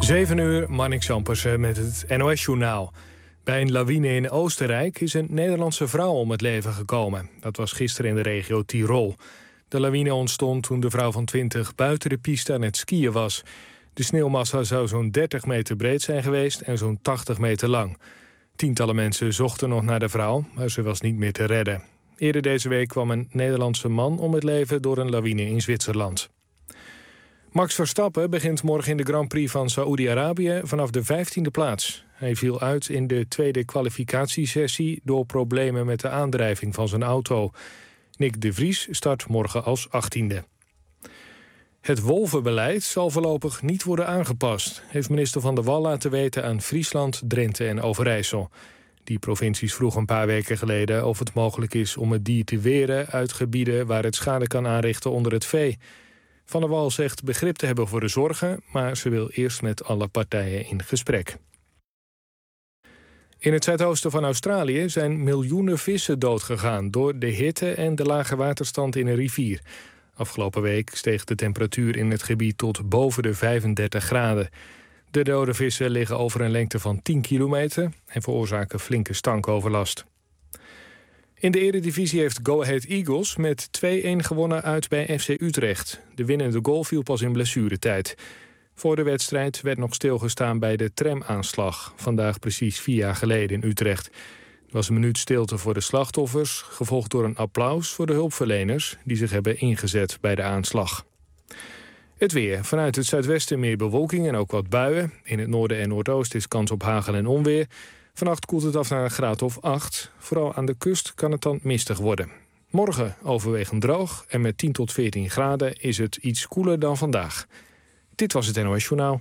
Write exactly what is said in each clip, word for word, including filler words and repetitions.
zeven uur, Marnix Ampersen met het N O S-journaal. Bij een lawine in Oostenrijk is een Nederlandse vrouw om het leven gekomen. Dat was gisteren in de regio Tirol. De lawine ontstond toen de vrouw van twintig buiten de piste aan het skiën was. De sneeuwmassa zou zo'n dertig meter breed zijn geweest en zo'n tachtig meter lang. Tientallen mensen zochten nog naar de vrouw, maar ze was niet meer te redden. Eerder deze week kwam een Nederlandse man om het leven door een lawine in Zwitserland. Max Verstappen begint morgen in de Grand Prix van Saoedi-Arabië vanaf de vijftiende plaats. Hij viel uit in de tweede kwalificatiesessie door problemen met de aandrijving van zijn auto. Nick de Vries start morgen als achttiende. Het wolvenbeleid zal voorlopig niet worden aangepast, heeft minister Van der Wal laten weten aan Friesland, Drenthe en Overijssel. Die provincies vroegen een paar weken geleden of het mogelijk is om het dier te weren uit gebieden waar het schade kan aanrichten onder het vee. Van der Wal zegt begrip te hebben voor de zorgen, maar ze wil eerst met alle partijen in gesprek. In het zuidoosten van Australië zijn miljoenen vissen doodgegaan door de hitte en de lage waterstand in een rivier. Afgelopen week steeg de temperatuur in het gebied tot boven de vijfendertig graden. De dode vissen liggen over een lengte van tien kilometer en veroorzaken flinke stankoverlast. In de Eredivisie heeft Go Ahead Eagles met twee-een gewonnen uit bij F C Utrecht. De winnende goal viel pas in blessuretijd. Voor de wedstrijd werd nog stilgestaan bij de tramaanslag. Vandaag precies vier jaar geleden in Utrecht. Er was een minuut stilte voor de slachtoffers, gevolgd door een applaus voor de hulpverleners die zich hebben ingezet bij de aanslag. Het weer. Vanuit het zuidwesten meer bewolking en ook wat buien. In het noorden en noordoosten is kans op hagel en onweer. Vannacht koelt het af naar een graad of acht. Vooral aan de kust kan het dan mistig worden. Morgen overwegend droog en met tien tot veertien graden is het iets koeler dan vandaag. Dit was het N O S-journaal.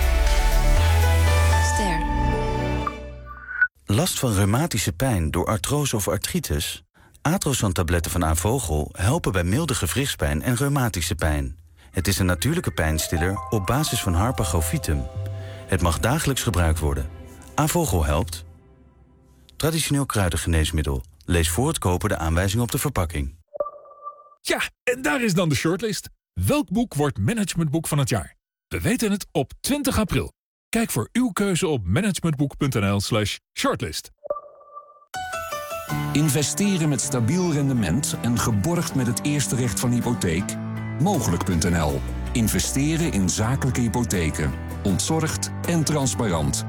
Ster. Last van reumatische pijn door artrose of artritis? Atrosan-tabletten van Avogel helpen bij milde gewrichtspijn en reumatische pijn. Het is een natuurlijke pijnstiller op basis van Harpagofitum. Het mag dagelijks gebruikt worden. Avogel helpt. Traditioneel kruidengeneesmiddel. Lees voor het kopen de aanwijzing op de verpakking. Ja, en daar is dan de shortlist. Welk boek wordt managementboek van het jaar? We weten het op twintig april. Kijk voor uw keuze op managementboek.nl slash shortlist. Investeren met stabiel rendement en geborgd met het eerste recht van hypotheek? Mogelijk punt n l. Investeren in zakelijke hypotheken. Ontzorgd en transparant.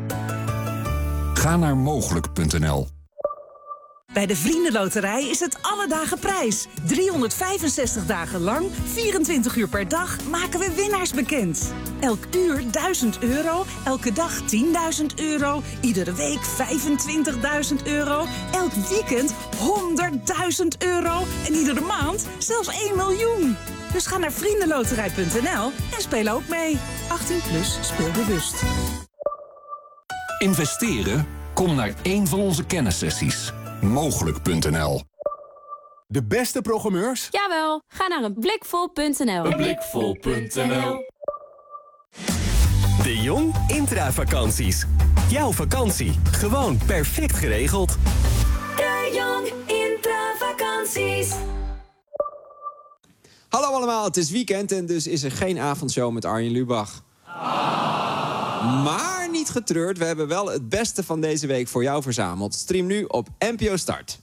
Ga naar mogelijk punt n l. Bij de Vriendenloterij is het alle dagen prijs. driehonderdvijfenzestig dagen lang, vierentwintig uur per dag, maken we winnaars bekend. Elk uur duizend euro, elke dag tienduizend euro, iedere week vijfentwintigduizend euro, elk weekend honderdduizend euro en iedere maand zelfs één miljoen. Dus ga naar vriendenloterij punt n l en speel ook mee. achttien plus, speel bewust. Investeren? Kom naar een van onze kennissessies. Mogelijk punt n l. De beste programmeurs? Jawel, ga naar een blikvol punt n l. een blikvol punt n l. De Jong Intravakanties. Jouw vakantie, gewoon perfect geregeld. De Jong Intravakanties. Hallo allemaal, het is weekend en dus is er geen avondshow met Arjen Lubach. Maar niet getreurd, we hebben wel het beste van deze week voor jou verzameld. Stream nu op N P O Start.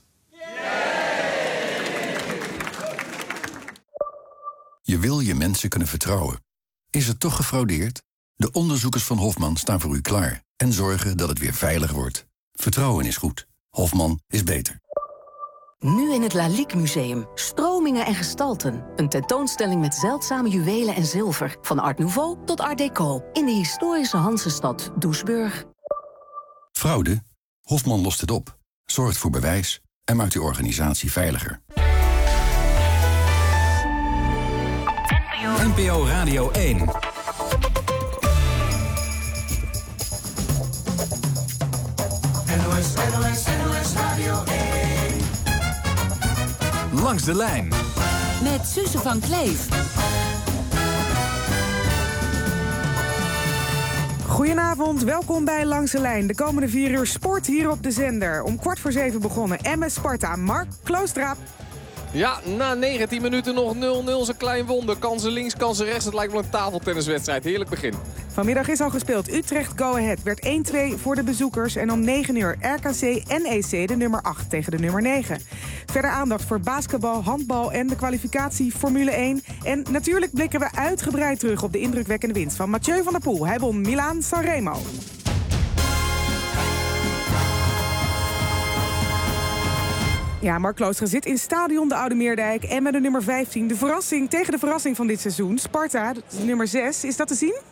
Je wil je mensen kunnen vertrouwen. Is het toch gefraudeerd? De onderzoekers van Hofman staan voor u klaar en zorgen dat het weer veilig wordt. Vertrouwen is goed. Hofman is beter. Nu in het Lalique Museum. Stromingen en gestalten. Een tentoonstelling met zeldzame juwelen en zilver. Van Art Nouveau tot Art Deco. In de historische Hansestad Doesburg. Fraude? Hofman lost het op. Zorgt voor bewijs en maakt uw organisatie veiliger. N P O Radio één. N O S, N O S, N O S Radio één. Langs de lijn. Met Suze van Kleef. Goedenavond, welkom bij Langs de Lijn. De komende vier uur sport hier op de zender. Om kwart voor zeven begonnen M S Sparta. Mark Kloostraap. Ja, na negentien minuten nog nul nul. Zo'n klein wonder. Kansen links, kansen rechts. Het lijkt wel een tafeltenniswedstrijd. Heerlijk begin. Vanmiddag is al gespeeld. Utrecht Go Ahead werd één-twee voor de bezoekers. En om negen uur R K C N E C de nummer acht tegen de nummer negen. Verder aandacht voor basketbal, handbal en de kwalificatie Formule één. En natuurlijk blikken we uitgebreid terug op de indrukwekkende winst van Mathieu van der Poel. Hij won Milaan-Sanremo. Ja, Mark Kloostra zit in stadion de Oude Meerdijk. En met de nummer vijftien, de verrassing tegen de verrassing van dit seizoen. Sparta, nummer zes. Is dat te zien?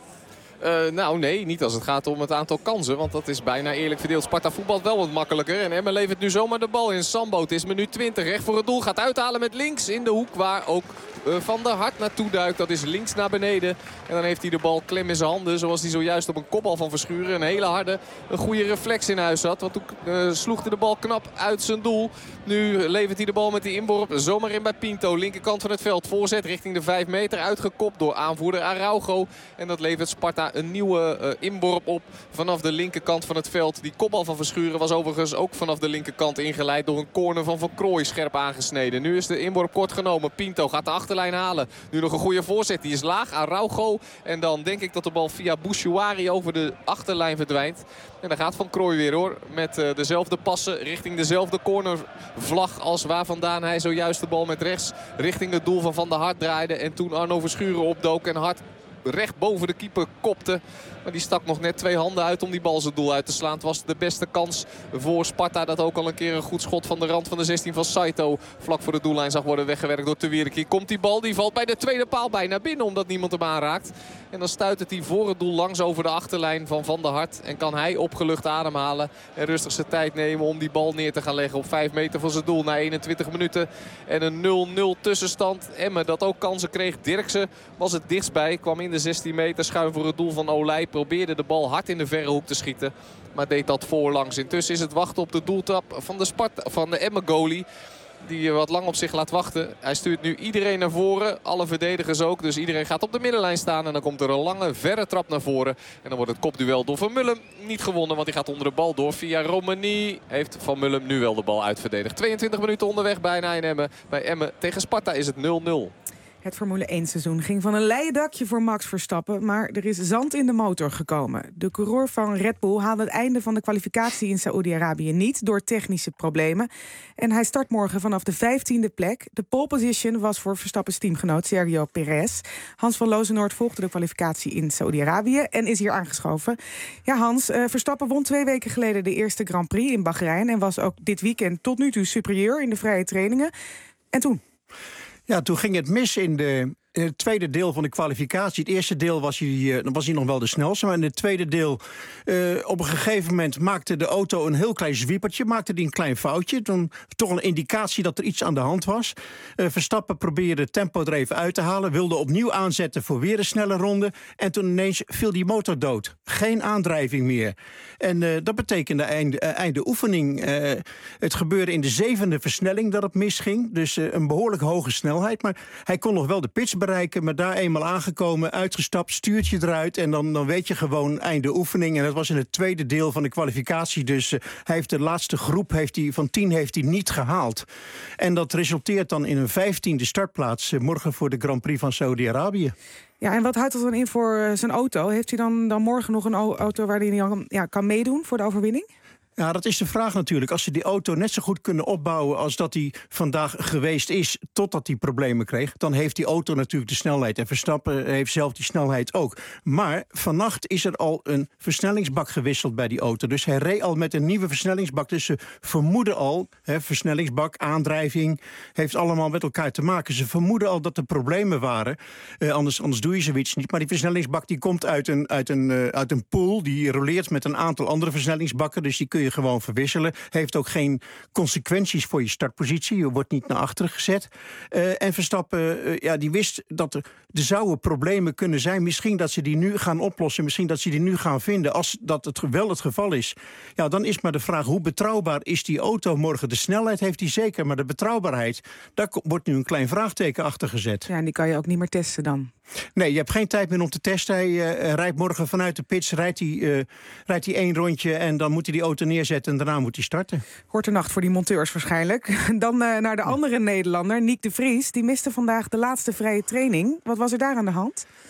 Uh, nou nee, niet als het gaat om het aantal kansen. Want dat is bijna eerlijk verdeeld. Sparta voetbalt wel wat makkelijker. En Emmen levert nu zomaar de bal in. Sambo, het is minuut twintig. Recht voor het doel. Gaat uithalen met links in de hoek. Waar ook uh, Van der Hart naartoe duikt. Dat is links naar beneden. En dan heeft hij de bal klem in zijn handen. Zoals hij zojuist op een kopbal van Verschuren. Een hele harde, een goede reflex in huis had. Want toen uh, sloeg hij de bal knap uit zijn doel. Nu levert hij de bal met die inworp zomaar in bij Pinto. Linkerkant van het veld. Voorzet richting de vijf meter. Uitgekopt door aanvoerder Araujo. En dat levert Sparta een nieuwe uh, inworp op vanaf de linkerkant van het veld. Die kopbal van Verschuren was overigens ook vanaf de linkerkant ingeleid door een corner van Van Krooij scherp aangesneden. Nu is de inworp kort genomen. Pinto gaat de achterlijn halen. Nu nog een goede voorzet. Die is laag. Araujo. En dan denk ik dat de bal via Bouchouari over de achterlijn verdwijnt. En dan gaat Van Krooij weer hoor. Met uh, dezelfde passen richting dezelfde cornervlag als waar vandaan hij zojuist de bal met rechts richting het doel van Van der Hart draaide. En toen Arno Verschuren opdook en Hart recht boven de keeper kopte. Maar die stak nog net twee handen uit om die bal zijn doel uit te slaan. Het was de beste kans voor Sparta. Dat ook al een keer een goed schot van de rand van de zestien van Saito vlak voor de doellijn zag worden weggewerkt door Te Wierik. Komt die bal, die valt bij de tweede paal bijna binnen omdat niemand hem aanraakt. En dan stuit het hij voor het doel langs over de achterlijn van Van der Hart. En kan hij opgelucht ademhalen en rustig zijn tijd nemen om die bal neer te gaan leggen op vijf meter van zijn doel na eenentwintig minuten. En een nul nul tussenstand. Emmen dat ook kansen kreeg. Dirksen was het dichtstbij. Kwam in de zestien meter schuin voor het doel van Olij. Probeerde de bal hard in de verre hoek te schieten. Maar deed dat voorlangs. Intussen is het wachten op de doeltrap van de, Sparta, van de Emmen goalie. Die wat lang op zich laat wachten. Hij stuurt nu iedereen naar voren. Alle verdedigers ook. Dus iedereen gaat op de middenlijn staan. En dan komt er een lange, verre trap naar voren. En dan wordt het kopduel door Van Mullum niet gewonnen. Want hij gaat onder de bal door via Romani. Heeft Van Mullum nu wel de bal uitverdedigd. tweeëntwintig minuten onderweg bijna in Emmen. Bij Emmen tegen Sparta is het nul nul. Het Formule één seizoen ging van een leien dakje voor Max Verstappen, maar er is zand in de motor gekomen. De coureur van Red Bull haalde het einde van de kwalificatie in Saoedi-Arabië niet door technische problemen. En hij start morgen vanaf de vijftiende plek. De pole position was voor Verstappens teamgenoot Sergio Perez. Hans van Lozenoord volgde de kwalificatie in Saoedi-Arabië en is hier aangeschoven. Ja Hans, uh, Verstappen won twee weken geleden de eerste Grand Prix in Bahrein en was ook dit weekend tot nu toe superieur in de vrije trainingen. En toen? Ja, toen ging het mis in de, in het tweede deel van de kwalificatie. Het eerste deel was hij, uh, was hij nog wel de snelste. Maar in het tweede deel, uh, op een gegeven moment maakte de auto een heel klein zwiepertje. Maakte die een klein foutje. Toen toch een indicatie dat er iets aan de hand was. Uh, Verstappen probeerde het tempo er even uit te halen. Wilde opnieuw aanzetten voor weer een snelle ronde. En toen ineens viel die motor dood. Geen aandrijving meer. En uh, dat betekende einde, uh, einde oefening. Uh, het gebeurde in de zevende versnelling dat het misging. Dus uh, een behoorlijk hoge snelheid. Maar hij kon nog wel de pitch bereiken. Maar daar eenmaal aangekomen, uitgestapt, stuurtje eruit. En dan, dan weet je gewoon einde oefening. En dat was in het tweede deel van de kwalificatie. Dus uh, hij heeft de laatste groep heeft hij, van tien heeft hij niet gehaald. En dat resulteert dan in een vijftiende startplaats uh, morgen voor de Grand Prix van Saudi-Arabië. Ja, en wat houdt dat dan in voor uh, zijn auto? Heeft hij dan, dan morgen nog een auto waar hij dan, ja, kan meedoen voor de overwinning? Ja, dat is de vraag natuurlijk. Als ze die auto net zo goed kunnen opbouwen als dat die vandaag geweest is, totdat hij problemen kreeg, dan heeft die auto natuurlijk de snelheid. En Verstappen heeft zelf die snelheid ook. Maar vannacht is er al een versnellingsbak gewisseld bij die auto. Dus hij reed al met een nieuwe versnellingsbak. Dus ze vermoeden al, hè, versnellingsbak, aandrijving, heeft allemaal met elkaar te maken. Ze vermoeden al dat er problemen waren. Uh, anders, anders doe je zoiets niet. Maar die versnellingsbak die komt uit een, uit een, uh, uit een pool. Die roleert met een aantal andere versnellingsbakken. Dus die kun je je gewoon verwisselen. Heeft ook geen consequenties voor je startpositie. Je wordt niet naar achteren gezet. Uh, en Verstappen, uh, ja, die wist dat er, er zouden problemen kunnen zijn. Misschien dat ze die nu gaan oplossen. Misschien dat ze die nu gaan vinden. Als dat het wel het geval is. Ja, dan is maar de vraag, hoe betrouwbaar is die auto morgen? De snelheid heeft hij zeker, maar de betrouwbaarheid, daar wordt nu een klein vraagteken achter gezet. Ja, en die kan je ook niet meer testen dan? Nee, je hebt geen tijd meer om te testen. Hij uh, rijdt morgen vanuit de pits, rijdt hij, uh, rijdt hij één rondje en dan moet hij die auto neerzetten en daarna moet hij starten. Korte nacht voor die monteurs waarschijnlijk. Dan uh, naar de andere Nederlander, Nick de Vries. Die miste vandaag de laatste vrije training. Wat was er daar aan de hand?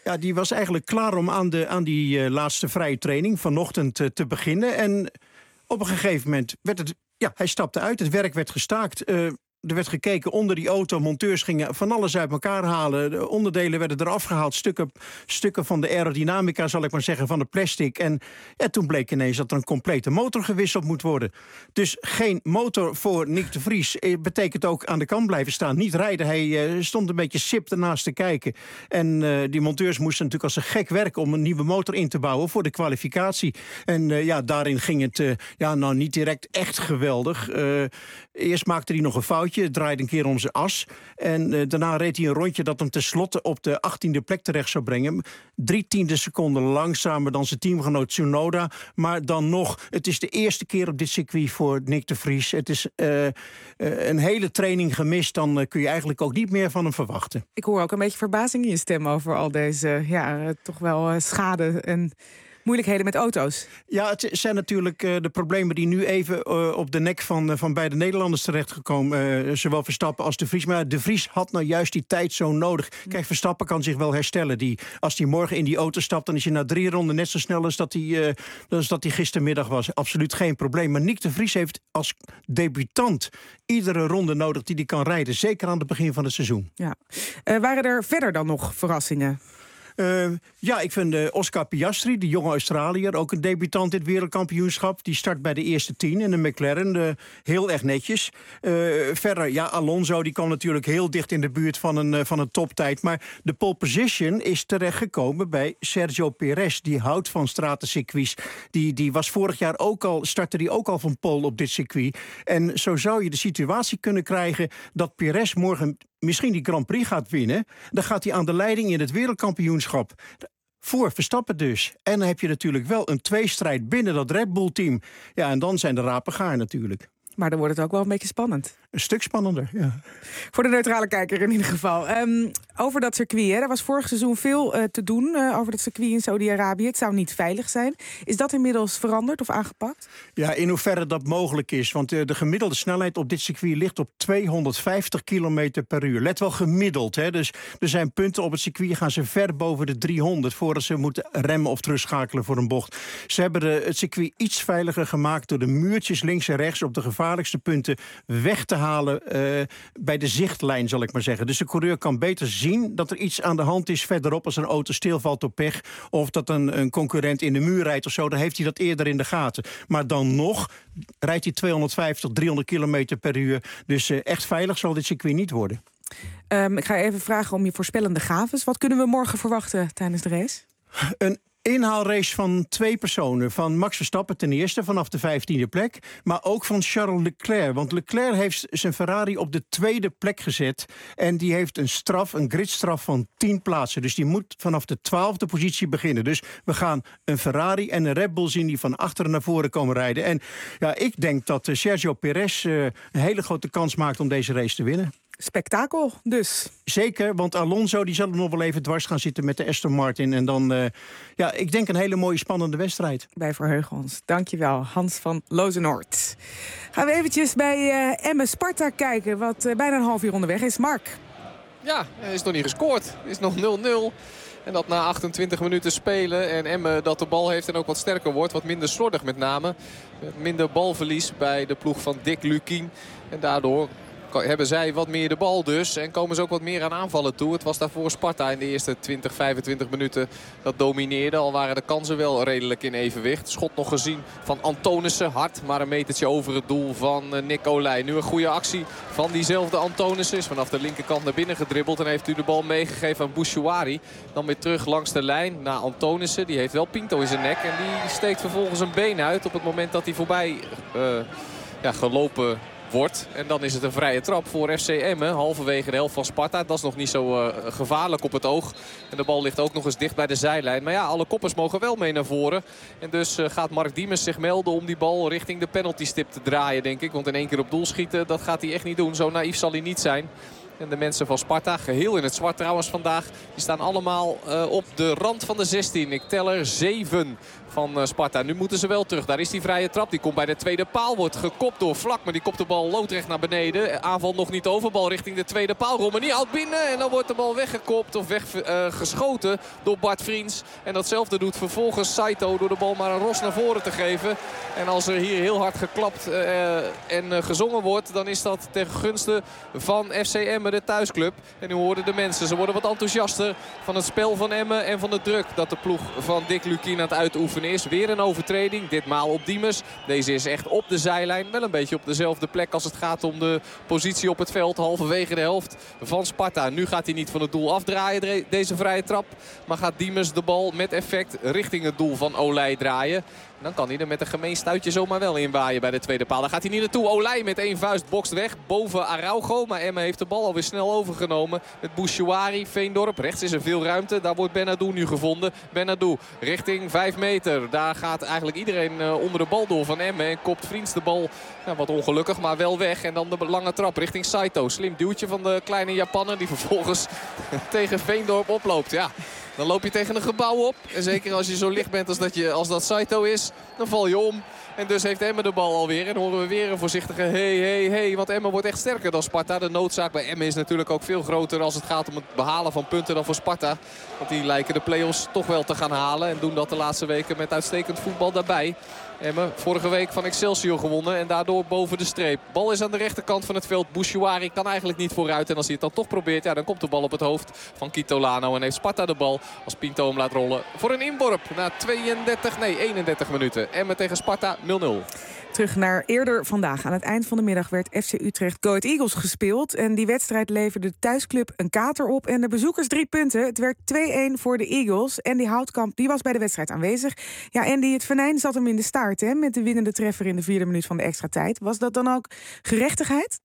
Ja, die was eigenlijk klaar om aan, de, aan die uh, laatste vrije training vanochtend uh, te beginnen. En op een gegeven moment werd het... Ja, hij stapte uit, het werk werd gestaakt. Uh, Er werd gekeken onder die auto, monteurs gingen van alles uit elkaar halen. De onderdelen werden eraf gehaald, stukken, stukken van de aerodynamica, zal ik maar zeggen, van de plastic. En ja, toen bleek ineens dat er een complete motor gewisseld moet worden. Dus geen motor voor Nick de Vries. Eh, betekent ook aan de kant blijven staan, niet rijden. Hij uh, stond een beetje sip ernaast te kijken. En uh, die monteurs moesten natuurlijk als een gek werken om een nieuwe motor in te bouwen voor de kwalificatie. En uh, ja, daarin ging het uh, ja, nou niet direct echt geweldig. Uh, eerst maakte hij nog een foutje. Het draaide een keer om zijn as. En uh, daarna reed hij een rondje dat hem tenslotte op de achttiende plek terecht zou brengen. Drie tiende seconden langzamer dan zijn teamgenoot Tsunoda. Maar dan nog, het is de eerste keer op dit circuit voor Nick de Vries. Het is uh, uh, een hele training gemist. Dan uh, kun je eigenlijk ook niet meer van hem verwachten. Ik hoor ook een beetje verbazing in je stem over al deze ja, uh, toch wel uh, schade en moeilijkheden met auto's. Ja, het zijn natuurlijk uh, de problemen die nu even uh, op de nek van, uh, van beide Nederlanders terechtgekomen. Uh, zowel Verstappen als De Vries. Maar De Vries had nou juist die tijd zo nodig. Kijk, Verstappen kan zich wel herstellen. Die, als hij morgen in die auto stapt, dan is hij na drie ronden net zo snel als dat hij, uh, als dat hij gistermiddag was. Absoluut geen probleem. Maar Nick De Vries heeft als debutant iedere ronde nodig die hij kan rijden. Zeker aan het begin van het seizoen. Ja. Uh, waren er verder dan nog verrassingen? Uh, ja, ik vind uh, Oscar Piastri, de jonge Australiër, ook een debutant in het wereldkampioenschap. Die start bij de eerste tien in de McLaren. Uh, heel erg netjes. Uh, verder, ja, Alonso, die kwam natuurlijk heel dicht in de buurt van een, uh, van een toptijd. Maar de pole position is terechtgekomen bij Sergio Perez. Die houdt van stratencircuits. Die, die was vorig jaar ook al, startte die ook al van pole op dit circuit. En zo zou je de situatie kunnen krijgen dat Perez morgen misschien die Grand Prix gaat winnen. Dan gaat hij aan de leiding in het wereldkampioenschap. Voor Verstappen dus. En dan heb je natuurlijk wel een tweestrijd binnen dat Red Bull-team. Ja, en dan zijn de rapen gaar natuurlijk. Maar dan wordt het ook wel een beetje spannend. Een stuk spannender, ja. Voor de neutrale kijker in ieder geval. Um, over dat circuit, hè. Er was vorig seizoen veel uh, te doen uh, over dat circuit in Saudi-Arabië. Het zou niet veilig zijn. Is dat inmiddels veranderd of aangepakt? Ja, in hoeverre dat mogelijk is. Want uh, de gemiddelde snelheid op dit circuit ligt op tweehonderdvijftig kilometer per uur. Let wel gemiddeld, hè. Dus er zijn punten op het circuit, gaan ze ver boven de driehonderd... voordat ze moeten remmen of terugschakelen voor een bocht. Ze hebben de, het circuit iets veiliger gemaakt door de muurtjes links en rechts op de gevaarlijkste punten weg te halen uh, bij de zichtlijn, zal ik maar zeggen. Dus de coureur kan beter zien dat er iets aan de hand is verderop als een auto stilvalt op pech, of dat een, een concurrent in de muur rijdt of zo. Dan heeft hij dat eerder in de gaten. Maar dan nog rijdt hij tweehonderdvijftig, driehonderd kilometer per uur. Dus uh, echt veilig zal dit circuit niet worden. Um, ik ga even vragen om je voorspellende gaves. Wat kunnen we morgen verwachten tijdens de race? Een inhaalrace van twee personen. Van Max Verstappen ten eerste, vanaf de vijftiende plek. Maar ook van Charles Leclerc. Want Leclerc heeft zijn Ferrari op de tweede plek gezet. En die heeft een straf, een gridstraf van tien plaatsen. Dus die moet vanaf de twaalfde positie beginnen. Dus we gaan een Ferrari en een Red Bull zien die van achteren naar voren komen rijden. En ja, ik denk dat Sergio Perez uh, een hele grote kans maakt om deze race te winnen. Spektakel dus. Zeker, want Alonso die zal er nog wel even dwars gaan zitten met de Aston Martin. En dan, uh, ja, ik denk een hele mooie spannende wedstrijd. Wij verheugen ons. Dankjewel, Hans van Lozenoord. Gaan we eventjes bij uh, Emmen Sparta kijken, wat uh, bijna een half uur onderweg is. Mark. Ja, er is nog niet gescoord. Het is nog nul nul. En dat na achtentwintig minuten spelen. En Emmen dat de bal heeft en ook wat sterker wordt. Wat minder slordig met name. Minder balverlies bij de ploeg van Dick Lukien. En daardoor hebben zij wat meer de bal dus. En komen ze ook wat meer aan aanvallen toe. Het was daarvoor Sparta in de eerste twintig, vijfentwintig minuten dat domineerde. Al waren de kansen wel redelijk in evenwicht. Schot nog gezien van Antonissen. Hard, maar een metertje over het doel van Nick Olij. Nu een goede actie van diezelfde Antonissen. Is vanaf de linkerkant naar binnen gedribbeld. En heeft u de bal meegegeven aan Bouchouari. Dan weer terug langs de lijn naar Antonissen. Die heeft wel Pinto in zijn nek. En die steekt vervolgens een been uit op het moment dat hij voorbij uh, ja, gelopen wordt. En dan is het een vrije trap voor F C Emmen. Halverwege de helft van Sparta. Dat is nog niet zo uh, gevaarlijk op het oog. En de bal ligt ook nog eens dicht bij de zijlijn. Maar ja, alle koppers mogen wel mee naar voren. En dus uh, gaat Mark Diemers zich melden om die bal richting de penaltystip te draaien, denk ik. Want in één keer op doel schieten, dat gaat hij echt niet doen. Zo naïef zal hij niet zijn. En de mensen van Sparta, geheel in het zwart trouwens vandaag, die staan allemaal uh, op de rand van de zestien. Ik tel er zeven van uh, Sparta. Nu moeten ze wel terug. Daar is die vrije trap. Die komt bij de tweede paal. Wordt gekopt door Vlak. Maar die kopt de bal loodrecht naar beneden. Aanval nog niet over. Bal richting de tweede paal. Romani houdt binnen. En dan wordt de bal weggekopt of weggeschoten uh, door Bart Vriends. En datzelfde doet vervolgens Saito door de bal maar een ros naar voren te geven. En als er hier heel hard geklapt uh, en uh, gezongen wordt, dan is dat ten gunste van F C Emmen, de thuisclub. En nu hoorden de mensen. Ze worden wat enthousiaster van het spel van Emmen en van de druk dat de ploeg van Dick Lukien aan het uitoefenen is. Weer een overtreding, ditmaal op Diemers. Deze is echt op de zijlijn. Wel een beetje op dezelfde plek als het gaat om de positie op het veld. Halverwege de helft van Sparta. Nu gaat hij niet van het doel afdraaien, deze vrije trap. Maar gaat Diemers de bal met effect richting het doel van Olij draaien. Dan kan hij er met een gemeen stuitje zomaar wel in waaien bij de tweede paal. Daar gaat hij niet naartoe. Olij met één vuist bokst weg boven Araujo. Maar Emmen heeft de bal alweer snel overgenomen. Met Bouchouari, Veendorp. Rechts is er veel ruimte. Daar wordt Benadou nu gevonden. Benadou richting vijf meter. Daar gaat eigenlijk iedereen uh, onder de bal door van Emmen. En kopt Vriends de bal, nou, wat ongelukkig, maar wel weg. En dan de lange trap richting Saito. Slim duwtje van de kleine Japaner die vervolgens tegen Veendorp oploopt. Ja. Dan loop je tegen een gebouw op. En zeker als je zo licht bent als dat, je, als dat Saito is, dan val je om. En dus heeft Emmen de bal alweer. En dan horen we weer een voorzichtige hey, hey, hey. Want Emmen wordt echt sterker dan Sparta. De noodzaak bij Emmen is natuurlijk ook veel groter als het gaat om het behalen van punten dan voor Sparta. Want die lijken de play-offs toch wel te gaan halen. En doen dat de laatste weken met uitstekend voetbal daarbij. Emmen vorige week van Excelsior gewonnen en daardoor boven de streep. Bal is aan de rechterkant van het veld. Bouchouari kan eigenlijk niet vooruit. En als hij het dan toch probeert, ja, dan komt de bal op het hoofd van Kitolano. En heeft Sparta de bal als Pinto hem laat rollen voor een inworp. Na tweeëndertig, nee eenendertig minuten. Emmen tegen Sparta nul nul. Terug naar eerder vandaag. Aan het eind van de middag werd F C Utrecht Go Ahead Eagles gespeeld. En die wedstrijd leverde de thuisclub een kater op. En de bezoekers drie punten. Het werd twee-een voor de Eagles. En die Houtkamp die was bij de wedstrijd aanwezig. Ja, en die het venijn zat hem in de staart, hè, met de winnende treffer in de vierde minuut van de extra tijd. Was dat dan ook gerechtigheid?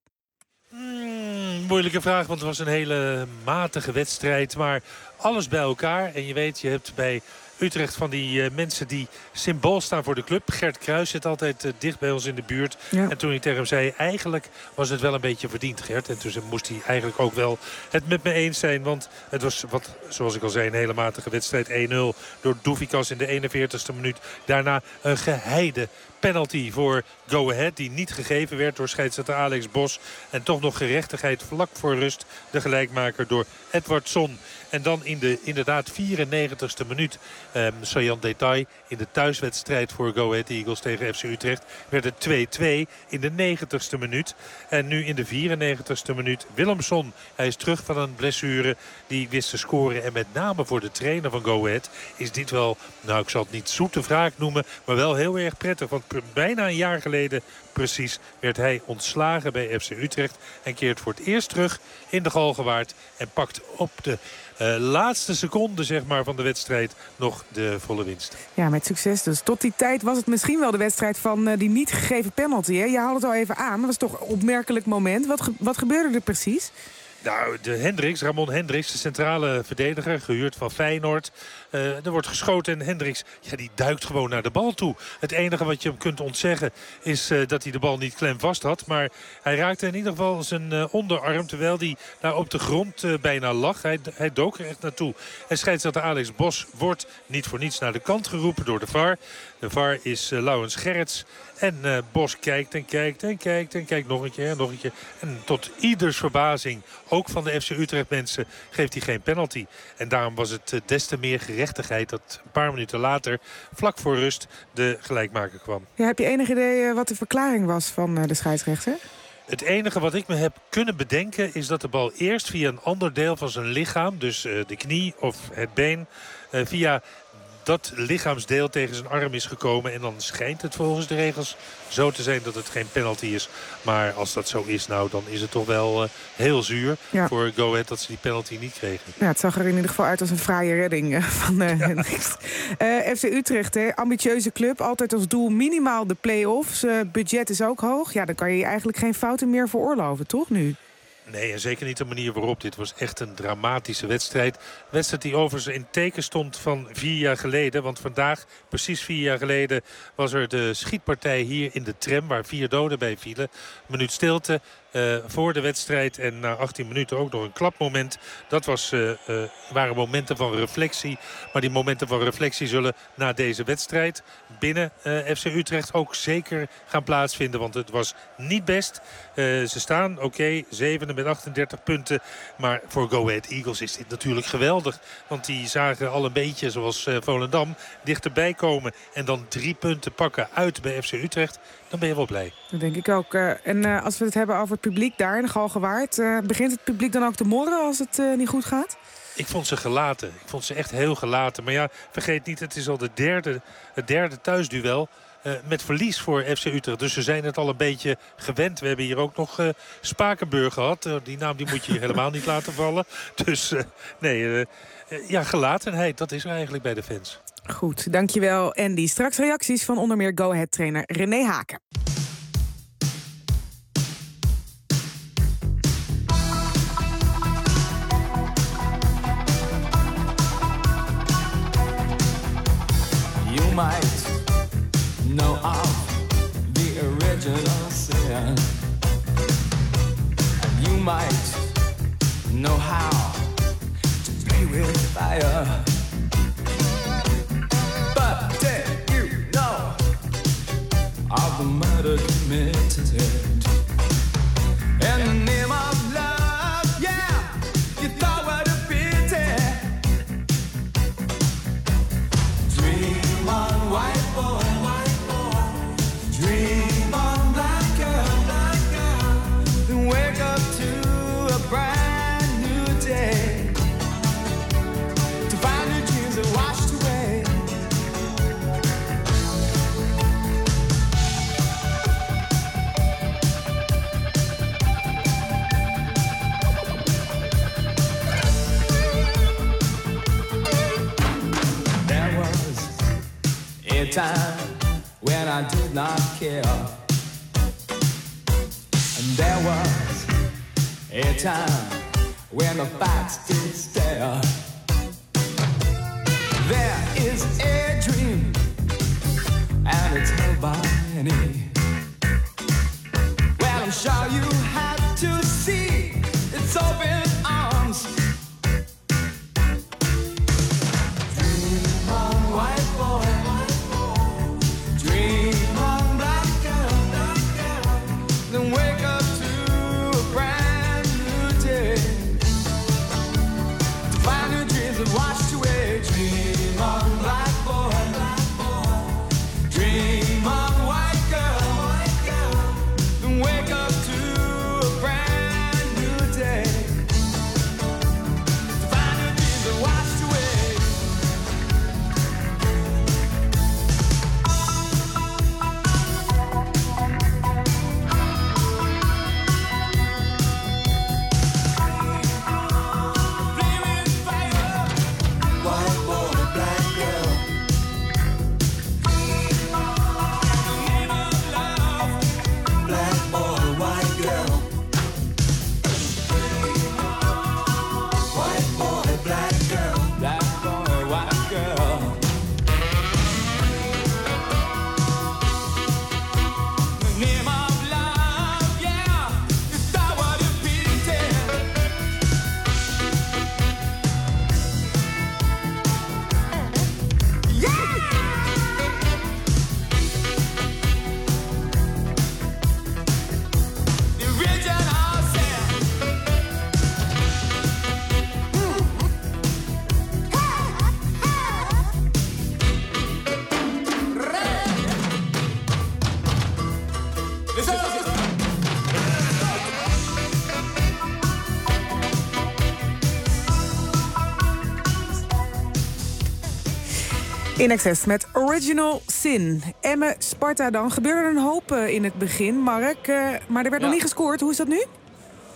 Hmm, moeilijke vraag, want het was een hele matige wedstrijd. Maar alles bij elkaar. En je weet, je hebt bij Utrecht van die uh, mensen die symbool staan voor de club. Gert Kruijs zit altijd uh, dicht bij ons in de buurt. Ja. En toen ik tegen hem zei, eigenlijk was het wel een beetje verdiend, Gert. En toen moest hij eigenlijk ook wel het met me eens zijn. Want het was, wat, zoals ik al zei, een hele matige wedstrijd. één nul door Douvikas in de eenenveertigste minuut. Daarna een geheide penalty voor Go Ahead, die niet gegeven werd door scheidsrechter Alex Bos. En toch nog gerechtigheid vlak voor rust. De gelijkmaker door Edwardson. En dan in de inderdaad vierennegentigste minuut, um, Sajan Detail, in de thuiswedstrijd voor Go Ahead Eagles tegen F C Utrecht, werd het twee-twee in de negentigste minuut. En nu in de vierennegentigste minuut Willemson. Hij is terug van een blessure, die wist te scoren. En met name voor de trainer van Go Ahead is dit wel, nou ik zal het niet zoete wraak noemen, maar wel heel erg prettig. Want bijna een jaar geleden precies werd hij ontslagen bij F C Utrecht. En keert voor het eerst terug in de Galgenwaard. En pakt op de uh, laatste seconde, zeg maar, van de wedstrijd nog de volle winst. Ja, met succes dus. Tot die tijd was het misschien wel de wedstrijd van uh, die niet gegeven penalty. Hè? Je haalde het al even aan, maar dat was toch een opmerkelijk moment. Wat, ge- wat gebeurde er precies? Nou, de Hendricks, Ramon Hendricks, de centrale verdediger, gehuurd van Feyenoord. Uh, er wordt geschoten en Hendricks, ja, die duikt gewoon naar de bal toe. Het enige wat je hem kunt ontzeggen is uh, dat hij de bal niet klem vast had. Maar hij raakte in ieder geval zijn uh, onderarm, terwijl hij daar op de grond uh, bijna lag. Hij, hij dook er echt naartoe. En scheidsrechter Alex Bos wordt niet voor niets naar de kant geroepen door de V A R. De V A R is uh, Laurens Gerrits. En uh, Bos kijkt en kijkt en kijkt en kijkt nog een keer en nog een keer. En tot ieders verbazing, ook van de F C Utrecht mensen, geeft hij geen penalty. En daarom was het uh, des te meer gerechtigheid dat een paar minuten later, vlak voor rust, de gelijkmaker kwam. Ja, heb je enig idee uh, wat de verklaring was van uh, de scheidsrechter? Het enige wat ik me heb kunnen bedenken is dat de bal eerst via een ander deel van zijn lichaam, dus uh, de knie of het been, uh, via dat lichaamsdeel tegen zijn arm is gekomen. En dan schijnt het volgens de regels zo te zijn dat het geen penalty is. Maar als dat zo is, nou, dan is het toch wel uh, heel zuur ja. voor Go Ahead dat ze die penalty niet kregen. Ja, het zag er in ieder geval uit als een fraaie redding uh, van uh, ja. uh, F C Utrecht, hè, ambitieuze club. Altijd als doel minimaal de play-offs. Uh, budget is ook hoog. Ja, dan kan je je eigenlijk geen fouten meer veroorloven, toch nu? Nee, en zeker niet de manier waarop. Dit was echt een dramatische wedstrijd. Wedstrijd die overigens in teken stond van vier jaar geleden. Want vandaag, precies vier jaar geleden, was er de schietpartij hier in de tram, waar vier doden bij vielen. Een minuut stilte uh, voor de wedstrijd en na achttien minuten ook nog een klapmoment. Dat was, uh, uh, waren momenten van reflectie. Maar die momenten van reflectie zullen na deze wedstrijd binnen uh, F C Utrecht ook zeker gaan plaatsvinden. Want het was niet best. Uh, ze staan, oké, okay, zevende met achtendertig punten. Maar voor Go Ahead Eagles is dit natuurlijk geweldig. Want die zagen al een beetje, zoals uh, Volendam, dichterbij komen. En dan drie punten pakken uit bij F C Utrecht. Dan ben je wel blij. Dat denk ik ook. Uh, en uh, als we het hebben over het publiek daar in de Galgenwaard. Uh, begint het publiek dan ook te morren als het uh, niet goed gaat? Ik vond ze gelaten. Ik vond ze echt heel gelaten. Maar ja, vergeet niet, het is al de derde, het derde thuisduel. Uh, met verlies voor F C Utrecht. Dus ze zijn het al een beetje gewend. We hebben hier ook nog uh, Spakenburg gehad. Uh, die naam die moet je helemaal niet laten vallen. Dus uh, nee, uh, uh, ja, gelatenheid, dat is er eigenlijk bij de fans. Goed, dankjewel Andy. Straks reacties van onder meer Go Ahead trainer René Haken. You might know of the original sin. And you might know how to play with fire. But did you know of the murder committed in the name of love? Yeah, you thought what a pity. Dream on, white boy. Dream on, black girl, black girl. Then wake up to a brand new day. To find your dreams are washed away. There was a time when I did not care. And there was a time when the facts did stare. There is a dream, and it's held by many. Well, I'm sure you have to see its open arms. Dream on, white boy. Dream on, black girl, black girl. Then wake up to a brand new day. To find your dreams have washed away. Dream on, black boy, black boy. Dream on, white girl, white girl. Then wake up to a brand new day. To find your dreams have washed away. In Access met Original Sin. Emmen, Sparta dan. Gebeurde er een hoop uh, in het begin, Mark. Uh, maar er werd ja. nog niet gescoord. Hoe is dat nu?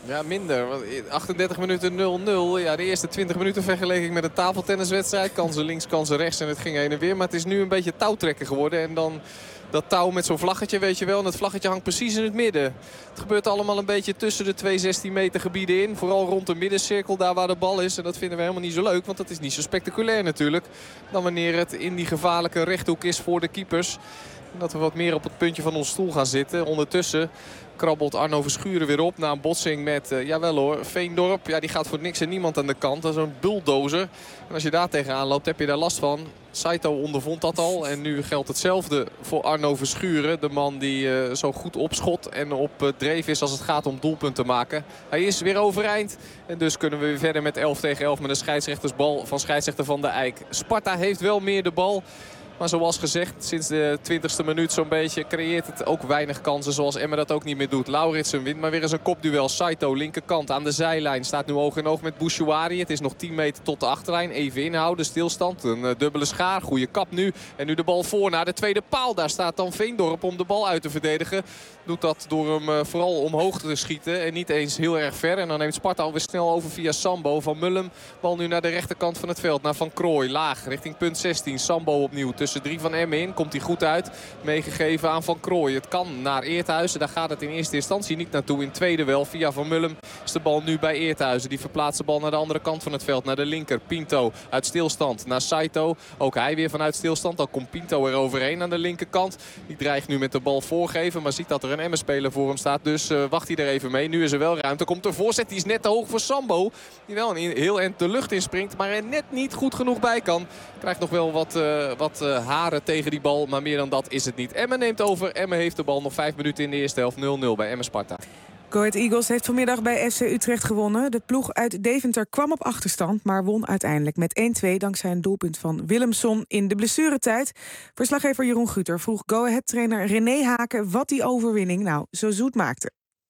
Ja, minder. Want achtendertig minuten nul nul. Ja, de eerste twintig minuten vergeleken ik met een tafeltenniswedstrijd. Kansen links, kansen rechts en het ging heen en weer. Maar het is nu een beetje touwtrekken geworden. En dan dat touw met zo'n vlaggetje, weet je wel. En dat vlaggetje hangt precies in het midden. Het gebeurt allemaal een beetje tussen de twee zestien meter gebieden in. Vooral rond de middencirkel, daar waar de bal is. En dat vinden we helemaal niet zo leuk. Want dat is niet zo spectaculair natuurlijk. Dan wanneer het in die gevaarlijke rechthoek is voor de keepers. En dat we wat meer op het puntje van ons stoel gaan zitten. Ondertussen krabbelt Arno Verschuren weer op na een botsing met, uh, jawel hoor, Veendorp. Ja, die gaat voor niks en niemand aan de kant. Dat is een bulldozer. En als je daar tegenaan loopt, heb je daar last van. Saito ondervond dat al. En nu geldt hetzelfde voor Arno Verschuren. De man die uh, zo goed opschot en op uh, dreef is als het gaat om doelpunten te maken. Hij is weer overeind. En dus kunnen we weer verder met elf tegen elf met een scheidsrechtersbal van scheidsrechter Van der Eyck. Sparta heeft wel meer de bal. Maar zoals gezegd, sinds de twintigste minuut zo'n beetje creëert het ook weinig kansen. Zoals Emmen dat ook niet meer doet. Lauritsen wint maar weer eens een kopduel. Saito, linkerkant aan de zijlijn. Staat nu oog in oog met Bouchouari. Het is nog tien meter tot de achterlijn. Even inhouden, stilstand. Een uh, dubbele schaar. Goede kap nu. En nu de bal voor naar de tweede paal. Daar staat dan Veendorp om de bal uit te verdedigen. Doet dat door hem uh, vooral omhoog te schieten. En niet eens heel erg ver. En dan neemt Sparta alweer snel over via Sambo. Van Mullum. Bal nu naar de rechterkant van het veld. Naar Van Krooij. Laag richting punt zestien. Sambo opnieuw. Tussen drie van Emmen in. Komt hij goed uit. Meegegeven aan Van Krooij. Het kan naar Eerthuizen. Daar gaat het in eerste instantie niet naartoe. In tweede wel. Via Van Mullum is de bal nu bij Eerthuizen. Die verplaatst de bal naar de andere kant van het veld. Naar de linker. Pinto uit stilstand. Naar Saito. Ook hij weer vanuit stilstand. Dan komt Pinto er overheen aan de linkerkant. Die dreigt nu met de bal voorgeven. Maar ziet dat er een Emmen-speler voor hem staat. Dus uh, wacht hij er even mee. Nu is er wel ruimte. Komt er voorzet. Die is net te hoog voor Sambo. Die wel een heel eind de lucht inspringt. Maar er net niet goed genoeg bij kan. Krijgt nog wel wat, uh, wat uh, haren tegen die bal. Maar meer dan dat is het niet. Emmen neemt over. Emmen heeft de bal. Nog vijf minuten in de eerste helft. nul nul bij Emmen Sparta. Go Ahead Eagles heeft vanmiddag bij F C Utrecht gewonnen. De ploeg uit Deventer kwam op achterstand, maar won uiteindelijk met één twee... dankzij een doelpunt van Willemson in de blessuretijd. Verslaggever Jeroen Guter vroeg Go Ahead-trainer René Haken wat die overwinning nou zo zoet maakte.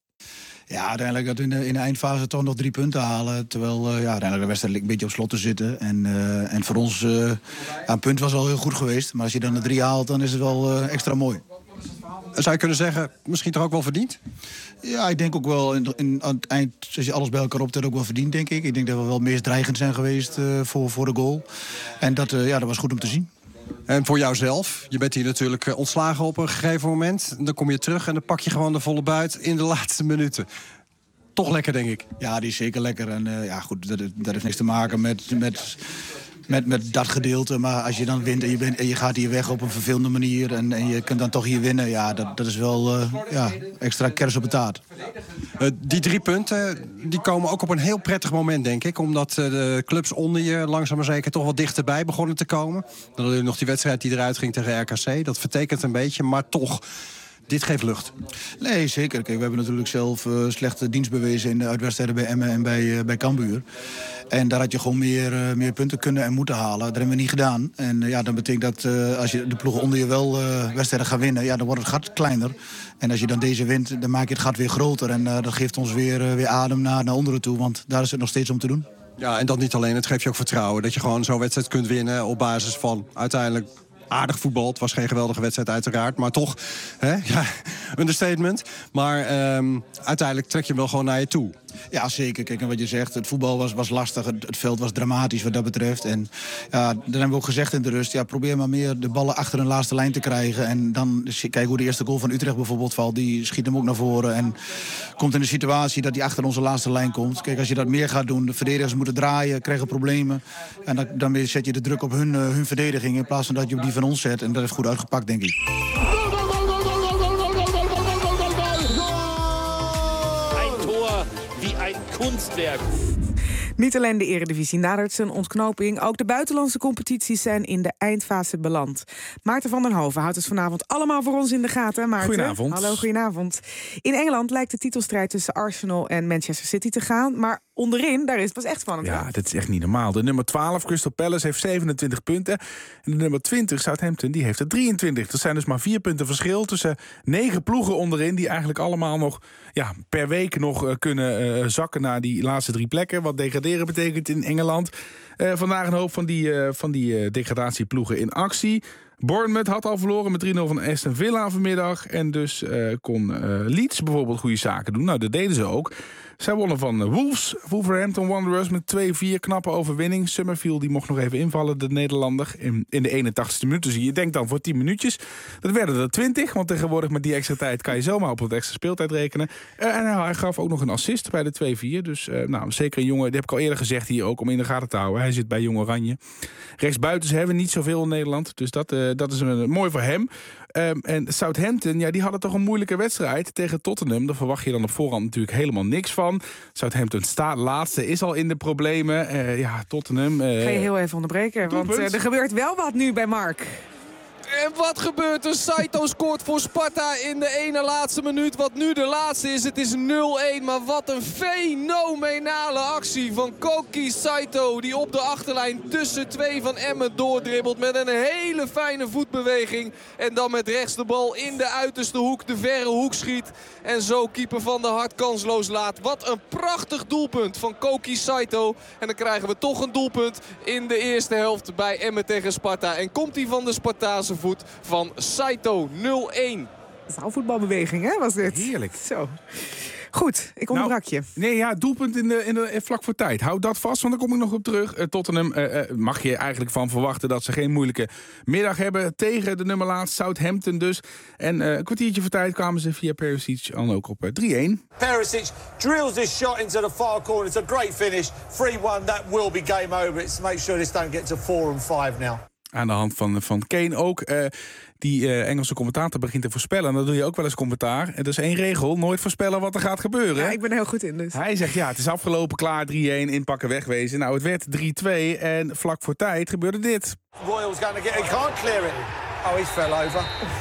Ja, uiteindelijk dat we in de, in de eindfase toch nog drie punten halen. Terwijl uh, ja, uiteindelijk de wedstrijd een beetje op slot te zitten. En, uh, en voor ons, uh, ja, een punt was al heel goed geweest. Maar als je dan de drie haalt, dan is het wel uh, extra mooi. Zou je kunnen zeggen, misschien toch ook wel verdiend? Ja, ik denk ook wel in, in, aan het eind, als je alles bij elkaar optelt, ook wel verdiend, denk ik. Ik denk dat we wel meest dreigend zijn geweest uh, voor, voor de goal. En dat, uh, ja, dat was goed om te zien. En voor jouzelf, je bent hier natuurlijk ontslagen op een gegeven moment. Dan kom je terug en dan pak je gewoon de volle buit in de laatste minuten. Toch lekker, denk ik. Ja, die is zeker lekker. En uh, ja, goed, dat, dat heeft niks te maken met... met Met, met dat gedeelte, maar als je dan wint en je, bent, en je gaat hier weg op een vervelende manier... en, en je kunt dan toch hier winnen, ja, dat, dat is wel uh, ja, extra kers op de taart. Uh, die drie punten die komen ook op een heel prettig moment, denk ik. Omdat uh, de clubs onder je langzaam maar zeker toch wat dichterbij begonnen te komen. Dan hadden we nog die wedstrijd die eruit ging tegen R K C. Dat vertekent een beetje, maar toch... Dit geeft lucht. Nee, zeker. Kijk, we hebben natuurlijk zelf uh, slechte dienst bewezen in de uitwedstrijden bij Emmen en bij, uh, bij Cambuur. En daar had je gewoon meer, uh, meer punten kunnen en moeten halen. Dat hebben we niet gedaan. En uh, ja, dat betekent dat uh, als je de ploegen onder je wel uh, wedstrijden gaat winnen, ja, dan wordt het gat kleiner. En als je dan deze wint, dan maak je het gat weer groter. En uh, dat geeft ons weer, uh, weer adem naar, naar onderen toe, want daar is het nog steeds om te doen. Ja, en dat niet alleen. Het geeft je ook vertrouwen dat je gewoon zo'n wedstrijd kunt winnen op basis van uiteindelijk... aardig voetbal. Het was geen geweldige wedstrijd uiteraard. Maar toch, hè? Ja, understatement. Maar um, uiteindelijk trek je hem wel gewoon naar je toe. Ja, zeker. Kijk, en wat je zegt, het voetbal was, was lastig. Het, het veld was dramatisch wat dat betreft. En ja, dan hebben we ook gezegd in de rust... ja, probeer maar meer de ballen achter een laatste lijn te krijgen. En dan, kijk hoe de eerste goal van Utrecht bijvoorbeeld valt. Die schiet hem ook naar voren. En komt in de situatie dat hij achter onze laatste lijn komt. Kijk, als je dat meer gaat doen, de verdedigers moeten draaien, krijgen problemen. En dan, dan zet je de druk op hun, uh, hun verdediging... in plaats van dat je op die van ons zet. En dat is goed uitgepakt, denk ik. Kunstwerk. Niet alleen de Eredivisie nadert zijn ontknoping, ook de buitenlandse competities zijn in de eindfase beland. Maarten van den Hoven houdt het vanavond allemaal voor ons in de gaten. Maarten, goedenavond. Hallo, goedenavond. In Engeland lijkt de titelstrijd tussen Arsenal en Manchester City te gaan, maar onderin, daar is het pas echt spannend. Ja, dat is echt niet normaal. De nummer twaalf, Crystal Palace, heeft zevenentwintig punten. En de nummer twintig, Southampton, die heeft er drieëntwintig. Dat zijn dus maar vier punten verschil tussen negen ploegen onderin... die eigenlijk allemaal nog ja, per week nog uh, kunnen uh, zakken naar die laatste drie plekken. Wat degraderen betekent in Engeland. Uh, vandaag een hoop van die, uh, van die uh, degradatieploegen in actie. Bournemouth had al verloren met drie nul van Aston Villa vanmiddag. En dus uh, kon uh, Leeds bijvoorbeeld goede zaken doen. Nou, dat deden ze ook. Zij wonnen van Wolves. Wolverhampton Wanderers met twee vier. Knappe overwinning. Summerfield die mocht nog even invallen, de Nederlander. In, in de eenentachtigste minuut. Dus je denkt dan voor tien minuutjes. Dat werden er twintig. Want tegenwoordig met die extra tijd kan je zomaar op wat extra speeltijd rekenen. Uh, en hij gaf ook nog een assist bij de twee vier. Dus uh, nou, zeker een jongen. Die heb ik al eerder gezegd hier ook om in de gaten te houden. Hij zit bij Jong Oranje. Rechtsbuitens hebben we niet zoveel in Nederland. Dus dat, uh, dat is een, mooi voor hem. Um, en Southampton, ja, die hadden toch een moeilijke wedstrijd tegen Tottenham. Daar verwacht je dan op voorhand natuurlijk helemaal niks van. Southampton staat laatste, is al in de problemen. Uh, ja, Tottenham... Uh, Ga je heel even onderbreken, want uh, er gebeurt wel wat nu bij Mark. En wat gebeurt er? Saito scoort voor Sparta in de ene laatste minuut. Wat nu de laatste is. Het is nul een. Maar wat een fenomenale actie van Koki Saito. Die op de achterlijn tussen twee van Emmen doordribbelt. Met een hele fijne voetbeweging. En dan met rechts de bal in de uiterste hoek. De verre hoek schiet. En zo keeper Van der Hart kansloos laat. Wat een prachtig doelpunt van Koki Saito. En dan krijgen we toch een doelpunt in de eerste helft bij Emmen tegen Sparta. En komt hij van de Spartaanse voet van Saito. nul een. Zaalvoetbalbeweging, hè, was dit? Heerlijk. Zo. Goed, ik onderbrak nou, je. Nee, ja, doelpunt in de, in de, vlak voor tijd. Houd dat vast, want daar kom ik nog op terug. Uh, Tottenham uh, uh, mag je eigenlijk van verwachten dat ze geen moeilijke middag hebben tegen de nummer laatst, Southampton dus. En uh, een kwartiertje voor tijd kwamen ze via Perisic dan ook op uh, drie een. Perisic drills this shot into the far corner. It's a great finish. three one, that will be game over. It's make sure this don't get to four and five now. Aan de hand van, van Kane ook. Uh, die uh, Engelse commentator begint te voorspellen. En dat doe je ook wel eens commentaar. En dat is één regel. Nooit voorspellen wat er gaat gebeuren. Ja, ik ben er heel goed in dus. Hij zegt ja, het is afgelopen, klaar, drie een, inpakken, wegwezen. Nou, het werd drie twee en vlak voor tijd gebeurde dit. Royal's going to get it. He can't clear it. Oh, he's fell over.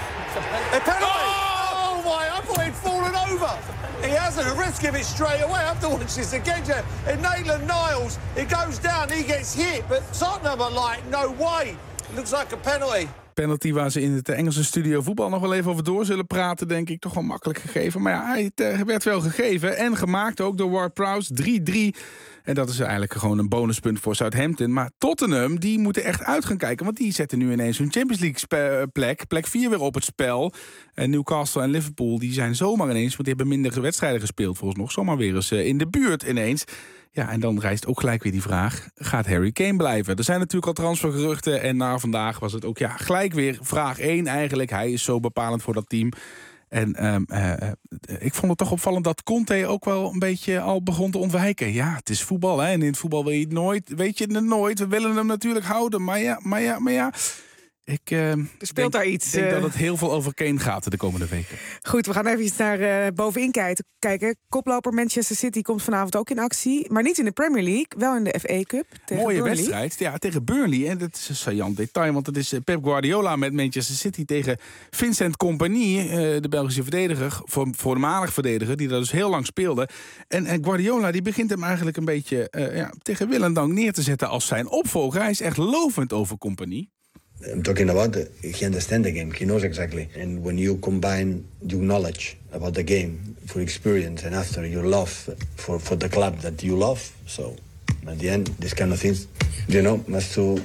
A penalty! Oh, my, I thought he'd fallen over. He hasn't. Let's give it straight away. I have to watch this again. And Maitland Niles, it goes down, he gets hit. But Tottenham are like, no way. It looks like a penalty. Penalty waar ze in het Engelse studio voetbal nog wel even over door zullen praten, denk ik. Toch wel makkelijk gegeven. Maar ja, het uh, werd wel gegeven. En gemaakt ook door Ward-Prowse. drie drie. En dat is eigenlijk gewoon een bonuspunt voor Southampton. Maar Tottenham, die moeten echt uit gaan kijken. Want die zetten nu ineens hun Champions League plek. Plek vier weer op het spel. En Newcastle en Liverpool, die zijn zomaar ineens, want die hebben minder wedstrijden gespeeld volgens nog. Zomaar weer eens uh, in de buurt ineens. Ja, en dan rijst ook gelijk weer die vraag, gaat Harry Kane blijven? Er zijn natuurlijk al transfergeruchten en na vandaag was het ook ja, gelijk weer vraag één eigenlijk. Hij is zo bepalend voor dat team. En um, uh, ik vond het toch opvallend dat Conte ook wel een beetje al begon te ontwijken. Ja, het is voetbal, hè. En in het voetbal weet je het nooit, weet je het nooit. We willen hem natuurlijk houden, maar ja, maar ja, maar ja. Ik uh, er speelt denk, daar iets. denk uh... dat het heel veel over Kane gaat de komende weken. Goed, we gaan even naar uh, bovenin kijken. Koploper Manchester City komt vanavond ook in actie. Maar niet in de Premier League, wel in de F A Cup. Tegen Mooie Burnley. wedstrijd, ja, tegen Burnley. En dat is een saillant detail, want het is Pep Guardiola met Manchester City tegen Vincent Kompany, uh, de Belgische verdediger, voormalig verdediger, die daar dus heel lang speelde. En, en Guardiola die begint hem eigenlijk een beetje uh, ja, tegen wil en dank neer te zetten als zijn opvolger. Hij is echt lovend over Kompany. I'm talking about the, he understands the game. He knows exactly. And when you combine your knowledge about the game for experience and after your love for, for the club that you love, so at the end, this kind of things, you know, must to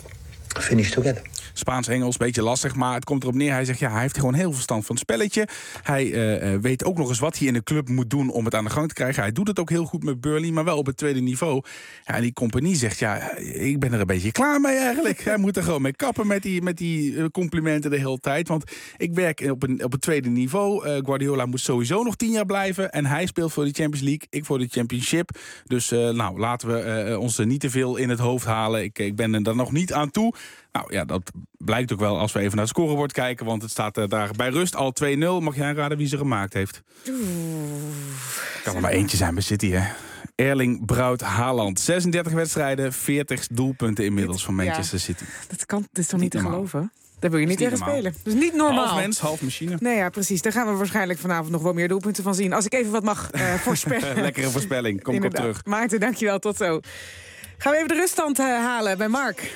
finish together. Spaans-Engels, beetje lastig, maar het komt erop neer. Hij zegt, ja, hij heeft gewoon heel veel verstand van het spelletje. Hij uh, weet ook nog eens wat hij in de club moet doen om het aan de gang te krijgen. Hij doet het ook heel goed met Burnley, maar wel op het tweede niveau. Ja, en die Kompany zegt, ja, ik ben er een beetje klaar mee eigenlijk. Hij moet er gewoon mee kappen met die, met die complimenten de hele tijd. Want ik werk op, een, op het tweede niveau. Uh, Guardiola moet sowieso nog tien jaar blijven. En hij speelt voor de Champions League, ik voor de Championship. Dus uh, nou, laten we uh, ons er niet te veel in het hoofd halen. Ik, ik ben er dan nog niet aan toe. Nou ja, dat blijkt ook wel als we even naar het scorebord kijken. Want het staat uh, daar bij rust al twee nul. Mag jij raden wie ze gemaakt heeft? Oeh. Kan er maar eentje zijn bij City, hè? Erling Braut Haaland. zesendertig wedstrijden, veertig doelpunten inmiddels van Manchester ja, City. Dat kan, dat is toch niet, niet te geloven? Daar wil je niet tegen spelen. Dus niet normaal. Half mens, half machine. Nee, ja, precies. Daar gaan we waarschijnlijk vanavond nog wel meer doelpunten van zien. Als ik even wat mag uh, voorspellen. Lekkere voorspelling. Kom ik op terug. Maarten, dankjewel. Tot zo. Gaan we even de ruststand uh, halen bij Mark.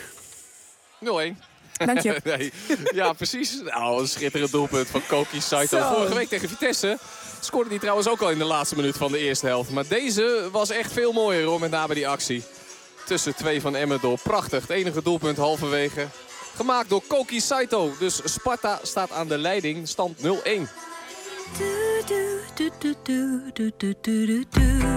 nul een. Dank je. Nee. Ja, precies. Nou, een schitterend doelpunt van Koki Saito. Zo. Vorige week tegen Vitesse scoorde hij trouwens ook al in de laatste minuut van de eerste helft. Maar deze was echt veel mooier, hoor, met name die actie. Tussen twee van Emmen door. Prachtig. Het enige doelpunt halverwege. Gemaakt door Koki Saito. Dus Sparta staat aan de leiding. Stand nul een. do do do do do do do do do.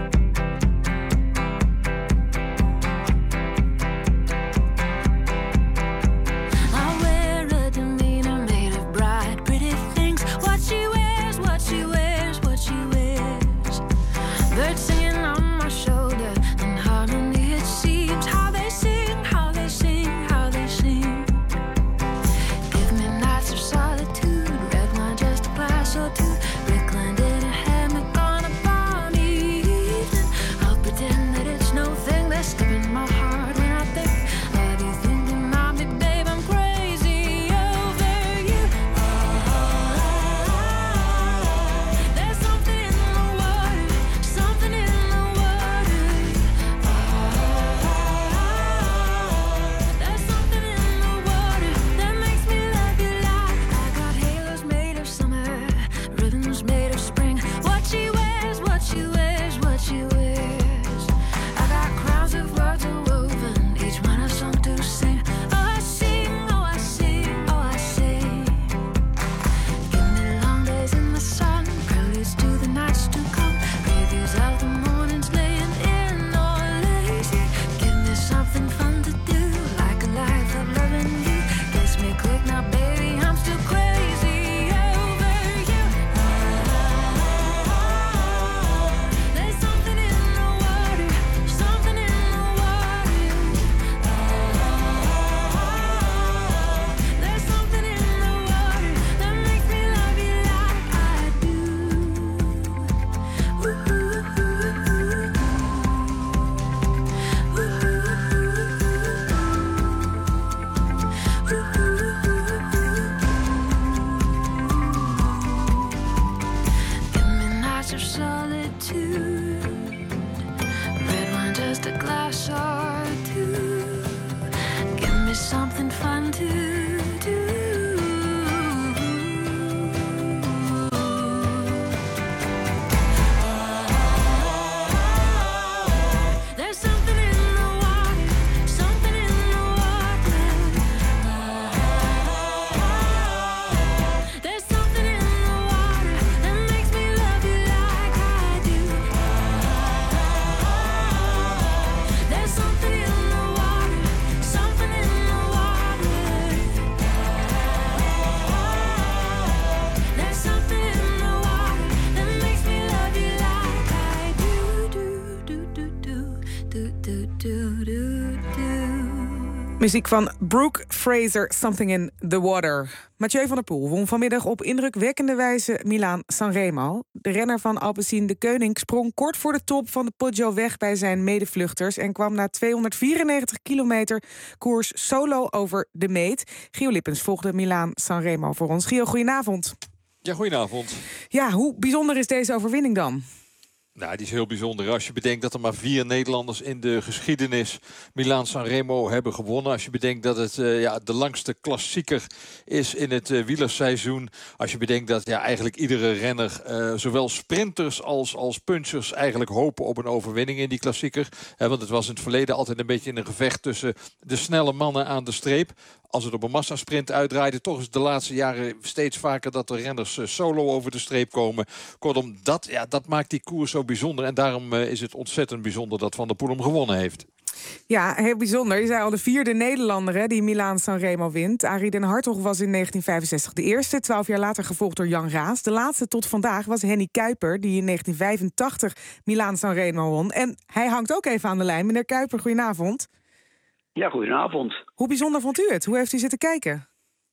Muziek van Brooke Fraser, Something in the Water. Mathieu van der Poel won vanmiddag op indrukwekkende wijze Milaan-Sanremo. De renner van Alpecin de Koning sprong kort voor de top van de Poggio weg bij zijn medevluchters en kwam na tweehonderdvierennegentig kilometer koers solo over de meet. Gio Lippens volgde Milaan-Sanremo voor ons. Gio, goedenavond. Ja, goedenavond. Ja, hoe bijzonder is deze overwinning dan? Nou, die is heel bijzonder als je bedenkt dat er maar vier Nederlanders in de geschiedenis Milaan-Sanremo hebben gewonnen. Als je bedenkt dat het uh, ja, de langste klassieker is in het uh, wielerseizoen. Als je bedenkt dat ja, eigenlijk iedere renner, uh, zowel sprinters als, als punchers, eigenlijk hopen op een overwinning in die klassieker. Uh, want het was in het verleden altijd een beetje een gevecht tussen de snelle mannen aan de streep. Als het op een massasprint uitdraaide, toch is het de laatste jaren steeds vaker dat de renners uh, solo over de streep komen. Kortom, dat, ja, dat maakt die koers zo bijzonder. En daarom uh, is het ontzettend bijzonder dat Van der Poel hem gewonnen heeft. Ja, heel bijzonder. Je zei al de vierde Nederlander hè, die Milaan-Sanremo wint. Arie den Hartog was in negentien vijfenzestig de eerste. Twaalf jaar later gevolgd door Jan Raas. De laatste tot vandaag was Henny Kuiper, die in negentien vijfentachtig Milaan-Sanremo won. En hij hangt ook even aan de lijn. Meneer Kuiper, goedenavond. Ja, goedenavond. Hoe bijzonder vond u het? Hoe heeft u zitten kijken?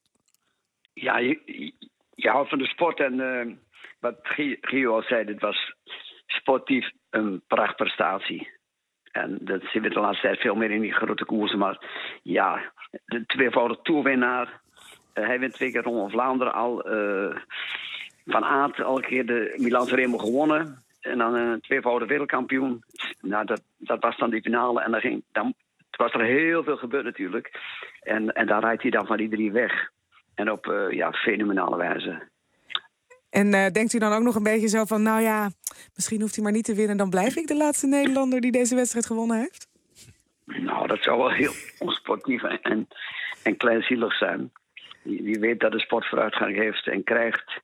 Ja, je, je houdt van de sport en uh, wat Gio al zei, dit was sportief een prachtprestatie. En dat zien we de laatste tijd veel meer in die grote koersen. Maar ja, de tweevoudige toerwinnaar. Uh, hij wint twee keer Ronde Vlaanderen al. Uh, Van Aert al een keer de Milaan-Sanremo gewonnen. En dan een tweevoudige wereldkampioen. Nou, dat, dat was dan die finale. En dan ging, dan was er heel veel gebeurd natuurlijk. En, en daar rijdt hij dan van die drie weg. En op uh, ja, fenomenale wijze. En uh, denkt u dan ook nog een beetje zo van, nou ja, misschien hoeft hij maar niet te winnen, dan blijf ik de laatste Nederlander die deze wedstrijd gewonnen heeft? Nou, dat zou wel heel onsportief en, en kleinzielig zijn. Je weet dat de sport vooruitgang heeft en krijgt.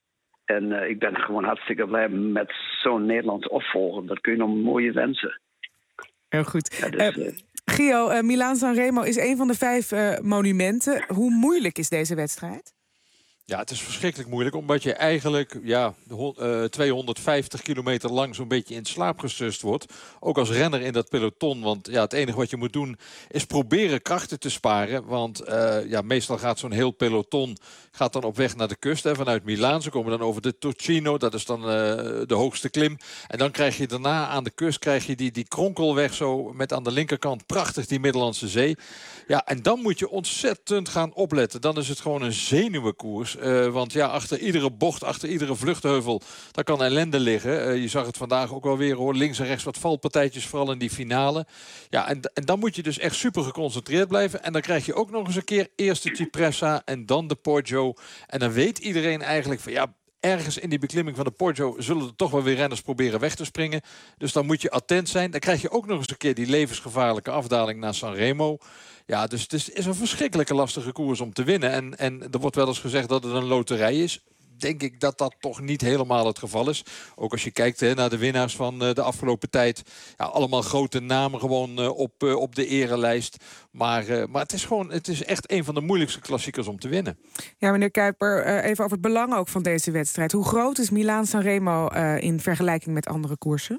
En uh, ik ben gewoon hartstikke blij met zo'n Nederlandse opvolger. Dat kun je nog mooie wensen. Heel goed. Ja, dus, uh, uh, Gio, uh, Milaan-San Remo is een van de vijf uh, monumenten. Hoe moeilijk is deze wedstrijd? Ja, het is verschrikkelijk moeilijk, omdat je eigenlijk ja, uh, tweehonderdvijftig kilometer lang zo'n beetje in slaap gesust wordt. Ook als renner in dat peloton, want ja, het enige wat je moet doen is proberen krachten te sparen. Want uh, ja, meestal gaat zo'n heel peloton gaat dan op weg naar de kust, hè, vanuit Milaan. Ze komen dan over de Torcino, dat is dan uh, de hoogste klim. En dan krijg je daarna aan de kust krijg je die, die kronkelweg zo met aan de linkerkant prachtig die Middellandse Zee. Ja, en dan moet je ontzettend gaan opletten. Dan is het gewoon een zenuwenkoers. Uh, want ja, achter iedere bocht, achter iedere vluchtheuvel, daar kan ellende liggen. Uh, je zag het vandaag ook wel weer, hoor. Links en rechts wat valpartijtjes, vooral in die finale. Ja, en, en dan moet je dus echt super geconcentreerd blijven. En dan krijg je ook nog eens een keer eerst de Cipressa en dan de Poggio. En dan weet iedereen eigenlijk van ja, ergens in die beklimming van de Poggio zullen er toch wel weer renners proberen weg te springen. Dus dan moet je attent zijn. Dan krijg je ook nog eens een keer die levensgevaarlijke afdaling naar Sanremo. Ja, dus het is, is een verschrikkelijke lastige koers om te winnen. En, en er wordt wel eens gezegd dat het een loterij is. Denk ik dat dat toch niet helemaal het geval is. Ook als je kijkt hè, naar de winnaars van uh, de afgelopen tijd. Ja, allemaal grote namen gewoon uh, op, uh, op de erelijst. Maar, uh, maar het is gewoon, het is echt een van de moeilijkste klassiekers om te winnen. Ja, meneer Kuiper, uh, even over het belang ook van deze wedstrijd. Hoe groot is Milaan-San Remo uh, in vergelijking met andere koersen?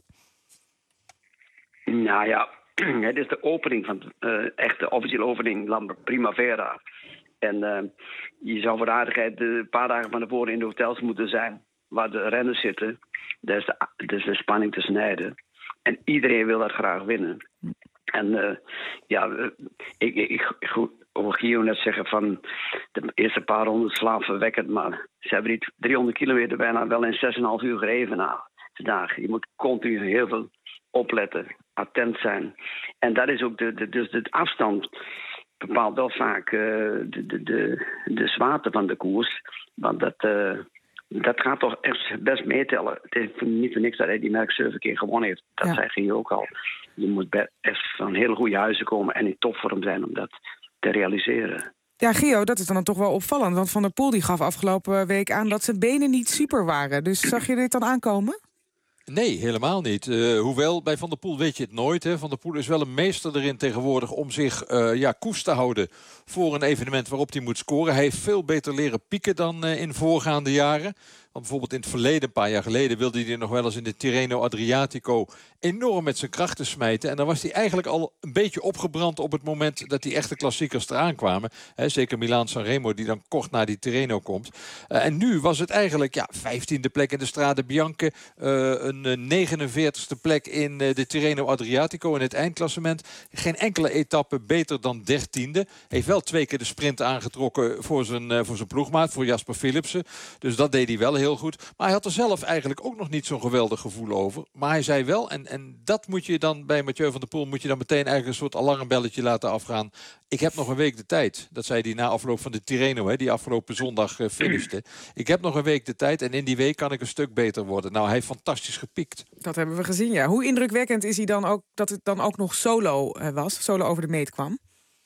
Nou ja, het is de opening van uh, echt de officiële opening Lamber Primavera. En uh, je zou voor de aardigheid een paar dagen van tevoren in de hotels moeten zijn waar de renners zitten. Dat is de, dat is de spanning te snijden. En iedereen wil dat graag winnen. En uh, ja, uh, ik, ik, ik hoor Gio net zeggen van de eerste paar ronden slaapverwekkend. Maar ze hebben die driehonderd kilometer bijna wel in zes komma vijf uur gereden nou, vandaag. Je moet continu heel veel opletten, attent zijn. En dat is ook de, de, dus de afstand bepaalt wel vaak uh, de, de, de, de zwaarte van de koers. Want dat, uh, dat gaat toch echt best meetellen. Het is niet voor niks dat hij die merk zeven keer gewonnen heeft. Dat ja. zei je ook al. Je moet echt van hele goede huizen komen en in topvorm zijn om dat te realiseren. Ja, Gio, dat is dan toch wel opvallend. Want Van der Poel die gaf afgelopen week aan dat zijn benen niet super waren. Dus zag je dit dan aankomen? Nee, helemaal niet. Uh, hoewel, bij Van der Poel weet je het nooit. Hè. Van der Poel is wel een meester erin tegenwoordig om zich uh, ja, koers te houden voor een evenement waarop hij moet scoren. Hij heeft veel beter leren pieken dan uh, in voorgaande jaren. Want bijvoorbeeld in het verleden, een paar jaar geleden, wilde hij nog wel eens in de Tirreno Adriatico enorm met zijn krachten smijten. En dan was hij eigenlijk al een beetje opgebrand op het moment dat die echte klassiekers eraan kwamen. He, zeker Milaan-San Remo, die dan kort na die Tirreno komt. Uh, en nu was het eigenlijk ja, vijftiende plek in de Strade Bianche. Uh, een negenenveertigste plek in uh, de Tirreno Adriatico in het eindklassement. Geen enkele etappe beter dan dertiende. Heeft wel twee keer de sprint aangetrokken voor zijn, uh, voor zijn ploegmaat, voor Jasper Philipsen. Dus dat deed hij wel heel goed. Maar hij had er zelf eigenlijk ook nog niet zo'n geweldig gevoel over. Maar hij zei wel, en, en dat moet je dan bij Mathieu van der Poel, moet je dan meteen eigenlijk een soort alarmbelletje laten afgaan. Ik heb nog een week de tijd. Dat zei hij na afloop van de Tirreno, hè, die afgelopen zondag uh, finishte. Ik heb nog een week de tijd en in die week kan ik een stuk beter worden. Nou, hij heeft fantastisch gepiekt. Dat hebben we gezien, ja. Hoe indrukwekkend is hij dan ook dat het dan ook nog solo uh, was, solo over de meet kwam?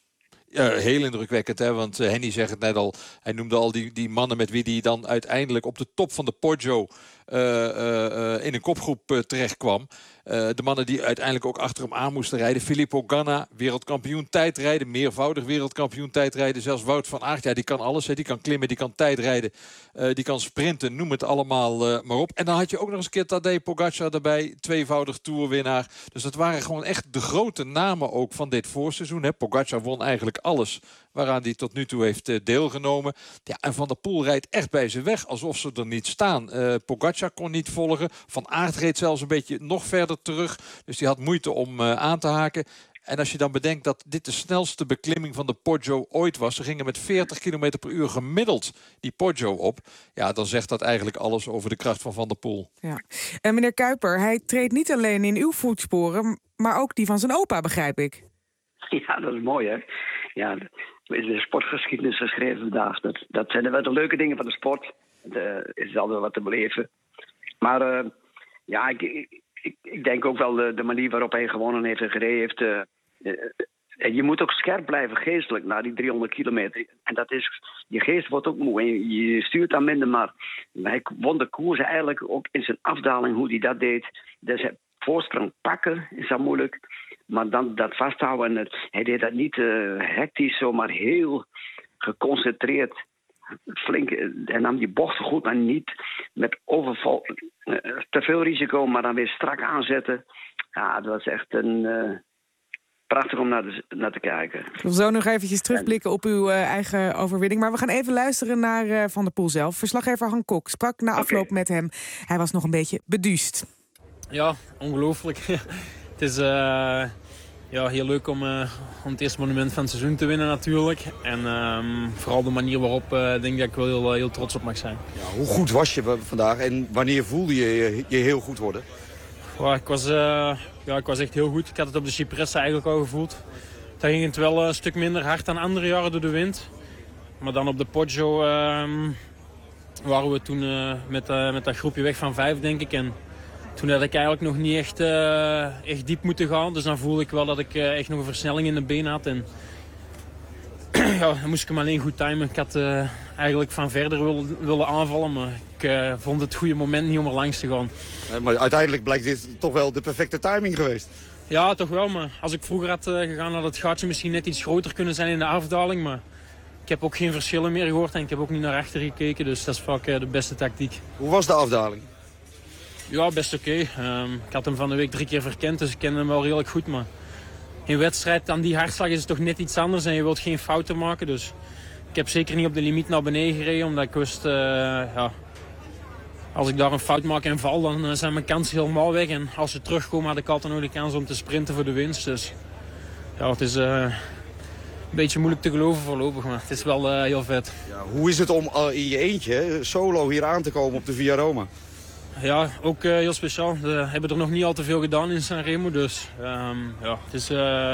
Uh, heel indrukwekkend, hè? Want uh, Henny zegt het net al. Hij noemde al die, die mannen met wie hij dan uiteindelijk op de top van de Poggio uh, uh, uh, in een kopgroep uh, terecht kwam. Uh, de mannen die uiteindelijk ook achter hem aan moesten rijden. Filippo Ganna, wereldkampioen tijdrijden. Meervoudig wereldkampioen tijdrijden. Zelfs Wout van Aert, ja, die kan alles. Hè. Die kan klimmen, die kan tijdrijden. Uh, die kan sprinten, noem het allemaal uh, maar op. En dan had je ook nog eens een keer Tadej Pogacar erbij. Tweevoudig toerwinnaar. Dus dat waren gewoon echt de grote namen ook van dit voorseizoen. Hè. Pogacar won eigenlijk alles waaraan hij tot nu toe heeft uh, deelgenomen. Ja, en Van der Poel rijdt echt bij ze weg, alsof ze er niet staan. Uh, Pogacar kon niet volgen. Van Aert reed zelfs een beetje nog verder terug. Dus die had moeite om uh, aan te haken. En als je dan bedenkt dat dit de snelste beklimming van de Poggio ooit was. Ze gingen met veertig kilometer per uur gemiddeld die Poggio op. Ja, dan zegt dat eigenlijk alles over de kracht van Van der Poel. Ja. En meneer Kuiper, hij treedt niet alleen in uw voetsporen, maar ook die van zijn opa, begrijp ik. Ja, dat is mooi, hè? Ja, er is de sportgeschiedenis geschreven vandaag. Dat, dat zijn wel de leuke dingen van de sport. Er is altijd wat te beleven. Maar uh, ja, ik, ik, ik denk ook wel de, de manier waarop hij gewonnen heeft en gereden heeft. Uh, uh, En je moet ook scherp blijven geestelijk na die driehonderd kilometer. En dat is, je geest wordt ook moe. En je stuurt dan minder, maar hij won de koers eigenlijk ook in zijn afdaling, hoe hij dat deed. Dus hij voorsprong pakken is dat moeilijk. Maar dan dat vasthouden. En het, hij deed dat niet uh, hectisch, zo, maar heel geconcentreerd. Flink. En nam die bochten goed, maar niet met overval. Uh, te veel risico, maar dan weer strak aanzetten. Ja, dat was echt een... Uh, prachtig om naar, de, naar te kijken. Ik wil zo nog eventjes terugblikken op uw uh, eigen overwinning. Maar we gaan even luisteren naar uh, Van der Poel zelf. Verslaggever Han Kok sprak na afloop okay. met hem. Hij was nog een beetje beduust. Ja, ongelooflijk. Het is uh, ja, heel leuk om, uh, om het eerste monument van het seizoen te winnen natuurlijk. En um, vooral de manier waarop uh, denk ik dat ik wel heel, heel trots op mag zijn. Ja, hoe goed was je vandaag en wanneer voelde je je, je heel goed worden? Ja, ik, was, uh, ja, ik was echt heel goed. Ik had het op de Cipressa eigenlijk al gevoeld. Daar ging het wel een stuk minder hard dan andere jaren door de wind. Maar dan op de Poggio uh, waren we toen uh, met, uh, met dat groepje weg van vijf, denk ik. En toen had ik eigenlijk nog niet echt, uh, echt diep moeten gaan. Dus dan voelde ik wel dat ik uh, echt nog een versnelling in de been had. En ja, dan moest ik hem alleen goed timen. Ik had uh, eigenlijk van verder willen, willen aanvallen, maar ik uh, vond het goede moment niet om er langs te gaan. Maar uiteindelijk blijkt dit toch wel de perfecte timing geweest. Ja, toch wel. Maar als ik vroeger had uh, gegaan, had het gaatje misschien net iets groter kunnen zijn in de afdaling. Maar ik heb ook geen verschillen meer gehoord en ik heb ook niet naar achter gekeken. Dus dat is vaak uh, de beste tactiek. Hoe was de afdaling? Ja, best oké. Okay. Um, ik had hem van de week drie keer verkend, dus ik ken hem wel redelijk goed. Maar in wedstrijd, dan die hartslag is het toch net iets anders en je wilt geen fouten maken. Dus ik heb zeker niet op de limiet naar beneden gereden, omdat ik wist, uh, ja, als ik daar een fout maak en val, dan uh, zijn mijn kansen helemaal weg. En als ze terugkomen, had ik altijd nog de kans om te sprinten voor de winst. Dus ja, het is uh, een beetje moeilijk te geloven voorlopig, maar het is wel uh, heel vet. Ja, hoe is het om uh, in je eentje, solo, hier aan te komen op de Via Roma? Ja, ook uh, heel speciaal. We hebben er nog niet al te veel gedaan in Sanremo, dus um, ja, het is uh,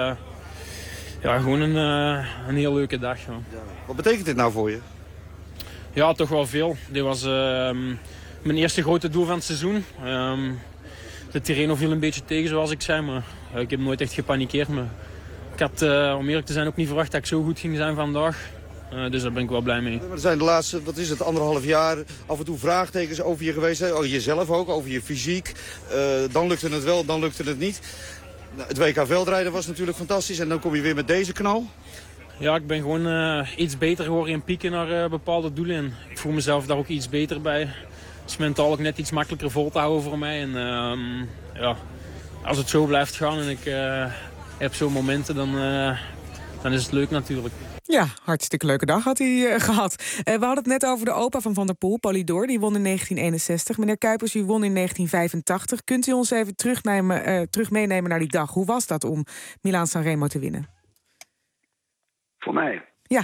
ja, gewoon een, uh, een heel leuke dag. Ja. Ja. Wat betekent dit nou voor je? Ja, toch wel veel. Dit was uh, mijn eerste grote doel van het seizoen. Um, de Tirreno viel een beetje tegen, zoals ik zei, maar ja, ik heb nooit echt gepanikeerd. Maar ik had, uh, om eerlijk te zijn, ook niet verwacht dat ik zo goed ging zijn vandaag. Uh, dus daar ben ik wel blij mee. Er zijn de laatste, wat is het, anderhalf jaar af en toe vraagtekens over je geweest. Hè? Over jezelf ook, over je fysiek. Uh, dan lukte het wel, dan lukte het niet. Het W K veldrijden was natuurlijk fantastisch. En dan kom je weer met deze knal. Ja, ik ben gewoon uh, iets beter geworden in pieken naar uh, bepaalde doelen. En ik voel mezelf daar ook iets beter bij. Het is mentaal ook net iets makkelijker vol te houden voor mij. En uh, ja, als het zo blijft gaan en ik uh, heb zo'n momenten, dan, uh, dan is het leuk natuurlijk. Ja, hartstikke leuke dag had hij uh, gehad. Uh, we hadden het net over de opa van Van der Poel, Polydor. Die won in negentien eenenzestig. Meneer Kuipers, u won in negentien vijfentachtig. Kunt u ons even terugnemen, uh, terug meenemen naar die dag? Hoe was dat om Milaan-Sanremo te winnen? Voor mij? Ja.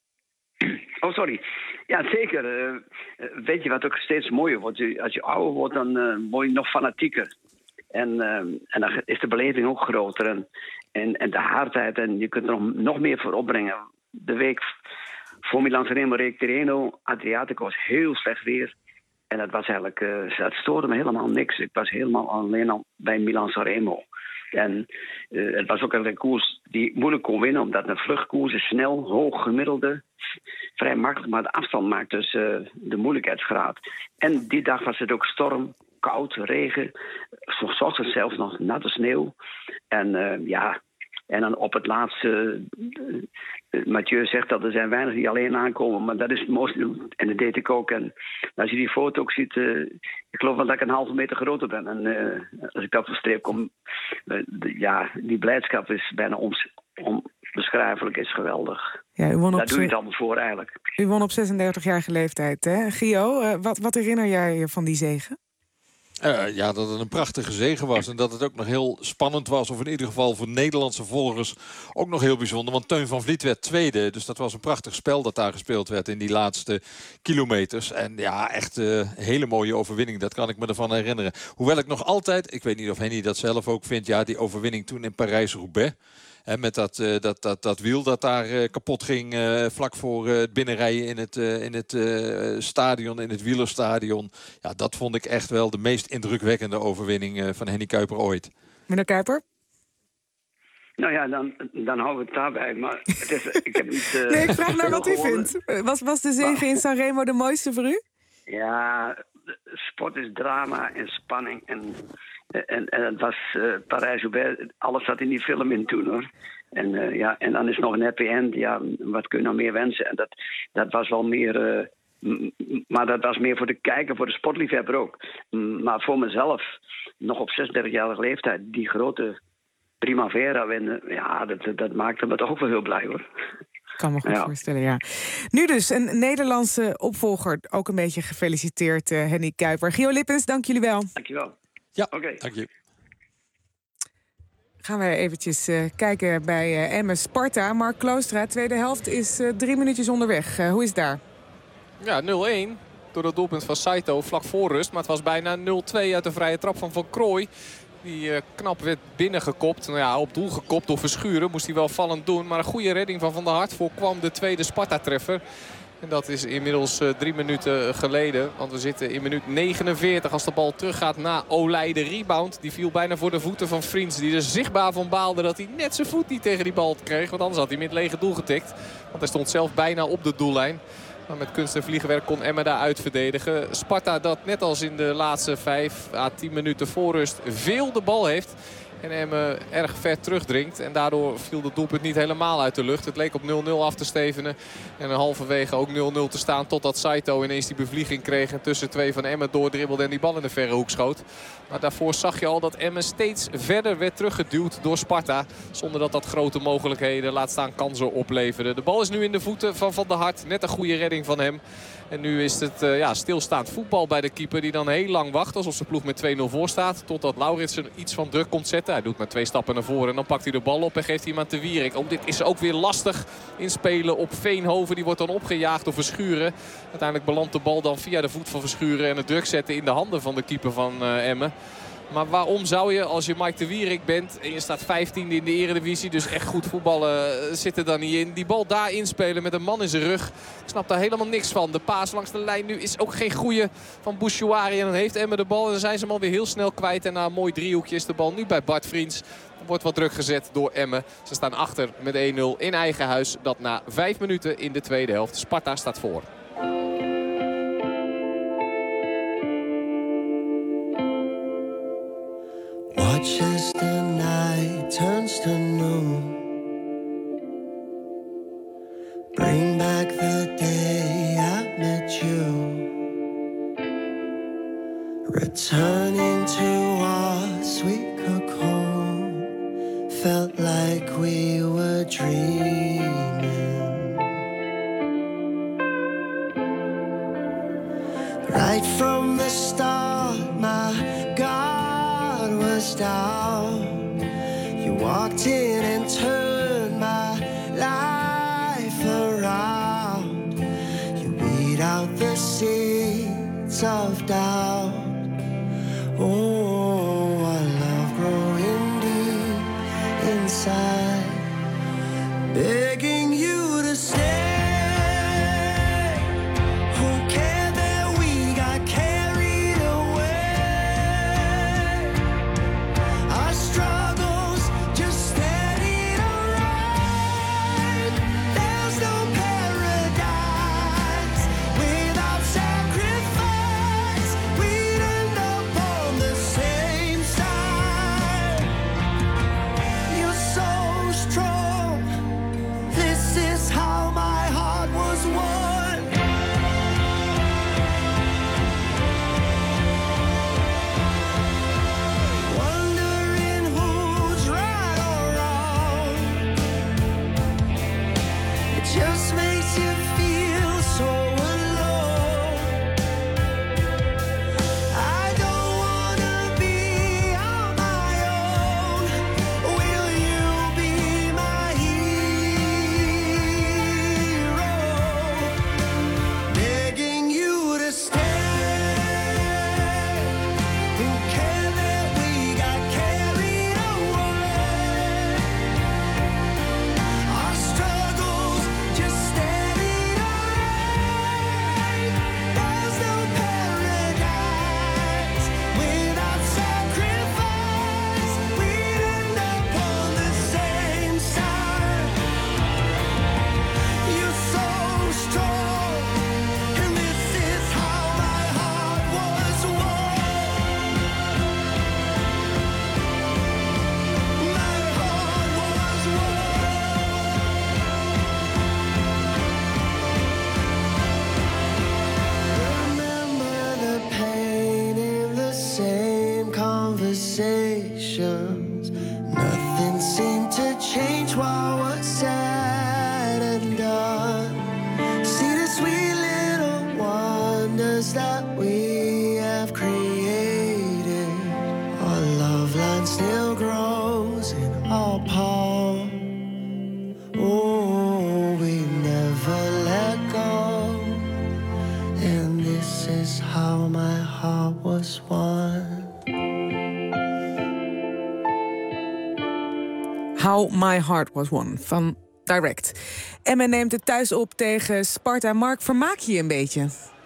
Oh, sorry. Ja, zeker. Uh, weet je wat ook steeds mooier wordt? Als je ouder wordt, dan uh, word je nog fanatieker. En, uh, en dan is de beleving ook groter. En, en, en de hardheid. En je kunt er nog, nog meer voor opbrengen. De week voor Milaan-Sanremo reed Tirreno. Adriatico was heel slecht weer. En dat was eigenlijk... Uh, dat stoorde me helemaal niks. Ik was helemaal alleen al bij Milaan-Sanremo. En uh, het was ook een koers die moeilijk kon winnen. Omdat een vluchtkoers is snel, hoog, gemiddelde. Vrij makkelijk, maar de afstand maakt dus uh, de moeilijkheidsgraad. En die dag was het ook storm. Koud, regen, soms ochtends zelfs nog natte sneeuw. En uh, ja, en dan op het laatste... Uh, uh, Mathieu zegt dat er zijn weinig die alleen aankomen, maar dat is het mooiste. En dat deed ik ook. En als je die foto ook ziet, uh, ik geloof wel dat ik een halve meter groter ben. En uh, als ik dat voor streep kom, uh, de, ja, die blijdschap is bijna onbeschrijfelijk, is geweldig. Ja, u won op Daar doe je het allemaal voor eigenlijk. U won op zesendertigjarige leeftijd, hè? Gio, uh, wat, wat herinner jij je van die zege? Uh, ja, dat het een prachtige zege was. En dat het ook nog heel spannend was. Of in ieder geval voor Nederlandse volgers ook nog heel bijzonder. Want Teun van Vliet werd tweede. Dus dat was een prachtig spel dat daar gespeeld werd in die laatste kilometers. En ja, echt een uh, hele mooie overwinning. Dat kan ik me ervan herinneren. Hoewel ik nog altijd, ik weet niet of Henny dat zelf ook vindt. Ja, die overwinning toen in Parijs-Roubaix. He, met dat, uh, dat, dat, dat wiel dat daar uh, kapot ging uh, vlak voor uh, het binnenrijden in het, uh, in het uh, stadion, in het wielerstadion. Ja, dat vond ik echt wel de meest indrukwekkende overwinning uh, van Henny Kuiper ooit. Meneer Kuiper? Nou ja, dan, dan houden we het daarbij. Maar het is, ik heb niet... Uh, nee, ik vraag naar wat u vindt. Was, was de zege in Sanremo de mooiste voor u? Ja, sport is drama en spanning. En, en, en het was uh, Parijs-Roubaix, alles zat in die film in toen, hoor. En, uh, ja, en dan is nog een happy end. Ja, wat kun je nou meer wensen? En dat, dat was wel meer... Uh, maar dat was meer voor de kijker, voor de sportliefhebber ook. Maar voor mezelf, nog op zesendertigjarige leeftijd, die grote Primavera winnen, ja, dat, dat maakte me toch ook wel heel blij, hoor. Ik kan me goed ja. voorstellen, ja. Nu dus een Nederlandse opvolger, ook een beetje gefeliciteerd, uh, Henny Kuiper. Gio Lippens, dank jullie wel. Dank je wel. Ja, oké. Okay. Dank je. Gaan we eventjes uh, kijken bij uh, Emmen Sparta. Mark Kloostra, tweede helft is uh, drie minuutjes onderweg. Uh, hoe is het daar? Ja, nul-een door het doelpunt van Saito vlak voor rust. Maar het was bijna nul-twee uit de vrije trap van Van Krooij. Die uh, knap werd binnengekopt. Nou ja, op doel gekopt door Verschuren. Moest hij wel vallend doen. Maar een goede redding van Van der Hart voorkwam de tweede Sparta-treffer. En dat is inmiddels uh, drie minuten geleden. Want we zitten in minuut negenenveertig als de bal teruggaat naar Olij. De rebound die viel bijna voor de voeten van Vriends. Die er zichtbaar van baalde dat hij net zijn voet niet tegen die bal kreeg. Want anders had hij met lege doel getikt. Want hij stond zelf bijna op de doellijn. Maar met kunst en vliegenwerk kon Emmen daar uitverdedigen. Sparta dat net als in de laatste vijf à tien minuten voor rust veel de bal heeft. En Emmen erg ver terugdringt. En daardoor viel het doelpunt niet helemaal uit de lucht. Het leek op nul-nul af te stevenen. En een halverwege ook nul-nul te staan. Totdat Saito ineens die bevlieging kreeg. En tussen twee van Emmen doordribbelde en die bal in de verre hoek schoot. Maar daarvoor zag je al dat Emmen steeds verder werd teruggeduwd door Sparta. Zonder dat dat grote mogelijkheden, laat staan kansen opleverde. De bal is nu in de voeten van Van der Hart. Net een goede redding van hem. En nu is het uh, ja, stilstaand voetbal bij de keeper die dan heel lang wacht. Alsof zijn ploeg met twee nul voor staat. Totdat Lauritsen iets van druk komt zetten. Hij doet maar twee stappen naar voren en dan pakt hij de bal op en geeft hij hem aan Te Wierik. Ook dit is ook weer lastig inspelen op Veenhoven. Die wordt dan opgejaagd door Verschuren. Uiteindelijk belandt de bal dan via de voet van Verschuren en het druk zetten in de handen van de keeper van uh, Emmen. Maar waarom zou je, als je Mike de Wierik bent en je staat vijftiende in de Eredivisie, dus echt goed voetballen zit er dan niet in, die bal daar inspelen met een man in zijn rug? Ik snap daar helemaal niks van. De paas langs de lijn nu is ook geen goede van Bouchouari. En dan heeft Emmen de bal en dan zijn ze hem alweer heel snel kwijt. En na een mooi driehoekje is de bal nu bij Bart Vriends. Er wordt wat druk gezet door Emmen. Ze staan achter met één nul in eigen huis. Dat na vijf minuten in de tweede helft. Sparta staat voor. Watch as the night turns to noon. Bring back the day I met you. Returning to our sweet cocoon. Felt like we were dreaming. Right from the start, my God was down. You walked in and turned my life around. You weed out the seeds of doubt. Oh, our love growing deep inside, begging you to stay. Say words that we have created. Our love line still grows in our palm. Oh, we never let go. And this is how my heart was won. How My Heart Was Won van Direct. Emmen neemt het thuis op tegen Sparta. Mark, vermaak je je een beetje?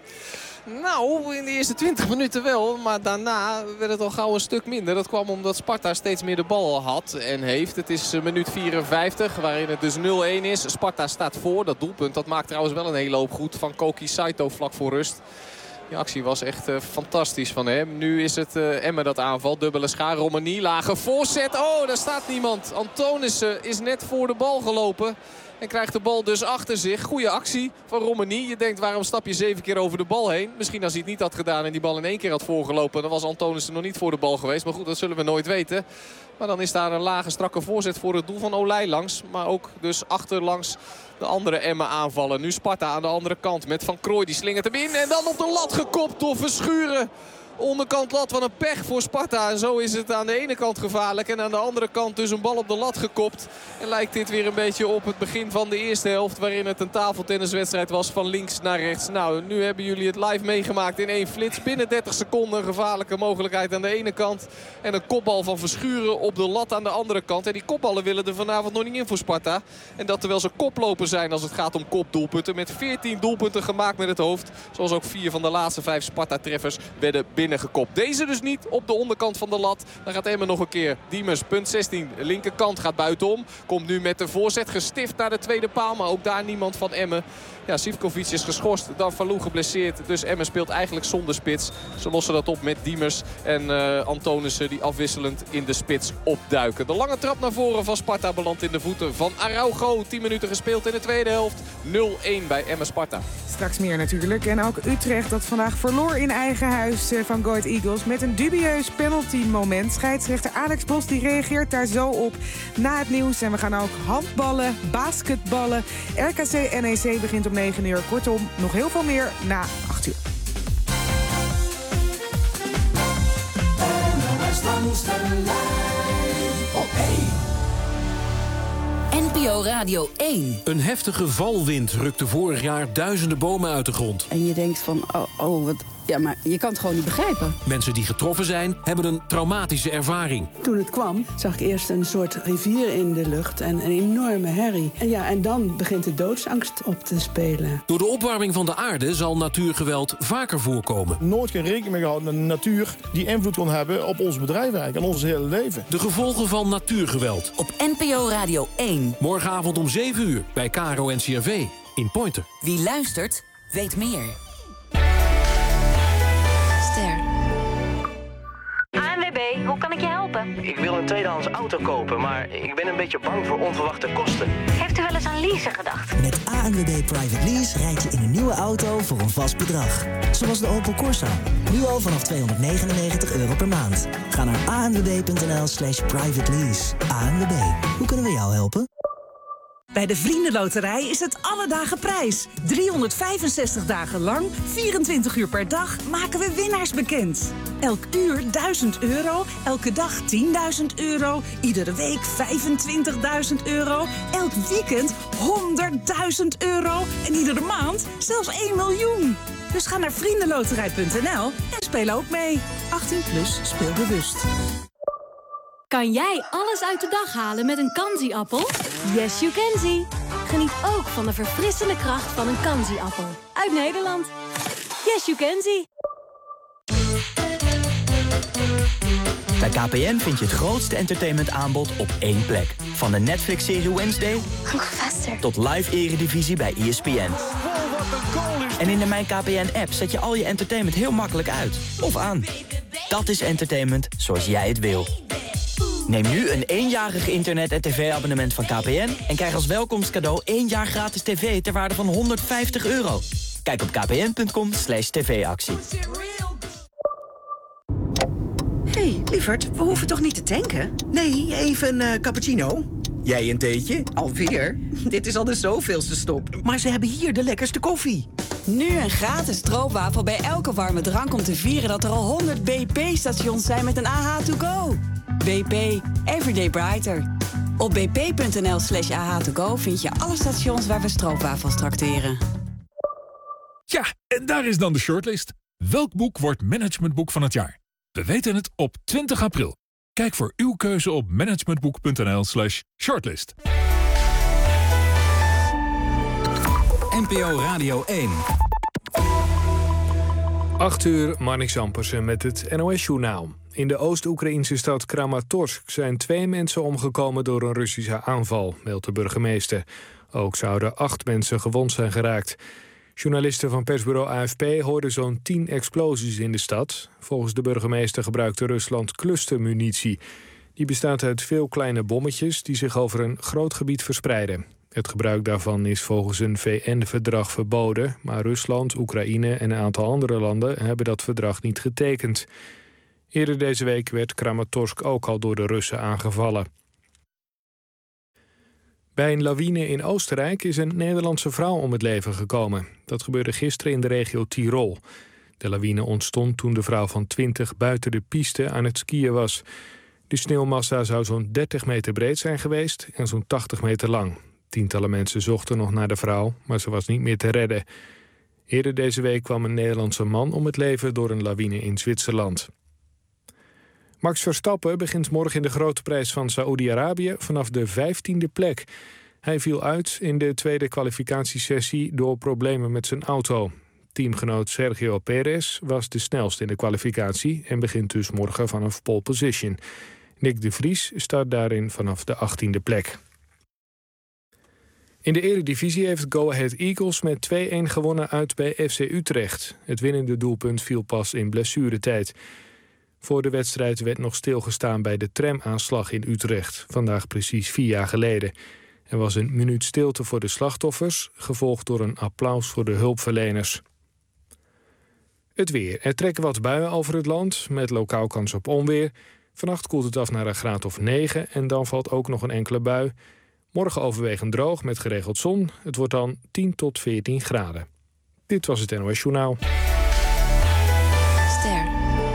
Nou, in de eerste twintig minuten wel. Maar daarna werd het al gauw een stuk minder. Dat kwam omdat Sparta steeds meer de bal had en heeft. Het is minuut vierenvijftig waarin het dus nul-een is. Sparta staat voor. Dat doelpunt dat maakt trouwens wel een hele hoop goed van Koki Saito vlak voor rust. Die actie was echt uh, fantastisch van hem. Nu is het uh, Emmen dat aanval. Dubbele schaar. Romani, lage voorzet. Oh, daar staat niemand. Antonissen is net voor de bal gelopen. En krijgt de bal dus achter zich. Goeie actie van Romani. Je denkt, waarom stap je zeven keer over de bal heen? Misschien als hij het niet had gedaan en die bal in één keer had voorgelopen. Dan was Antonissen nog niet voor de bal geweest. Maar goed, dat zullen we nooit weten. Maar dan is daar een lage strakke voorzet voor het doel van Olij langs. Maar ook dus achterlangs de andere Emmen aanvallen. Nu Sparta aan de andere kant met Van Krooij. Die slingert hem in en dan op de lat gekopt door Verschuren. Onderkant lat van een pech voor Sparta. En zo is het aan de ene kant gevaarlijk. En aan de andere kant dus een bal op de lat gekopt. En lijkt dit weer een beetje op het begin van de eerste helft. Waarin het een tafeltenniswedstrijd was van links naar rechts. Nou, nu hebben jullie het live meegemaakt in één flits. Binnen dertig seconden een gevaarlijke mogelijkheid aan de ene kant. En een kopbal van Verschuren op de lat aan de andere kant. En die kopballen willen er vanavond nog niet in voor Sparta. En dat terwijl ze koploper zijn als het gaat om kopdoelpunten. Met veertien doelpunten gemaakt met het hoofd. Zoals ook vier van de laatste vijf Sparta-treffers werden binnen. Gekopt. Deze dus niet op de onderkant van de lat. Dan gaat Emmen nog een keer. Diemers, punt zestien. De linkerkant gaat buitenom. Komt nu met de voorzet gestift naar de tweede paal. Maar ook daar niemand van Emmen. Ja, Sivkovic is geschorst. Dan Falou geblesseerd. Dus Emmen speelt eigenlijk zonder spits. Ze lossen dat op met Diemers en uh, Antonissen die afwisselend in de spits opduiken. De lange trap naar voren van Sparta belandt in de voeten van Araujo. tien minuten gespeeld in de tweede helft. nul-een bij Emmen Sparta. Straks meer natuurlijk. En ook Utrecht dat vandaag verloor in eigen huis van Go Ahead Eagles met een dubieus penalty moment. Scheidsrechter Alex Bos die reageert daar zo op na het nieuws. En we gaan ook handballen, basketballen. R K C N E C begint om negen uur. Kortom, nog heel veel meer na acht uur. N P O Radio één. Een heftige valwind rukte vorig jaar duizenden bomen uit de grond. En je denkt van, oh, oh wat... Ja, maar je kan het gewoon niet begrijpen. Mensen die getroffen zijn, hebben een traumatische ervaring. Toen het kwam, zag ik eerst een soort rivier in de lucht en een enorme herrie. En ja, en dan begint de doodsangst op te spelen. Door de opwarming van de aarde zal natuurgeweld vaker voorkomen. Nooit geen rekening mee gehouden met een natuur die invloed kan hebben op ons bedrijf eigenlijk en ons hele leven. De gevolgen van natuurgeweld. Op N P O Radio één. Morgenavond om zeven uur bij K R O N C R V in Pointer. Wie luistert, weet meer. A N W B, hoe kan ik je helpen? Ik wil een tweedehands auto kopen, maar ik ben een beetje bang voor onverwachte kosten. Heeft u wel eens aan leasen gedacht? Met A N W B Private Lease rijd je in een nieuwe auto voor een vast bedrag. Zoals de Opel Corsa. Nu al vanaf tweehonderdnegenennegentig euro per maand. Ga naar a n w b punt n l slash private lease. A N W B, hoe kunnen we jou helpen? Bij de Vriendenloterij is het alle dagen prijs. driehonderdvijfenzestig dagen lang, vierentwintig uur per dag, maken we winnaars bekend. Elk uur duizend euro, elke dag tienduizend euro, iedere week vijfentwintigduizend euro, elk weekend honderdduizend euro en iedere maand zelfs één miljoen. Dus ga naar vriendenloterij punt n l en speel ook mee. achttien plus, speel bewust. Kan jij alles uit de dag halen met een Kanzi-appel? Yes, you can see. Geniet ook van de verfrissende kracht van een Kanzi-appel. Uit Nederland. Yes, you can see. Bij K P N vind je het grootste entertainmentaanbod op één plek. Van de Netflix-serie Wednesday tot live eredivisie bij E S P N. En in de Mijn K P N-app zet je al je entertainment heel makkelijk uit. Of aan. Dat is entertainment zoals jij het wil. Neem nu een eenjarig internet- en tv-abonnement van K P N... en krijg als welkomstcadeau één jaar gratis tv ter waarde van honderdvijftig euro. Kijk op kpn.com slash tv-actie. Hé, hey, lieverd, we hoeven toch niet te tanken? Nee, even een uh, cappuccino. Jij een theetje? Alweer? Dit is al de zoveelste stop. Maar ze hebben hier de lekkerste koffie. Nu een gratis stroopwafel bij elke warme drank om te vieren dat er al honderd B P-stations zijn met een A H to go. B P, Everyday Brighter. Op bp.nl slash AH to go vind je alle stations waar we stroopwafels trakteren. Ja, en daar is dan de shortlist. Welk boek wordt managementboek van het jaar? We weten het op twintig april. Kijk voor uw keuze op managementboek.nl slash shortlist. N P O Radio één. acht uur, Marnix Ampersen met het N O S-journaal. In de Oost-Oekraïnse stad Kramatorsk zijn twee mensen omgekomen door een Russische aanval, meldt de burgemeester. Ook zouden acht mensen gewond zijn geraakt. Journalisten van persbureau A F P hoorden zo'n tien explosies in de stad. Volgens de burgemeester gebruikte Rusland clustermunitie. Die bestaat uit veel kleine bommetjes die zich over een groot gebied verspreiden. Het gebruik daarvan is volgens een V N-verdrag verboden, maar Rusland, Oekraïne en een aantal andere landen hebben dat verdrag niet getekend. Eerder deze week werd Kramatorsk ook al door de Russen aangevallen. Bij een lawine in Oostenrijk is een Nederlandse vrouw om het leven gekomen. Dat gebeurde gisteren in de regio Tirol. De lawine ontstond toen de vrouw van twintig buiten de piste aan het skiën was. De sneeuwmassa zou zo'n dertig meter breed zijn geweest en zo'n tachtig meter lang. Tientallen mensen zochten nog naar de vrouw, maar ze was niet meer te redden. Eerder deze week kwam een Nederlandse man om het leven door een lawine in Zwitserland. Max Verstappen begint morgen in de Grote Prijs van Saoedi-Arabië vanaf de vijftiende plek. Hij viel uit in de tweede kwalificatiesessie door problemen met zijn auto. Teamgenoot Sergio Perez was de snelste in de kwalificatie en begint dus morgen vanaf pole position. Nick de Vries start daarin vanaf de achttiende plek. In de Eredivisie heeft Go Ahead Eagles met twee-een gewonnen uit bij F C Utrecht. Het winnende doelpunt viel pas in blessuretijd. Voor de wedstrijd werd nog stilgestaan bij de tramaanslag in Utrecht, vandaag precies vier jaar geleden. Er was een minuut stilte voor de slachtoffers, gevolgd door een applaus voor de hulpverleners. Het weer. Er trekken wat buien over het land, met lokaal kans op onweer. Vannacht koelt het af naar een graad of negen en dan valt ook nog een enkele bui. Morgen overwegend droog met geregeld zon. Het wordt dan tien tot veertien graden. Dit was het N O S Journaal. Ster.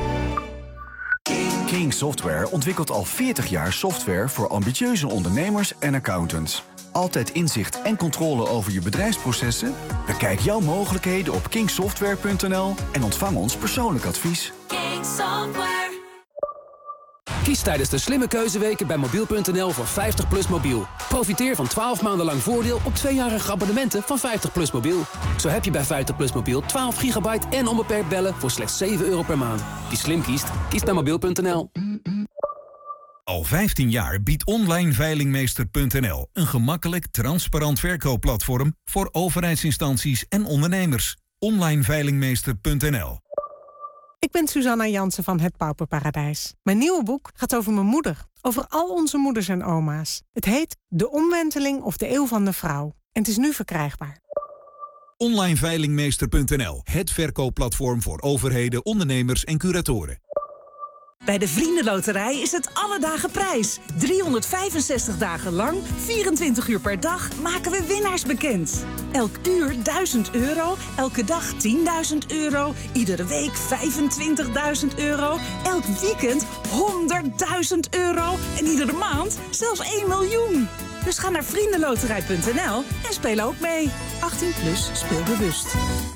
King Software ontwikkelt al veertig jaar software voor ambitieuze ondernemers en accountants. Altijd inzicht en controle over je bedrijfsprocessen? Bekijk jouw mogelijkheden op king software punt n l en ontvang ons persoonlijk advies. King Software. Kies tijdens de slimme keuzeweken bij mobiel punt n l voor vijftig plus mobiel. Profiteer van twaalf maanden lang voordeel op tweejarige abonnementen van vijftig plus mobiel. Zo heb je bij vijftig plus mobiel twaalf gigabyte en onbeperkt bellen voor slechts zeven euro per maand. Wie slim kiest, kiest bij mobiel punt n l. Al vijftien jaar biedt online veilingmeester punt n l een gemakkelijk, transparant verkoopplatform voor overheidsinstanties en ondernemers. online veilingmeester punt n l. Ik ben Susanna Jansen van Het Pauperparadijs. Mijn nieuwe boek gaat over mijn moeder. Over al onze moeders en oma's. Het heet De Omwenteling of de Eeuw van de Vrouw. En het is nu verkrijgbaar. online veilingmeester punt n l. Het verkoopplatform voor overheden, ondernemers en curatoren. Bij de Vriendenloterij is het alle dagen prijs. driehonderdvijfenzestig dagen lang, vierentwintig uur per dag, maken we winnaars bekend. Elk uur duizend euro, elke dag tienduizend euro, iedere week vijfentwintigduizend euro, elk weekend honderdduizend euro en iedere maand zelfs één miljoen. Dus ga naar vriendenloterij punt n l en speel ook mee. achttien plus, speel bewust.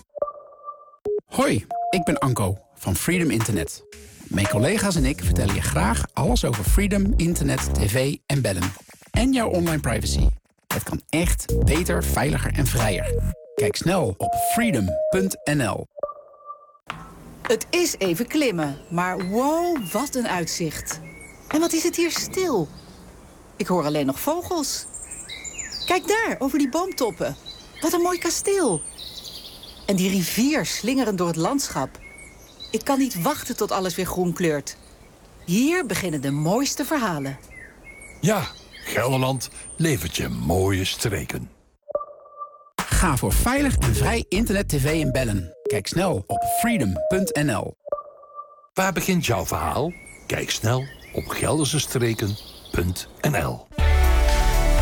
Hoi, ik ben Anko van Freedom Internet. Mijn collega's en ik vertellen je graag alles over freedom, internet, tv en bellen. En jouw online privacy. Het kan echt beter, veiliger en vrijer. Kijk snel op freedom punt n l. Het is even klimmen, maar wow, wat een uitzicht. En wat is het hier stil. Ik hoor alleen nog vogels. Kijk daar, over die boomtoppen. Wat een mooi kasteel. En die rivier slingerend door het landschap. Ik kan niet wachten tot alles weer groen kleurt. Hier beginnen de mooiste verhalen. Ja, Gelderland levert je mooie streken. Ga voor veilig en vrij internet, tv en bellen. Kijk snel op freedom punt n l. Waar begint jouw verhaal? Kijk snel op geldersestreken punt n l.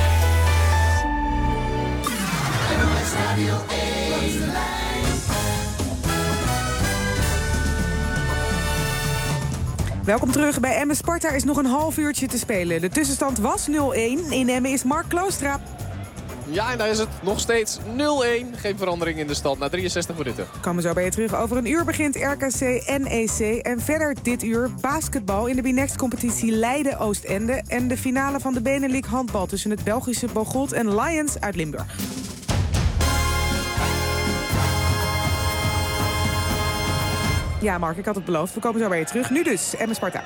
Radio één. Welkom terug. Bij Emmen Sparta is nog een half uurtje te spelen. De tussenstand was nul-één. In Emmen is Mark Kloostra. Ja, en daar is het nog steeds nul-één. Geen verandering in de stand na drieënzestig minuten. Komen zo bij je terug. Over een uur begint R K C N E C. En verder dit uur basketbal in de B-Next-competitie Leiden-Oostende. En de finale van de Benelux handbal tussen het Belgische Bocholt en Lions uit Limburg. Ja, Mark, ik had het beloofd. We komen zo bij je terug. Nu dus, Emmen Sparta.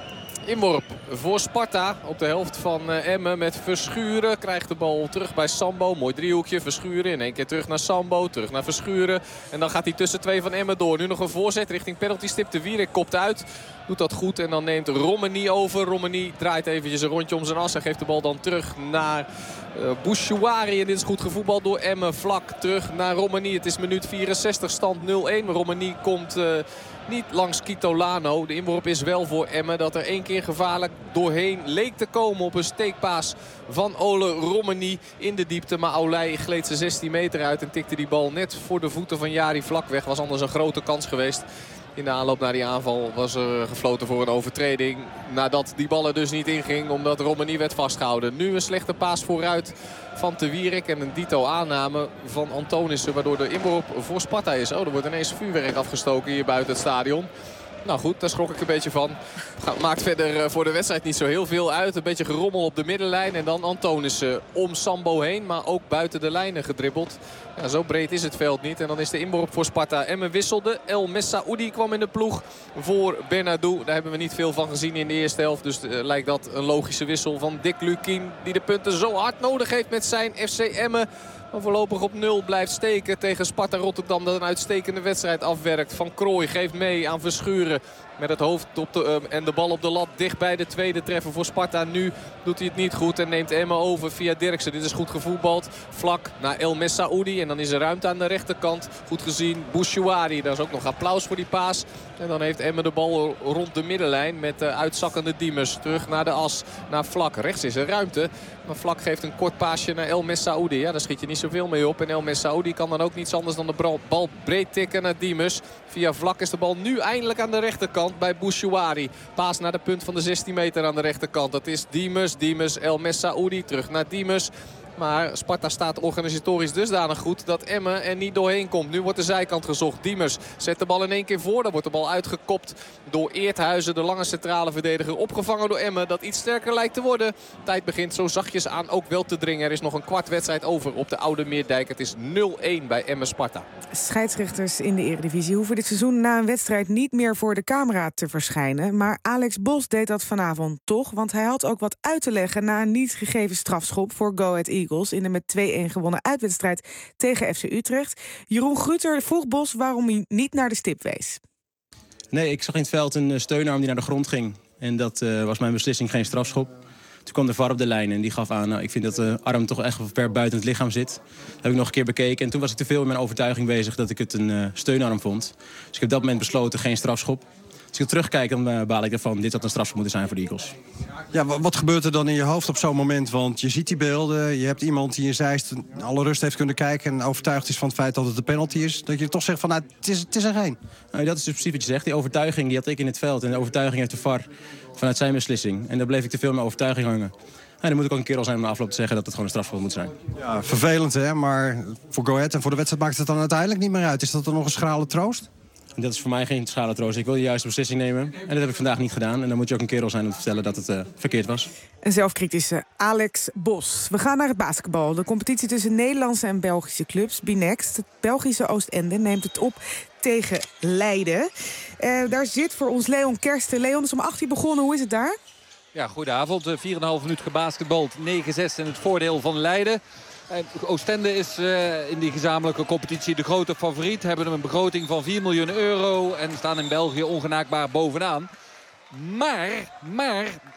Inworp voor Sparta op de helft van uh, Emmen met Verschuren. Krijgt de bal terug bij Sambo. Mooi driehoekje. Verschuren in één keer terug naar Sambo. Terug naar Verschuren. En dan gaat hij tussen twee van Emmen door. Nu nog een voorzet richting penaltystip. De Wierik kopt uit. Doet dat goed en dan neemt Romani over. Romani draait eventjes een rondje om zijn as. En geeft de bal dan terug naar uh, Bouchouari. En dit is goed gevoetbald door Emmen. Vlak terug naar Romani. Het is minuut vierenzestig, stand nul-één. Romani komt... Uh, Niet langs Kitolano. De inworp is wel voor Emmen dat er één keer gevaarlijk doorheen leek te komen op een steekpaas van Ole Romani in de diepte. Maar Aulij gleed zijn zestien meter uit en tikte die bal net voor de voeten van Jari Vlak weg. Was anders een grote kans geweest. In de aanloop naar die aanval was er gefloten voor een overtreding. Nadat die bal er dus niet inging omdat Romani werd vastgehouden. Nu een slechte paas vooruit van Te Wierik en een dito aanname van Antonissen. Waardoor de inworp voor Sparta is. Oh, er wordt ineens vuurwerk afgestoken hier buiten het stadion. Nou goed, daar schrok ik een beetje van. Maakt verder voor de wedstrijd niet zo heel veel uit. Een beetje gerommel op de middenlijn. En dan Antonissen om Sambo heen. Maar ook buiten de lijnen gedribbeld. Ja, zo breed is het veld niet. En dan is de inworp voor Sparta. Emmen wisselde. El Messaoudi kwam in de ploeg voor Bernardo. Daar hebben we niet veel van gezien in de eerste helft. Dus uh, lijkt dat een logische wissel van Dick Lukien. Die de punten zo hard nodig heeft met zijn F C Emmen. Maar voorlopig op nul blijft steken tegen Sparta Rotterdam. Dat een uitstekende wedstrijd afwerkt. Van Krooij geeft mee aan Verschuren. Met het hoofd op de, uh, en de bal op de lat dicht bij de tweede treffer voor Sparta. Nu doet hij het niet goed en neemt Emmen over via Dirksen. Dit is goed gevoetbald. Vlak naar El Messaoudi. En dan is er ruimte aan de rechterkant. Goed gezien Bouchouari. Daar is ook nog applaus voor die paas. En dan heeft Emmen de bal rond de middenlijn met uh, uitzakkende Diemers. Terug naar de as, naar Vlak. Rechts is er ruimte. Maar Vlak geeft een kort paasje naar El Messaoudi. Ja, daar schiet je niet zoveel mee op. En El Messaoudi kan dan ook niets anders dan de bal breed tikken naar Diemers. Via Vlak is de bal nu eindelijk aan de rechterkant bij Bouchouari. Paas naar de punt van de zestien meter aan de rechterkant. Dat is Diemers, Diemers, El Messaoudi. Terug naar Diemers. Maar Sparta staat organisatorisch dusdanig goed dat Emmen er niet doorheen komt. Nu wordt de zijkant gezocht. Diemers zet de bal in één keer voor. Dan wordt de bal uitgekopt door Eerthuizen. De lange centrale verdediger opgevangen door Emmen. Dat iets sterker lijkt te worden. Tijd begint zo zachtjes aan ook wel te dringen. Er is nog een kwart wedstrijd over op de Oude Meerdijk. Het is nul-één bij Emmen Sparta. Scheidsrechters in de Eredivisie hoeven dit seizoen na een wedstrijd niet meer voor de camera te verschijnen. Maar Alex Bos deed dat vanavond toch. Want hij had ook wat uit te leggen na een niet gegeven strafschop voor Go Ahead Eagles in de met twee-één gewonnen uitwedstrijd tegen F C Utrecht. Jeroen Gruter vroeg Bos waarom hij niet naar de stip wees. Nee, ik zag in het veld een steunarm die naar de grond ging. En dat uh, was mijn beslissing, geen strafschop. Toen kwam de V A R op de lijn en die gaf aan... Nou, ik vind dat de arm toch echt ver buiten het lichaam zit. Dat heb ik nog een keer bekeken. En toen was ik te veel in mijn overtuiging bezig dat ik het een uh, steunarm vond. Dus ik heb op dat moment besloten, geen strafschop. Als ik terugkijk, dan uh, baal ik ervan. Dit had een strafschop moeten zijn voor de Eagles. Ja, wat gebeurt er dan in je hoofd op zo'n moment? Want je ziet die beelden, je hebt iemand die in Zeist alle rust heeft kunnen kijken... en overtuigd is van het feit dat het een penalty is. Dat je toch zegt van, nou, het is, het is er geen. Nou, dat is dus precies wat je zegt. Die overtuiging die had ik in het veld. En de overtuiging heeft de V A R vanuit zijn beslissing. En daar bleef ik te veel in mijn overtuiging hangen. En dan moet ik ook een keer al zijn om de afloop te zeggen dat het gewoon een strafschop moet zijn. Ja, vervelend hè, maar voor Go Ahead en voor de wedstrijd maakt het dan uiteindelijk niet meer uit. Is dat dan nog een schrale troost? En dat is voor mij geen schrale troost. Ik wil de juiste beslissing nemen. En dat heb ik vandaag niet gedaan. En dan moet je ook een kerel zijn om te vertellen dat het uh, verkeerd was. Een zelfkritische Alex Bos. We gaan naar het basketbal. De competitie tussen Nederlandse en Belgische clubs. B-Next, het Belgische Oostende, neemt het op tegen Leiden. Uh, daar zit voor ons Leon Kersten. Leon is om acht uur begonnen. Hoe is het daar? Ja, goedenavond. vier komma vijf minuut gebasketbald. negen zes in het voordeel van Leiden. En Oostende is uh, in die gezamenlijke competitie de grote favoriet. Hebben een begroting van vier miljoen euro en staan in België ongenaakbaar bovenaan. Maar, maar uh,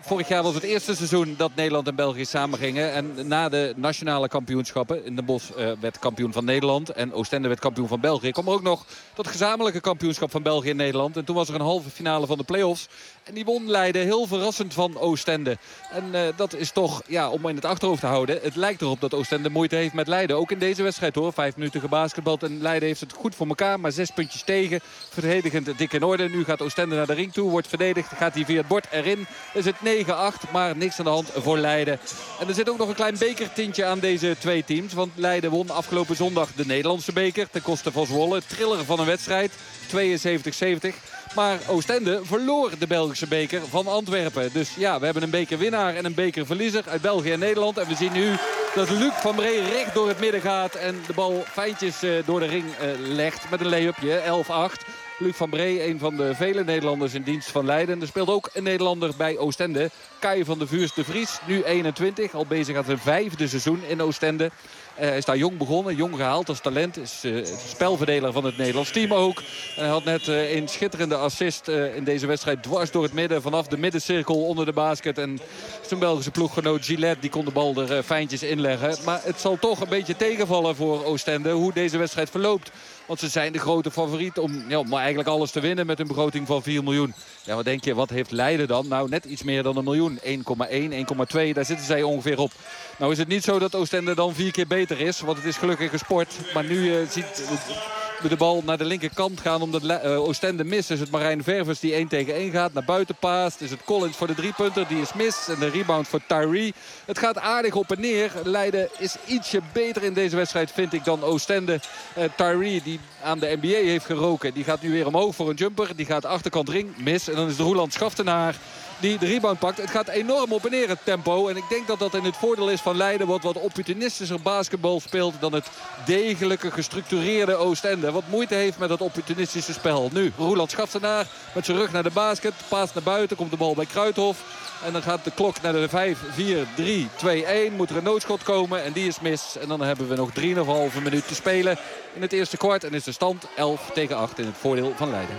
vorig jaar was het eerste seizoen dat Nederland en België samen gingen. En na de nationale kampioenschappen, in Den Bosch uh, werd kampioen van Nederland en Oostende werd kampioen van België, kwam er ook nog dat gezamenlijke kampioenschap van België en Nederland. En toen was er een halve finale van de play-offs. En die won Leiden heel verrassend van Oostende. En uh, dat is toch, ja, om in het achterhoofd te houden. Het lijkt erop dat Oostende moeite heeft met Leiden. Ook in deze wedstrijd hoor. Vijf minuten gebasketbald en Leiden heeft het goed voor elkaar. Maar zes puntjes tegen. Verdedigend dik in orde. Nu gaat Oostende naar de ring toe. Wordt verdedigd. Gaat hij via het bord erin. Is het negen acht. Maar niks aan de hand voor Leiden. En er zit ook nog een klein bekertintje aan deze twee teams. Want Leiden won afgelopen zondag de Nederlandse beker. Ten koste van Zwolle. Triller van een wedstrijd. tweeënzeventig zeventig. Maar Oostende verloor de Belgische beker van Antwerpen. Dus ja, we hebben een bekerwinnaar en een bekerverliezer uit België en Nederland. En we zien nu dat Luc van Bree recht door het midden gaat. En de bal fijntjes uh, door de ring uh, legt met een lay-upje. elf acht. Luc van Bree, een van de vele Nederlanders in dienst van Leiden. Er speelt ook een Nederlander bij Oostende. Kai van de Vuurs de Vries, nu eenentwintig. Al bezig aan zijn vijfde seizoen in Oostende. Uh, hij is daar jong begonnen, jong gehaald als talent. Is uh, spelverdeler van het Nederlands team ook. En hij had net uh, een schitterende assist uh, in deze wedstrijd dwars door het midden. Vanaf de middencirkel onder de basket. En zijn Belgische ploeggenoot Gillette die kon de bal er uh, fijntjes inleggen. Maar het zal toch een beetje tegenvallen voor Oostende hoe deze wedstrijd verloopt. Want ze zijn de grote favoriet om, ja, om eigenlijk alles te winnen met een begroting van vier miljoen. Ja, wat denk je, wat heeft Leiden dan? Nou, net iets meer dan een miljoen. één komma één, één komma twee, daar zitten zij ongeveer op. Nou is het niet zo dat Oostende dan vier keer beter is. Want het is gelukkig een sport. Maar nu uh, ziet uh, de bal naar de linkerkant gaan omdat uh, Oostende mist. Is het Marijn Ververs die één tegen één gaat. Naar buiten paast. Is het Collins voor de driepunter. Die is mis. En de rebound voor Tyree. Het gaat aardig op en neer. Leiden is ietsje beter in deze wedstrijd vind ik dan Oostende. Uh, Tyree die aan de N B A heeft geroken. Die gaat nu weer omhoog voor een jumper. Die gaat achterkant ring. Mis. En dan is het Roeland Schaftenaar die de rebound pakt. Het gaat enorm op en neer het tempo. En ik denk dat dat in het voordeel is van Leiden. Wat wat opportunistischer basketbal speelt dan het degelijke gestructureerde Oostende. Wat moeite heeft met dat opportunistische spel. Nu Roeland Schaftenaar met zijn rug naar de basket. Paas naar buiten. Komt de bal bij Kruithof. En dan gaat de klok naar de vijf, vier, drie, twee, één. Moet er een noodschot komen en die is mis. En dan hebben we nog drie komma vijf minuut te spelen in het eerste kwart. En is de stand elf tegen acht in het voordeel van Leiden.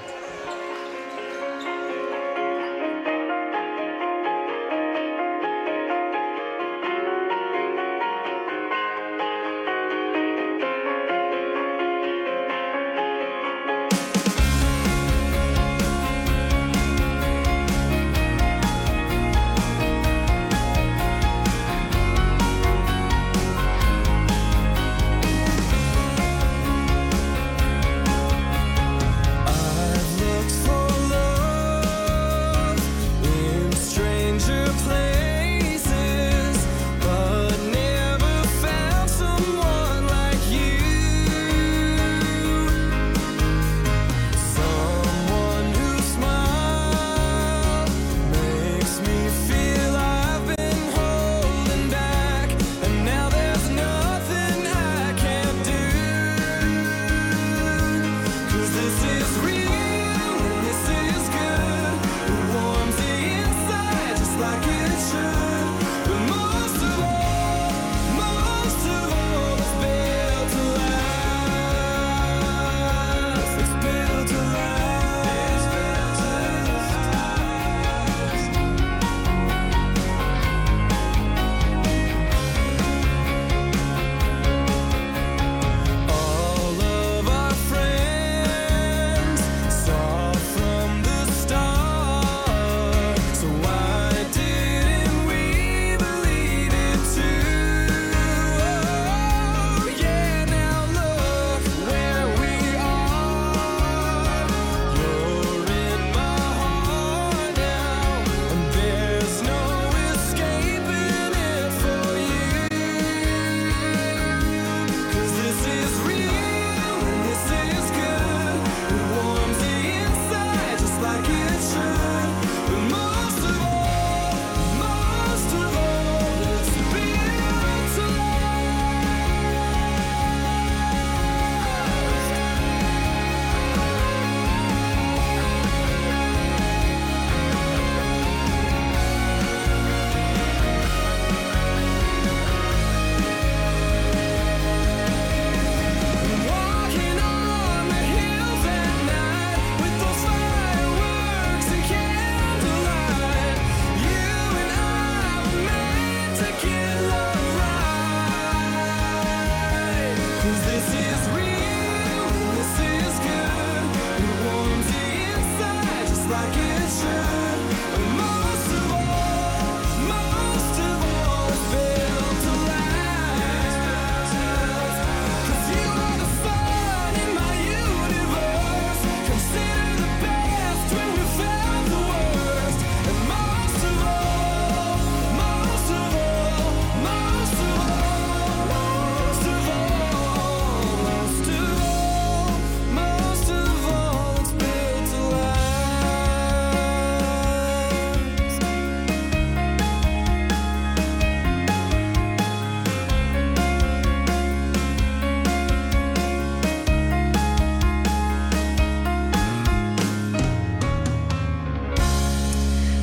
I've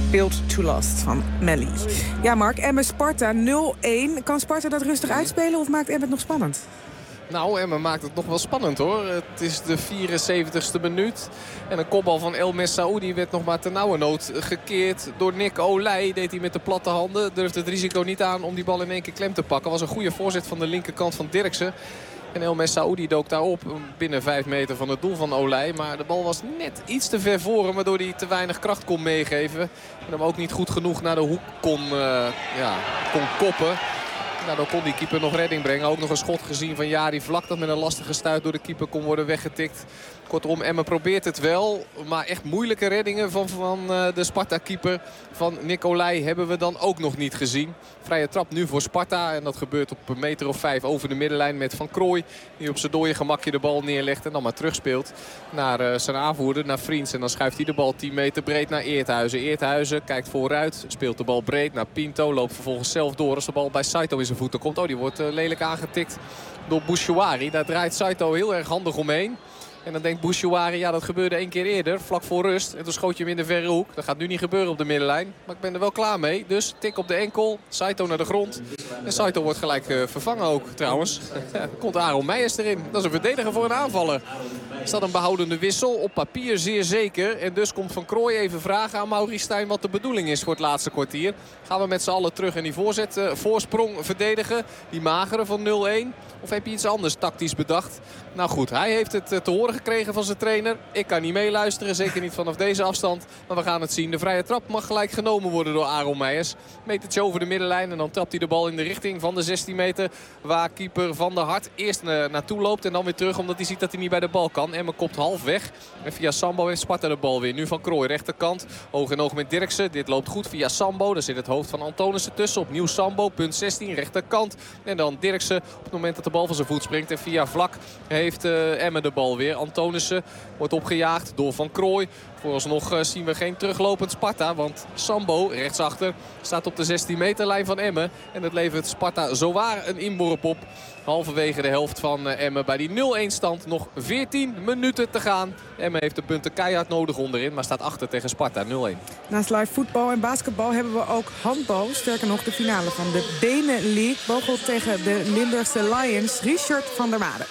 Built to Last van Melly. Ja, Mark, Emmen Sparta nul een. Kan Sparta dat rustig uitspelen of maakt Emmen het nog spannend? Nou, Emmen maakt het nog wel spannend hoor. Het is de vierenzeventigste minuut. En een kopbal van El Messaoudi werd nog maar ternauwernood gekeerd door Nick Olij. Deed hij met de platte handen. Durfde het risico niet aan om die bal in één keer klem te pakken. Was een goede voorzet van de linkerkant van Dirksen. En El Messaoudi dook daarop binnen vijf meter van het doel van Olij. Maar de bal was net iets te ver voor hem, waardoor hij te weinig kracht kon meegeven. En hem ook niet goed genoeg naar de hoek kon, uh, ja, kon koppen. Nou, dan kon die keeper nog redding brengen. Ook nog een schot gezien van Jari Vlak dat met een lastige stuit door de keeper kon worden weggetikt. Kortom, Emmen probeert het wel. Maar echt moeilijke reddingen van, van uh, de Sparta-keeper van Nicolai hebben we dan ook nog niet gezien. Vrije trap nu voor Sparta. En dat gebeurt op een meter of vijf over de middenlijn met Van Krooij. Die op zijn dode gemakje de bal neerlegt en dan maar terugspeelt naar uh, zijn aanvoerder, naar Vriends. En dan schuift hij de bal tien meter breed naar Eerthuizen. Eerthuizen kijkt vooruit, speelt de bal breed naar Pinto. Loopt vervolgens zelf door als de bal bij Saito in zijn voeten komt. Oh, die wordt uh, lelijk aangetikt door Bouchouari. Daar draait Saito heel erg handig omheen. En dan denkt Bouchouari, ja, dat gebeurde één keer eerder, vlak voor rust. En toen schoot je hem in de verre hoek. Dat gaat nu niet gebeuren op de middenlijn. Maar ik ben er wel klaar mee. Dus tik op de enkel, Saito naar de grond. En Saito wordt gelijk uh, vervangen ook, trouwens. Komt Aaron Meijers erin. Dat is een verdediger voor een aanvaller. Is dat een behoudende wissel? Op papier zeer zeker. En dus komt Van Krooij even vragen aan Maurice Stijn wat de bedoeling is voor het laatste kwartier. Gaan we met z'n allen terug in die voorzet, uh, voorsprong verdedigen. Die magere van nul een. Of heb je iets anders tactisch bedacht? Nou goed, hij heeft het uh, te horen gekregen van zijn trainer. Ik kan niet meeluisteren, zeker niet vanaf deze afstand. Maar we gaan het zien. De vrije trap mag gelijk genomen worden door Aaron Meijers. Metertje over de middenlijn en dan trapt hij de bal in de richting van de zestien meter. Waar keeper Van der Hart eerst uh, naartoe loopt en dan weer terug. Omdat hij ziet dat hij niet bij de bal kan. Emmen kopt half weg. En via Sambo heeft Sparta de bal weer. Nu Van Krooij, rechterkant. Oog in oog met Dirksen. Dit loopt goed via Sambo. Daar zit het hoofd van Antonissen tussen. Opnieuw Sambo, punt zestien, rechterkant. En dan Dirksen op het moment dat de bal van zijn voet springt. En via Vlak heeft uh, Emmen de bal weer. Antonissen wordt opgejaagd door Van Krooij. Vooralsnog uh, zien we geen teruglopend Sparta. Want Sambo, rechtsachter, staat op de zestien meterlijn van Emmen. En het levert Sparta zowaar een inworp op. Halverwege de helft van uh, Emmen bij die nul een stand. Nog veertien minuten te gaan. Emmen heeft de punten keihard nodig onderin. Maar staat achter tegen Sparta nul een. Naast live voetbal en basketbal hebben we ook handbal. Sterker nog de finale van de Benelink. Bocholt tegen de Limburgse Lions. Richard van der Made.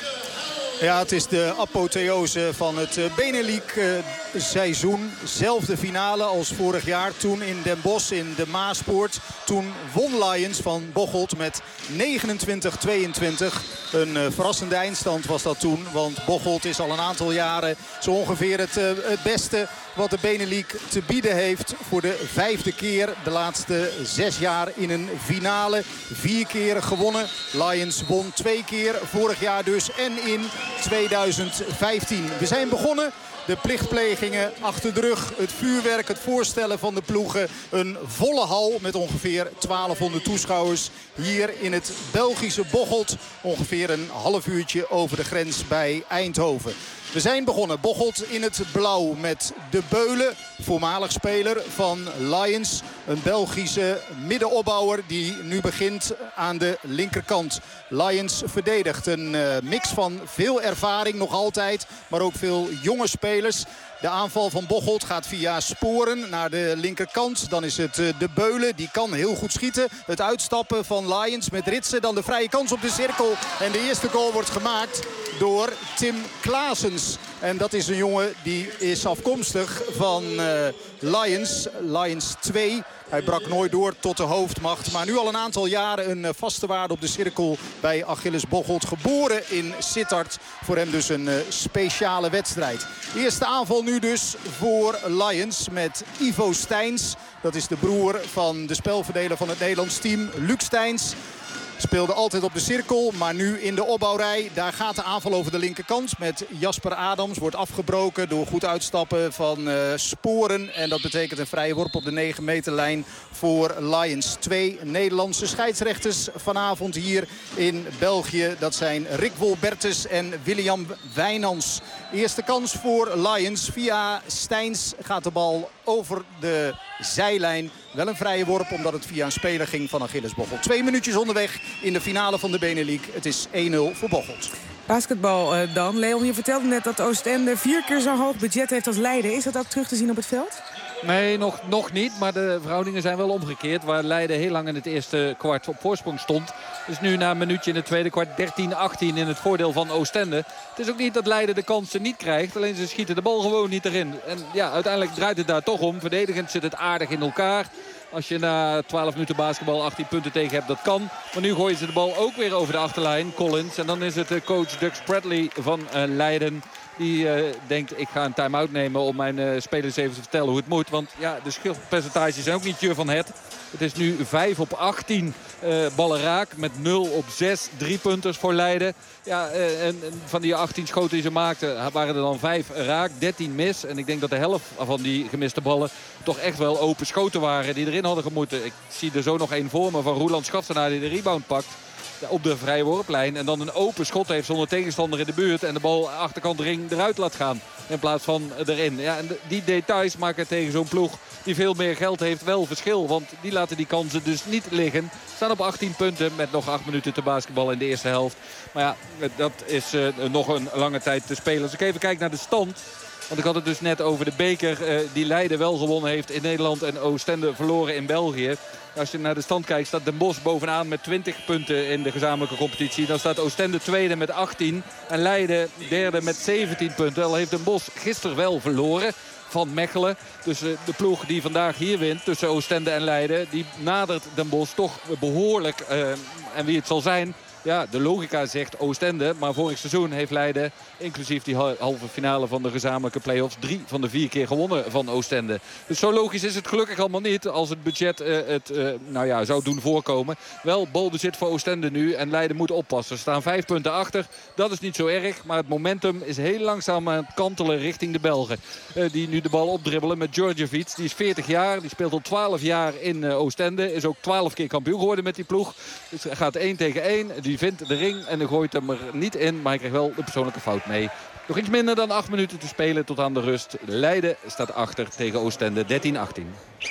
Ja, het is de apotheose van het Benelink-seizoen. Zelfde finale als vorig jaar. Toen in Den Bosch in de Maaspoort. Toen won Lions van Bocholt met negenentwintig tweeëntwintig. Een uh, verrassende eindstand was dat toen. Want Bocholt is al een aantal jaren zo ongeveer het, uh, het beste wat de Benelink te bieden heeft. Voor de vijfde keer de laatste zes jaar in een finale. Vier keer gewonnen. Lions won twee keer. Vorig jaar dus en in tweeduizend vijftien. We zijn begonnen. De plichtplegingen achter de rug. Het vuurwerk, het voorstellen van de ploegen. Een volle hal met ongeveer twaalfhonderd toeschouwers. Hier in het Belgische Bocholt. Ongeveer een half uurtje over de grens bij Eindhoven. We zijn begonnen. Bocholt in het blauw met De Beulen. Voormalig speler van Lions. Een Belgische middenopbouwer die nu begint aan de linkerkant. Lions verdedigt. Een uh, mix van veel ervaring nog altijd. Maar ook veel jonge spelers. De aanval van Bocholt gaat via Sporen naar de linkerkant. Dan is het uh, De Beulen. Die kan heel goed schieten. Het uitstappen van Lions met Ritsen. Dan de vrije kans op de cirkel. En de eerste goal wordt gemaakt door Tim Klaasens. En dat is een jongen die is afkomstig van uh, Lions. Lions twee. Hij brak nooit door tot de hoofdmacht. Maar nu al een aantal jaren een vaste waarde op de cirkel bij Achilles Bocholt. Geboren in Sittard. Voor hem dus een uh, speciale wedstrijd. Eerste aanval nu dus voor Lions met Ivo Steins. Dat is de broer van de spelverdeler van het Nederlands team, Luc Steins. Speelde altijd op de cirkel, maar nu in de opbouwrij. Daar gaat de aanval over de linkerkant met Jasper Adams. Wordt afgebroken door goed uitstappen van uh, Sporen. En dat betekent een vrije worp op de negen meterlijn voor Lions. Twee Nederlandse scheidsrechters vanavond hier in België. Dat zijn Rick Wolbertus en William Wijnans. Eerste kans voor Lions. Via Steins gaat de bal over de zijlijn. Wel een vrije worp omdat het via een speler ging van Achilles Bocholt. Twee minuutjes onderweg in de finale van de Benelink. Het is één nul voor Bocholt. Basketbal uh, dan. Leon, je vertelde net dat Oostende vier keer zo'n hoog budget heeft als Leiden. Is dat ook terug te zien op het veld? Nee, nog, nog niet. Maar de verhoudingen zijn wel omgekeerd. Waar Leiden heel lang in het eerste kwart op voorsprong stond. Dus nu na een minuutje in het tweede kwart dertien achttien in het voordeel van Oostende. Het is ook niet dat Leiden de kansen niet krijgt. Alleen ze schieten de bal gewoon niet erin. En ja, uiteindelijk draait het daar toch om. Verdedigend zit het aardig in elkaar. Als je na twaalf minuten basketbal achttien punten tegen hebt, dat kan. Maar nu gooien ze de bal ook weer over de achterlijn. Collins. En dan is het coach Doug Spradley van uh, Leiden. Die uh, denkt, ik ga een time-out nemen om mijn uh, spelers even te vertellen hoe het moet. Want ja, de schildpercentages zijn ook niet je van het. Het is nu vijf op achttien uh, ballen raak. Met nul op zes drie punters voor Leiden. Ja, uh, en, en van die achttien schoten die ze maakten waren er dan vijf raak, dertien mis. En ik denk dat de helft van die gemiste ballen toch echt wel open schoten waren die erin hadden gemoeten. Ik zie er zo nog één voor me van Roeland Schaftenaar die de rebound pakt. Op de vrije worplijn. En dan een open schot heeft zonder tegenstander in de buurt. En de bal achterkant ring eruit laat gaan. In plaats van erin. Ja, en die details maken tegen zo'n ploeg die veel meer geld heeft wel verschil. Want die laten die kansen dus niet liggen. Staan op achttien punten met nog acht minuten te basketballen in de eerste helft. Maar ja, dat is uh, nog een lange tijd te spelen. Als ik even kijk naar de stand. Want ik had het dus net over de beker uh, die Leiden wel gewonnen heeft in Nederland. En Oostende verloren in België. Als je naar de stand kijkt staat Den Bosch bovenaan met twintig punten in de gezamenlijke competitie. Dan staat Oostende tweede met achttien. En Leiden derde met zeventien punten. Al heeft Den Bosch gisteren wel verloren van Mechelen. Dus uh, de ploeg die vandaag hier wint tussen Oostende en Leiden. Die nadert Den Bosch toch behoorlijk. Uh, en wie het zal zijn... Ja, de logica zegt Oostende. Maar vorig seizoen heeft Leiden, inclusief die halve finale van de gezamenlijke play-offs, drie van de vier keer gewonnen van Oostende. Dus zo logisch is het gelukkig allemaal niet als het budget uh, het uh, nou ja, zou doen voorkomen. Wel balbezit voor Oostende nu en Leiden moet oppassen. Ze staan vijf punten achter. Dat is niet zo erg. Maar het momentum is heel langzaam aan het kantelen richting de Belgen. Uh, die nu de bal opdribbelen met Djordjevic. Die is veertig jaar. Die speelt al twaalf jaar in uh, Oostende. Is ook twaalf keer kampioen geworden met die ploeg. Dus hij gaat één tegen één. Die vindt de ring en dan gooit hem er niet in. Maar hij krijgt wel de persoonlijke fout mee. Nog iets minder dan acht minuten te spelen tot aan de rust. Leiden staat achter tegen Oostende dertien achttien.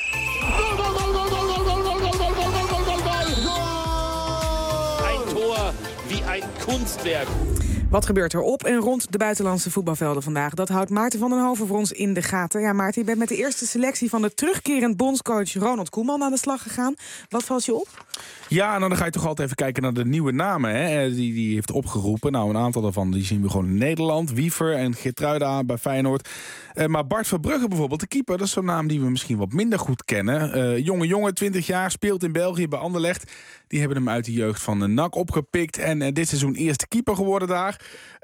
Een Tor wie een kunstwerk. Wat gebeurt er op en rond de buitenlandse voetbalvelden vandaag? Dat houdt Maarten van den Hoven voor ons in de gaten. Ja, Maarten, je bent met de eerste selectie van de terugkerend bondscoach Ronald Koeman aan de slag gegaan. Wat valt je op? Ja, nou dan ga je toch altijd even kijken naar de nieuwe namen. Hè, die die heeft opgeroepen. Nou, een aantal daarvan die zien we gewoon in Nederland. Wiever en Geertruida bij Feyenoord. Uh, maar Bart Verbrugge bijvoorbeeld, de keeper, dat is zo'n naam die we misschien wat minder goed kennen. Uh, jonge jongen, twintig jaar, speelt in België bij Anderlecht. Die hebben hem uit de jeugd van de N A C opgepikt. En uh, dit seizoen eerste keeper geworden daar.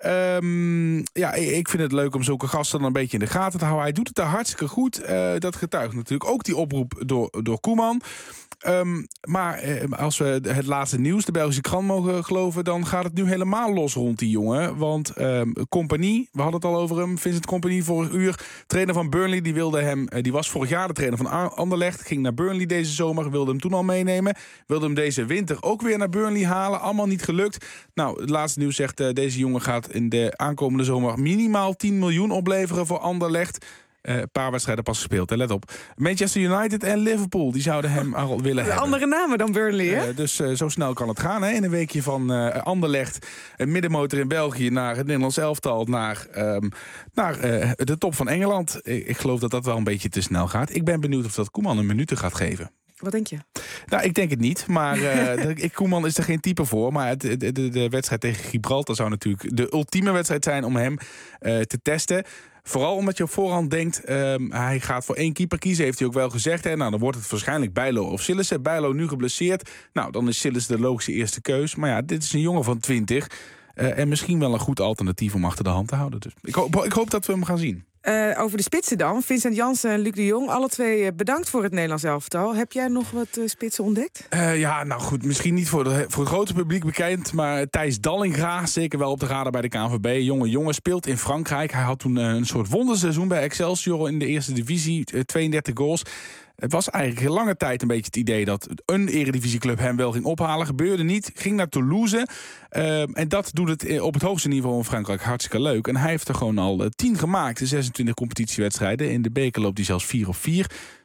Um, ja, ik vind het leuk om zulke gasten dan een beetje in de gaten te houden. Hij doet het daar hartstikke goed. Uh, dat getuigt natuurlijk ook die oproep door, door Koeman. Um, maar uh, als we het laatste nieuws, de Belgische krant mogen geloven, dan gaat het nu helemaal los rond die jongen. Want um, Compagnie, we hadden het al over hem, Vincent Compagnie vorig uur, trainer van Burnley, die wilde hem, uh, die was vorig jaar de trainer van Anderlecht, ging naar Burnley deze zomer, wilde hem toen al meenemen, wilde hem deze winter ook weer naar Burnley halen, allemaal niet gelukt. Nou, het laatste nieuws zegt, uh, deze jongen gaat in de aankomende zomer minimaal tien miljoen opleveren voor Anderlecht. Een uh, paar wedstrijden pas gespeeld, hè? Let op. Manchester United en Liverpool, die zouden hem al willen hebben. Andere namen dan Burnley, hè? Uh, dus uh, zo snel kan het gaan, hè? In een weekje van uh, Anderlecht, een middenmotor in België, naar het Nederlands elftal, naar, um, naar uh, de top van Engeland. Ik, ik geloof dat dat wel een beetje te snel gaat. Ik ben benieuwd of dat Koeman een minuten gaat geven. Wat denk je? Nou, ik denk het niet. Maar uh, ik, Koeman is er geen type voor. Maar het, de, de, de wedstrijd tegen Gibraltar zou natuurlijk de ultieme wedstrijd zijn om hem uh, te testen. Vooral omdat je op voorhand denkt, um, hij gaat voor één keeper kiezen, heeft hij ook wel gezegd. Hè? Nou, dan wordt het waarschijnlijk Bijlo of Sillissen. Bijlo nu geblesseerd. Nou, dan is Sillissen de logische eerste keus. Maar ja, dit is een jongen van twintig. Uh, en misschien wel een goed alternatief om achter de hand te houden. Dus ik, hoop, ik hoop dat we hem gaan zien. Uh, over de spitsen dan. Vincent Janssen en Luc de Jong. Alle twee bedankt voor het Nederlands elftal. Heb jij nog wat uh, spitsen ontdekt? Uh, ja, nou goed. Misschien niet voor, de, voor het grote publiek bekend. Maar Thijs Dallinga, zeker wel op de radar bij de K N V B. Jonge jongen, speelt in Frankrijk. Hij had toen uh, een soort wonderseizoen bij Excelsior in de eerste divisie. Uh, tweeëndertig goals. Het was eigenlijk heel lange tijd een beetje het idee dat een eredivisieclub hem wel ging ophalen. Gebeurde niet. Ging naar Toulouse. Uh, en dat doet het op het hoogste niveau in Frankrijk hartstikke leuk. En hij heeft er gewoon al uh, tien gemaakt. De zesentwintig competitiewedstrijden. In de beker loopt hij zelfs vier op vier.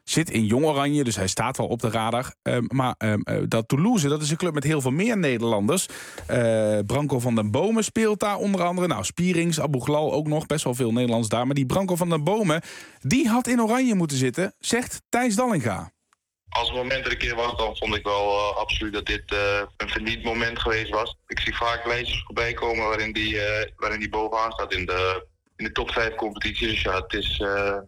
Zit in Jong Oranje, dus hij staat wel op de radar. Um, maar um, uh, dat Toulouse, dat is een club met heel veel meer Nederlanders. Uh, Branko van den Bomen speelt daar onder andere. Nou, Spierings, Abu Ghlal ook nog, best wel veel Nederlands daar. Maar die Branko van den Bomen, die had in Oranje moeten zitten, zegt Thijs Dallinga. Als het moment er een keer was, dan vond ik wel uh, absoluut dat dit uh, een verdiend moment geweest was. Ik zie vaak lijstjes voorbij komen waarin die, uh, waarin die bovenaan staat in de, in de top vijf competitie. Dus ja, het is... Uh,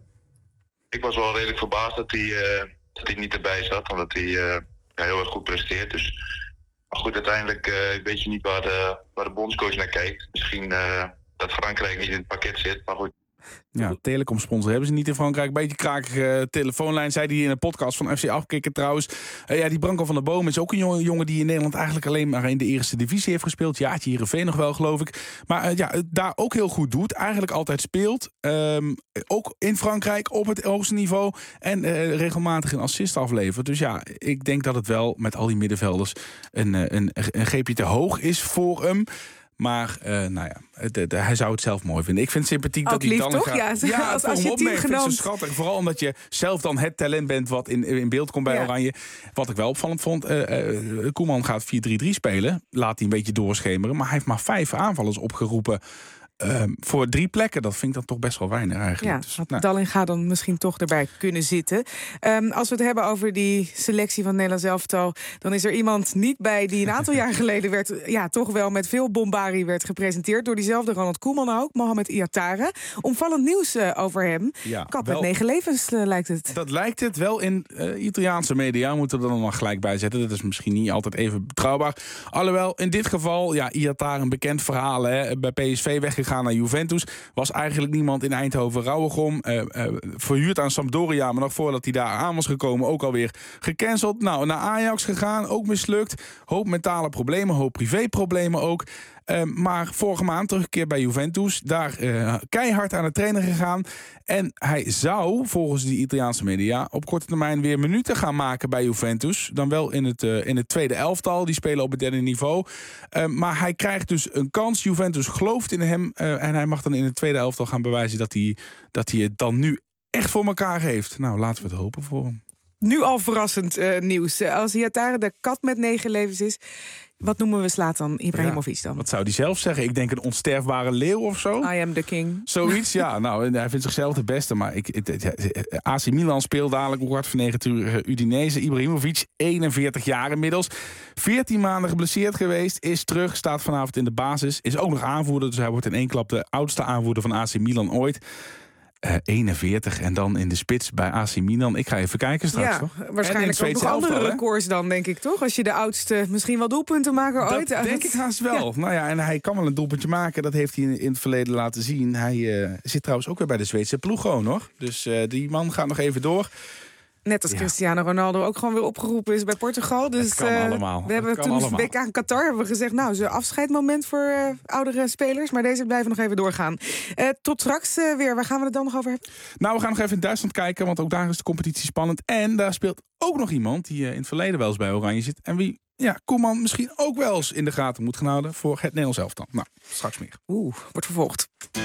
ik was wel redelijk verbaasd dat hij, uh, dat hij niet erbij zat, omdat hij uh, ja, heel erg goed presteert. Dus, maar goed, uiteindelijk uh, weet je niet waar de, waar de bondscoach naar kijkt. Misschien uh, dat Frankrijk niet in het pakket zit, maar goed. Ja, telecomsponsor hebben ze niet in Frankrijk. Beetje krakige telefoonlijn, zei hij in een podcast van F C Afkikken trouwens. Uh, ja, die Branko van der Boom is ook een jongen, jongen die in Nederland eigenlijk alleen maar in de eerste divisie heeft gespeeld. Ja, het Heerenveen nog wel, geloof ik. Maar uh, ja, daar ook heel goed doet. Eigenlijk altijd speelt. Um, ook in Frankrijk op het hoogste niveau. En uh, regelmatig een assist aflevert. Dus ja, ik denk dat het wel met al die middenvelders een, een, een greepje te hoog is voor hem. Maar, uh, nou ja, de, de, hij zou het zelf mooi vinden. Ik vind het sympathiek ook dat hij lief, dan toch? gaat. Ja, ja als, als je teamgenoot. Het is zo schattig. Vooral omdat je zelf dan het talent bent wat in, in beeld komt bij ja. Oranje. Wat ik wel opvallend vond. Uh, uh, Koeman gaat vier drie drie spelen. Laat hij een beetje doorschemeren. Maar hij heeft maar vijf aanvallers opgeroepen. Um, voor drie plekken, dat vind ik dan toch best wel weinig eigenlijk. Ja, dus, want nou. Dallinga dan misschien toch erbij kunnen zitten. Um, als we het hebben over die selectie van het Nederlands elftal, dan is er iemand niet bij die een aantal jaar geleden werd, ja, toch wel met veel bombarie werd gepresenteerd door diezelfde Ronald Koeman ook, Mohamed Iatare. Omvallend nieuws uh, over hem. Ja, Kap met negen levens uh, lijkt het. Dat lijkt het wel in uh, Italiaanse media, moeten we er dan nog gelijk bij zetten. Dat is misschien niet altijd even betrouwbaar. Alhoewel, in dit geval, ja, Iatare, een bekend verhaal, hè, bij P S V weggegaan naar Juventus. Was eigenlijk niemand in Eindhoven Rauwegom. Uh, uh, verhuurd aan Sampdoria, maar nog voordat hij daar aan was gekomen ook alweer gecanceld. Nou, naar Ajax gegaan, ook mislukt. Hoop mentale problemen, hoop privéproblemen ook. Uh, maar vorige maand teruggekeerd bij Juventus. Daar uh, keihard aan het trainen gegaan. En hij zou, volgens die Italiaanse media, op korte termijn weer minuten gaan maken bij Juventus. Dan wel in het, uh, in het tweede elftal. Die spelen op het derde niveau. Uh, maar hij krijgt dus een kans. Juventus gelooft in hem. Uh, en hij mag dan in het tweede elftal gaan bewijzen dat hij, dat hij het dan nu echt voor elkaar heeft. Nou, laten we het hopen voor hem. Nu al verrassend uh, nieuws. Als Iatare de kat met negen levens is, wat noemen we Zlatan Ibrahimovic dan? Ja, wat zou hij zelf zeggen? Ik denk een onsterfbare leeuw of zo? I am the king. Zoiets, ja. Nou, hij vindt zichzelf de beste. Maar ik, het, het, A C Milan speelt dadelijk kwart voor negen uur Udinese. Ibrahimovic, eenenveertig jaar inmiddels. veertien maanden geblesseerd geweest. Is terug, staat vanavond in de basis. Is ook nog aanvoerder, dus hij wordt in één klap de oudste aanvoerder van A C Milan ooit. Uh, eenenveertig en dan in de spits bij A C Milan. Ik ga even kijken straks. Ja, toch? Waarschijnlijk ook nog andere elftal, records dan, denk ik, toch? Als je de oudste, misschien wel doelpuntenmaker dat ooit... Dat denk ik haast wel. Ja. Nou ja, en hij kan wel een doelpuntje maken. Dat heeft hij in, in het verleden laten zien. Hij uh, zit trouwens ook weer bij de Zweedse ploeg gewoon, hoor. Dus uh, die man gaat nog even door. Net als ja. Cristiano Ronaldo ook gewoon weer opgeroepen is bij Portugal. Dus het kan uh, allemaal. We hebben het toen allemaal. W K in Qatar hebben we gezegd, nou, zo'n afscheidmoment voor uh, oudere spelers. Maar deze blijven nog even doorgaan. Uh, tot straks uh, weer. Waar gaan we het dan nog over hebben? Nou, we gaan nog even in Duitsland kijken, want ook daar is de competitie spannend. En daar speelt ook nog iemand die uh, in het verleden wel eens bij Oranje zit. En wie, ja, Koeman misschien ook wel eens in de gaten moet gaan houden voor het Nederlands elftal. Nou, straks meer. Oeh, wordt vervolgd.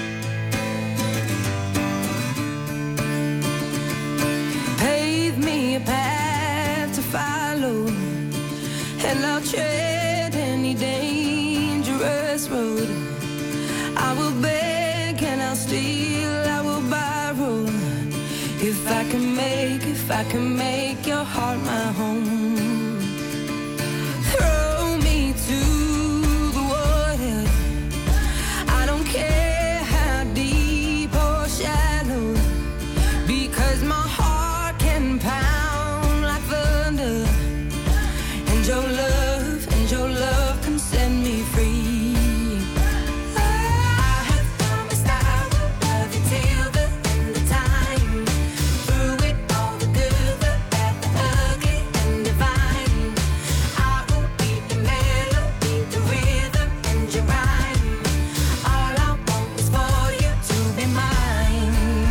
Me a path to follow, and I'll tread any dangerous road. I will beg and I'll steal, I will borrow. If I can make, if I can make your heart my home. Throw me to the water, I don't care how deep or shallow, because my heart pound like thunder, and your love, and your love can set me free. I have promised I will love you till the end of time. Through it all, the good, the bad, the ugly, and divine. I will be the melody, the rhythm, and your rhyme. All I want is for you to be mine.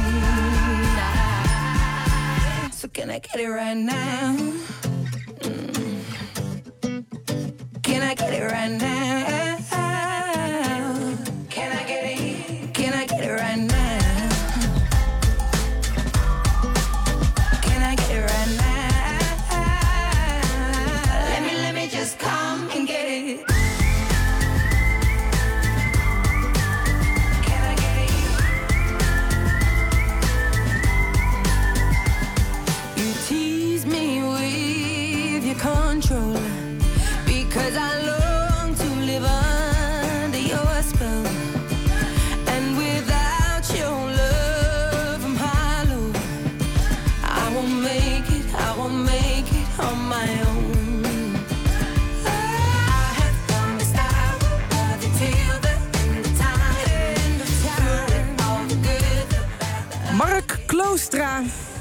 So can I get it right now? Mm. Can I get it right now? Can I get it? Can I get it right now? Can I get it Mark Kloostra.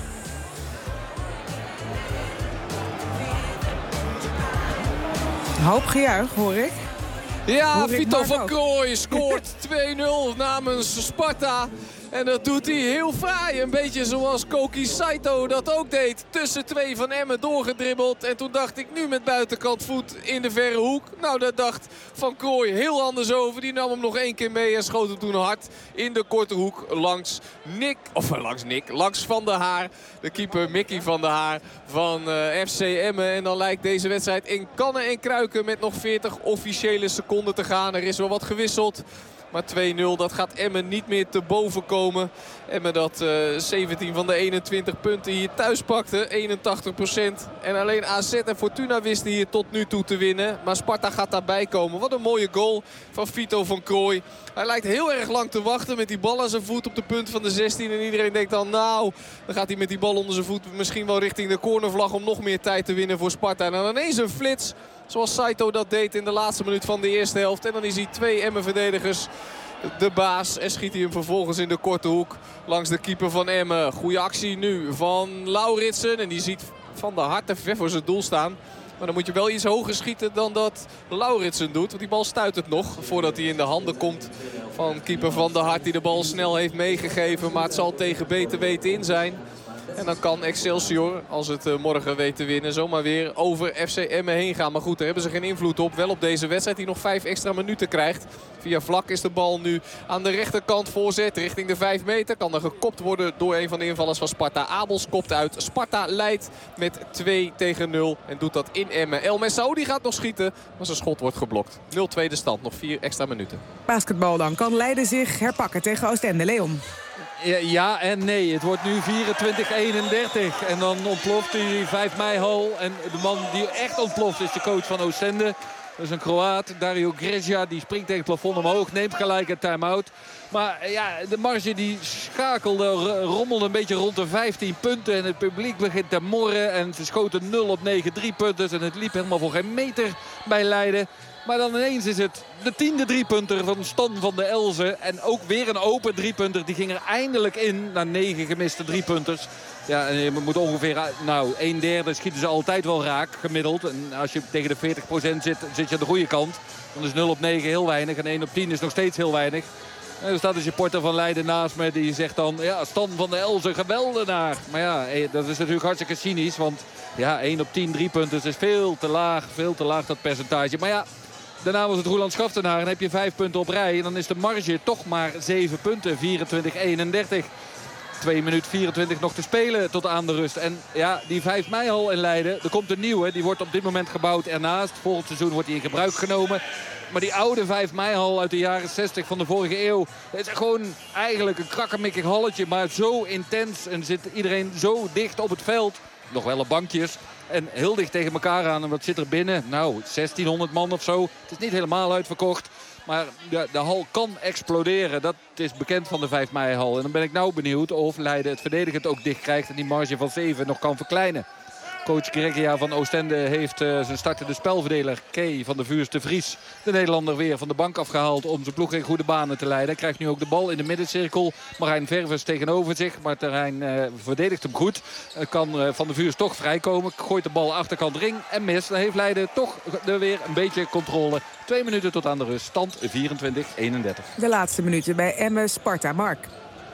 Hoop gejuich, hoor ik. Ja, Hoor ik Vito Mark van ook. Krooi scoort twee nul namens Sparta. En dat doet hij heel fraai. Een beetje zoals Koki Saito dat ook deed. Tussen twee van Emmen doorgedribbeld. En toen dacht ik nu met buitenkant voet in de verre hoek. Nou, daar dacht Van Krooi heel anders over. Die nam hem nog één keer mee en schoot hem toen hard in de korte hoek langs Nick. Of langs Nick. Langs Van der Haar. De keeper Mickey van der Haar van uh, F C Emmen. En dan lijkt deze wedstrijd in kannen en kruiken met nog veertig officiële seconden te gaan. Er is wel wat gewisseld. Maar twee nul, dat gaat Emmen niet meer te boven komen. Emmen dat uh, zeventien van de eenentwintig punten hier thuis pakte. eenentachtig procent. En alleen A Z en Fortuna wisten hier tot nu toe te winnen. Maar Sparta gaat daarbij komen. Wat een mooie goal van Vito van Krooi. Hij lijkt heel erg lang te wachten met die bal aan zijn voet op de punt van de zestien. En iedereen denkt dan, nou, dan gaat hij met die bal onder zijn voet misschien wel richting de cornervlag om nog meer tijd te winnen voor Sparta. En dan ineens een flits. Zoals Saito dat deed in de laatste minuut van de eerste helft. En dan is hij twee Emmen-verdedigers de baas. En schiet hij hem vervolgens in de korte hoek langs de keeper van Emmen. Goede actie nu van Lauritsen. En die ziet Van der Hart te ver voor zijn doel staan. Maar dan moet je wel iets hoger schieten dan dat Lauritsen doet. Want die bal stuit het nog voordat hij in de handen komt van keeper Van der Hart. Die de bal snel heeft meegegeven. Maar het zal tegen beter weten in zijn. En dan kan Excelsior, als het uh, morgen weet te winnen, zomaar weer over F C Emmen heen gaan. Maar goed, daar hebben ze geen invloed op. Wel op deze wedstrijd die nog vijf extra minuten krijgt. Via vlak is de bal nu aan de rechterkant voorzet richting de vijf meter. Kan er gekopt worden door een van de invallers van Sparta. Abels kopt uit. Sparta leidt met twee tegen nul. En doet dat in Emmen. El Messaoudi gaat nog schieten, maar zijn schot wordt geblokt. nul twee de stand, nog vier extra minuten. Basketbal dan. Kan Leiden zich herpakken tegen Oostende. Leon. Ja, ja en nee. Het wordt nu vierentwintig eenendertig. En dan ontploft die vijf mei-hal. En de man die echt ontploft is de coach van Oostende. Dat is een Kroaat, Dario Grezja. Die springt tegen het plafond omhoog. Neemt gelijk een time-out. Maar ja, de marge die schakelde, rommelde een beetje rond de vijftien punten. En het publiek begint te morren. En ze schoten nul op negen driepunters. En het liep helemaal voor geen meter bij Leiden. Maar dan ineens is het de tiende driepunter van Stan van de Elzen. En ook weer een open driepunter. Die ging er eindelijk in na negen gemiste driepunters. Ja, en je moet ongeveer, nou, een derde schieten ze altijd wel raak, gemiddeld. En als je tegen de veertig procent zit, zit je aan de goede kant. Dan is nul op negen heel weinig en één op tien is nog steeds heel weinig. En er staat een supporter van Leiden naast me. Die zegt dan, ja, Stan van de Elzen, geweldenaar. Maar ja, dat is natuurlijk hartstikke cynisch. Want ja, één op tien driepunters is veel te laag. Veel te laag dat percentage. Maar ja, daarna was het Roeland Schaftenaar en heb je vijf punten op rij. En dan is de marge toch maar zeven punten, vierentwintig eenendertig. twee minuten vierentwintig nog te spelen tot aan de rust. En ja, die vijf mei-hal in Leiden, er komt een nieuwe. Die wordt op dit moment gebouwd ernaast. Volgend seizoen wordt die in gebruik genomen. Maar die oude vijf mei-hal uit de jaren zestig van de vorige eeuw, dat is gewoon eigenlijk een krakkemikkig halletje. Maar zo intens en zit iedereen zo dicht op het veld. Nog wel op bankjes. En heel dicht tegen elkaar aan. En wat zit er binnen? Nou, zestienhonderd man of zo. Het is niet helemaal uitverkocht. Maar de, de hal kan exploderen. Dat is bekend van de vijf mei-hal. En dan ben ik nou benieuwd of Leiden het verdedigend ook dicht krijgt. En die marge van zeven nog kan verkleinen. Coach Gregia van Oostende heeft uh, zijn startende spelverdeler Kay van de Vuurs de Vries, de Nederlander, weer van de bank afgehaald om zijn ploeg in goede banen te leiden. Hij krijgt nu ook de bal in de middencirkel. Marijn Ververs tegenover zich, maar Terrein uh, verdedigt hem goed. Uh, kan uh, Van de Vuurs toch vrijkomen. Gooit de bal achterkant ring en mist. Dan heeft Leiden toch er weer een beetje controle. Twee minuten tot aan de rust. Stand vierentwintig eenendertig. De laatste minuten bij Emmen Sparta. Mark.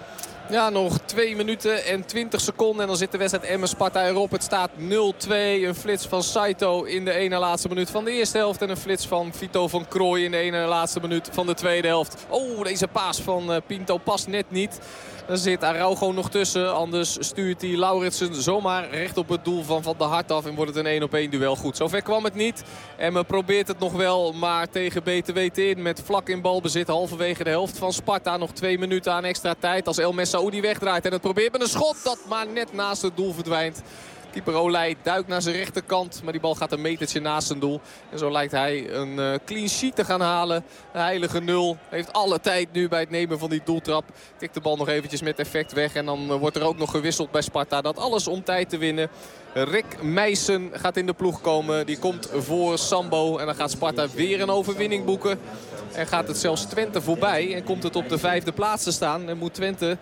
Ja, nog twee minuten en twintig seconden. En dan zit de wedstrijd Emmen-Sparta erop. Het staat nul twee. Een flits van Saito in de ene laatste minuut van de eerste helft. En een flits van Vito van Krooi in de ene laatste minuut van de tweede helft. Oh, deze paas van uh, Pinto past net niet. Dan zit Araujo nog tussen. Anders stuurt hij Lauritsen zomaar recht op het doel van Van der Hart af. En wordt het een één op één duel. Goed, zover kwam het niet. Emmen probeert het nog wel. Maar tegen beter weten in. Met vlak in balbezit. Halverwege de helft van Sparta. Nog twee minuten aan extra tijd. Als El Messaoudi wegdraait. En het probeert met een schot dat maar net naast het doel verdwijnt. Keeper Olij duikt naar zijn rechterkant. Maar die bal gaat een metertje naast zijn doel. En zo lijkt hij een uh, clean sheet te gaan halen. De heilige nul. Heeft alle tijd nu bij het nemen van die doeltrap. Tikt de bal nog eventjes met effect weg. En dan uh, wordt er ook nog gewisseld bij Sparta. Dat alles om tijd te winnen. Rick Meijsen gaat in de ploeg komen. Die komt voor Sambo. En dan gaat Sparta weer een overwinning boeken. En gaat het zelfs Twente voorbij. En komt het op de vijfde plaats te staan. En moet Twente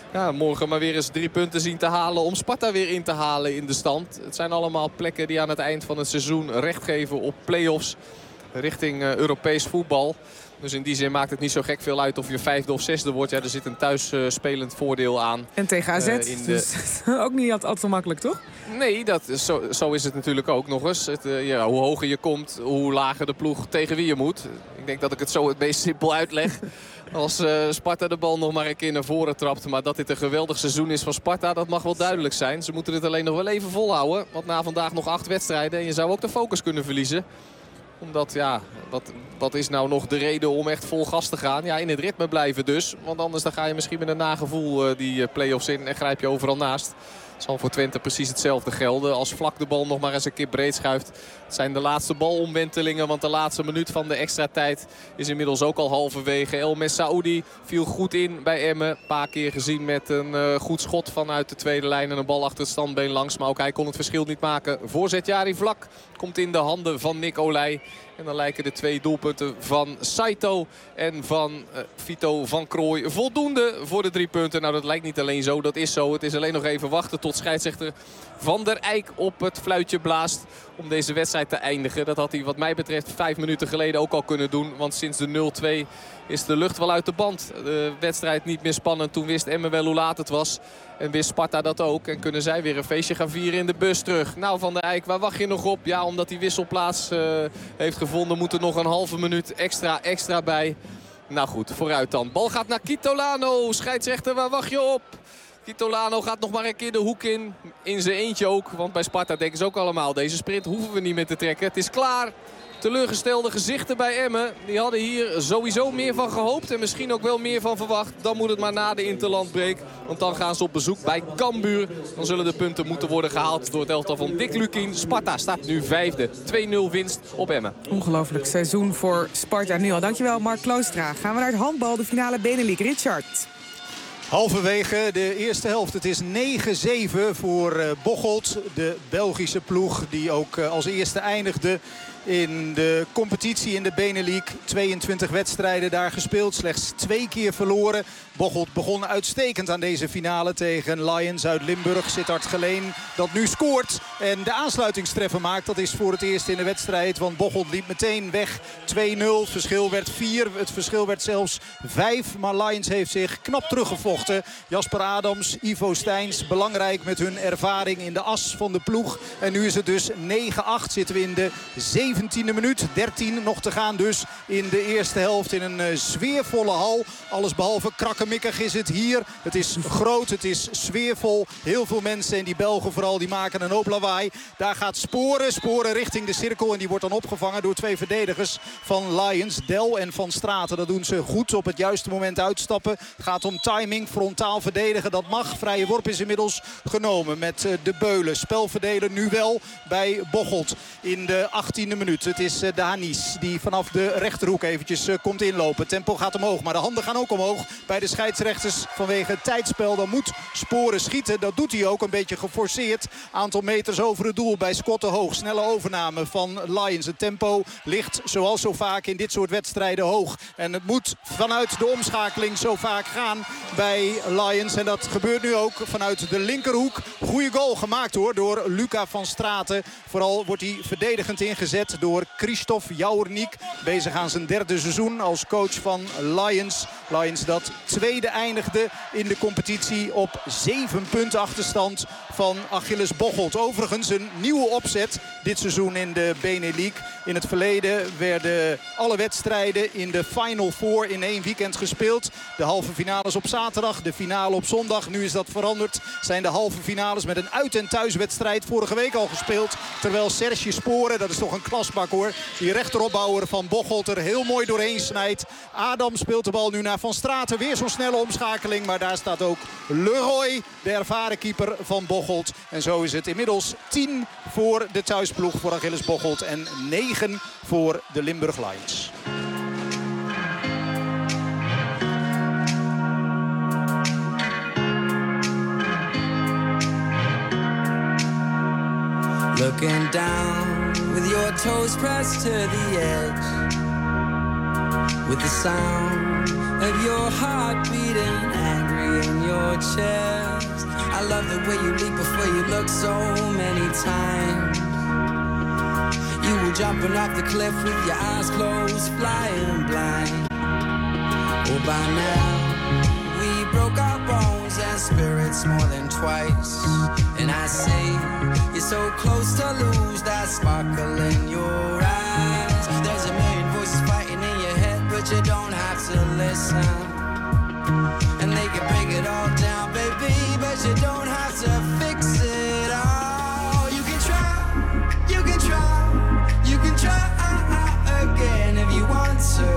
Ja, morgen maar weer eens drie punten zien te halen om Sparta weer in te halen in de stand. Het zijn allemaal plekken die aan het eind van het seizoen recht geven op play-offs richting uh, Europees voetbal. Dus in die zin maakt het niet zo gek veel uit of je vijfde of zesde wordt. Ja, er zit een thuis uh, spelend voordeel aan. En tegen A Z, uh, in de... dus ook niet altijd zo makkelijk, toch? Nee, dat, zo, zo is het natuurlijk ook nog eens. Het, uh, ja, hoe hoger je komt, hoe lager de ploeg tegen wie je moet. Ik denk dat ik het zo het meest simpel uitleg. Als uh, Sparta de bal nog maar een keer naar voren trapt. Maar dat dit een geweldig seizoen is van Sparta, dat mag wel duidelijk zijn. Ze moeten het alleen nog wel even volhouden. Want na vandaag nog acht wedstrijden en je zou ook de focus kunnen verliezen. Omdat, ja, wat, wat is nou nog de reden om echt vol gas te gaan? Ja, in het ritme blijven dus. Want anders dan ga je misschien met een nagevoel uh, die uh, play-offs in en grijp je overal naast. Het zal voor Twente precies hetzelfde gelden. Als Vlak de bal nog maar eens een keer breed schuift. Het zijn de laatste balomwentelingen. Want de laatste minuut van de extra tijd is inmiddels ook al halverwege. El Messaoudi viel goed in bij Emmen. Een paar keer gezien met een uh, goed schot vanuit de tweede lijn. En een bal achter het standbeen langs. Maar ook hij kon het verschil niet maken. Voorzet Jari Vlak komt in de handen van Nick Olij. En dan lijken de twee doelpunten van Saito en van uh, Vito van Krooij voldoende voor de drie punten. Nou, dat lijkt niet alleen zo, dat is zo. Het is alleen nog even wachten tot scheidsrechter Van der Eyck op het fluitje blaast om deze wedstrijd te eindigen. Dat had hij wat mij betreft vijf minuten geleden ook al kunnen doen. Want sinds de nul twee is de lucht wel uit de band. De wedstrijd niet meer spannend. Toen wist Emmen wel hoe laat het was. En wist Sparta dat ook. En kunnen zij weer een feestje gaan vieren in de bus terug. Nou, Van der Eyck, waar wacht je nog op? Ja, omdat die wisselplaats uh, heeft gevonden, moet er nog een halve minuut extra extra bij. Nou goed, vooruit dan. Bal gaat naar Kitolano. Scheidsrechter, waar wacht je op? Kitolano gaat nog maar een keer de hoek in. In zijn eentje ook. Want bij Sparta denken ze ook allemaal, deze sprint hoeven we niet meer te trekken. Het is klaar. Teleurgestelde gezichten bij Emmen. Die hadden hier sowieso meer van gehoopt. En misschien ook wel meer van verwacht. Dan moet het maar na de interlandbreak. Want dan gaan ze op bezoek bij Cambuur. Dan zullen de punten moeten worden gehaald door het elftal van Dick Lukien. Sparta staat nu vijfde. twee nul winst op Emmen. Ongelooflijk seizoen voor Sparta nu al. Dankjewel Mark Kloostra. Gaan we naar het handbal. De finale Benelux. Richard. Halverwege de eerste helft. Het is negen zeven voor uh, Bocholt. De Belgische ploeg die ook uh, als eerste eindigde in de competitie in de Benelux. tweeëntwintig wedstrijden daar gespeeld. Slechts twee keer verloren. Bocholt begon uitstekend aan deze finale tegen Lions uit Limburg. Sittard Geleen dat nu scoort en de aansluitingstreffer maakt. Dat is voor het eerst in de wedstrijd. Want Bocholt liep meteen weg. twee nul. Het verschil werd vier. Het verschil werd zelfs vijf. Maar Lions heeft zich knap teruggevochten. Jasper Adams, Ivo Steins. Belangrijk met hun ervaring in de as van de ploeg. En nu is het dus negen acht. Zitten we in de zeventiende minuut. dertien nog te gaan dus in de eerste helft. In een uh, sfeervolle hal. Alles behalve krakkemikkig is het hier. Het is groot, het is sfeervol. Heel veel mensen en die Belgen vooral die maken een hoop lawaai. Daar gaat Sporen. Sporen richting de cirkel. En die wordt dan opgevangen door twee verdedigers van Lions. Del en Van Straten. Dat doen ze goed. Op het juiste moment uitstappen. Het gaat om timing. Frontaal verdedigen. Dat mag. Vrije worp is inmiddels genomen met uh, de Beulen. Spelverdeler nu wel bij Bocholt in de achttiende minuut. Het is uh, de Hanis die vanaf de rechterhoek eventjes uh, komt inlopen. Tempo gaat omhoog. Maar de handen gaan ook omhoog bij de scheidsrechters vanwege het tijdspel. Dan moet Sporen schieten. Dat doet hij ook een beetje geforceerd. Aantal meters over het doel bij Scott de Hoog. Snelle overname van Lions. Het tempo ligt zoals zo vaak in dit soort wedstrijden hoog. En het moet vanuit de omschakeling zo vaak gaan bij Lions. En dat gebeurt nu ook vanuit de linkerhoek. Goeie goal gemaakt hoor door Luca van Straten. Vooral wordt hij verdedigend ingezet door Christophe Jouwerniek. Bezig aan zijn derde seizoen als coach van Lions. Lions dat tweede eindigde in de competitie op zeven punten achterstand van Achilles Bocholt. Overigens een nieuwe opzet dit seizoen in de Benelux. In het verleden werden alle wedstrijden in de Final Four in één weekend gespeeld. De halve finales op zaterdag, de finale op zondag. Nu is dat veranderd. Zijn de halve finales met een uit- en thuiswedstrijd vorige week al gespeeld. Terwijl Serge Sporen, dat is toch een klasbak hoor, die rechteropbouwer van Bocholt er heel mooi doorheen snijdt. Adam speelt de bal nu naar Van Straten. Weer zo'n snelle omschakeling. Maar daar staat ook Leroy, de ervaren keeper van Bocholt. En zo is het inmiddels tien voor de thuisploeg voor Achilles Bocholt. En negen voor de Limburg Lions. Looking down with your toes pressed to the edge, with the sound of your heart beating angry in your chest. I love the way you leap before you look so many times. You were jumping off the cliff with your eyes closed, flying blind. Oh, by now we broke our bones and spirits more than twice. And I say you're so close to lose that sparkle in your eyes. There's a million voices fighting in your head, but you don't have to listen. And they can break it all down, baby, but you don't have to fix it all. You can try, you can try, you can try again if you want to.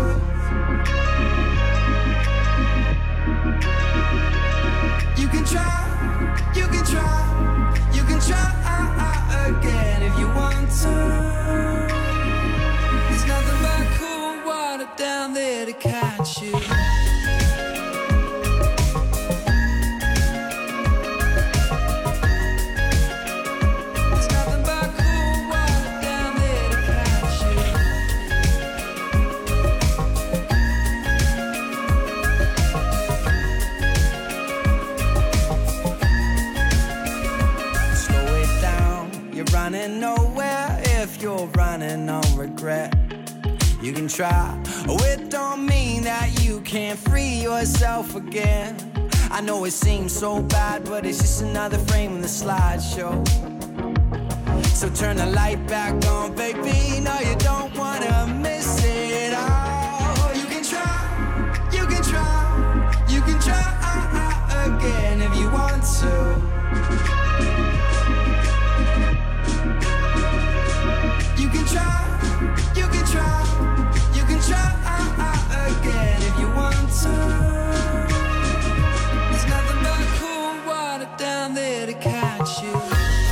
You can try, you can try, you can try again if you want to. There's nothing but cool water down there to catch you. Running nowhere if you're running on regret. You can try, oh, it don't mean that you can't free yourself again. I know it seems so bad, but it's just another frame in the slideshow. So turn the light back on, baby. No, you don't wanna miss it all. You can try, you can try, you can try again if you want to. You can try, you can try, you can try again if you want to. There's nothing but cool water down there to catch you.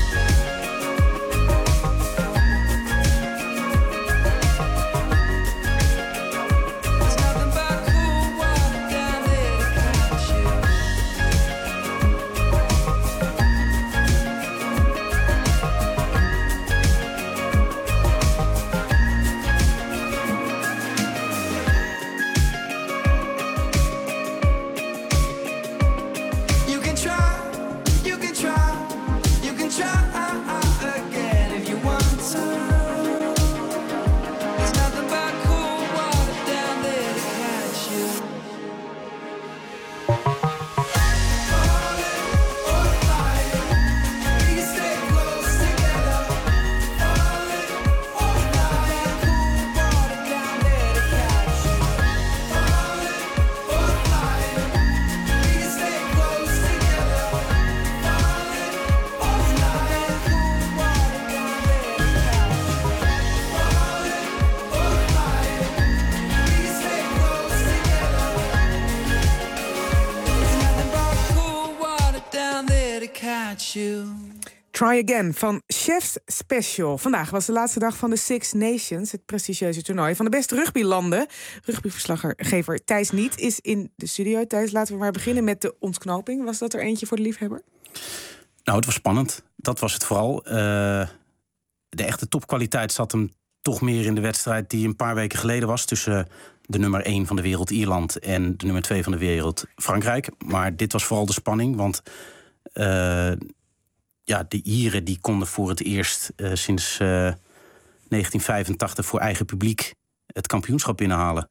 Try Again van Chefs Special. Vandaag was de laatste dag van de Six Nations, het prestigieuze toernooi van de beste rugbylanden. Rugbyverslaggever Thijs Niet is in de studio. Thijs, laten we maar beginnen met de ontknoping. Was dat er eentje voor de liefhebber? Nou, het was spannend. Dat was het vooral. Uh, de echte topkwaliteit zat hem toch meer in de wedstrijd die een paar weken geleden was tussen de nummer één van de wereld Ierland en de nummer twee van de wereld Frankrijk. Maar dit was vooral de spanning, want Uh, ja, de Ieren die konden voor het eerst uh, sinds uh, negentien vijfentachtig voor eigen publiek het kampioenschap binnenhalen.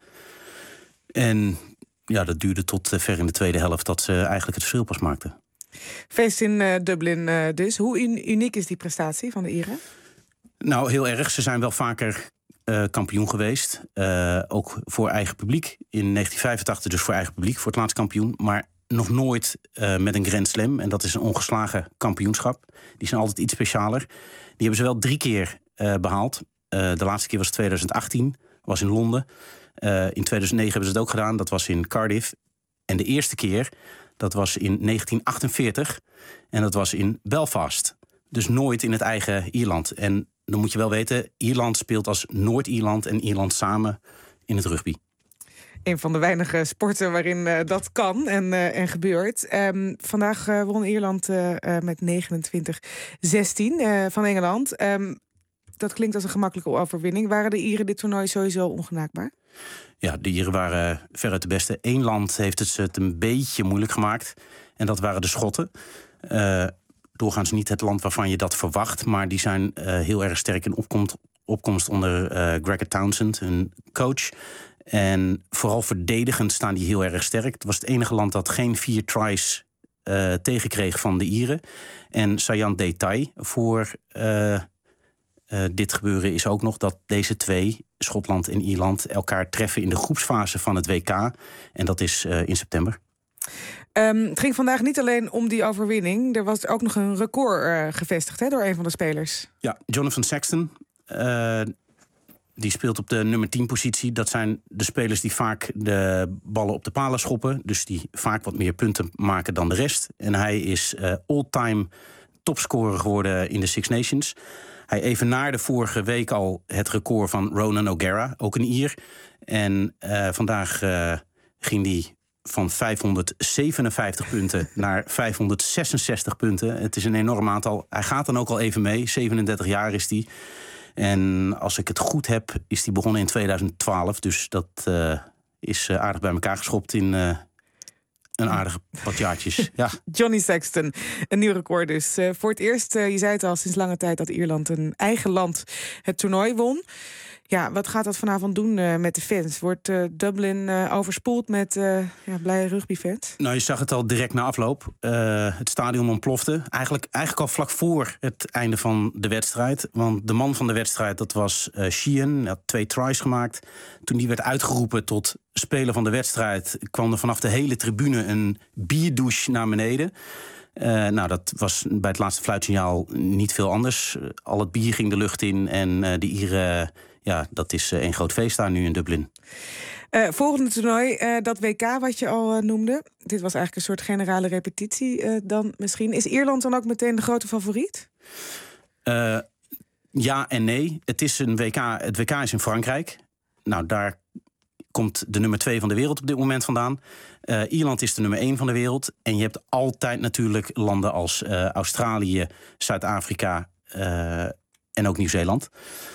En ja, dat duurde tot uh, ver in de tweede helft dat ze eigenlijk het verschil pas maakten. Feest in uh, Dublin uh, dus. Hoe un- uniek is die prestatie van de Ieren? Nou, heel erg. Ze zijn wel vaker uh, kampioen geweest. Uh, ook voor eigen publiek. In negentien vijfentachtig dus voor eigen publiek, voor het laatste kampioen. Maar nog nooit uh, met een Grand Slam. En dat is een ongeslagen kampioenschap. Die zijn altijd iets specialer. Die hebben ze wel drie keer uh, behaald. Uh, de laatste keer was twintig achttien. Was in Londen. Uh, in tweeduizend negen hebben ze het ook gedaan. Dat was in Cardiff. En de eerste keer, dat was in negentien achtenveertig. En dat was in Belfast. Dus nooit in het eigen Ierland. En dan moet je wel weten, Ierland speelt als Noord-Ierland en Ierland samen in het rugby. Een van de weinige sporten waarin uh, dat kan en, uh, en gebeurt. Um, vandaag uh, won Ierland uh, uh, met negenentwintig zestien uh, van Engeland. Um, dat klinkt als een gemakkelijke overwinning. Waren de Ieren dit toernooi sowieso ongenaakbaar? Ja, de Ieren waren veruit de beste. Eén land heeft het ze het een beetje moeilijk gemaakt. En dat waren de Schotten. Uh, doorgaans niet het land waarvan je dat verwacht. Maar die zijn uh, heel erg sterk in opkomst, opkomst onder uh, Gregor Townsend, hun coach. En vooral verdedigend staan die heel erg sterk. Het was het enige land dat geen vier tries uh, tegenkreeg van de Ieren. En saillant detail voor uh, uh, dit gebeuren is ook nog dat deze twee, Schotland en Ierland, elkaar treffen in de groepsfase van het W K. En dat is uh, in september. Um, het ging vandaag niet alleen om die overwinning. Er was ook nog een record uh, gevestigd hè, door een van de spelers. Ja, Jonathan Sexton. Uh, die speelt op de nummer tien positie. Dat zijn de spelers die vaak de ballen op de palen schoppen. Dus die vaak wat meer punten maken dan de rest. En hij is uh, all-time topscorer geworden in de Six Nations. Hij evenaarde vorige week al het record van Ronan O'Gara, ook een Ier. En uh, vandaag uh, ging hij van vijfhonderdzevenenvijftig punten naar vijfhonderdzesenzestig punten. Het is een enorm aantal. Hij gaat dan ook al even mee. zevenendertig jaar is hij. En als ik het goed heb, is hij begonnen in tweeduizend twaalf. Dus dat uh, is uh, aardig bij elkaar geschopt in uh, een aardige wat jaartjes. Ja. Johnny Sexton, een nieuw record dus. Uh, voor het eerst, uh, je zei het al, sinds lange tijd dat Ierland een eigen land het toernooi won. Ja, wat gaat dat vanavond doen uh, met de fans? Wordt uh, Dublin uh, overspoeld met uh, ja, blije rugbyfans? Nou, je zag het al direct na afloop. Uh, het stadion ontplofte. Eigenlijk, eigenlijk al vlak voor het einde van de wedstrijd. Want de man van de wedstrijd, dat was uh, Sheehan. Hij had twee tries gemaakt. Toen die werd uitgeroepen tot speler van de wedstrijd, kwam er vanaf de hele tribune een bierdouche naar beneden. Uh, nou, dat was bij het laatste fluitsignaal niet veel anders. Uh, al het bier ging de lucht in en uh, de Ieren... Ja, dat is uh, een groot feest daar nu in Dublin. Uh, volgende toernooi, uh, dat W K wat je al uh, noemde. Dit was eigenlijk een soort generale repetitie uh, dan misschien. Is Ierland dan ook meteen de grote favoriet? Uh, ja en nee. Het is een W K. Het W K is in Frankrijk. Nou, daar komt de nummer twee van de wereld op dit moment vandaan. Uh, Ierland is de nummer één van de wereld. En je hebt altijd natuurlijk landen als uh, Australië, Zuid-Afrika uh, en ook Nieuw-Zeeland.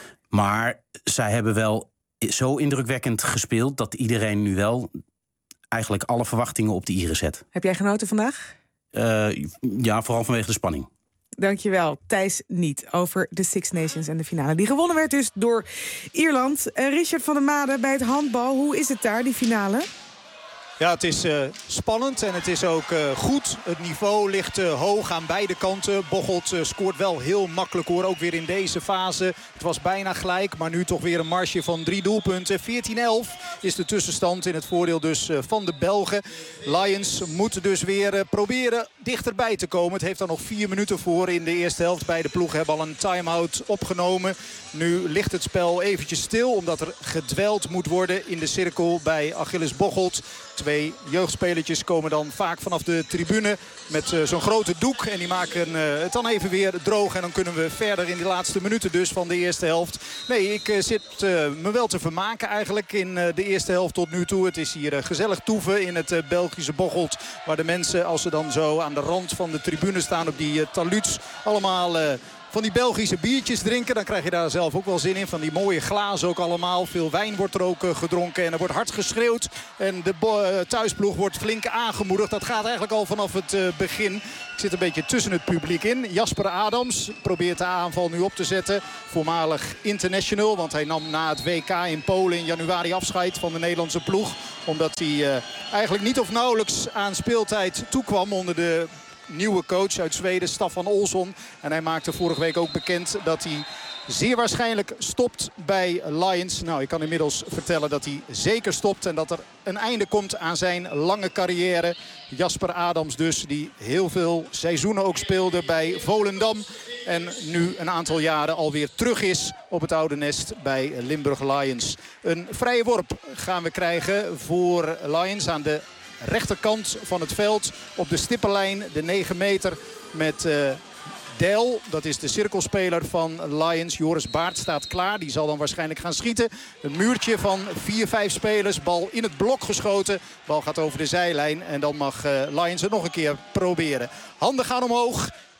Maar zij hebben wel zo indrukwekkend gespeeld dat iedereen nu wel eigenlijk alle verwachtingen op de Ieren zet. Heb jij genoten vandaag? Uh, ja, vooral vanwege de spanning. Dankjewel, Thijs Niet, over de Six Nations en de finale. Die gewonnen werd dus door Ierland. Uh, Richard van der Made bij het handbal. Hoe is het daar, die finale? Ja, het is uh, spannend en het is ook uh, goed. Het niveau ligt uh, hoog aan beide kanten. Bocholt uh, scoort wel heel makkelijk hoor, ook weer in deze fase. Het was bijna gelijk, maar nu toch weer een marge van drie doelpunten. veertien elf is de tussenstand in het voordeel dus uh, van de Belgen. Lions moeten dus weer uh, proberen dichterbij te komen. Het heeft er nog vier minuten voor in de eerste helft. Beide ploegen hebben al een time-out opgenomen. Nu ligt het spel eventjes stil, omdat er gedweld moet worden in de cirkel bij Achilles Bocholt. Twee jeugdspelertjes komen dan vaak vanaf de tribune met uh, zo'n grote doek. En die maken uh, het dan even weer droog. En dan kunnen we verder in de laatste minuten dus van de eerste helft. Nee, ik uh, zit uh, me wel te vermaken eigenlijk in uh, de eerste helft tot nu toe. Het is hier uh, gezellig toeven in het uh, Belgische Bocholt. Waar de mensen, als ze dan zo aan de rand van de tribune staan op die uh, taluds, allemaal... Uh, van die Belgische biertjes drinken. Dan krijg je daar zelf ook wel zin in. Van die mooie glazen ook allemaal. Veel wijn wordt er ook uh, gedronken. En er wordt hard geschreeuwd. En de uh, thuisploeg wordt flink aangemoedigd. Dat gaat eigenlijk al vanaf het uh, begin. Ik zit een beetje tussen het publiek in. Jasper Adams probeert de aanval nu op te zetten. Voormalig international. Want hij nam na het W K in Polen in januari afscheid van de Nederlandse ploeg. Omdat hij uh, eigenlijk niet of nauwelijks aan speeltijd toekwam onder de nieuwe coach uit Zweden, Staffan Olsson. En hij maakte vorige week ook bekend dat hij zeer waarschijnlijk stopt bij Lions. Nou, ik kan inmiddels vertellen dat hij zeker stopt en dat er een einde komt aan zijn lange carrière. Jasper Adams dus, die heel veel seizoenen ook speelde bij Volendam. En nu een aantal jaren alweer terug is op het oude nest bij Limburg Lions. Een vrije worp gaan we krijgen voor Lions aan de rechterkant van het veld. Op de stippenlijn, de negen meter met uh, Del. Dat is de cirkelspeler van Lions. Joris Baart staat klaar. Die zal dan waarschijnlijk gaan schieten. Een muurtje van vier, vijf spelers. Bal in het blok geschoten. Bal gaat over de zijlijn. En dan mag uh, Lions het nog een keer proberen. Handen gaan omhoog.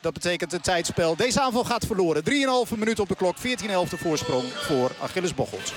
Dat betekent het tijdspel. Deze aanval gaat verloren. drieënhalve minuut op de klok. veertien elf de voorsprong voor Achilles Bocholt.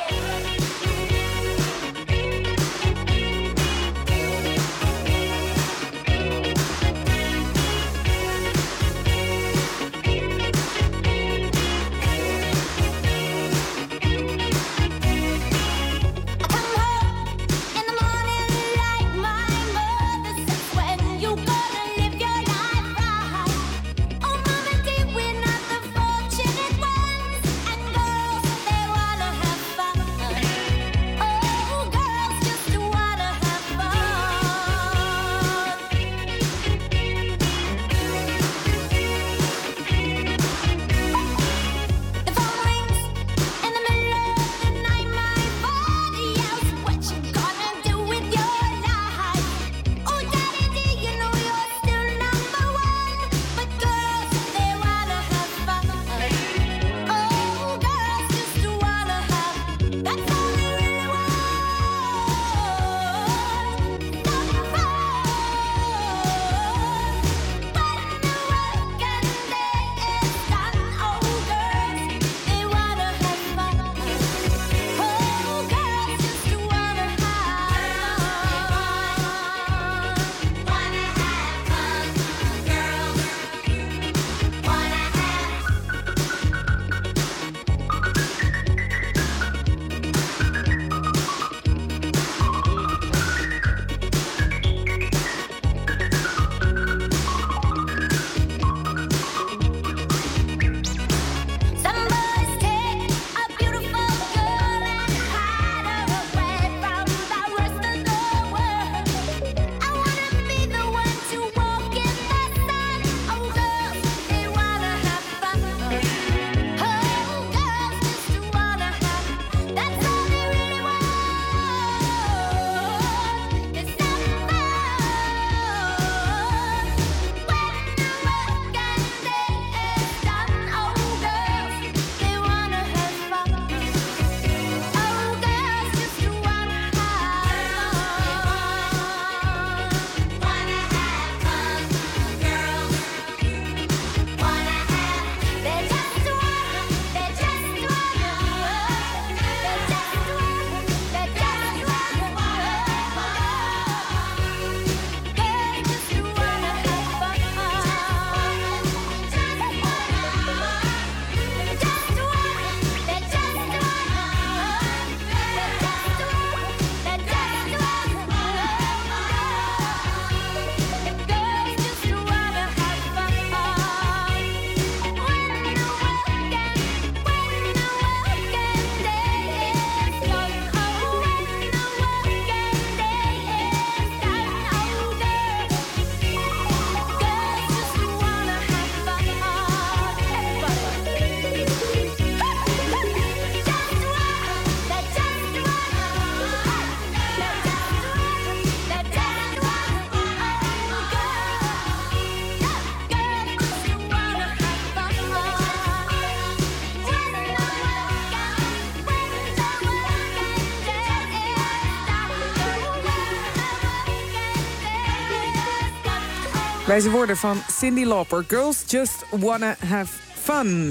Wijze woorden van Cyndi Lauper. Girls just wanna have fun.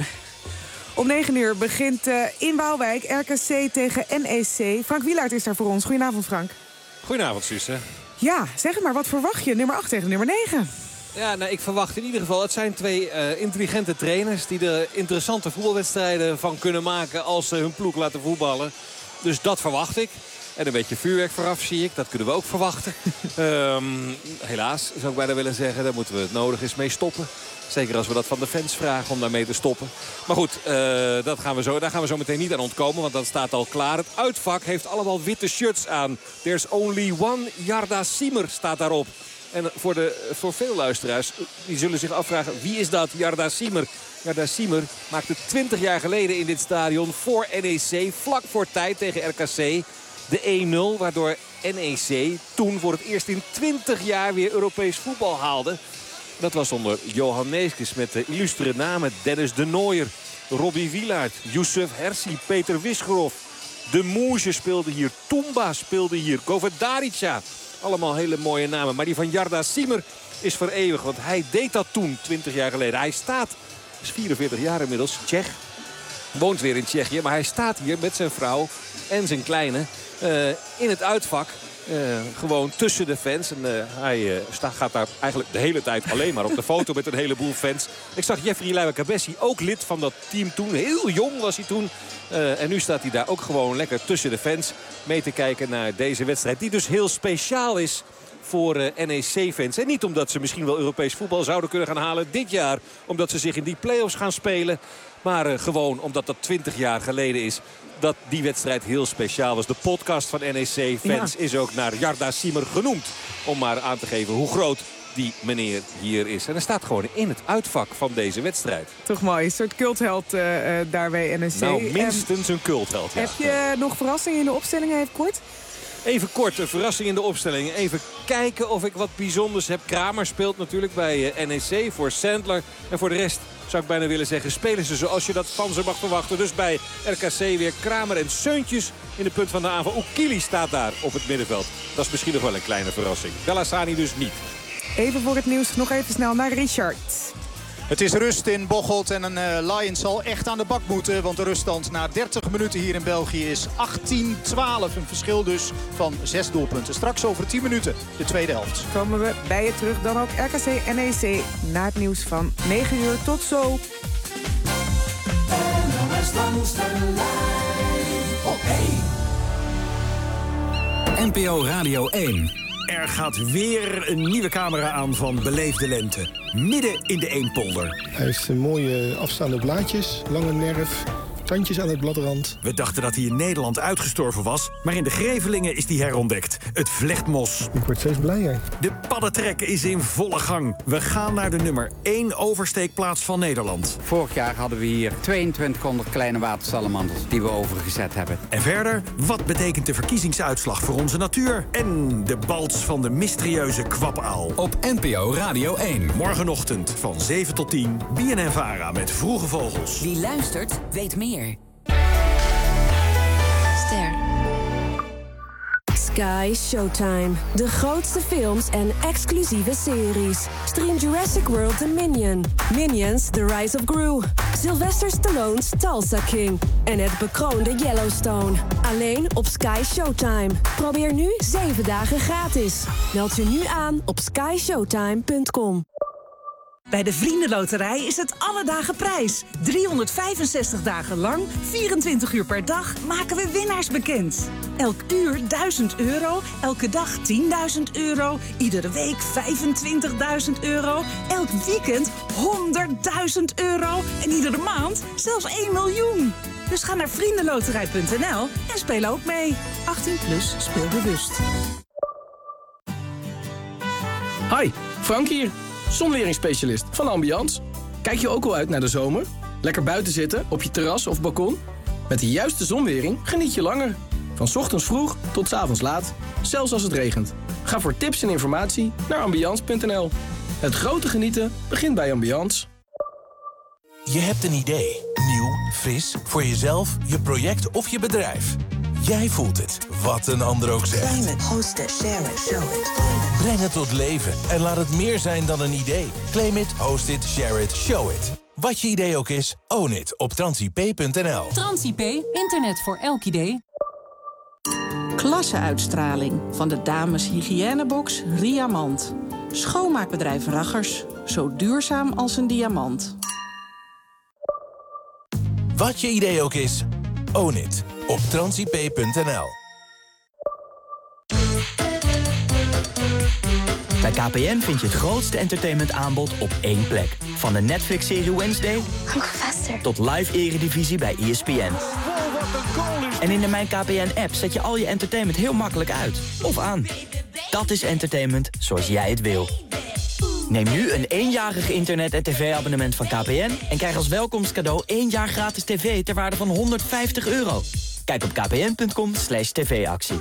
Om negen uur begint uh, in Waalwijk R K C tegen N E C. Frank Wielaert is daar voor ons. Goedenavond, Frank. Goedenavond, Suze. Ja, zeg het maar. Wat verwacht je? Nummer acht tegen nummer negen. Ja, nou, ik verwacht in ieder geval... Het zijn twee uh, intelligente trainers... die er interessante voetbalwedstrijden van kunnen maken... als ze hun ploeg laten voetballen. Dus dat verwacht ik. En een beetje vuurwerk vooraf zie ik. Dat kunnen we ook verwachten. um, helaas, zou ik bijna willen zeggen. Daar moeten we het nodig is mee stoppen. Zeker als we dat van de fans vragen om daarmee te stoppen. Maar goed, uh, dat gaan we zo, daar gaan we zo meteen niet aan ontkomen. Want dat staat al klaar. Het uitvak heeft allemaal witte shirts aan. There's only one Yarda Siemer staat daarop. En voor, de, voor veel luisteraars, die zullen zich afvragen... wie is dat, Yarda Siemer? Yarda Siemer maakte twintig jaar geleden in dit stadion voor N E C... vlak voor tijd tegen R K C de één nul... waardoor N E C toen voor het eerst in twintig jaar weer Europees voetbal haalde. Dat was onder Johan Neeskens met de illustere namen Dennis de Nooijer... Robbie Wielaert, Youssef Hersi, Peter Wisgerhoff. De Moesje speelde hier, Toumba speelde hier, Goverdarica... Allemaal hele mooie namen. Maar die van Jarda Siemer is voor eeuwig. Want hij deed dat toen, twintig jaar geleden. Hij staat, is vierenveertig jaar inmiddels, Tsjech. Woont weer in Tsjechië. Maar hij staat hier met zijn vrouw en zijn kleine uh, in het uitvak. Uh, gewoon tussen de fans. En uh, hij uh, sta, gaat daar eigenlijk de hele tijd alleen maar op de foto met een heleboel fans. Ik zag Jeffrey Leijwa-Cabessi, ook lid van dat team toen. Heel jong was hij toen. Uh, en nu staat hij daar ook gewoon lekker tussen de fans mee te kijken naar deze wedstrijd. Die dus heel speciaal is voor uh, N E C-fans. En niet omdat ze misschien wel Europees voetbal zouden kunnen gaan halen dit jaar. Omdat ze zich in die play-offs gaan spelen. Maar uh, gewoon omdat dat twintig jaar geleden is dat die wedstrijd heel speciaal was. De podcast van N E C-fans ja. is ook naar Jarda Siemer genoemd. Om maar aan te geven hoe groot die meneer hier is. En hij staat gewoon in het uitvak van deze wedstrijd. Toch mooi, een soort cultheld uh, daar bij N E C. Nou, minstens een cultheld, ja. Heb je nog verrassingen in de opstellingen, even kort? Even kort, een verrassing in de opstelling. Even kijken of ik wat bijzonders heb. Kramer speelt natuurlijk bij N E C voor Sandler. En voor de rest zou ik bijna willen zeggen, spelen ze zoals je dat van ze mag verwachten. Dus bij R K C weer Kramer en Seuntjes in de punt van de aanval. Oekili staat daar op het middenveld. Dat is misschien nog wel een kleine verrassing. Bellassani dus niet. Even voor het nieuws nog even snel naar Richard. Het is rust in Bocholt en een uh, Lions zal echt aan de bak moeten. Want de ruststand na dertig minuten hier in België is achttien twaalf. Een verschil dus van zes doelpunten. Straks over tien minuten de tweede helft. Komen we bij je terug. Dan ook R K C N E C na het nieuws van negen uur. Tot zo. N P O Radio één. Er gaat weer een nieuwe camera aan van Beleefde Lente. Midden in de Eempolder. Hij heeft mooie afstaande blaadjes, lange nerf, tandjes aan het bladrand. We dachten dat hij in Nederland uitgestorven was, maar in de Grevelingen is hij herontdekt. Het vlechtmos. Ik word steeds blijer. De paddentrek is in volle gang. We gaan naar de nummer één oversteekplaats van Nederland. Vorig jaar hadden we hier tweeëntwintighonderd kleine watersalamanders die we overgezet hebben. En verder, wat betekent de verkiezingsuitslag voor onze natuur? En de balts van de mysterieuze kwapaal. Op N P O Radio één. Morgenochtend van zeven tot tien. B N N Vara met Vroege Vogels. Wie luistert, weet meer. Ster. Sky Showtime. De grootste films en exclusieve series. Stream Jurassic World Dominion. Minions The Rise of Gru. Sylvester Stallone's Tulsa King. En het bekroonde Yellowstone. Alleen op Sky Showtime. Probeer nu zeven dagen gratis. Meld je nu aan op sky showtime punt com. Bij de Vriendenloterij is het alle dagen prijs. driehonderdvijfenzestig dagen lang, vierentwintig uur per dag, maken we winnaars bekend. Elk uur duizend euro, elke dag tienduizend euro, iedere week vijfentwintigduizend euro, elk weekend honderdduizend euro en iedere maand zelfs één miljoen. Dus ga naar vriendenloterij punt n l en speel ook mee. achttien plus, speel bewust. Hi, Frank hier. Zonweringsspecialist van Ambiance. Kijk je ook al uit naar de zomer? Lekker buiten zitten, op je terras of balkon? Met de juiste zonwering geniet je langer. Van 's ochtends vroeg tot 's avonds laat. Zelfs als het regent. Ga voor tips en informatie naar ambiance punt n l. Het grote genieten begint bij Ambiance. Je hebt een idee. Nieuw, fris, voor jezelf, je project of je bedrijf. Jij voelt het, wat een ander ook zegt. Claim it, host it, share it, show it. Breng het tot leven en laat het meer zijn dan een idee. Claim it, host it, share it, show it. Wat je idee ook is, own it op transip punt n l. Transip, internet voor elk idee. Klasse-uitstraling van de dames hygiënebox Riamant. Schoonmaakbedrijf Raggers, zo duurzaam als een diamant. Wat je idee ook is, own it op transip punt n l. Bij K P N vind je het grootste entertainmentaanbod op één plek. Van de Netflix-serie Wednesday tot live eredivisie bij E S P N. En in de Mijn K P N-app zet je al je entertainment heel makkelijk uit. Of aan. Dat is entertainment zoals jij het wil. Neem nu een eenjarig internet- en tv-abonnement van K P N... en krijg als welkomstcadeau één jaar gratis tv ter waarde van honderdvijftig euro. Kijk op kpn punt com slash tv-actie.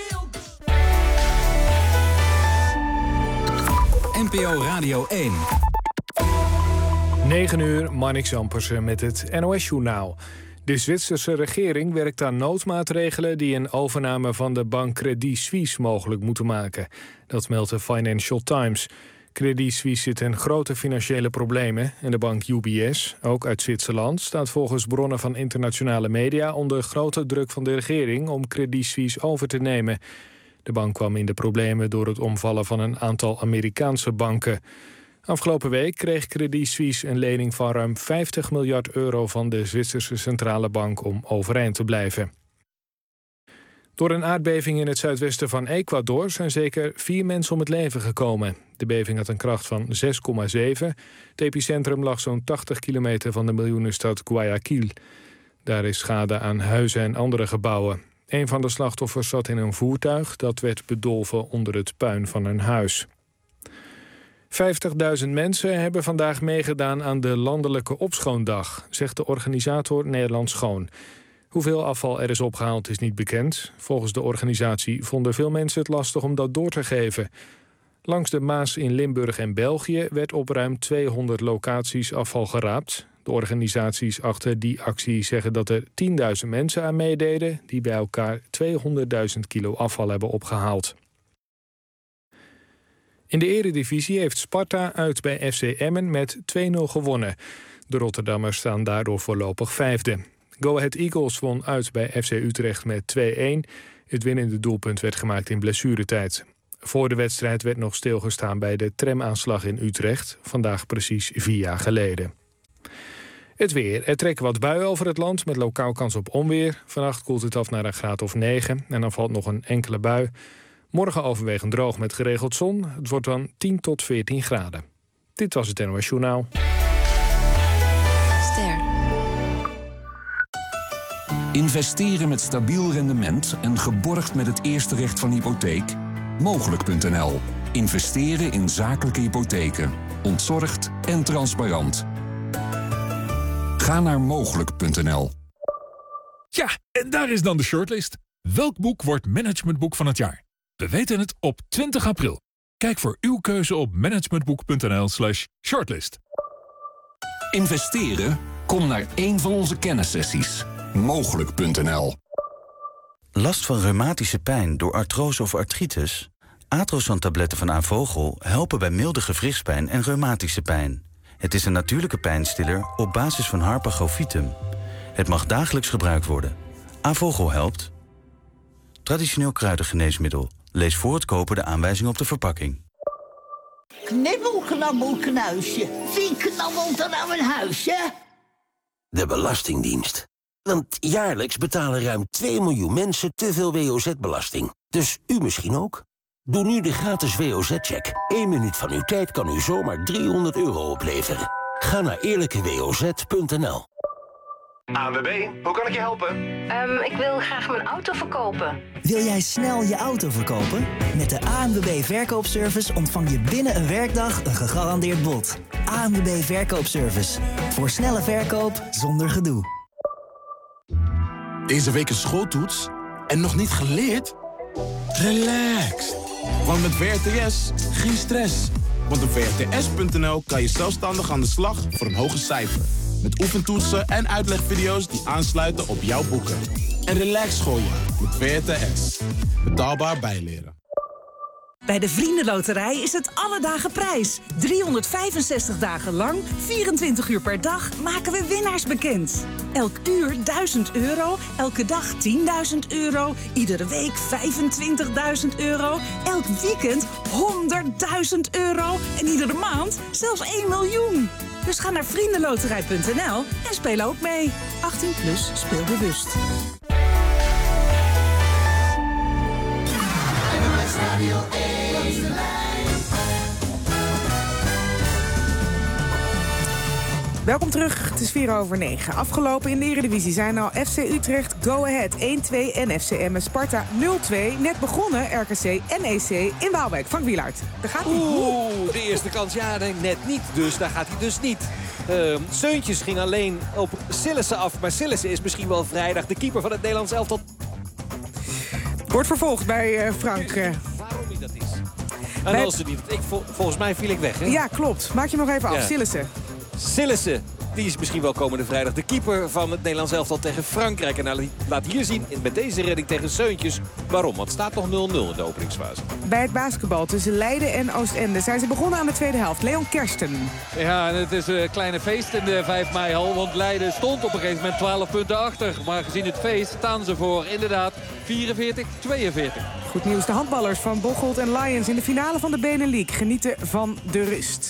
N P O Radio één. negen uur, Marnix Ampersen met het N O S-journaal. De Zwitserse regering werkt aan noodmaatregelen die een overname van de bank Credit Suisse mogelijk moeten maken. Dat meldt de Financial Times. Credit Suisse zit in grote financiële problemen en de bank U B S, ook uit Zwitserland, staat volgens bronnen van internationale media onder grote druk van de regering om Credit Suisse over te nemen. De bank kwam in de problemen door het omvallen van een aantal Amerikaanse banken. Afgelopen week kreeg Credit Suisse een lening van ruim vijftig miljard euro van de Zwitserse centrale bank om overeind te blijven. Door een aardbeving in het zuidwesten van Ecuador zijn zeker vier mensen om het leven gekomen. De beving had een kracht van zes komma zeven. Het epicentrum lag zo'n tachtig kilometer van de miljoenenstad Guayaquil. Daar is schade aan huizen en andere gebouwen. Een van de slachtoffers zat in een voertuig dat werd bedolven onder het puin van een huis. vijftigduizend mensen hebben vandaag meegedaan aan de landelijke opschoondag, zegt de organisator Nederland Schoon. Hoeveel afval er is opgehaald is niet bekend. Volgens de organisatie vonden veel mensen het lastig om dat door te geven. Langs de Maas in Limburg en België werd op ruim tweehonderd locaties afval geraapt. De organisaties achter die actie zeggen dat er tienduizend mensen aan meededen die bij elkaar tweehonderdduizend kilo afval hebben opgehaald. In de Eredivisie heeft Sparta uit bij F C Emmen met twee nul gewonnen. De Rotterdammers staan daardoor voorlopig vijfde. Go Ahead Eagles won uit bij F C Utrecht met twee-een. Het winnende doelpunt werd gemaakt in blessuretijd. Voor de wedstrijd werd nog stilgestaan bij de tramaanslag in Utrecht, vandaag precies vier jaar geleden. Het weer. Er trekken wat buien over het land met lokaal kans op onweer. Vannacht koelt het af naar een graad of negen en dan valt nog een enkele bui. Morgen overwegend droog met geregeld zon. Het wordt dan tien tot veertien graden. Dit was het N O S Journaal. Ster. Investeren met stabiel rendement en geborgd met het eerste recht van hypotheek? Mogelijk punt n l. Investeren in zakelijke hypotheken. Ontzorgd en transparant. Ga naar mogelijk punt n l. Ja, en daar is dan de shortlist. Welk boek wordt managementboek van het jaar? We weten het op twintig april. Kijk voor uw keuze op managementboek punt n l slash shortlist. Investeren? Kom naar een van onze kennissessies. Mogelijk punt n l. Last van reumatische pijn door artrose of artritis? Atrosan-tabletten van Avogel helpen bij milde gewrichtspijn en reumatische pijn. Het is een natuurlijke pijnstiller op basis van Harpagofitum. Het mag dagelijks gebruikt worden. Avogel helpt. Traditioneel kruidengeneesmiddel. Lees voor het kopen de aanwijzing op de verpakking. Knibbel, knabbel, knuisje. Wie knabbelt er nou een huisje? De Belastingdienst. Want jaarlijks betalen ruim twee miljoen mensen te veel W O Z-belasting. Dus u misschien ook? Doe nu de gratis W O Z-check. Eén minuut van uw tijd kan u zomaar driehonderd euro opleveren. Ga naar eerlijke w o z punt n l. A N W B, hoe kan ik je helpen? Um, ik wil graag mijn auto verkopen. Wil jij snel je auto verkopen? Met de A N W B Verkoopservice ontvang je binnen een werkdag een gegarandeerd bod. A N W B Verkoopservice. Voor snelle verkoop zonder gedoe. Deze week een schooltoets en nog niet geleerd? Relax. Want met V R T S geen stress. Want op v r t s punt n l kan je zelfstandig aan de slag voor een hoger cijfer. Met oefentoetsen en uitlegvideo's die aansluiten op jouw boeken. En relax schooljaar met V R T S. Betaalbaar bijleren. Bij de Vriendenloterij is het alle dagen prijs. driehonderdvijfenzestig dagen lang, vierentwintig uur per dag maken we winnaars bekend. Elk uur duizend euro, elke dag tienduizend euro, iedere week vijfentwintigduizend euro, elk weekend honderdduizend euro en iedere maand zelfs één miljoen. Dus ga naar vriendenloterij punt n l en speel ook mee. achttien plus, speel bewust. Welkom terug, het is vier over negen. Afgelopen in de Eredivisie zijn al F C Utrecht, Go Ahead één-twee en F C Emmen Sparta nul-twee. Net begonnen R K C N E C in Waalwijk. Frank Wielaert, daar gaat hij. Oeh, de eerste kans, ja, net niet. Dus daar gaat hij dus niet. Uh, Seuntjes ging alleen op Sillissen af. Maar Sillissen is misschien wel vrijdag de keeper van het Nederlands elftal. Wordt vervolgd bij uh, Frank. Uh, Waarom hij dat is. En bij... als ze niet, ik, vol, volgens mij viel ik weg, hè? Ja, klopt. Maak je hem nog even af, ja. Sillissen. Sillissen Die is misschien wel komende vrijdag de keeper van het Nederlands elftal tegen Frankrijk. En hij laat hier zien met deze redding tegen Seuntjes waarom. Want het staat nog nul nul in de openingsfase. Bij het basketbal tussen Leiden en Oostende zijn ze begonnen aan de tweede helft. Leon Kersten. Ja, en het is een kleine feest in de vijf mei-hal. Want Leiden stond op een gegeven moment twaalf punten achter. Maar gezien het feest staan ze voor inderdaad vierenveertig tweeënveertig. Goed nieuws. De handballers van Bocholt en Lions in de finale van de Benelux genieten van de rust.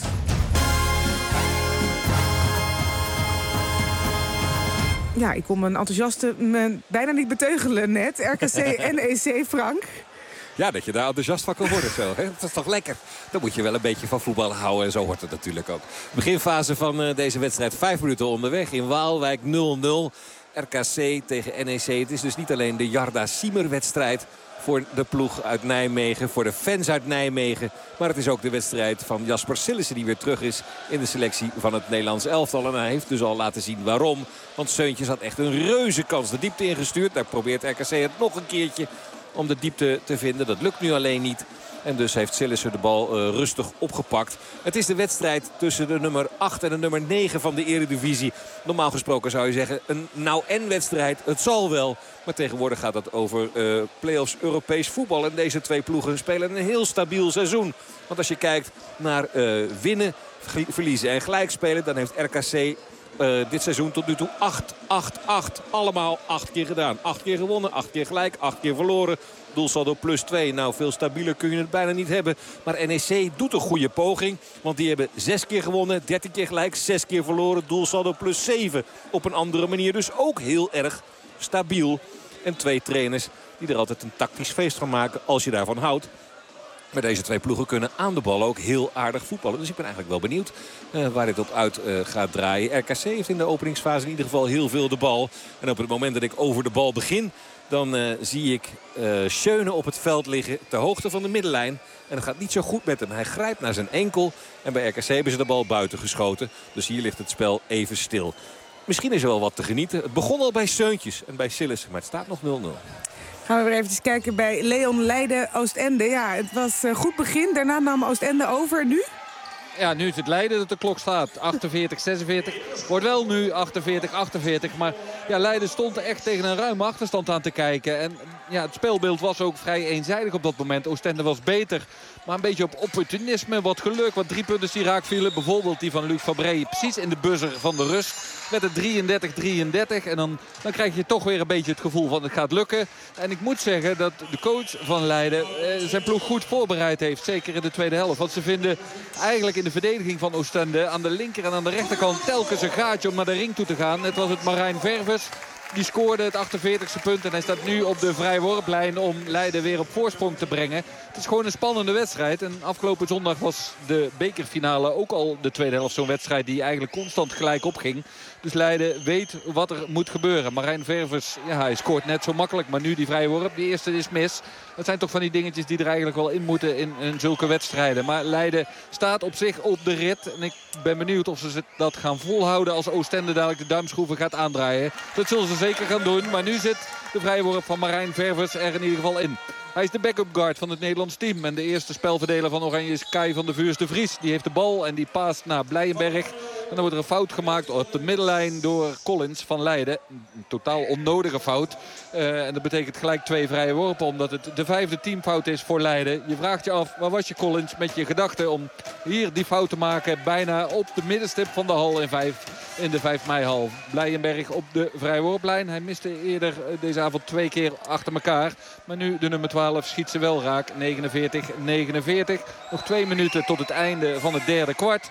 Ja, ik kon mijn enthousiaste me bijna niet beteugelen net. R K C N E C, Frank. Ja, dat je daar enthousiast van kan worden zo. Hè? Dat is toch lekker? Dan moet je wel een beetje van voetbal houden. En zo hoort het natuurlijk ook. Beginfase van uh, deze wedstrijd. Vijf minuten onderweg in Waalwijk nul nul. R K C tegen N E C. Het is dus niet alleen de Jarda Siemer-wedstrijd voor de ploeg uit Nijmegen, voor de fans uit Nijmegen. Maar het is ook de wedstrijd van Jasper Sillissen die weer terug is in de selectie van het Nederlands elftal. En hij heeft dus al laten zien waarom. Want Seuntjes had echt een reuze kans de diepte ingestuurd. Daar probeert R K C het nog een keertje om de diepte te vinden. Dat lukt nu alleen niet. En dus heeft Sillissen de bal uh, rustig opgepakt. Het is de wedstrijd tussen de nummer acht en de nummer negen van de Eredivisie. Normaal gesproken zou je zeggen een nou-en-wedstrijd. Het zal wel. Maar tegenwoordig gaat het over uh, play-offs Europees voetbal. En deze twee ploegen spelen een heel stabiel seizoen. Want als je kijkt naar uh, winnen, verliezen en gelijk spelen, dan heeft R K C Uh, dit seizoen tot nu toe acht, acht, acht. Allemaal acht keer gedaan. Acht keer gewonnen, acht keer gelijk, acht keer verloren. Doelsaldo plus twee. Nou, veel stabieler kun je het bijna niet hebben. Maar N E C doet een goede poging. Want die hebben zes keer gewonnen, dertien keer gelijk, zes keer verloren. Doelsaldo plus zeven. Op een andere manier dus ook heel erg stabiel. En twee trainers die er altijd een tactisch feest van maken als je daarvan houdt. Maar deze twee ploegen kunnen aan de bal ook heel aardig voetballen. Dus ik ben eigenlijk wel benieuwd uh, waar dit op uit uh, gaat draaien. R K C heeft in de openingsfase in ieder geval heel veel de bal. En op het moment dat ik over de bal begin, dan uh, zie ik uh, Schöne op het veld liggen ter hoogte van de middenlijn. En het gaat niet zo goed met hem. Hij grijpt naar zijn enkel. En bij R K C hebben ze de bal buiten geschoten. Dus hier ligt het spel even stil. Misschien is er wel wat te genieten. Het begon al bij Seuntjes en bij Sillissen, maar het staat nog nul nul. Gaan we weer even kijken bij Leon Leiden Oostende. Ja, het was een goed begin. Daarna nam Oostende over. Nu? Ja, nu is het Leiden dat de klok staat. achtenveertig zesenveertig. Wordt wel nu achtenveertig achtenveertig. Maar ja, Leiden stond er echt tegen een ruime achterstand aan te kijken. En ja, het speelbeeld was ook vrij eenzijdig op dat moment. Oostende was beter. Maar een beetje op opportunisme. Wat geluk. Wat drie punten die raak vielen. Bijvoorbeeld die van Luc Fabré. Precies in de buzzer van de rust. Met het drieëndertig drieëndertig. En dan, dan krijg je toch weer een beetje het gevoel van het gaat lukken. En ik moet zeggen dat de coach van Leiden eh, zijn ploeg goed voorbereid heeft. Zeker in de tweede helft. Want ze vinden eigenlijk in de verdediging van Oostende aan de linker en aan de rechterkant telkens een gaatje om naar de ring toe te gaan. Het was het Marijn Ververs. Die scoorde het achtenveertigste punt. En hij staat nu op de vrijworplijn om Leiden weer op voorsprong te brengen. Het is gewoon een spannende wedstrijd. En afgelopen zondag was de bekerfinale ook al de tweede helft zo'n wedstrijd die eigenlijk constant gelijk opging. Dus Leiden weet wat er moet gebeuren. Marijn Ververs, ja, hij scoort net zo makkelijk. Maar nu die vrije worp, die eerste is mis. Dat zijn toch van die dingetjes die er eigenlijk wel in moeten in, in zulke wedstrijden. Maar Leiden staat op zich op de rit. En ik ben benieuwd of ze dat gaan volhouden als Oostende dadelijk de duimschroeven gaat aandraaien. Dat zullen ze zeker gaan doen. Maar nu zit de vrije worp van Marijn Ververs er in ieder geval in. Hij is de backup guard van het Nederlands team. En de eerste spelverdeler van Oranje is Kai van der Vuurs de Vries. Die heeft de bal en die paast naar Blijenberg. En dan wordt er een fout gemaakt op de middenlijn door Collins van Leiden. Een totaal onnodige fout. Uh, en dat betekent gelijk twee vrije worpen. Omdat het de vijfde teamfout is voor Leiden. Je vraagt je af, waar was je Collins met je gedachte om hier die fout te maken. Bijna op de middenstip van de hal in, vijf, in de vijf mei-hal. Blijenberg op de vrije worplijn. Hij miste eerder deze avond twee keer achter elkaar. Maar nu de nummer twaalf schiet ze wel raak. negenenveertig negenenveertig. Nog twee minuten tot het einde van het derde kwart.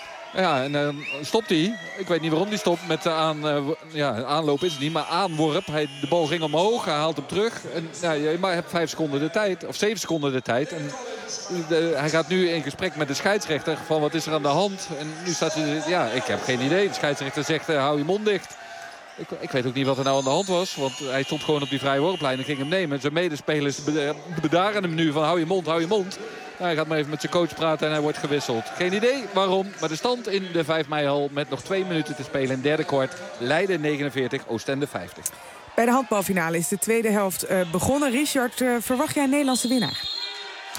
Ja, en dan stopt hij. Ik weet niet waarom hij stopt met de aan, uh, ja, aanloop is het niet, maar aanworp. Hij, de bal ging omhoog, hij haalt hem terug. En, ja, je maar hebt vijf seconden de tijd, of zeven seconden de tijd. En de, hij gaat nu in gesprek met de scheidsrechter van wat is er aan de hand. En nu staat hij, ja, ik heb geen idee. De scheidsrechter zegt, uh, hou je mond dicht. Ik, ik weet ook niet wat er nou aan de hand was. Want hij stond gewoon op die vrije worplijn en ging hem nemen. Zijn medespelers bedaren hem nu van hou je mond, hou je mond. Nou, hij gaat maar even met zijn coach praten en hij wordt gewisseld. Geen idee waarom, maar de stand in de vijf mei-hal met nog twee minuten te spelen in het derde kwart. Leiden negenenveertig, Oostende vijftig. Bij de handbalfinale is de tweede helft uh, begonnen. Richard, uh, verwacht jij een Nederlandse winnaar?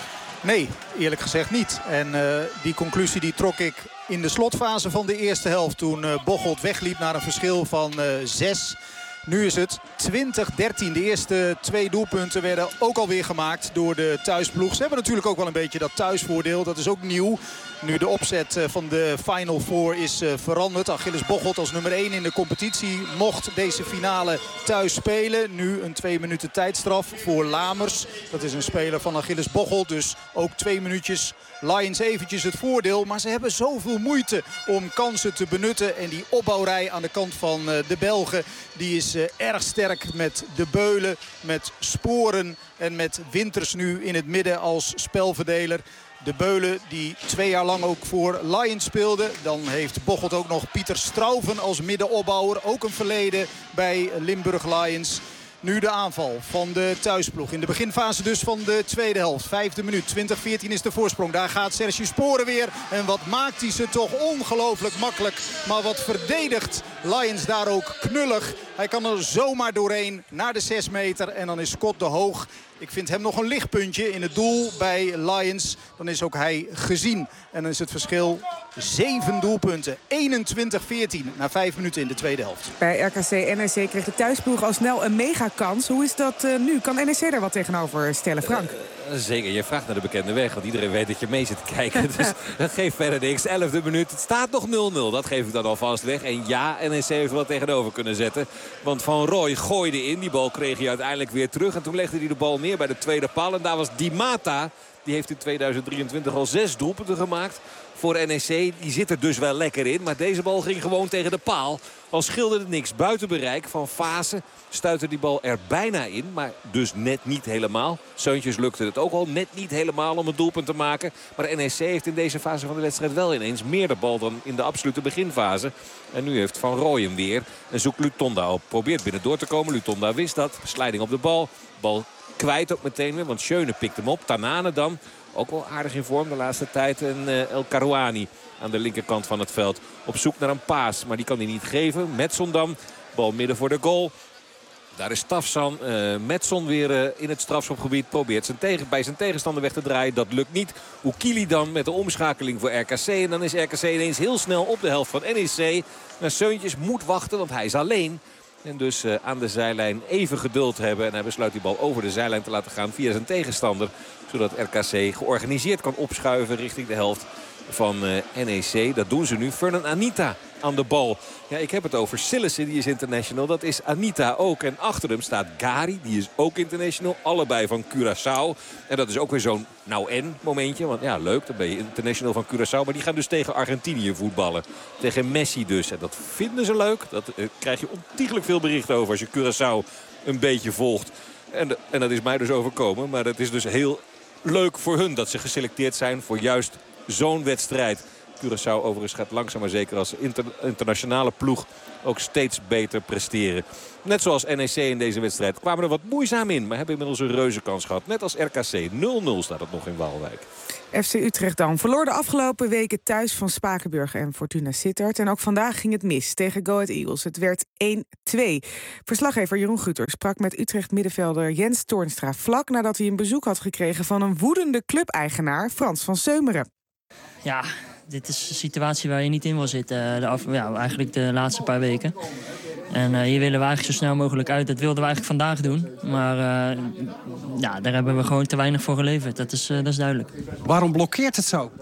Nee, eerlijk gezegd niet. En uh, die conclusie die trok ik in de slotfase van de eerste helft. Toen uh, Bocholt wegliep naar een verschil van uh, zes. Nu is het twintig dertien. De eerste twee doelpunten werden ook alweer gemaakt door de thuisploeg. Ze hebben natuurlijk ook wel een beetje dat thuisvoordeel. Dat is ook nieuw. Nu de opzet van de Final Four is veranderd. Achilles Bocholt als nummer één in de competitie mocht deze finale thuis spelen. Nu een twee minuten tijdstraf voor Lamers. Dat is een speler van Achilles Bocholt. Dus ook twee minuutjes. Lions eventjes het voordeel. Maar ze hebben zoveel moeite om kansen te benutten. En die opbouwrij aan de kant van de Belgen, die is erg sterk met De Beulen, met Sporen en met Winters nu in het midden als spelverdeler. De Beulen die twee jaar lang ook voor Lions speelde. Dan heeft Bocholt ook nog Pieter Strauven als middenopbouwer. Ook een verleden bij Limburg Lions. Nu de aanval van de thuisploeg. In de beginfase dus van de tweede helft. Vijfde minuut. twintig veertien is de voorsprong. Daar gaat Sergio Sporen weer. En wat maakt hij ze toch ongelooflijk makkelijk. Maar wat verdedigt Lions daar ook knullig. Hij kan er zomaar doorheen naar de zes meter. En dan is Scott de Hoog. Ik vind hem nog een lichtpuntje in het doel bij Lions. Dan is ook hij gezien. En dan is het verschil zeven doelpunten. eenentwintig veertien na vijf minuten in de tweede helft. Bij R K C N E C kreeg de thuisploeg al snel een megakans. Hoe is dat uh, nu? Kan N E C daar wat tegenover stellen, Frank? Uh, zeker, je vraagt naar de bekende weg. Want iedereen weet dat je mee zit te kijken. Dus dat geeft verder niks. elfde minuut. Het staat nog nul nul. Dat geef ik dan alvast weg. En ja, N E C heeft er wat tegenover kunnen zetten. Want Van Rooij gooide in. Die bal kreeg hij uiteindelijk weer terug. En toen legde hij de bal neer bij de tweede paal. En daar was Di Mata. Die heeft in tweeduizend drieëntwintig al zes doelpunten gemaakt voor N E C. Die zit er dus wel lekker in. Maar deze bal ging gewoon tegen de paal. Al scheelde het niks. Buiten bereik van Fase stuitte die bal er bijna in. Maar dus net niet helemaal. Seuntjes lukte het ook al net niet helemaal om een doelpunt te maken. Maar de N E C heeft in deze fase van de wedstrijd wel ineens meer de bal dan in de absolute beginfase. En nu heeft Van Rooij hem weer. En zoekt Lutonda op. Probeert binnen door te komen. Lutonda wist dat. Slijding op de bal. Bal kwijt ook meteen weer. Want Schöne pikt hem op. Tanane dan. Ook wel aardig in vorm de laatste tijd. En uh, El Karouani aan de linkerkant van het veld. Op zoek naar een paas. Maar die kan hij niet geven. Metson dan. Bal midden voor de goal. Daar is Tafsan. Uh, Metson weer uh, in het strafschopgebied. Probeert zijn tegen, bij zijn tegenstander weg te draaien. Dat lukt niet. Oekili dan met de omschakeling voor R K C. En dan is R K C ineens heel snel op de helft van N E C. Maar Seuntjes moet wachten, want hij is alleen. En dus uh, aan de zijlijn even geduld hebben. En hij besluit die bal over de zijlijn te laten gaan via zijn tegenstander. Zodat R K C georganiseerd kan opschuiven richting de helft van uh, N E C. Dat doen ze nu. Fernan Anita aan de bal. Ja, ik heb het over Sillissen, die is international. Dat is Anita ook. En achter hem staat Gari, die is ook international. Allebei van Curaçao. En dat is ook weer zo'n nou-en momentje. Want ja, leuk, dan ben je international van Curaçao. Maar die gaan dus tegen Argentinië voetballen. Tegen Messi dus. En dat vinden ze leuk. Dat uh, krijg je ontiegelijk veel berichten over als je Curaçao een beetje volgt. En, en dat is mij dus overkomen. Maar het is dus heel leuk voor hun dat ze geselecteerd zijn voor juist zo'n wedstrijd. Curaçao overigens gaat langzaam maar zeker als inter internationale ploeg ook steeds beter presteren. Net zoals N E C in deze wedstrijd kwamen er wat moeizaam in. Maar hebben inmiddels een reuze kans gehad. Net als R K C. nul nul staat het nog in Waalwijk. F C Utrecht dan verloor de afgelopen weken thuis van Spakenburg en Fortuna Sittard. En ook vandaag ging het mis tegen Go Ahead Eagles. Het werd één twee. Verslaggever Jeroen Guter sprak met Utrecht middenvelder Jens Toornstra vlak nadat hij een bezoek had gekregen van een woedende clubeigenaar Frans van Seumeren. Ja, dit is een situatie waar je niet in wil zitten. De af, ja, eigenlijk de laatste paar weken. En uh, hier willen we eigenlijk zo snel mogelijk uit. Dat wilden we eigenlijk vandaag doen. Maar uh, ja, daar hebben we gewoon te weinig voor geleverd. Dat is, uh, dat is duidelijk. Waarom blokkeert het zo?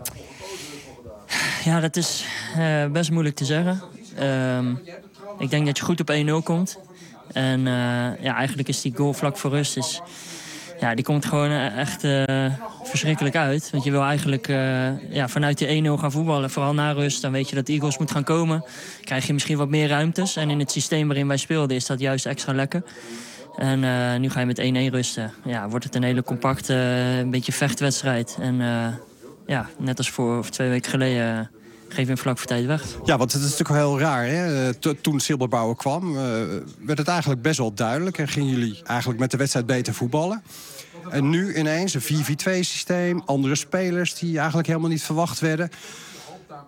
Ja, dat is uh, best moeilijk te zeggen. Uh, ik denk dat je goed op één nul komt. En uh, ja, eigenlijk is die goal vlak voor rust. Is, ja, die komt gewoon echt uh, verschrikkelijk uit. Want je wil eigenlijk uh, ja, vanuit die één nul gaan voetballen. Vooral na rust. Dan weet je dat de Eagles moet gaan komen. Krijg je misschien wat meer ruimtes. En in het systeem waarin wij speelden is dat juist extra lekker. En uh, nu ga je met één één rusten. Ja, wordt het een hele compacte, uh, een beetje vechtwedstrijd. En uh, ja, net als voor twee weken geleden uh, geef je hem vlak voor tijd weg. Ja, want het is natuurlijk heel raar. Hè? Toen Silberbouwer kwam, uh, werd het eigenlijk best wel duidelijk. En gingen jullie eigenlijk met de wedstrijd beter voetballen. En nu ineens een vier vier twee systeem. Andere spelers die eigenlijk helemaal niet verwacht werden.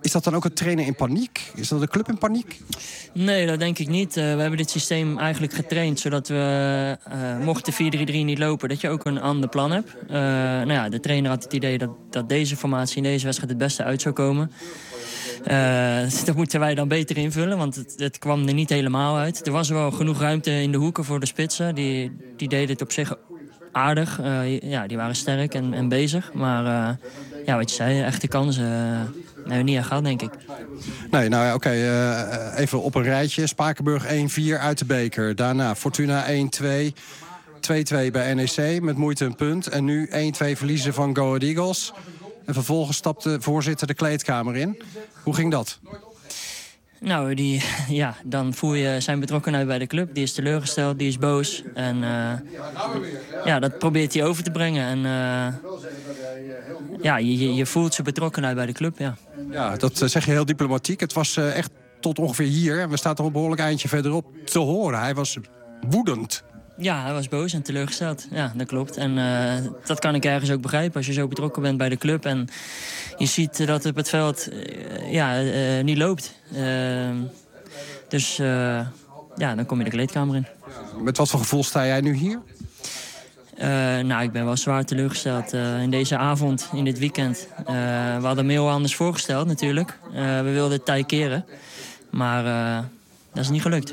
Is dat dan ook een trainer in paniek? Is dat een club in paniek? Nee, dat denk ik niet. Uh, we hebben dit systeem eigenlijk getraind... zodat we, uh, mocht de vier drie drie niet lopen... dat je ook een ander plan hebt. Uh, nou ja, de trainer had het idee dat, dat deze formatie in deze wedstrijd... het beste uit zou komen. Uh, dat moeten wij dan beter invullen, want het, het kwam er niet helemaal uit. Er was wel genoeg ruimte in de hoeken voor de spitsen. Die, die deden het op zich aardig. Uh, ja, die waren sterk en, en bezig. Maar uh, ja, wat je zei, echte kansen uh, hebben we niet echt gehad, denk ik. Nee, nou ja, oké. Okay, uh, even op een rijtje. Spakenburg één vier uit de beker. Daarna Fortuna één twee. twee twee bij N E C, met moeite een punt. En nu één twee verliezen van Go Ahead Eagles. En vervolgens stapte de voorzitter de kleedkamer in. Hoe ging dat? Nou, die, ja, dan voel je zijn betrokkenheid bij de club. Die is teleurgesteld, die is boos. En uh, ja, dat probeert hij over te brengen. En uh, ja, je, je voelt zijn betrokkenheid bij de club, ja. Ja, dat zeg je heel diplomatiek. Het was uh, echt tot ongeveer hier, en we staan er een behoorlijk eindje verderop, te horen. Hij was woedend. Ja, hij was boos en teleurgesteld. Ja, dat klopt. En uh, dat kan ik ergens ook begrijpen. Als je zo betrokken bent bij de club en je ziet dat het op het veld uh, ja, uh, niet loopt. Uh, dus uh, ja, dan kom je de kleedkamer in. Met wat voor gevoel sta jij nu hier? Uh, nou, ik ben wel zwaar teleurgesteld uh, in deze avond, in dit weekend. Uh, we hadden me heel anders voorgesteld natuurlijk. Uh, we wilden het tij keren. Maar uh, dat is niet gelukt.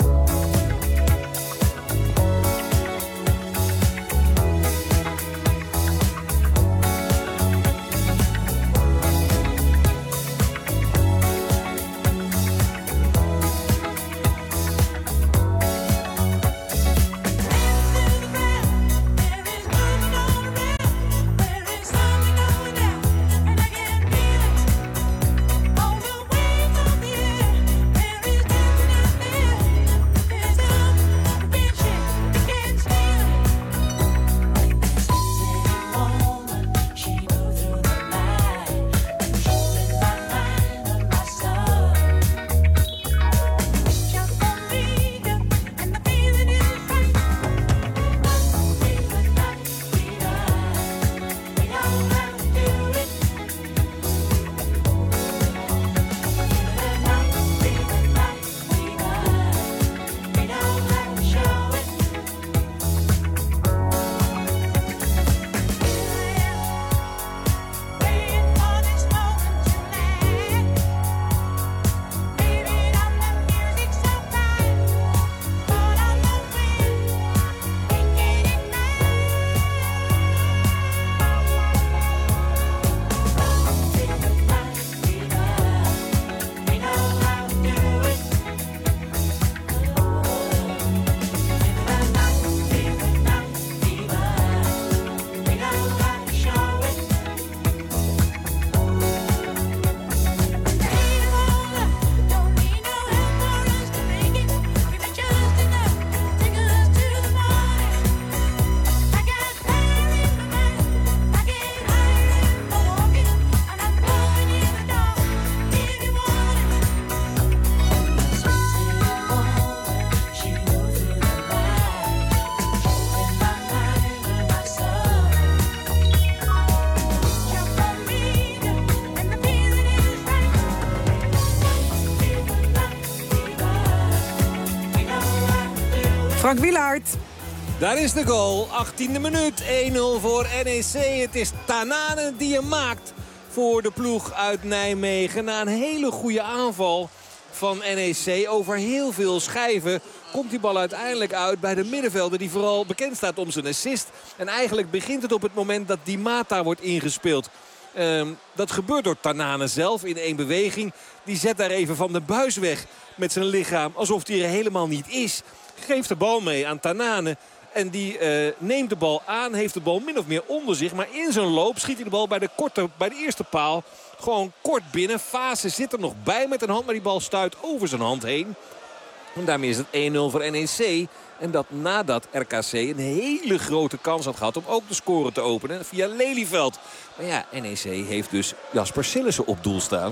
Frank Wielaert. Daar is de goal. achttiende minuut. één nul voor N E C. Het is Tanane die hem maakt voor de ploeg uit Nijmegen. Na een hele goede aanval van N E C over heel veel schijven komt die bal uiteindelijk uit bij de middenvelder die vooral bekend staat om zijn assist. En eigenlijk begint het op het moment dat Di Mata wordt ingespeeld. Um, dat gebeurt door Tanane zelf in één beweging. Die zet daar even Van der Buis weg met zijn lichaam alsof hij er helemaal niet is. Geeft de bal mee aan Tanane. En die uh, neemt de bal aan, heeft de bal min of meer onder zich. Maar in zijn loop schiet hij de bal bij de, korte, bij de eerste paal gewoon kort binnen. Fase zit er nog bij met een hand, maar die bal stuit over zijn hand heen. En daarmee is het één nul voor N E C. En dat nadat R K C een hele grote kans had gehad om ook de score te openen via Lelyveld. Maar ja, N E C heeft dus Jasper Sillissen op doel staan.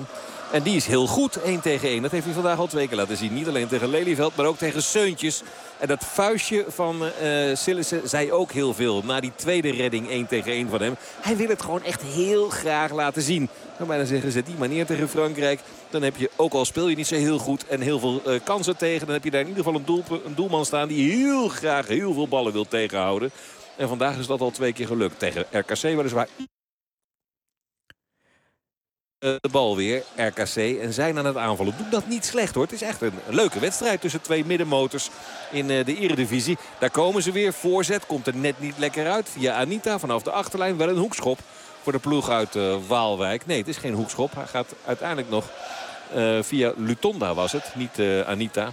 En die is heel goed, één tegen één. Dat heeft hij vandaag al twee keer laten zien. Niet alleen tegen Lelyveld, maar ook tegen Seuntjes. En dat vuistje van uh, Sillissen zei ook heel veel. Na die tweede redding één tegen één van hem. Hij wil het gewoon echt heel graag laten zien. Ik zou bijna zeggen, zet die maar neer tegen Frankrijk. Dan heb je, ook al speel je niet zo heel goed en heel veel uh, kansen tegen. Dan heb je daar in ieder geval een, doel, een doelman staan die heel graag heel veel ballen wil tegenhouden. En vandaag is dat al twee keer gelukt. Tegen R K C weliswaar. De bal weer, R K C, en zijn aan het aanvallen. Doet dat niet slecht hoor. Het is echt een leuke wedstrijd tussen twee middenmotors in de Eredivisie. Daar komen ze weer. Voorzet komt er net niet lekker uit. Via Anita vanaf de achterlijn. Wel een hoekschop voor de ploeg uit uh, Waalwijk. Nee, het is geen hoekschop. Hij gaat uiteindelijk nog uh, via Lutonda was het. Niet uh, Anita.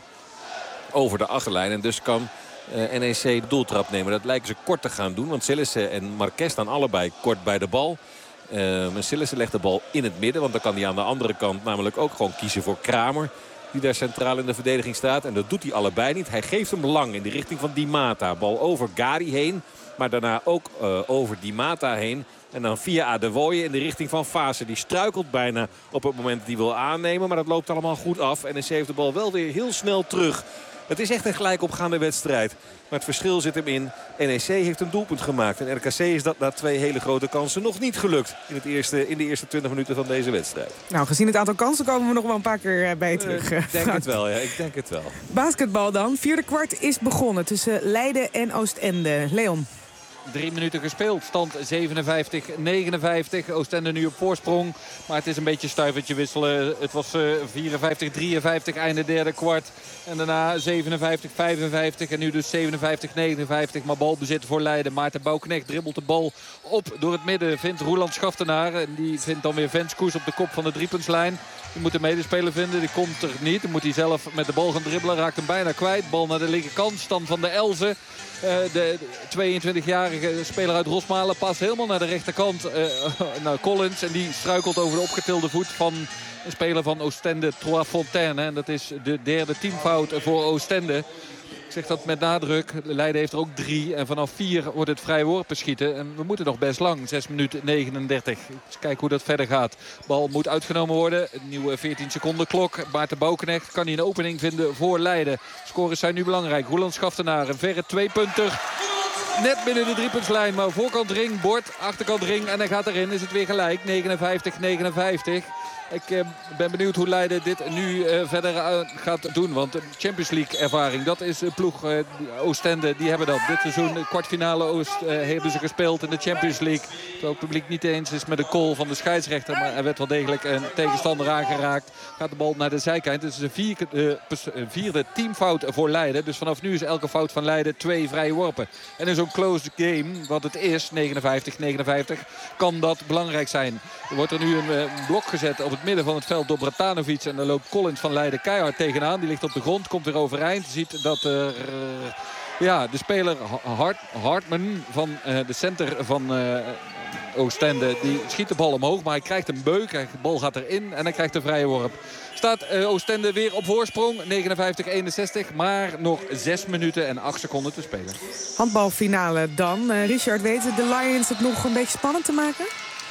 Over de achterlijn. En dus kan uh, N E C de doeltrap nemen. Dat lijken ze kort te gaan doen. Want Sillissen en Marquez staan allebei kort bij de bal. Uh, Sillissen legt de bal in het midden. Want dan kan hij aan de andere kant namelijk ook gewoon kiezen voor Kramer. Die daar centraal in de verdediging staat. En dat doet hij allebei niet. Hij geeft hem lang in de richting van Di Mata. Bal over Gari heen. Maar daarna ook uh, over Di Mata heen. En dan via Adewoye in de richting van Fase. Die struikelt bijna op het moment dat hij wil aannemen. Maar dat loopt allemaal goed af. En N E C heeft de bal wel weer heel snel terug. Het is echt een gelijkopgaande wedstrijd. Maar het verschil zit hem in. N E C heeft een doelpunt gemaakt. En R K C is dat na twee hele grote kansen nog niet gelukt. In, het eerste, in de eerste twintig minuten van deze wedstrijd. Nou, gezien het aantal kansen komen we nog wel een paar keer bij terug. Uh, ik denk het wel, ja. Ik denk het wel. Basketbal dan. Vierde kwart is begonnen tussen Leiden en Oostende. Leon. Drie minuten gespeeld. Stand zevenenvijftig negenenvijftig. Oostende nu op voorsprong. Maar het is een beetje stuivertje wisselen. Het was uh, vierenvijftig drieënvijftig einde derde kwart. En daarna zevenenvijftig vijfenvijftig. En nu dus zevenenvijftig negenenvijftig. Maar balbezit voor Leiden. Maarten Bouwknecht dribbelt de bal op door het midden. Vindt Roeland Schaftenaar. En die vindt dan weer Venskoes op de kop van de driepuntslijn. Die moet de medespeler vinden. Die komt er niet. Dan moet hij zelf met de bal gaan dribbelen. Raakt hem bijna kwijt. Bal naar de linkerkant. Stand van de Elzen. Uh, de tweeëntwintigjarige speler uit Rosmalen past helemaal naar de rechterkant. Uh, naar Collins. En die struikelt over de opgetilde voet van een speler van Oostende, Trois Fontaines. En dat is de derde teamfout voor Oostende. Ik zeg dat met nadruk. Leiden heeft er ook drie. En vanaf vier wordt het vrij worpen schieten. En we moeten nog best lang. zes minuten negenendertig. Eens kijken hoe dat verder gaat. Bal moet uitgenomen worden. Een nieuwe veertien seconden klok. Maarten Bouwknecht kan hij een opening vinden voor Leiden. Scores zijn nu belangrijk. Roeland Schaftenaar. Een verre tweepunter. Net binnen de driepuntslijn. Maar voorkant ring, bord, achterkant ring. En hij gaat erin. Is het weer gelijk. negenenvijftig negenenvijftig. Ik uh, ben benieuwd hoe Leiden dit nu uh, verder uh, gaat doen. Want de Champions League ervaring, dat is de ploeg uh, Oostende. Die hebben dat. Dit seizoen de kwartfinale Oost uh, hebben ze gespeeld in de Champions League. Terwijl het publiek niet eens is met de call van de scheidsrechter. Maar er werd wel degelijk een tegenstander aangeraakt. Gaat de bal naar de zijkant. Het is een, vier, uh, een vierde teamfout voor Leiden. Dus vanaf nu is elke fout van Leiden twee vrije worpen. En in zo'n closed game, wat het is, negenenvijftig negenenvijftig, kan dat belangrijk zijn. Er wordt er nu een, een blok gezet op het midden van het veld door Bratanovic. En dan loopt Collins van Leiden keihard tegenaan. Die ligt op de grond, komt weer overeind. Ziet dat er... Uh, ja, de speler Hart, Hartman van uh, de center van uh, Oostende, die schiet de bal omhoog. Maar hij krijgt een beuk. De bal gaat erin en hij krijgt een vrije worp. Staat uh, Oostende weer op voorsprong. negenenvijftig eenenzestig. Maar nog zes minuten en acht seconden te spelen. Handbalfinale dan. Uh, Richard, weten de Lions het nog een beetje spannend te maken?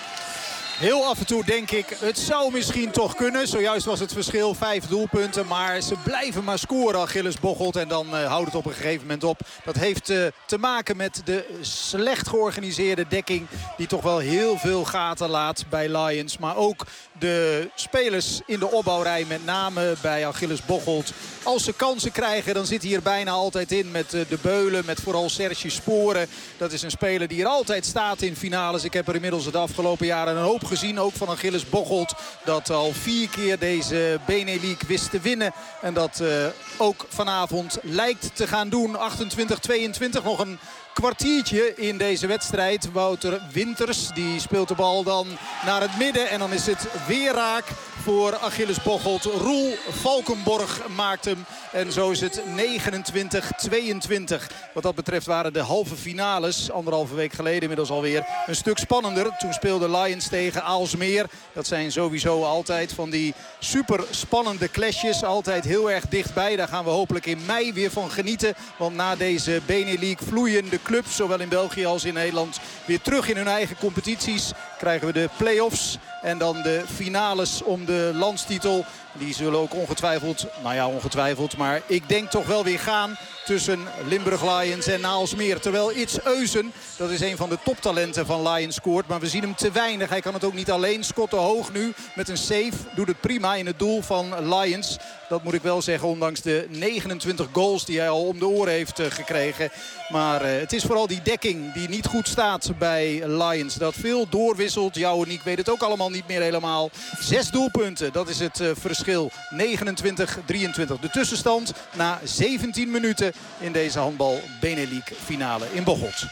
Heel af en toe denk ik, het zou misschien toch kunnen. Zojuist was het verschil vijf doelpunten. Maar ze blijven maar scoren, Achilles Bocholt. En dan uh, houdt het op een gegeven moment op. Dat heeft uh, te maken met de slecht georganiseerde dekking. Die toch wel heel veel gaten laat bij Lions. Maar ook de spelers in de opbouwrij, met name bij Achilles Bocholt. Als ze kansen krijgen, dan zit hij er bijna altijd in met uh, de Beulen. Met vooral Serge Sporen. Dat is een speler die er altijd staat in finales. Ik heb er inmiddels de afgelopen jaren een hoop gezien, ook van Achilles Bocholt, dat al vier keer deze Benelux wist te winnen. En dat uh, ook vanavond lijkt te gaan doen. achtentwintig tweeëntwintig, nog een kwartiertje in deze wedstrijd. Wouter Winters, die speelt de bal dan naar het midden. En dan is het weer raak voor Achilles Bocholt. Roel Valkenborg maakt hem. En zo is het negenentwintig tweeëntwintig. Wat dat betreft waren de halve finales, anderhalve week geleden inmiddels alweer, een stuk spannender. Toen speelde Lions tegen Aalsmeer. Dat zijn sowieso altijd van die super spannende clashes. Altijd heel erg dichtbij. Daar gaan we hopelijk in mei weer van genieten. Want na deze Benelux vloeien de clubs, zowel in België als in Nederland, weer terug in hun eigen competities. Krijgen we de play-offs. En dan de finales om de landstitel. Die zullen ook ongetwijfeld, nou ja ongetwijfeld, maar ik denk toch wel weer gaan tussen Limburg Lions en Aalsmeer. Terwijl Its Eusen, dat is een van de toptalenten van Lions, scoort. Maar we zien hem te weinig. Hij kan het ook niet alleen. Schotten hoog nu met een save. Doet het prima in het doel van Lions. Dat moet ik wel zeggen, ondanks de negenentwintig goals die hij al om de oren heeft uh, gekregen. Maar uh, het is vooral die dekking die niet goed staat bij Lions. Dat veel doorwisselt. Jou en ik weet het ook allemaal niet meer helemaal. Zes doelpunten, dat is het uh, verschil. negenentwintig drieëntwintig. De tussenstand na zeventien minuten in deze handbal Benelux finale in Bocholt.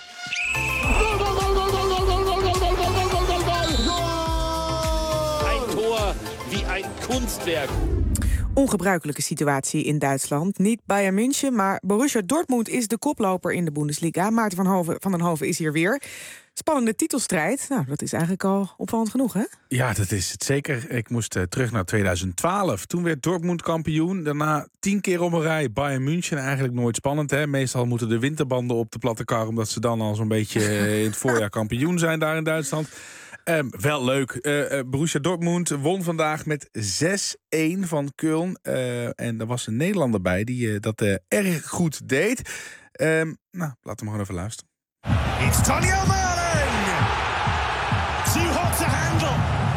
Ein Tor wie ein Kunstwerk. Ongebruikelijke situatie in Duitsland. Niet Bayern München, maar Borussia Dortmund is de koploper in de Bundesliga. Maarten van, Hoven, van den Hoven is hier weer. Spannende titelstrijd. Nou, dat is eigenlijk al opvallend genoeg, hè? Ja, dat is het zeker. Ik moest uh, terug naar tweeduizend twaalf. Toen werd Dortmund kampioen. Daarna tien keer op een rij. Bayern München eigenlijk nooit spannend, hè? Meestal moeten de winterbanden op de platte kar, omdat ze dan al zo'n beetje uh, in het voorjaar kampioen zijn daar in Duitsland. Um, wel leuk. Uh, uh, Borussia Dortmund won vandaag met zes een van Köln. Uh, en er was een Nederlander bij die uh, dat uh, erg goed deed. Um, nou, laten we maar gewoon even luisteren. It's Daniel Malen! Too hot to handle.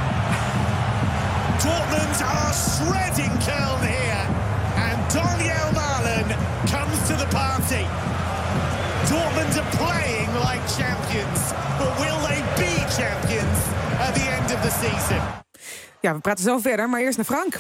Dortmund are shredding Köln here. And Daniel Malen comes to the party. Dortmund are playing like champions. But will they be champions at the end of the season? Ja, we praten zo verder, maar eerst naar Frank.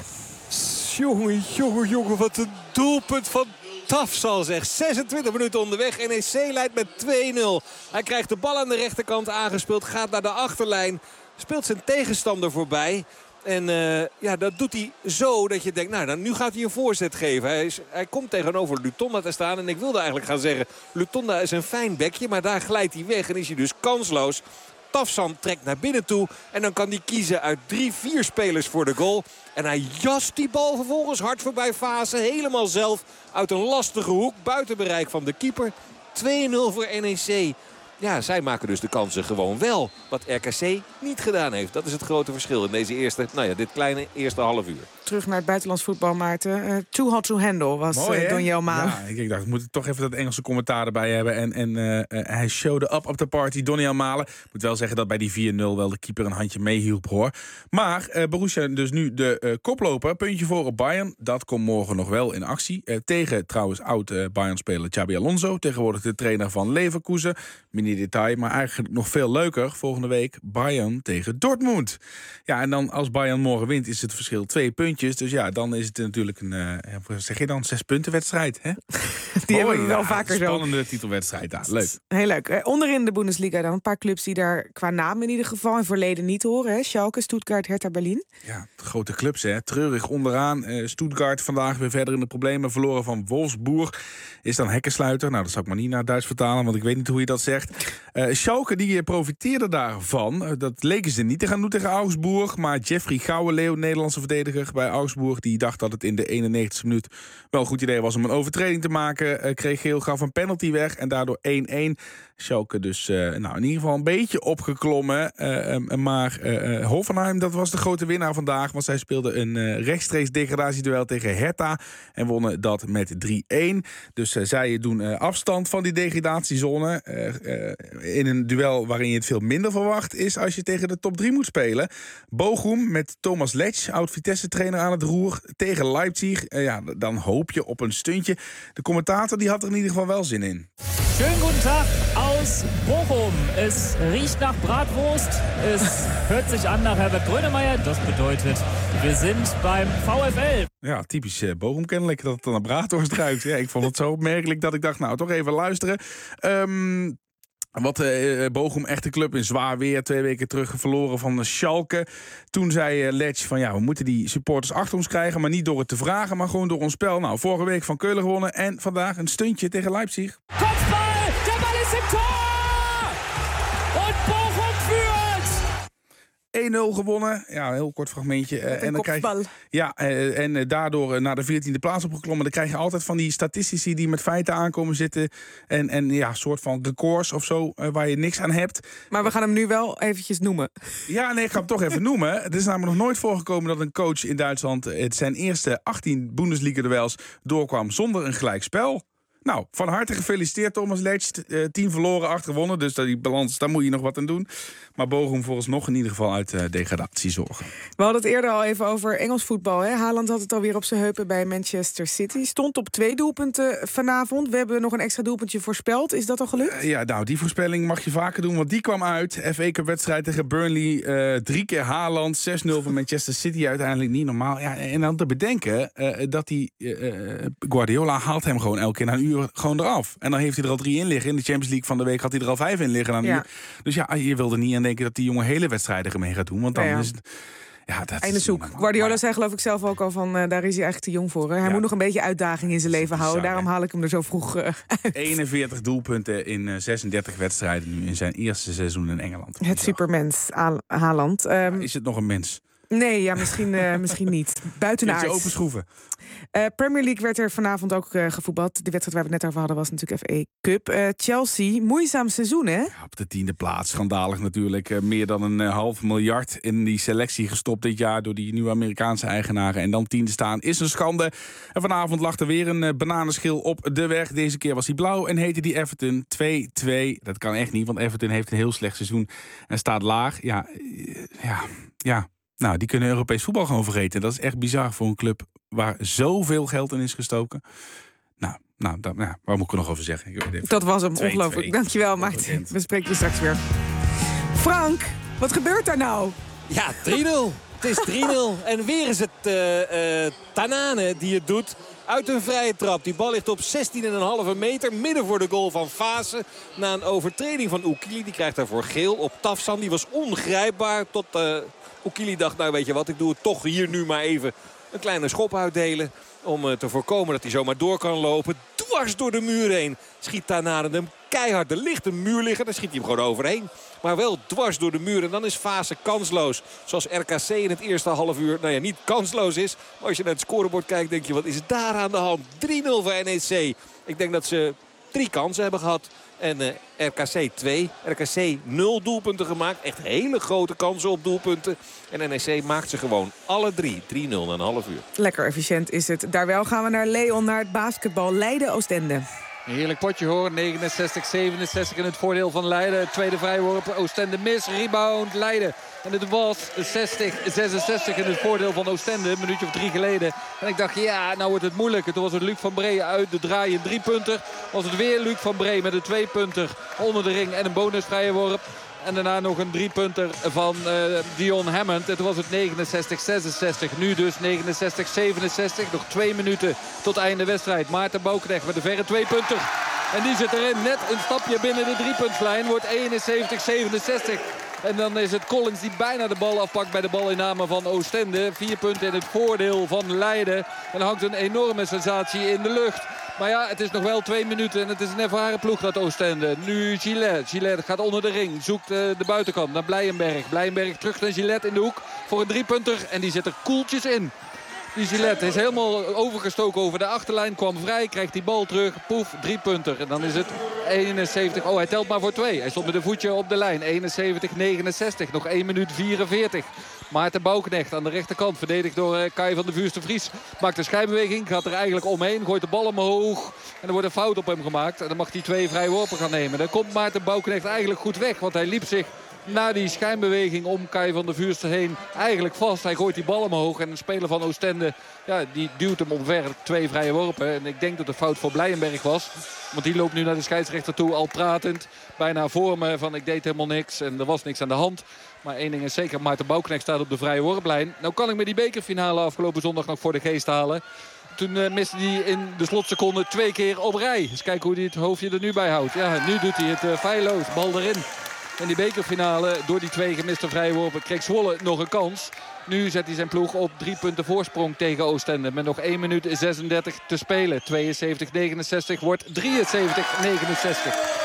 Jongen, jongen, jongen, wat een doelpunt van Tafsal, zeg. zesentwintig minuten onderweg. N E C leidt met twee nul. Hij krijgt de bal aan de rechterkant aangespeeld. Gaat naar de achterlijn. Speelt zijn tegenstander voorbij. En uh, ja, dat doet hij zo dat je denkt, nou, dan, nu gaat hij een voorzet geven. Hij, is, hij komt tegenover Lutonda te staan. En ik wilde eigenlijk gaan zeggen, Lutonda is een fijn bekje. Maar daar glijdt hij weg en is hij dus kansloos. Tafsan trekt naar binnen toe. En dan kan hij kiezen uit drie, vier spelers voor de goal. En hij jast die bal vervolgens hard voorbij Fase. Helemaal zelf uit een lastige hoek. Buiten bereik van de keeper. twee nul voor N E C. Ja, zij maken dus de kansen gewoon wel. Wat R K C niet gedaan heeft. Dat is het grote verschil in deze eerste, nou ja, dit kleine eerste half uur. Terug naar het buitenlands voetbal, Maarten. Uh, too hot to handle was Mooi, uh, Donjel Malen. Ja, ik, ik dacht, ik moet toch even dat Engelse commentaar erbij hebben. En, en uh, uh, hij showde up op de party, Donjel Malen. Ik moet wel zeggen dat bij die vier nul wel de keeper een handje meehielp, hoor. Maar uh, Borussia dus nu de uh, koploper. Puntje voor op Bayern. Dat komt morgen nog wel in actie. Uh, tegen trouwens oud uh, Bayern-speler Xabi Alonso. Tegenwoordig de trainer van Leverkusen. Mini detail, maar eigenlijk nog veel leuker. Volgende week Bayern tegen Dortmund. Ja, en dan als Bayern morgen wint is het verschil twee puntjes. Dus ja, dan is het natuurlijk een, uh, wat zeg je dan, zes punten wedstrijd. Hè? Die Mooi, hebben we wel ja, vaker spannende zo. Spannende titelwedstrijd, ja, leuk. Heel leuk. Uh, onderin de Bundesliga dan een paar clubs die daar qua naam in ieder geval in verleden niet horen. Hè? Schalke, Stuttgart, Hertha Berlin. Ja, grote clubs, hè. Treurig onderaan. Uh, Stuttgart vandaag weer verder in de problemen. Verloren van Wolfsburg. Is dan hekkensluiter. Nou, dat zal ik maar niet naar Duits vertalen, want ik weet niet hoe je dat zegt. Uh, Schalke die profiteerde daarvan. Uh, dat leken ze niet te gaan doen tegen Augsburg. Maar Jeffrey Gouwenleeuw, Nederlandse verdediger bij Augsburg, die dacht dat het in de eenennegentigste minuut wel een goed idee was om een overtreding te maken. Uh, kreeg geel, gaf een penalty weg en daardoor één één. Schalke dus uh, nou, in ieder geval een beetje opgeklommen. Uh, uh, maar uh, Hoffenheim, dat was de grote winnaar vandaag. Want zij speelden een uh, rechtstreeks degradatieduel tegen Hertha. En wonnen dat met drie één. Dus uh, zij doen uh, afstand van die degradatiezone. Uh, uh, in een duel waarin je het veel minder verwacht is als je tegen de top drie moet spelen. Bochum met Thomas Letsch, oud-Vitesse-trainer aan het roer, tegen Leipzig. Uh, ja, dan hoop je op een stuntje. De commentator die had er in ieder geval wel zin in. Schönen guten Tag aus Bochum. Es riecht nach Bratwurst. Es hört sich an nach Herbert Grönemeyer. Das bedeutet, wir sind beim V F L. Ja, typisch uh, Bochum kennelijk dat het dan naar braadworst ruikt. Ja, ik vond het zo opmerkelijk dat ik dacht, nou, toch even luisteren. Um, Wat uh, Bochum, echte club in zwaar weer, twee weken terug verloren van Schalke. Toen zei uh, Letsch van ja, we moeten die supporters achter ons krijgen, maar niet door het te vragen, maar gewoon door ons spel. Nou, vorige week van Keulen gewonnen en vandaag een stuntje tegen Leipzig. Kopfball, der Ball ist im Tor! Und Bochum führt! één nul gewonnen. Ja, een heel kort fragmentje. Uh, en dan krijg je, ja, uh, en uh, daardoor uh, naar de veertiende plaats opgeklommen. Dan krijg je altijd van die statistici die met feiten aankomen zitten. En, en ja, een soort van records of zo, uh, waar je niks aan hebt. Maar we gaan hem nu wel eventjes noemen. Ja, nee, ik ga hem toch even noemen. Het is namelijk nog nooit voorgekomen dat een coach in Duitsland het zijn eerste achttien Bundesliga-duels doorkwam zonder een gelijkspel. Nou, van harte gefeliciteerd Thomas Letsch. Uh, tien verloren, acht gewonnen. Dus die balans, daar moet je nog wat aan doen. Maar Bochum vooralsnog in ieder geval uit uh, degradatie zorgen. We hadden het eerder al even over Engels voetbal. Hè? Haaland had het alweer op zijn heupen bij Manchester City. Stond op twee doelpunten vanavond. We hebben nog een extra doelpuntje voorspeld. Is dat al gelukt? Uh, ja, nou, die voorspelling mag je vaker doen. Want die kwam uit. F A Cup wedstrijd tegen Burnley. Uh, drie keer Haaland. zes nul van Manchester City. Uiteindelijk niet normaal. Ja, en dan te bedenken uh, dat die uh, Guardiola haalt hem gewoon elke keer na een uur gewoon eraf. En dan heeft hij er al drie in liggen. In de Champions League van de week had hij er al vijf in liggen. Aan ja. Dus ja, je wilde niet aan denken dat die jongen hele wedstrijden ermee gaat doen. Want dan ja, ja. is het... Ja, dat Einde zoek. Guardiola maar... zei geloof ik zelf ook al van, uh, daar is hij eigenlijk te jong voor. Hè? Hij ja. moet nog een beetje uitdaging in zijn leven houden. Bizar, Daarom haal ik hem er zo vroeg uh, uit. eenenveertig doelpunten in uh, zesendertig wedstrijden nu in zijn eerste seizoen in Engeland. Het supermens, Haaland. Um, ja, is het nog een mens? Nee, ja, misschien, uh, misschien niet. Buitenaard. Beetje open schroeven. Uh, Premier League werd er vanavond ook uh, gevoetbald. De wedstrijd waar we het net over hadden was natuurlijk F A Cup. Uh, Chelsea, moeizaam seizoen, hè? Ja, op de tiende plaats, schandalig natuurlijk. Uh, meer dan een uh, half miljard in die selectie gestopt dit jaar door die nieuwe Amerikaanse eigenaren. En dan tiende staan is een schande. En vanavond lag er weer een uh, bananenschil op de weg. Deze keer was hij blauw en heette die Everton twee twee. Dat kan echt niet, want Everton heeft een heel slecht seizoen en staat laag. Ja, uh, ja, ja. Nou, die kunnen Europees voetbal gewoon vergeten. Dat is echt bizar voor een club waar zoveel geld in is gestoken. Nou, nou, dat, nou waar moet ik er nog over zeggen? Ik weet dat was hem, ongelooflijk. Dankjewel, Maarten. We spreken je straks weer. Frank, wat gebeurt daar nou? Ja, drie nul. Het is drie nul. En weer is het uh, uh, Tanane die het doet. Uit een vrije trap. Die bal ligt op zestien komma vijf meter. Midden voor de goal van Fase. Na een overtreding van Oekili. Die krijgt daarvoor geel op Tafsan. Die was ongrijpbaar tot... Uh, Oekili dacht, nou weet je wat, ik doe het toch hier nu maar even een kleine schop uitdelen. Om uh, te voorkomen dat hij zomaar door kan lopen. Dwars door de muur heen schiet Tanane hem keihard. Er ligt een muur liggen, daar schiet hij hem gewoon overheen. Maar wel dwars door de muur. En dan is Fase kansloos. Zoals R K C in het eerste half uur, nou ja, niet kansloos is. Maar als je naar het scorebord kijkt, denk je, wat is daar aan de hand? drie nul voor N E C. Ik denk dat ze drie kansen hebben gehad. En uh, R K C twee. R K C nul doelpunten gemaakt. Echt hele grote kansen op doelpunten. En N E C maakt ze gewoon alle drie. drie nul na een half uur. Lekker efficiënt is het. Daar wel gaan we naar Leon, naar het basketbal. Leiden-Oostende. Een heerlijk potje hoor. negenenzestig zevenenzestig in het voordeel van Leiden. Tweede vrijworp. Oostende mis. Rebound. Leiden. En het was zestig zesenzestig in het voordeel van Oostende. Een minuutje of drie geleden. En ik dacht, ja, nou wordt het moeilijk. Toen was het Luc van Bree uit de draai. Een driepunter. Was het weer Luc van Bree met een tweepunter onder de ring. En een bonusvrije worp. En daarna nog een driepunter van uh, Dion Hammond. Het was het negenenzestig zesenzestig. Nu dus negenenzestig zevenenzestig. Nog twee minuten tot einde wedstrijd. Maarten Bouknecht met een verre tweepunter. En die zit erin. Net een stapje binnen de driepuntslijn. Wordt eenenzeventig zevenenzestig. En dan is het Collins die bijna de bal afpakt bij de balinname van Oostende. Vier punten in het voordeel van Leiden. En er hangt een enorme sensatie in de lucht. Maar ja, het is nog wel twee minuten en het is een ervaren ploeg dat Oostende. Nu Gillet. Gillet gaat onder de ring. Zoekt uh, de buitenkant naar Blijenberg. Blijenberg terug naar Gillet in de hoek voor een driepunter. En die zit er koeltjes in. Die Gillet is helemaal overgestoken over de achterlijn. Kwam vrij, krijgt die bal terug. Poef, driepunter. En dan is het eenenzeventig. Oh, hij telt maar voor twee. Hij stond met een voetje op de lijn. eenenzeventig negenenzestig. Nog één minuut vierenveertig. Maarten Bouknecht aan de rechterkant. Verdedigd door uh, Kai van der Vuurste Vries. Maakt een schijnbeweging. Gaat er eigenlijk omheen. Gooit de bal omhoog. En er wordt een fout op hem gemaakt. En dan mag hij twee vrije worpen gaan nemen. Dan komt Maarten Bouknecht eigenlijk goed weg. Want hij liep zich na die schijnbeweging om Kai van der Vuurste heen eigenlijk vast. Hij gooit die bal omhoog. En een speler van Oostende, ja, die duwt hem omver. Twee vrije worpen. En ik denk dat de fout voor Blijenberg was. Want die loopt nu naar de scheidsrechter toe al pratend. Bijna voor me van ik deed helemaal niks. En er was niks aan de hand. Maar één ding is zeker, Maarten Bouknecht staat op de vrije worplijn. Nou kan ik me die bekerfinale afgelopen zondag nog voor de geest halen. Toen uh, miste hij in de slotseconde twee keer op rij. Dus kijk hoe hij het hoofdje er nu bij houdt. Ja, nu doet hij het uh, feilloos. Bal erin. In die bekerfinale, door die twee gemiste vrije worpen, kreeg Zwolle nog een kans. Nu zet hij zijn ploeg op drie punten voorsprong tegen Oostende. Met nog één minuut zesendertig te spelen. tweeënzeventig negenenzestig wordt drieënzeventig negenenzestig.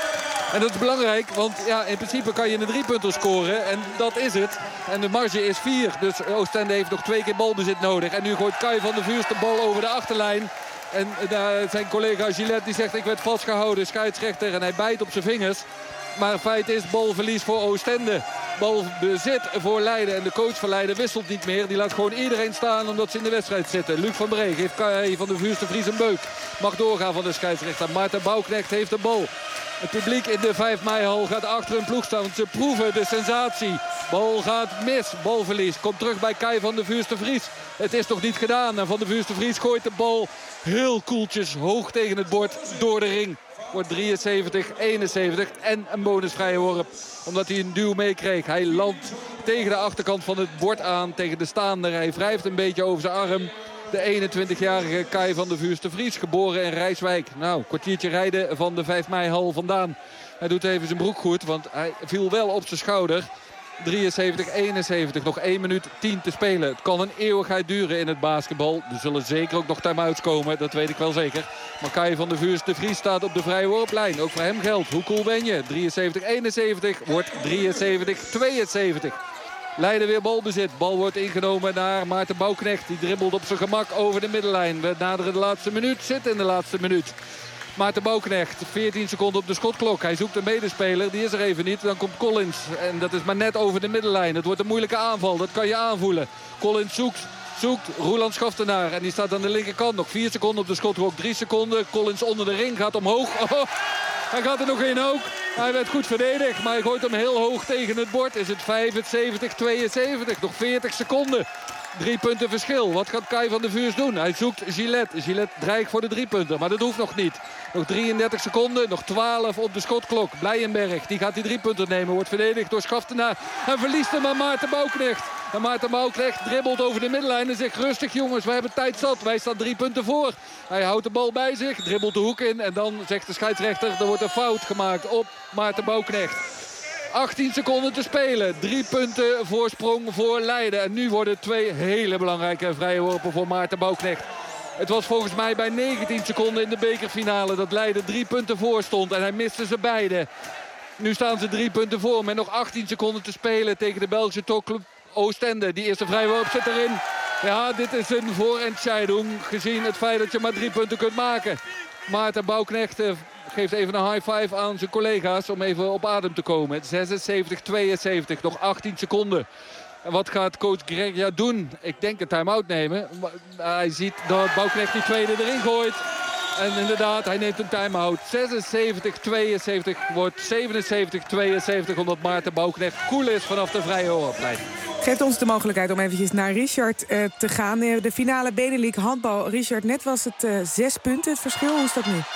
En dat is belangrijk, want ja, in principe kan je een driepunter scoren. En dat is het. En de marge is vier. Dus Oostende heeft nog twee keer balbezit nodig. En nu gooit Kai van der Vuurst de bal over de achterlijn. En daar zijn collega Gillet die zegt ik werd vastgehouden, scheidsrechter. En hij bijt op zijn vingers. Maar het feit is balverlies voor Oostende. Balbezit voor Leiden. En de coach van Leiden wisselt niet meer. Die laat gewoon iedereen staan omdat ze in de wedstrijd zitten. Luc van Bree geeft Kai van der Vuurst de Vries een beuk. Mag doorgaan van de scheidsrechter. Maarten Bouwknecht heeft de bal. Het publiek in de vijf mei-hal gaat achter hun ploeg staan. Want ze proeven de sensatie. Bal gaat mis. Balverlies. Komt terug bij Kai van der Vuurst de Vries. Het is nog niet gedaan. En Van der Vuurst de Vries gooit de bal heel koeltjes hoog tegen het bord door de ring. Wordt drieënzeventig eenenzeventig en een bonusvrije worp. Omdat hij een duw meekreeg. Hij landt tegen de achterkant van het bord aan. Tegen de staander. Hij wrijft een beetje over zijn arm. De eenentwintigjarige Kai van der Vuurst de Vries. Geboren in Rijswijk. Nou, een kwartiertje rijden van de vijf mei-hal vandaan. Hij doet even zijn broek goed. Want hij viel wel op zijn schouder. drieënzeventig eenenzeventig. Nog één minuut tien te spelen. Het kan een eeuwigheid duren in het basketbal. Er zullen zeker ook nog time-outs komen. Dat weet ik wel zeker. Maar Kai van der Vuurst de Vries staat op de vrije worplijn. Ook voor hem geldt. Hoe cool ben je? drieënzeventig eenenzeventig wordt drieënzeventig tweeënzeventig. Leiden weer balbezit. Bal wordt ingenomen naar Maarten Bouwknecht. Die dribbelt op zijn gemak over de middenlijn. We naderen de laatste minuut. Zit in de laatste minuut. Maarten Bouwknecht, veertien seconden op de schotklok. Hij zoekt een medespeler, die is er even niet. Dan komt Collins en dat is maar net over de middenlijn. Het wordt een moeilijke aanval, dat kan je aanvoelen. Collins zoekt, zoekt, Roeland Schaftenaar. En die staat aan de linkerkant, nog vier seconden op de schotklok. Drie seconden, Collins onder de ring, gaat omhoog. Oh, hij gaat er nog in ook. Hij werd goed verdedigd, maar hij gooit hem heel hoog tegen het bord. Is het vijfenzeventig tweeënzeventig, nog veertig seconden. Drie punten verschil. Wat gaat Kai van der Vuurst doen? Hij zoekt Gillet. Gillet dreigt voor de drie punten. Maar dat hoeft nog niet. Nog drieëndertig seconden. Nog twaalf op de schotklok. Blijenberg. Die gaat die drie punten nemen. Wordt verdedigd door Schaftenaar. En verliest hem aan Maarten Bouwknecht. En Maarten Bouwknecht dribbelt over de middenlijn. En zegt rustig jongens. Wij hebben tijd zat. Wij staan drie punten voor. Hij houdt de bal bij zich. Dribbelt de hoek in. En dan zegt de scheidsrechter. Er wordt een fout gemaakt op Maarten Bouwknecht. achttien seconden te spelen. Drie punten voorsprong voor Leiden. En nu worden twee hele belangrijke vrije worpen voor Maarten Bouwknecht. Het was volgens mij bij negentien seconden in de bekerfinale dat Leiden drie punten voor stond. En hij miste ze beide. Nu staan ze drie punten voor met nog achttien seconden te spelen tegen de Belgische topclub Oostende. Die eerste vrije worp zit erin. Ja, dit is een voorentscheiding gezien het feit dat je maar drie punten kunt maken. Maarten Bouwknecht geeft even een high five aan zijn collega's om even op adem te komen. zesenzeventig tweeënzeventig, nog achttien seconden. En wat gaat coach Gregia doen? Ik denk een time-out nemen. Hij ziet dat Bouwknecht die tweede erin gooit. En inderdaad, hij neemt een time-out. zesenzeventig tweeënzeventig wordt zevenenzeventig tweeënzeventig omdat Maarten Bouwknecht cool is vanaf de vrije worplijn. Geeft ons de mogelijkheid om eventjes naar Richard uh, te gaan. De finale Benelink handbal. Richard, net was het uh, zes punten het verschil. Hoe is dat nu?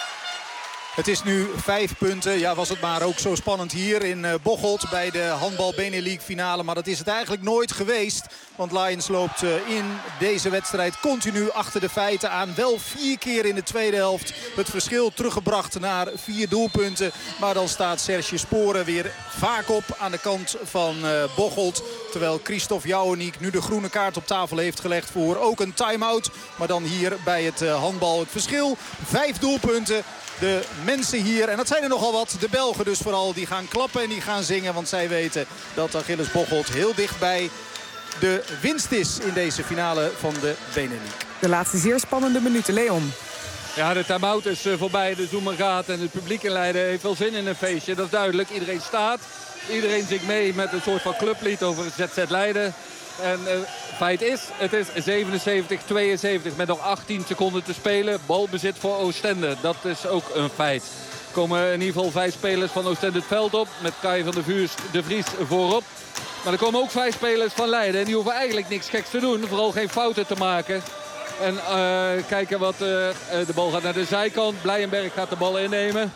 Het is nu vijf punten. Ja, was het maar ook zo spannend hier in Bocholt bij de handbal Benelink finale. Maar dat is het eigenlijk nooit geweest. Want Lions loopt in deze wedstrijd continu achter de feiten aan. Wel vier keer in de tweede helft het verschil teruggebracht naar vier doelpunten. Maar dan staat Serge Sporen weer vaak op aan de kant van Bocholt. Terwijl Christophe Jouweniek nu de groene kaart op tafel heeft gelegd voor ook een time-out. Maar dan hier bij het handbal het verschil. Vijf doelpunten. De mensen hier, en dat zijn er nogal wat, de Belgen dus vooral, die gaan klappen en die gaan zingen. Want zij weten dat Achilles Bocholt heel dichtbij de winst is in deze finale van de Benelink. De laatste zeer spannende minuten, Leon. Ja, de time-out is voorbij, de zoemer gaat en het publiek in Leiden heeft wel zin in een feestje. Dat is duidelijk, iedereen staat, iedereen zingt mee met een soort van clublied over Z Z Leiden. En uh, feit is, het is zevenenzeventig tweeënzeventig met nog achttien seconden te spelen. Balbezit voor Oostende, dat is ook een feit. Er komen in ieder geval vijf spelers van Oostende het veld op. Met Kai van der Vuurst de Vries voorop. Maar er komen ook vijf spelers van Leiden. En die hoeven eigenlijk niks geks te doen. Vooral geen fouten te maken. En uh, kijken wat, uh, de bal gaat naar de zijkant. Blijenberg gaat de bal innemen.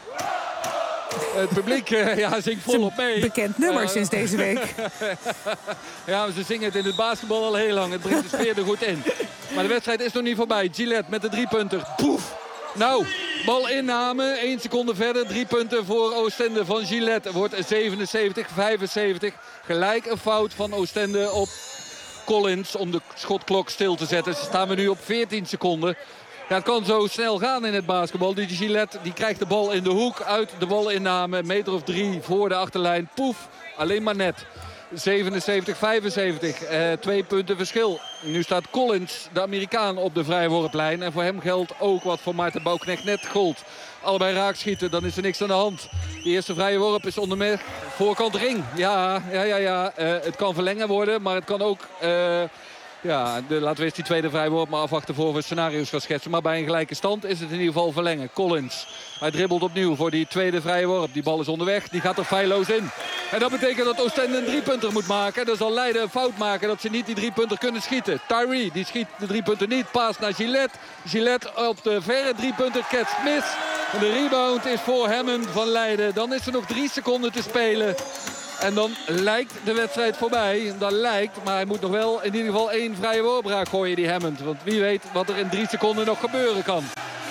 Het publiek uh, ja, zingt volop mee. Bekend nummer uh, sinds deze week. Ja, ze zingen het in het basketbal al heel lang. Het brengt de sfeer er goed in. Maar de wedstrijd is nog niet voorbij. Gillet met de driepunter. Poef! Nou, bal inname. één seconde verder. Drie punten voor Oostende van Gillet. Wordt zevenenzeventig vijfenzeventig. Gelijk een fout van Oostende op Collins om de schotklok stil te zetten. Ze staan we nu op veertien seconden. Ja, het kan zo snel gaan in het basketbal. Die Gillette die krijgt de bal in de hoek uit de balinname. Een meter of drie voor de achterlijn. Poef, alleen maar net. zevenenzeventig vijfenzeventig. Eh, twee punten verschil. Nu staat Collins, de Amerikaan, op de vrijworplijn. En voor hem geldt ook wat voor Maarten Bouwknecht net gold. Allebei raakschieten, dan is er niks aan de hand. De eerste vrije worp is onderweg. Voorkant ring. Ja, ja, ja, ja. Uh, het kan verlengen worden, maar het kan ook... Uh, ja, de, laten we eens die tweede vrije worp maar afwachten voor we scenario's gaan schetsen. Maar bij een gelijke stand is het in ieder geval verlengen. Collins, hij dribbelt opnieuw voor die tweede vrije worp. Die bal is onderweg, die gaat er feilloos in. En dat betekent dat Oostende een driepunter moet maken. Dan zal Leiden een fout maken dat ze niet die driepunter kunnen schieten. Tyree, die schiet de driepunter niet. Paas naar Gillette. Gillette op de verre driepunter, catch mis. En de rebound is voor Hammond van Leiden. Dan is er nog drie seconden te spelen. En dan lijkt de wedstrijd voorbij. Dat lijkt, maar hij moet nog wel in ieder geval één vrije worpbraak gooien, die Hammond. Want wie weet wat er in drie seconden nog gebeuren kan.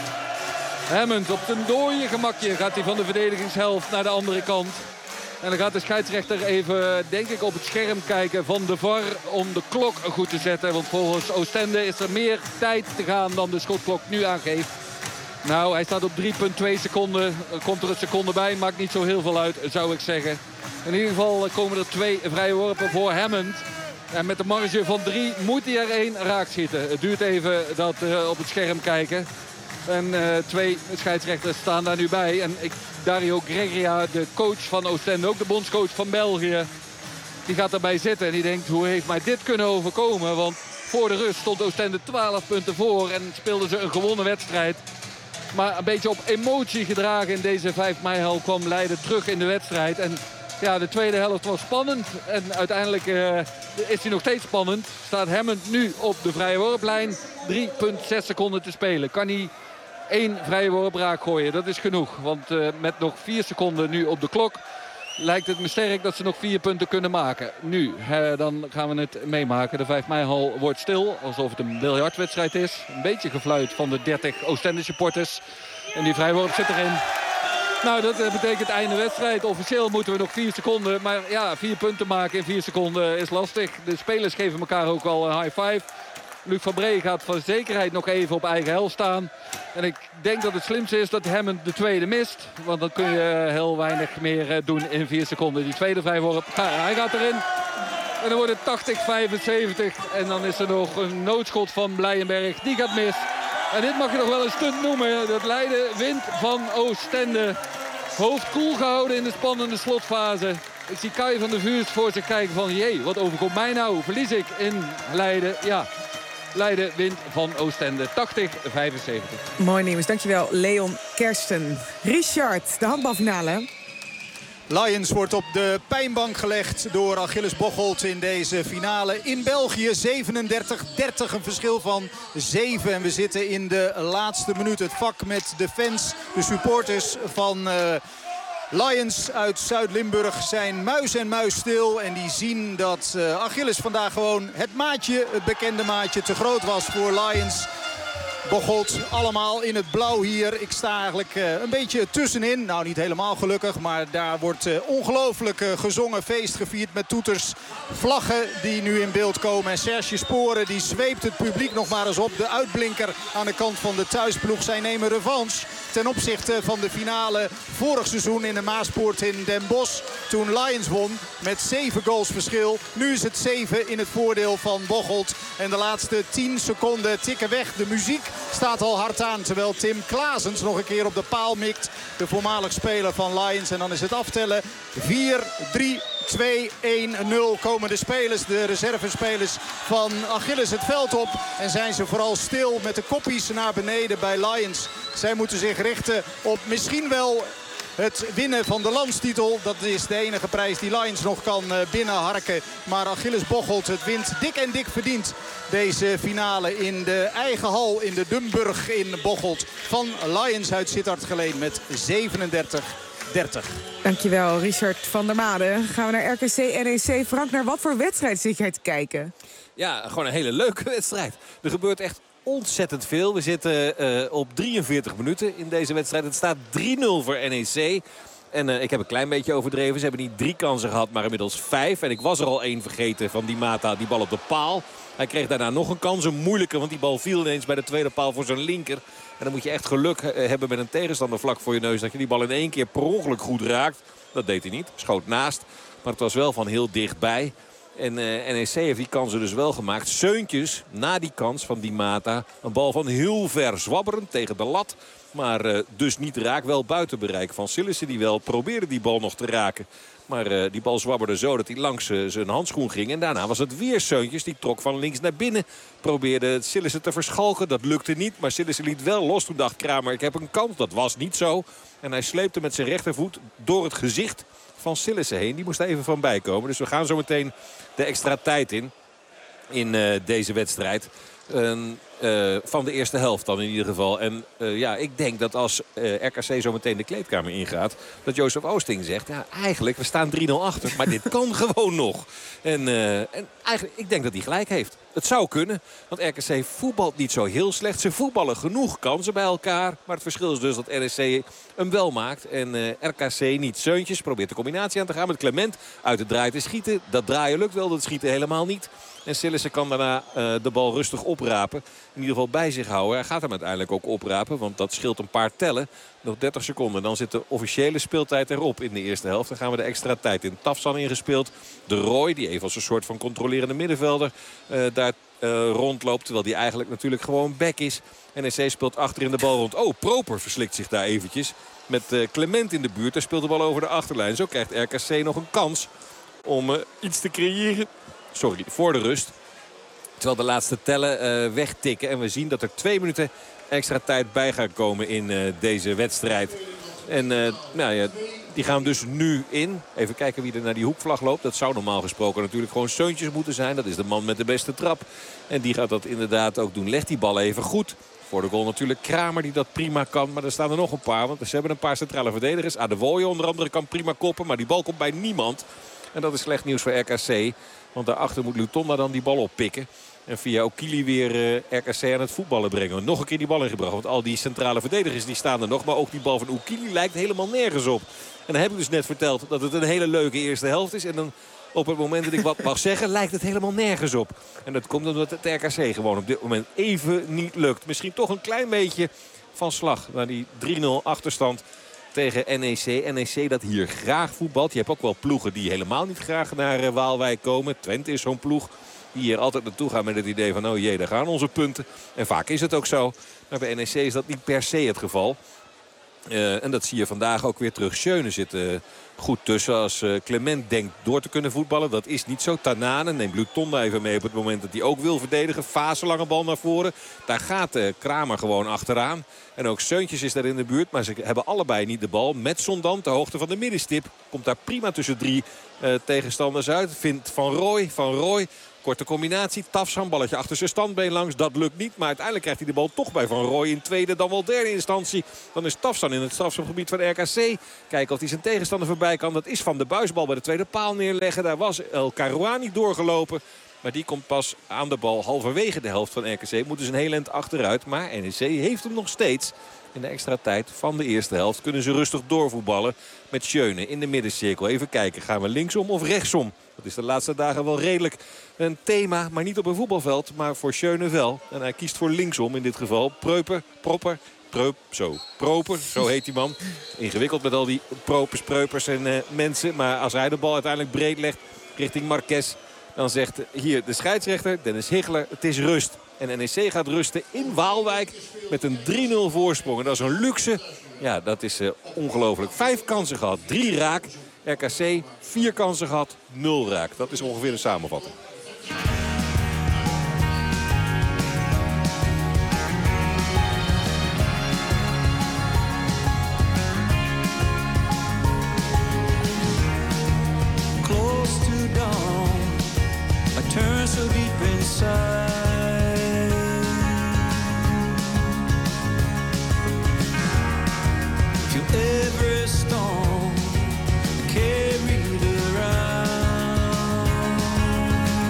Hammond op zijn dooie gemakje gaat hij van de verdedigingshelft naar de andere kant. En dan gaat de scheidsrechter even, denk ik, op het scherm kijken van de V A R om de klok goed te zetten. Want volgens Oostende is er meer tijd te gaan dan de schotklok nu aangeeft. Nou, hij staat op drie komma twee seconden. Er komt er een seconde bij, maakt niet zo heel veel uit, zou ik zeggen. In ieder geval komen er twee vrije worpen voor Hammond. En met de marge van drie moet hij er één raak schieten. Het duurt even dat uh, op het scherm kijken. En uh, twee scheidsrechters staan daar nu bij. En ik, Dario Gregoria, de coach van Oostende, ook de bondscoach van België, die gaat erbij zitten. En die denkt, hoe heeft mij dit kunnen overkomen? Want voor de rust stond Oostende twaalf punten voor en speelden ze een gewonnen wedstrijd. Maar een beetje op emotie gedragen in deze vijf mei-hal kwam Leiden terug in de wedstrijd. En ja, de tweede helft was spannend. En uiteindelijk uh, is hij nog steeds spannend. Staat Hammond nu op de vrije worplijn. drie komma zes seconden te spelen. Kan hij één vrije worp raak gooien? Dat is genoeg. Want uh, met nog vier seconden nu op de klok lijkt het me sterk dat ze nog vier punten kunnen maken. Nu, uh, dan gaan we het meemaken. De vijf mei-hal wordt stil. Alsof het een biljartwedstrijd is. Een beetje gefluit van de dertig Oostende supporters. En die vrije worp zit erin. Nou, dat betekent einde wedstrijd. Officieel moeten we nog vier seconden. Maar ja, vier punten maken in vier seconden is lastig. De spelers geven elkaar ook al een high five. Luc van Bree gaat voor zekerheid nog even op eigen helft staan. En ik denk dat het slimste is dat Hammond de tweede mist. Want dan kun je heel weinig meer doen in vier seconden. Die tweede vrijworp, ja, hij gaat erin. En dan wordt het tachtig vijfenzeventig. En dan is er nog een noodschot van Blijenberg. Die gaat mis. En dit mag je nog wel een stunt noemen. Dat Leiden wint van Oostende. Hoofd koel gehouden in de spannende slotfase. Ik zie Kai van der Vuurst voor zich kijken van... jee, wat overkomt mij nou? Verlies ik in Leiden? Ja, Leiden wint van Oostende. tachtig vijfenzeventig. Mooi nieuws, dankjewel Leon Kersten. Richard, de handbalfinale. Lions wordt op de pijnbank gelegd door Achilles Bocholt in deze finale. In België zevenendertig dertig, een verschil van zeven. En we zitten in de laatste minuut. Het vak met de fans, de supporters van uh, Lions uit Zuid-Limburg zijn muis en muis stil. En die zien dat uh, Achilles vandaag gewoon het maatje, het bekende maatje, te groot was voor Lions. Bocholt allemaal in het blauw hier. Ik sta eigenlijk uh, een beetje tussenin. Nou, niet helemaal gelukkig, maar daar wordt uh, ongelooflijk uh, gezongen. Feest gevierd met toeters. Vlaggen die nu in beeld komen. En Serge Sporen die zweept het publiek nog maar eens op. De uitblinker aan de kant van de thuisploeg. Zij nemen revanche ten opzichte van de finale vorig seizoen in de Maaspoort in Den Bosch. Toen Lions won met zeven goals verschil. Nu is het zeven in het voordeel van Bocholt. En de laatste tien seconden tikken weg. De muziek staat al hard aan. Terwijl Tim Klaasens nog een keer op de paal mikt. De voormalig speler van Lions. En dan is het aftellen. vier, drie, twee, één, nul komen de spelers. De reservespelers van Achilles het veld op. En zijn ze vooral stil met de koppies naar beneden bij Lions. Zij moeten zich richten op misschien wel het winnen van de landstitel. Dat is de enige prijs die Lions nog kan binnenharken. Maar Achilles Bocholt het wint dik en dik verdient. Deze finale in de eigen hal in de Dumburg in Bocholt. Van Lions uit Sittard-Geleen met zevenendertig dertig. Dankjewel Richard van der Made. Gaan we naar R K C N E C. Frank, naar wat voor wedstrijd zit jij te kijken? Ja, gewoon een hele leuke wedstrijd. Er gebeurt echt ontzettend veel. We zitten uh, op drieënveertig minuten in deze wedstrijd. Het staat drie nul voor N E C. En uh, ik heb een klein beetje overdreven. Ze hebben niet drie kansen gehad, maar inmiddels vijf. En ik was er al één vergeten van Di Mata, die bal op de paal. Hij kreeg daarna nog een kans, een moeilijke, want die bal viel ineens bij de tweede paal voor zijn linker. En dan moet je echt geluk hebben met een tegenstander vlak voor je neus, dat je die bal in één keer per ongeluk goed raakt. Dat deed hij niet, schoot naast. Maar het was wel van heel dichtbij. En uh, N E C heeft die kansen dus wel gemaakt. Seuntjes, na die kans van Di Mata, een bal van heel ver zwabberend tegen de lat. Maar uh, dus niet raak, wel buiten bereik van Sillissen, die wel probeerde die bal nog te raken. Maar uh, die bal zwabberde zo dat hij langs uh, zijn handschoen ging. En daarna was het weer Seuntjes. Die trok van links naar binnen. Probeerde Sillissen te verschalken. Dat lukte niet. Maar Sillissen liet wel los. Toen dacht Kramer, ik heb een kans. Dat was niet zo. En hij sleepte met zijn rechtervoet door het gezicht van Sillissen heen. Die moest er even van bijkomen. Dus we gaan zo meteen de extra tijd in. In uh, deze wedstrijd. Uh, uh, van de eerste helft dan in ieder geval. En uh, ja, ik denk dat als uh, R K C zo meteen de kleedkamer ingaat, dat Jozef Oosting zegt, ja, eigenlijk, we staan drie nul achter. Maar dit kan gewoon nog. En, uh, en eigenlijk, ik denk dat hij gelijk heeft. Het zou kunnen, want R K C voetbalt niet zo heel slecht. Ze voetballen genoeg kansen bij elkaar. Maar het verschil is dus dat R S C hem wel maakt. En uh, R K C niet. Seuntjes probeert de combinatie aan te gaan met Clement. Uit het draaien te schieten. Dat draaien lukt wel, dat schieten helemaal niet. En Sillissen kan daarna uh, de bal rustig oprapen. In ieder geval bij zich houden. Hij gaat hem uiteindelijk ook oprapen, want dat scheelt een paar tellen. Nog dertig seconden. Dan zit de officiële speeltijd erop in de eerste helft. Dan gaan we de extra tijd in. Tafsan ingespeeld. De Roy, die even als een soort van controlerende middenvelder uh, daar uh, rondloopt. Terwijl die eigenlijk natuurlijk gewoon back is. N E C speelt achterin de bal rond. Oh, Proper verslikt zich daar eventjes. Met uh, Clement in de buurt. Hij speelt de bal over de achterlijn. Zo krijgt R K C nog een kans om uh, iets te creëren. Sorry, voor de rust. Terwijl de laatste tellen uh, wegtikken. En we zien dat er twee minuten extra tijd bij gaan komen in uh, deze wedstrijd. En uh, nou ja, die gaan dus nu in. Even kijken wie er naar die hoekvlag loopt. Dat zou normaal gesproken natuurlijk gewoon Seuntjes moeten zijn. Dat is de man met de beste trap. En die gaat dat inderdaad ook doen. Legt die bal even goed. Voor de goal natuurlijk Kramer die dat prima kan. Maar er staan er nog een paar. Want ze hebben een paar centrale verdedigers. Adewoye onder andere kan prima koppen. Maar die bal komt bij niemand. En dat is slecht nieuws voor R K C. Want daarachter moet Lutonda dan die bal oppikken. En via Okili weer uh, R K C aan het voetballen brengen. Nog een keer die bal ingebracht. Want al die centrale verdedigers die staan er nog. Maar ook die bal van Okili lijkt helemaal nergens op. En dan heb ik dus net verteld dat het een hele leuke eerste helft is. En dan op het moment dat ik wat mag zeggen lijkt het helemaal nergens op. En dat komt omdat het R K C gewoon op dit moment even niet lukt. Misschien toch een klein beetje van slag naar die drie nul achterstand tegen N E C. N E C dat hier graag voetbalt. Je hebt ook wel ploegen die helemaal niet graag naar uh, Waalwijk komen. Twente is zo'n ploeg die hier altijd naartoe gaan met het idee van oh jee, daar gaan onze punten. En vaak is het ook zo. Maar bij N E C is dat niet per se het geval. Uh, en dat zie je vandaag ook weer terug. Schöne zit uh, goed tussen als uh, Clement denkt door te kunnen voetballen. Dat is niet zo. Tanane neemt Lutonda even mee op het moment dat hij ook wil verdedigen. Fase lange bal naar voren. Daar gaat uh, Kramer gewoon achteraan. En ook Seuntjes is daar in de buurt. Maar ze hebben allebei niet de bal. Metson dan ter hoogte van de middenstip. Komt daar prima tussen drie uh, tegenstanders uit. Vindt Van Rooij. Van Rooij. Korte combinatie. Tafsan, balletje achter zijn standbeen langs. Dat lukt niet. Maar uiteindelijk krijgt hij de bal toch bij Van Rooij in tweede, dan wel derde instantie. Dan is Tafsan in het strafschopgebied van R K C. Kijken of hij zijn tegenstander voorbij kan. Dat is Van de Buisbal bij de tweede paal neerleggen. Daar was El Karouani doorgelopen. Maar die komt pas aan de bal halverwege de helft van R K C. Moet dus een heel eind achteruit. Maar N E C heeft hem nog steeds. In de extra tijd van de eerste helft kunnen ze rustig doorvoetballen met Schöne in de middencirkel. Even kijken, gaan we linksom of rechtsom? Dat is de laatste dagen wel redelijk een thema, maar niet op een voetbalveld, maar voor Schöne wel. En hij kiest voor linksom in dit geval. Preuper, Proper, Preup, zo. Proper, zo heet die man. Ingewikkeld met al die propers, preupers en uh, mensen. Maar als hij de bal uiteindelijk breed legt richting Marquez, dan zegt hier de scheidsrechter, Dennis Higler, het is rust. En N E C gaat rusten in Waalwijk met een drie nul voorsprong. En dat is een luxe. Ja, dat is uh, ongelooflijk. Vijf kansen gehad, drie raak. R K C, vier kansen gehad, nul raak. Dat is ongeveer de samenvatting. Close to dawn, I turn so deep inside. Every storm carried around.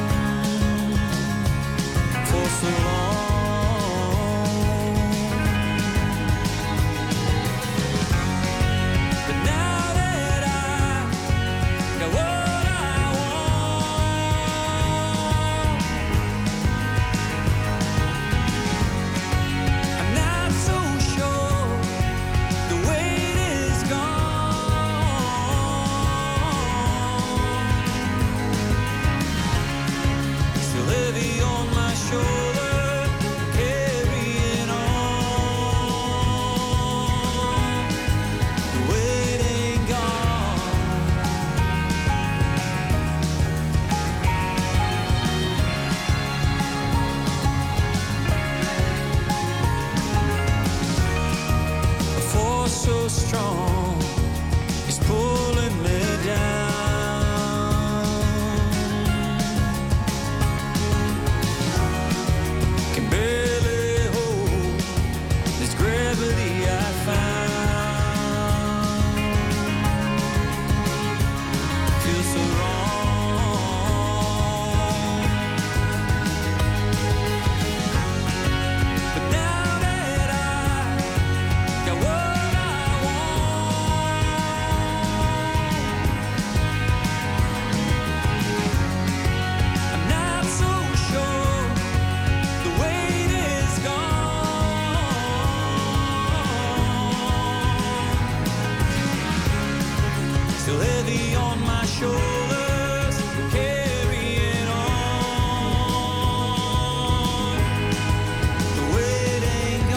heavy on my shoulders, carrying on. The weight ain't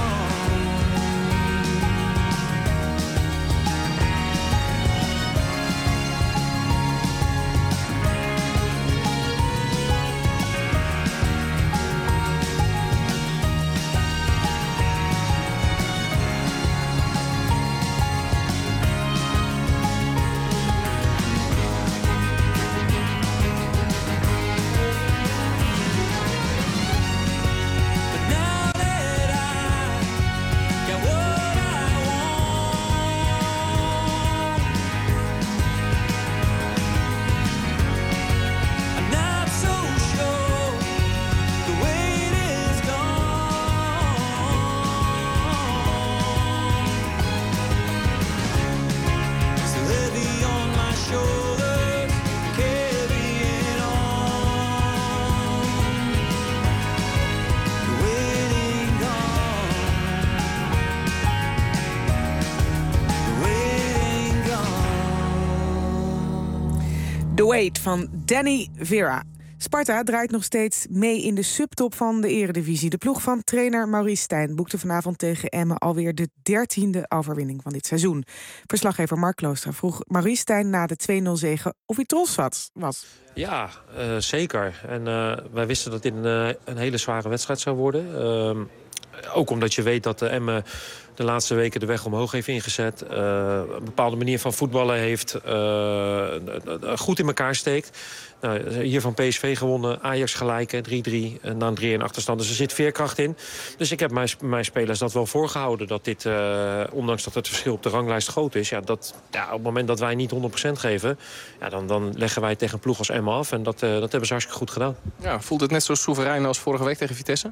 The Weight van Danny Vera. Sparta draait nog steeds mee in de subtop van de eredivisie. De ploeg van trainer Maurice Stijn boekte vanavond tegen Emmen alweer de dertiende overwinning van dit seizoen. Verslaggever Mark Kloostra vroeg Maurice Stijn na de twee nul zege of hij trots was. Ja, uh, zeker. En uh, wij wisten dat dit een, uh, een hele zware wedstrijd zou worden. Uh, ook omdat je weet dat uh, Emmen de laatste weken de weg omhoog heeft ingezet. Uh, een bepaalde manier van voetballen heeft. Uh, goed in elkaar steekt. Nou, hier van P S V gewonnen. Ajax gelijken, drie drie. En dan drie een achterstand. Dus er zit veerkracht in. Dus ik heb mijn, mijn spelers dat wel voorgehouden. Dat dit, uh, ondanks dat het verschil op de ranglijst groot is. Ja, dat, ja, op het moment dat wij niet honderd procent geven. Ja, dan, dan leggen wij tegen een ploeg als Emmen af. En dat, uh, dat hebben ze hartstikke goed gedaan. Ja, voelt het net zo soeverein als vorige week tegen Vitesse?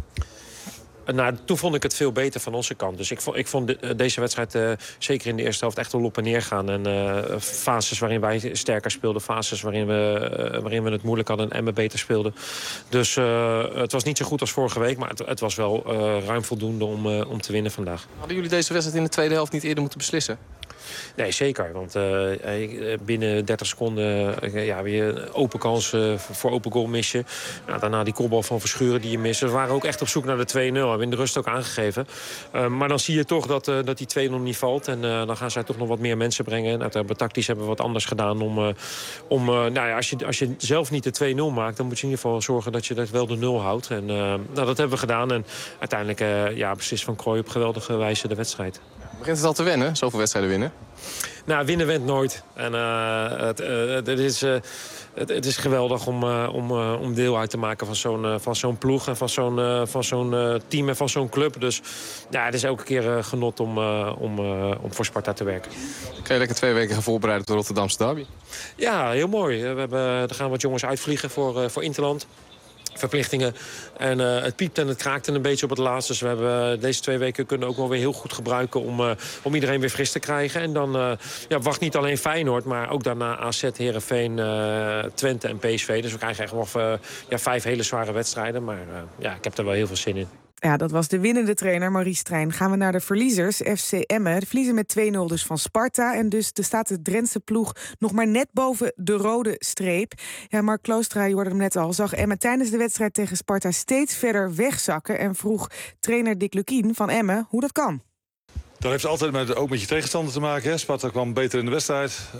Nou, toen vond ik het veel beter van onze kant. Dus ik vond, ik vond de, deze wedstrijd uh, zeker in de eerste helft echt wel op en neer gaan. En uh, fases waarin wij sterker speelden. Fases waarin we, uh, waarin we het moeilijk hadden en Emmen beter speelden. Dus uh, het was niet zo goed als vorige week. Maar het, het was wel uh, ruim voldoende om, uh, om te winnen vandaag. Hadden jullie deze wedstrijd in de tweede helft niet eerder moeten beslissen? Nee, zeker. Want uh, binnen dertig seconden uh, ja, weer een open kans uh, voor open goal mis je. Nou, daarna die kopbal van Verschuren die je mist. We waren ook echt op zoek naar de twee nul. Hebben we in de rust ook aangegeven. Uh, maar dan zie je toch dat, uh, dat die twee nul niet valt. En uh, dan gaan zij toch nog wat meer mensen brengen. Nou, hebben, tactisch hebben we wat anders gedaan. Om, uh, om, uh, nou ja, als, je, als je zelf niet de twee nul maakt, dan moet je in ieder geval zorgen dat je dat wel de nul houdt. En uh, nou, dat hebben we gedaan. En uiteindelijk uh, ja, beslist Van Krooij op geweldige wijze de wedstrijd. Begint het al te wennen, zoveel wedstrijden winnen? Nou, winnen went nooit. En uh, het, uh, het, is, uh, het, het is geweldig om, uh, om, uh, om deel uit te maken van zo'n uh, van zo'n ploeg... en van zo'n uh, van zo'n uh, team en van zo'n club. Dus ja, het is elke keer uh, genot om, uh, om, uh, om voor Sparta te werken. Kan je lekker twee weken gaan voorbereiden op de Rotterdamse derby? Ja, heel mooi. We hebben, er gaan wat jongens uitvliegen voor, uh, voor Interland. Verplichtingen. En uh, het piept en het kraakte een beetje op het laatst. Dus we hebben deze twee weken kunnen ook wel weer heel goed gebruiken om, uh, om iedereen weer fris te krijgen. En dan uh, ja, wacht niet alleen Feyenoord, maar ook daarna A Z, Heerenveen, uh, Twente en P S V. Dus we krijgen echt nog uh, ja, vijf hele zware wedstrijden. Maar uh, ja, ik heb er wel heel veel zin in. Ja, dat was de winnende trainer Maurice Stijn. Gaan we naar de verliezers, F C Emmen. De verliezen met twee nul dus van Sparta. En dus staat de Drentse ploeg nog maar net boven de rode streep. Ja, Mark Kloostra, je hoorde hem net al, zag Emmen tijdens de wedstrijd tegen Sparta steeds verder wegzakken. En vroeg trainer Dick Lukkien van Emmen hoe dat kan. Dat heeft altijd met, ook met je tegenstander te maken. Hè? Sparta kwam beter in de wedstrijd. Uh,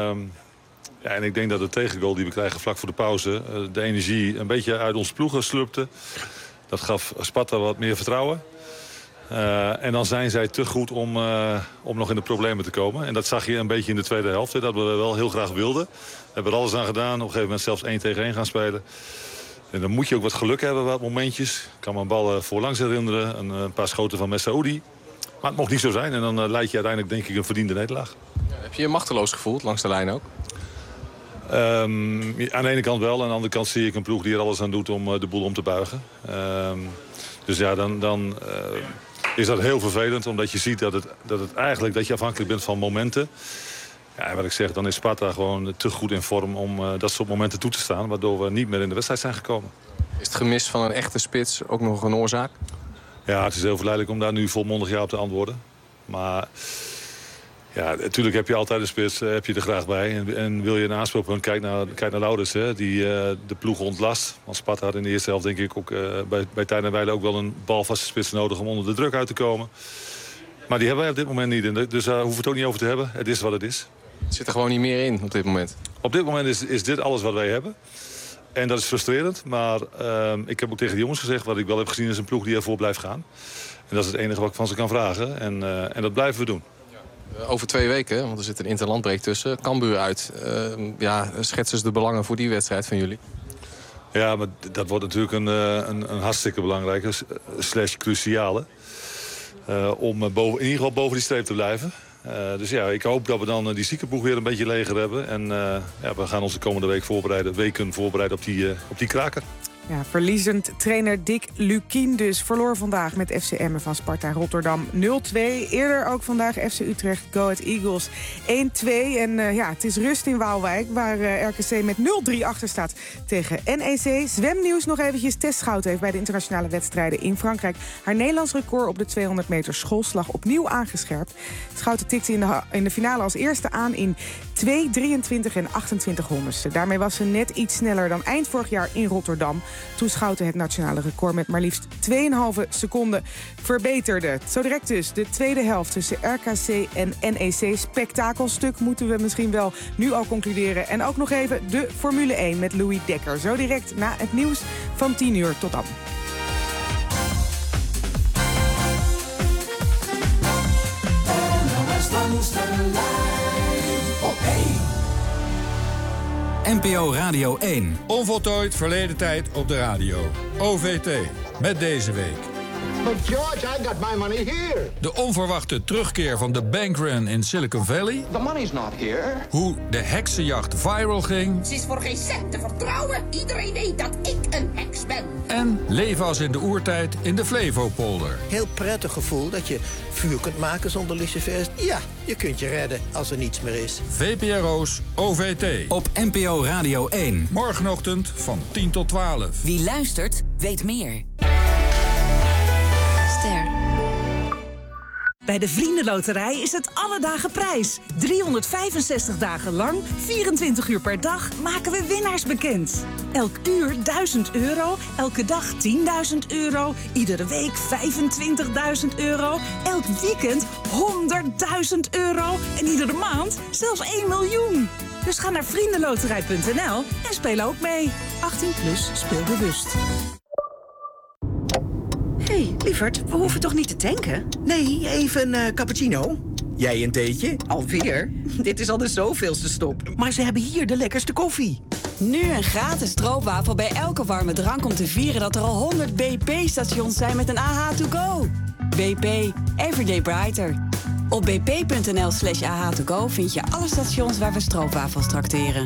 ja, en ik denk dat de tegengoal die we krijgen vlak voor de pauze uh, de energie een beetje uit onze ploegen slurpte. Dat gaf Sparta wat meer vertrouwen. Uh, en dan zijn zij te goed om, uh, om nog in de problemen te komen. En dat zag je een beetje in de tweede helft. Hè, dat we wel heel graag wilden. We hebben er alles aan gedaan. Op een gegeven moment zelfs één tegen één gaan spelen. En dan moet je ook wat geluk hebben, wat momentjes. Ik kan me een bal uh, voorlangs herinneren. Een, een paar schoten van Messaoudi. Maar het mocht niet zo zijn. En dan uh, leid je uiteindelijk denk ik een verdiende nederlaag. Ja, heb je je machteloos gevoeld langs de lijn ook? Um, aan de ene kant wel. Aan de andere kant zie ik een ploeg die er alles aan doet om uh, de boel om te buigen. Um, dus ja, dan, dan uh, is dat heel vervelend. Omdat je ziet dat het, dat het eigenlijk dat je afhankelijk bent van momenten. Ja, en wat ik zeg, dan is Sparta gewoon te goed in vorm om uh, dat soort momenten toe te staan. Waardoor we niet meer in de wedstrijd zijn gekomen. Is het gemis van een echte spits ook nog een oorzaak? Ja, het is heel verleidelijk om daar nu volmondig ja op te antwoorden. Maar Ja, natuurlijk heb je altijd een spits, uh, heb je er graag bij. En, en wil je een aanspeelpunt, kijk naar, kijk naar Laurens, hè, die uh, de ploeg ontlast. Want Sparta had in de eerste helft denk ik ook uh, bij, bij Tijn en Weile ook wel een balvaste spits nodig om onder de druk uit te komen. Maar die hebben wij op dit moment niet. En dus daar uh, hoeven we het ook niet over te hebben. Het is wat het is. Het zit er gewoon niet meer in op dit moment. Op dit moment is, is dit alles wat wij hebben. En dat is frustrerend. Maar uh, ik heb ook tegen de jongens gezegd, wat ik wel heb gezien is een ploeg die ervoor blijft gaan. En dat is het enige wat ik van ze kan vragen. En, uh, en dat blijven we doen. Over twee weken, want er zit een interlandbreek tussen. Cambuur uit. Uh, ja, schets eens de belangen voor die wedstrijd van jullie. Ja, maar dat wordt natuurlijk een, een, een hartstikke belangrijke slash cruciale. Uh, om boven, in ieder geval boven die streep te blijven. Uh, dus ja, ik hoop dat we dan uh, die ziekenboeg weer een beetje leger hebben. En uh, ja, we gaan ons de komende week voorbereiden, weken voorbereiden op die, uh, op die kraker. Ja, verliezend trainer Dick Lukien dus verloor vandaag met F C Emmen van Sparta Rotterdam nul twee. Eerder ook vandaag F C Utrecht Go Ahead Eagles één twee. En uh, ja, het is rust in Waalwijk waar uh, R K C met nul drie achter staat tegen N E C. Zwemnieuws nog eventjes. Tess Schouten heeft bij de internationale wedstrijden in Frankrijk haar Nederlands record op de tweehonderd meter schoolslag opnieuw aangescherpt. Schouten tikte in de, in de finale als eerste aan in twee drieëntwintig en achtentwintig honderdste. Daarmee was ze net iets sneller dan eind vorig jaar in Rotterdam, toen Schouten het nationale record met maar liefst twee komma vijf seconden verbeterde. Zo direct dus de tweede helft tussen R K C en N E C. Spektakelstuk moeten we misschien wel nu al concluderen. En ook nog even de Formule één met Louis Dekker. Zo direct na het nieuws van tien uur. Tot dan. N P O Radio één. Onvoltooid verleden tijd op de radio. O V T. Met deze week. But George, I got my money here. De onverwachte terugkeer van de bankrun in Silicon Valley. The money's not here. Hoe de heksenjacht viral ging. Ze is voor geen cent te vertrouwen. Iedereen weet dat ik een heks ben. En leven als in de oertijd in de Flevopolder. Heel prettig gevoel dat je vuur kunt maken zonder lucifers. Ja, je kunt je redden als er niets meer is. V P R O's O V T. Op N P O Radio één. Morgenochtend van tien tot twaalf. Wie luistert, weet meer. Bij de Vriendenloterij is het alle dagen prijs. driehonderdvijfenzestig dagen lang, vierentwintig uur per dag, maken we winnaars bekend. Elk uur duizend euro, elke dag tienduizend euro, iedere week vijfentwintigduizend euro, elk weekend honderdduizend euro en iedere maand zelfs één miljoen. Dus ga naar vriendenloterij punt n l en speel ook mee. achttien plus, speel bewust. Hé, hey, lieverd, we hoeven toch niet te tanken? Nee, even een uh, cappuccino. Jij een theetje? Alweer? Dit is al de zoveelste stop. Maar ze hebben hier de lekkerste koffie. Nu een gratis stroopwafel bij elke warme drank om te vieren dat er al honderd B P-stations zijn met een A H to go. B P, Everyday Brighter. Op b p punt n l slash a h to go vind je alle stations waar we stroopwafels trakteren.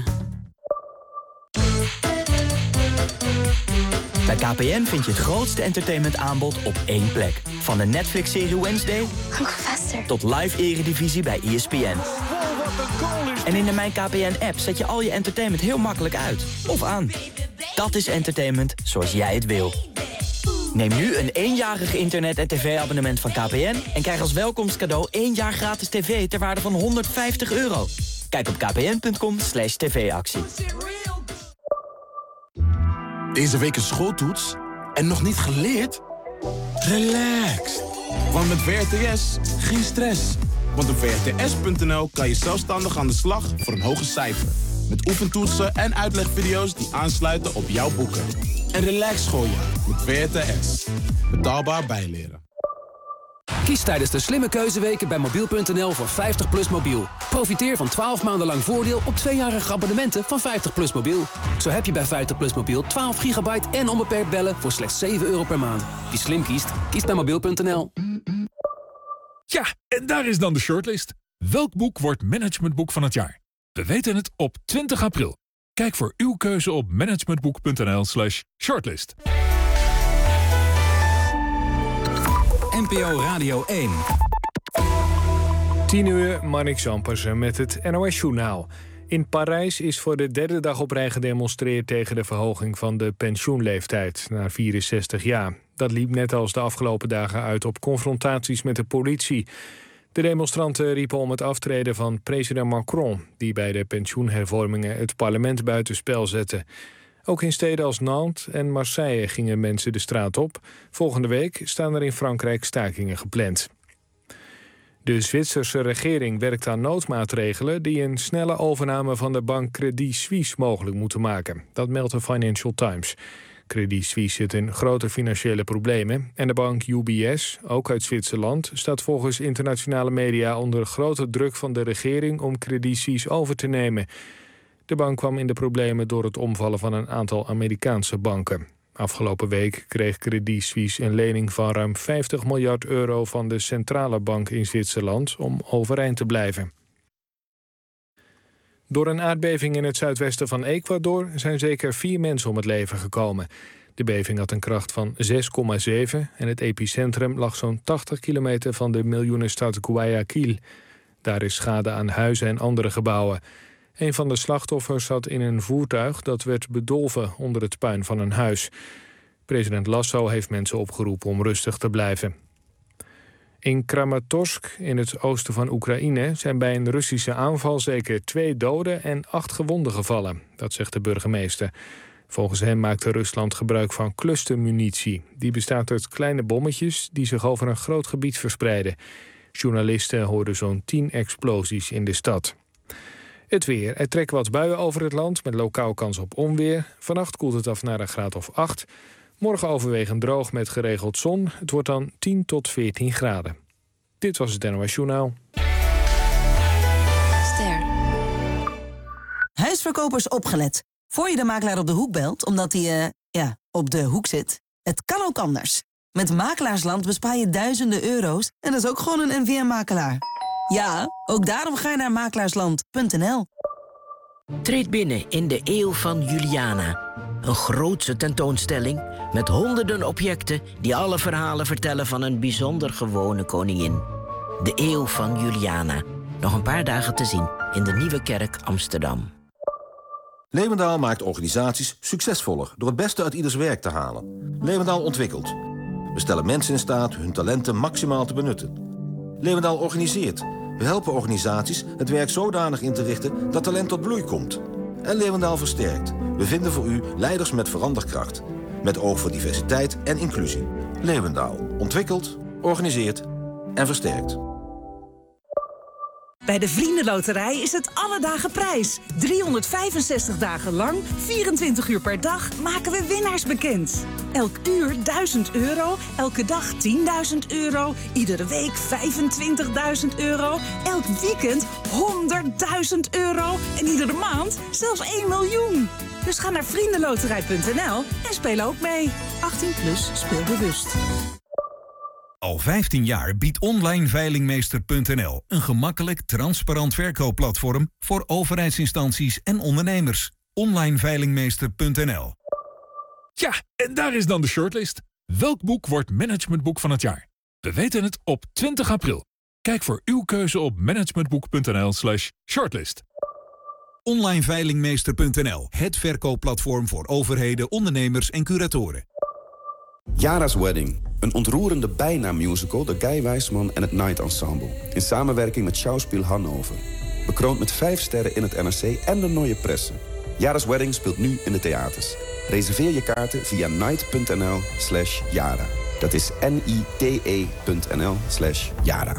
Bij K P N vind je het grootste entertainmentaanbod op één plek. Van de Netflix-serie Wednesday tot live eredivisie bij E S P N. En in de Mijn K P N-app zet je al je entertainment heel makkelijk uit. Of aan. Dat is entertainment zoals jij het wil. Neem nu een eenjarig internet- en tv-abonnement van K P N... en krijg als welkomstcadeau één jaar gratis tv ter waarde van honderdvijftig euro. Kijk op k p n punt com slash tv-actie. Deze week een schooltoets en nog niet geleerd? Relax. Want met W R T S geen stress. Want op w r t s punt n l kan je zelfstandig aan de slag voor een hoger cijfer. Met oefentoetsen en uitlegvideo's die aansluiten op jouw boeken. En relax schooljaar met W R T S. Betaalbaar bijleren. Kies tijdens de slimme keuzeweken bij mobiel punt n l voor vijftig plus mobiel. Profiteer van twaalf maanden lang voordeel op tweejarige abonnementen van vijftig plus mobiel. Zo heb je bij vijftig plus mobiel twaalf gigabyte en onbeperkt bellen voor slechts zeven euro per maand. Wie slim kiest, kiest bij mobiel punt n l. Ja, en daar is dan de shortlist. Welk boek wordt managementboek van het jaar? We weten het op twintig april. Kijk voor uw keuze op managementboek punt n l slash shortlist. N P O Radio één. tien uur, Marnik Zampersen met het N O S-journaal. In Parijs is voor de derde dag op rij gedemonstreerd tegen de verhoging van de pensioenleeftijd naar vierenzestig jaar. Dat liep net als de afgelopen dagen uit op confrontaties met de politie. De demonstranten riepen om het aftreden van president Macron, die bij de pensioenhervormingen het parlement buitenspel zette. Ook in steden als Nantes en Marseille gingen mensen de straat op. Volgende week staan er in Frankrijk stakingen gepland. De Zwitserse regering werkt aan noodmaatregelen die een snelle overname van de bank Credit Suisse mogelijk moeten maken. Dat meldt de Financial Times. Credit Suisse zit in grote financiële problemen en de bank U B S, ook uit Zwitserland, staat volgens internationale media onder grote druk van de regering om Credit Suisse over te nemen. De bank kwam in de problemen door het omvallen van een aantal Amerikaanse banken. Afgelopen week kreeg Credit Suisse een lening van ruim vijftig miljard euro van de centrale bank in Zwitserland om overeind te blijven. Door een aardbeving in het zuidwesten van Ecuador zijn zeker vier mensen om het leven gekomen. De beving had een kracht van zes komma zeven en het epicentrum lag zo'n tachtig kilometer van de miljoenenstad Guayaquil. Daar is schade aan huizen en andere gebouwen. Een van de slachtoffers zat in een voertuig dat werd bedolven onder het puin van een huis. President Lasso heeft mensen opgeroepen om rustig te blijven. In Kramatorsk, in het oosten van Oekraïne, zijn bij een Russische aanval zeker twee doden en acht gewonden gevallen. Dat zegt de burgemeester. Volgens hem maakte Rusland gebruik van clustermunitie. Die bestaat uit kleine bommetjes die zich over een groot gebied verspreiden. Journalisten hoorden zo'n tien explosies in de stad. Het weer. Er trekken wat buien over het land met lokaal kans op onweer. Vannacht koelt het af naar een graad of acht. Morgen overwegend droog met geregeld zon. Het wordt dan tien tot veertien graden. Dit was het N O S Journaal. Ster. Huisverkopers opgelet. Voor je de makelaar op de hoek belt, omdat hij uh, ja, op de hoek zit. Het kan ook anders. Met Makelaarsland bespaar je duizenden euro's en dat is ook gewoon een N V M-makelaar. Ja, ook daarom ga je naar makelaarsland punt n l. Treed binnen in de Eeuw van Juliana. Een grootse tentoonstelling met honderden objecten die alle verhalen vertellen van een bijzonder gewone koningin. De Eeuw van Juliana. Nog een paar dagen te zien in de Nieuwe Kerk Amsterdam. Leeuwendaal maakt organisaties succesvoller door het beste uit ieders werk te halen. Leeuwendaal ontwikkelt. We stellen mensen in staat hun talenten maximaal te benutten. Leeuwendaal organiseert. We helpen organisaties het werk zodanig in te richten dat talent tot bloei komt. En Leeuwendaal versterkt. We vinden voor u leiders met veranderkracht. Met oog voor diversiteit en inclusie. Leeuwendaal. Ontwikkelt, organiseert en versterkt. Bij de Vriendenloterij is het alle dagen prijs. driehonderdvijfenzestig dagen lang, vierentwintig uur per dag maken we winnaars bekend. Elk uur duizend euro, elke dag tienduizend euro, iedere week vijfentwintigduizend euro, elk weekend honderdduizend euro en iedere maand zelfs één miljoen. Dus ga naar vriendenloterij punt n l en speel ook mee. achttien plus, speel bewust. Al vijftien jaar biedt online veilingmeester punt n l een gemakkelijk, transparant verkoopplatform voor overheidsinstanties en ondernemers. online veilingmeester punt n l. Ja, en daar is dan de shortlist. Welk boek wordt managementboek van het jaar? We weten het op twintig april. Kijk voor uw keuze op managementboek punt n l slash shortlist. online veilingmeester punt n l, het verkoopplatform voor overheden, ondernemers en curatoren. Yara's Wedding, een ontroerende bijna-musical door Guy Wijsman en het Night Ensemble. In samenwerking met Schauspiel Hannover. Bekroond met vijf sterren in het N R C en de Neue Presse. Yara's Wedding speelt nu in de theaters. Reserveer je kaarten via night punt n l slash Yara. Dat is N I T E punt n l slash Yara.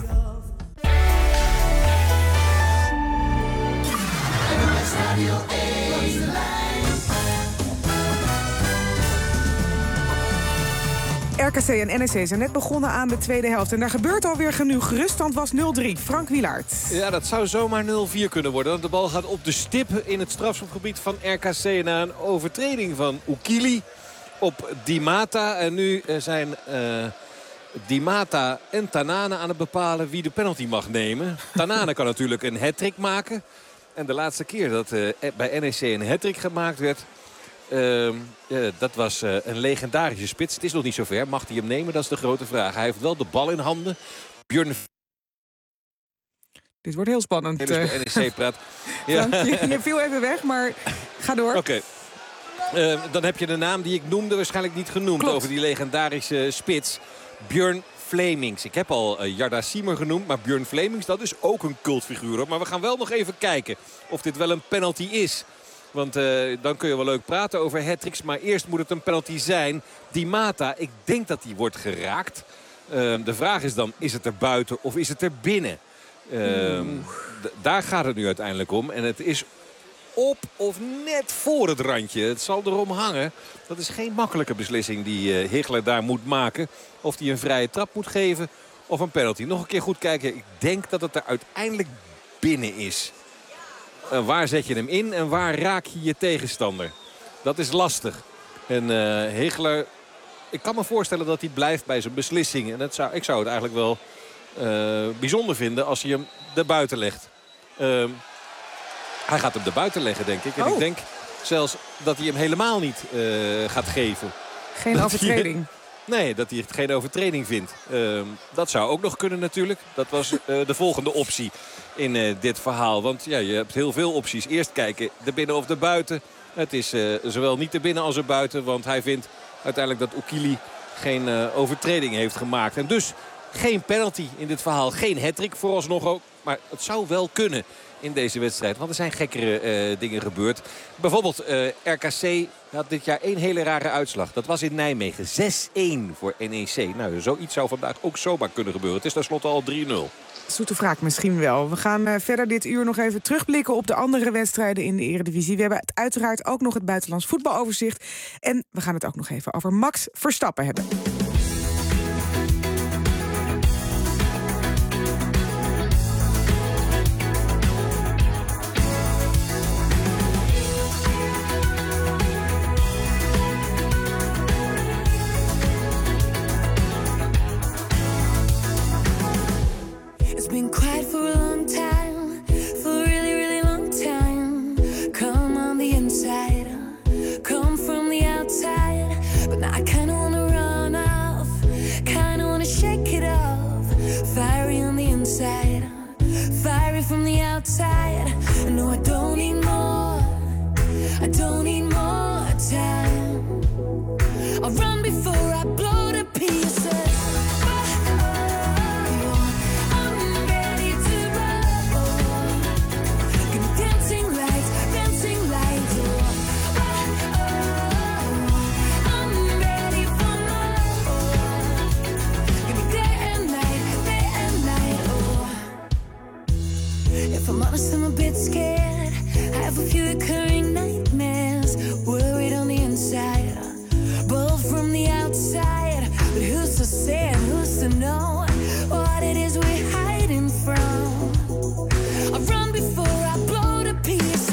R K C en N E C zijn net begonnen aan de tweede helft. En daar gebeurt alweer genoeg. Ruststand was nul drie. Frank Wielaert. Ja, dat zou zomaar nul vier kunnen worden. Want de bal gaat op de stip in het strafschopgebied van R K C... na een overtreding van Oekili op Di Mata. En nu zijn uh, Di Mata en Tanane aan het bepalen wie de penalty mag nemen. Tanane kan natuurlijk een hat-trick maken. En de laatste keer dat uh, bij N E C een hat-trick gemaakt werd... Uh, uh, dat was uh, een legendarische spits. Het is nog niet zover. Mag hij hem nemen? Dat is de grote vraag. Hij heeft wel de bal in handen. Björn... Dit wordt heel spannend. Dus bij N E C praat. Ja. Frank, je, je viel even weg, maar ga door. Oké. Okay. Uh, dan heb je de naam die ik noemde waarschijnlijk niet genoemd. Klopt. Over die legendarische spits. Björn Flemings. Ik heb al uh, Jarda Siemer genoemd, maar Björn Flemings, dat is ook een cultfiguur. Hoor. Maar we gaan wel nog even kijken of dit wel een penalty is. Want uh, dan kun je wel leuk praten over hat-tricks. Maar eerst moet het een penalty zijn. Di Mata, ik denk dat die wordt geraakt. Uh, de vraag is dan, is het er buiten of is het er binnen? Uh, d- daar gaat het nu uiteindelijk om. En het is op of net voor het randje. Het zal erom hangen. Dat is geen makkelijke beslissing die uh, Higler daar moet maken. Of hij een vrije trap moet geven of een penalty. Nog een keer goed kijken. Ik denk dat het er uiteindelijk binnen is. Uh, waar zet je hem in en waar raak je je tegenstander? Dat is lastig. En uh, Higler, ik kan me voorstellen dat hij blijft bij zijn beslissing. En dat zou, ik zou het eigenlijk wel uh, bijzonder vinden als hij hem erbuiten legt. Uh, hij gaat hem erbuiten leggen, denk ik. En oh. ik denk zelfs dat hij hem helemaal niet uh, gaat geven. Geen dat overtreding. Hij, nee, dat hij het geen overtreding vindt. Uh, dat zou ook nog kunnen natuurlijk. Dat was uh, de volgende optie in uh, dit verhaal. Want ja, je hebt heel veel opties. Eerst kijken, de binnen of de buiten. Het is uh, zowel niet de binnen als de buiten. Want hij vindt uiteindelijk dat Ukili geen uh, overtreding heeft gemaakt. En dus geen penalty in dit verhaal. Geen hat-trick vooralsnog ook. Maar het zou wel kunnen in deze wedstrijd. Want er zijn gekkere uh, dingen gebeurd. Bijvoorbeeld uh, R K C had dit jaar één hele rare uitslag. Dat was in Nijmegen. zes-één voor N E C. Nou, zoiets zou vandaag ook zomaar kunnen gebeuren. Het is tenslotte al drie nul. Zoete wraak misschien wel. We gaan uh, verder dit uur nog even terugblikken op de andere wedstrijden in de Eredivisie. We hebben uiteraard ook nog het buitenlands voetbaloverzicht. En we gaan het ook nog even over Max Verstappen hebben. It's been quiet for a long time, for a really, really long time. Come on the inside, come from the outside. But now I kinda wanna run off, kinda wanna shake it off. Fiery on the inside, fiery from the outside. No, I don't need more, I don't need more time. I'll run before I blow to pieces. If I'm honest, I'm a bit scared. I have a few recurring nightmares. Worried on the inside, bold from the outside. But who's to say and who's to know what it is we're hiding from? I run before I blow to pieces.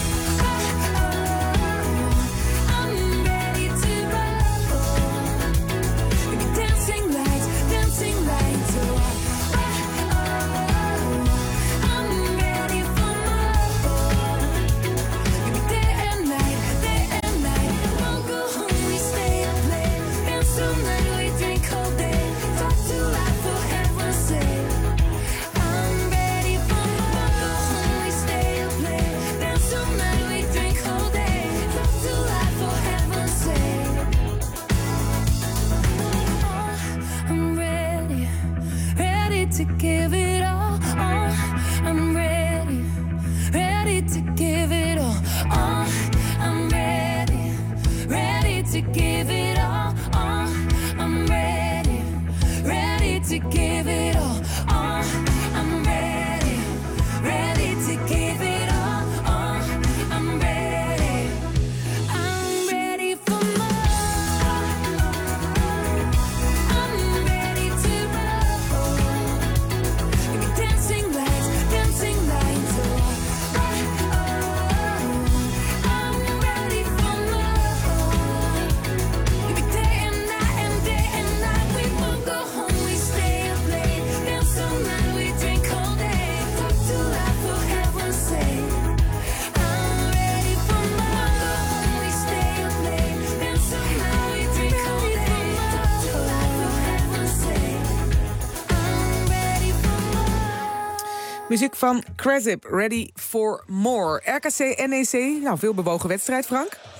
To give it all, oh, I'm ready, ready to give it all, oh, I'm ready, ready to give it all, oh, I'm ready, ready to give it all, oh, I'm ready, ready to give it all, oh, I'm ready, I'm ready for more, I'm ready to dancing lights, dancing lights, oh, oh, oh, I'm ready for more. Every day and night and day and night, we won't go home, we stay up late, dance all night, we drink all day, talk to life for heaven's sake. I'm ready for more. Go home, we stay up late, dance all night, we drink all day, talk to life for heaven's sake. I'm ready for more. Muziek van Krezip, Ready for More. R K C N E C, nou veel bewogen wedstrijd, Frank.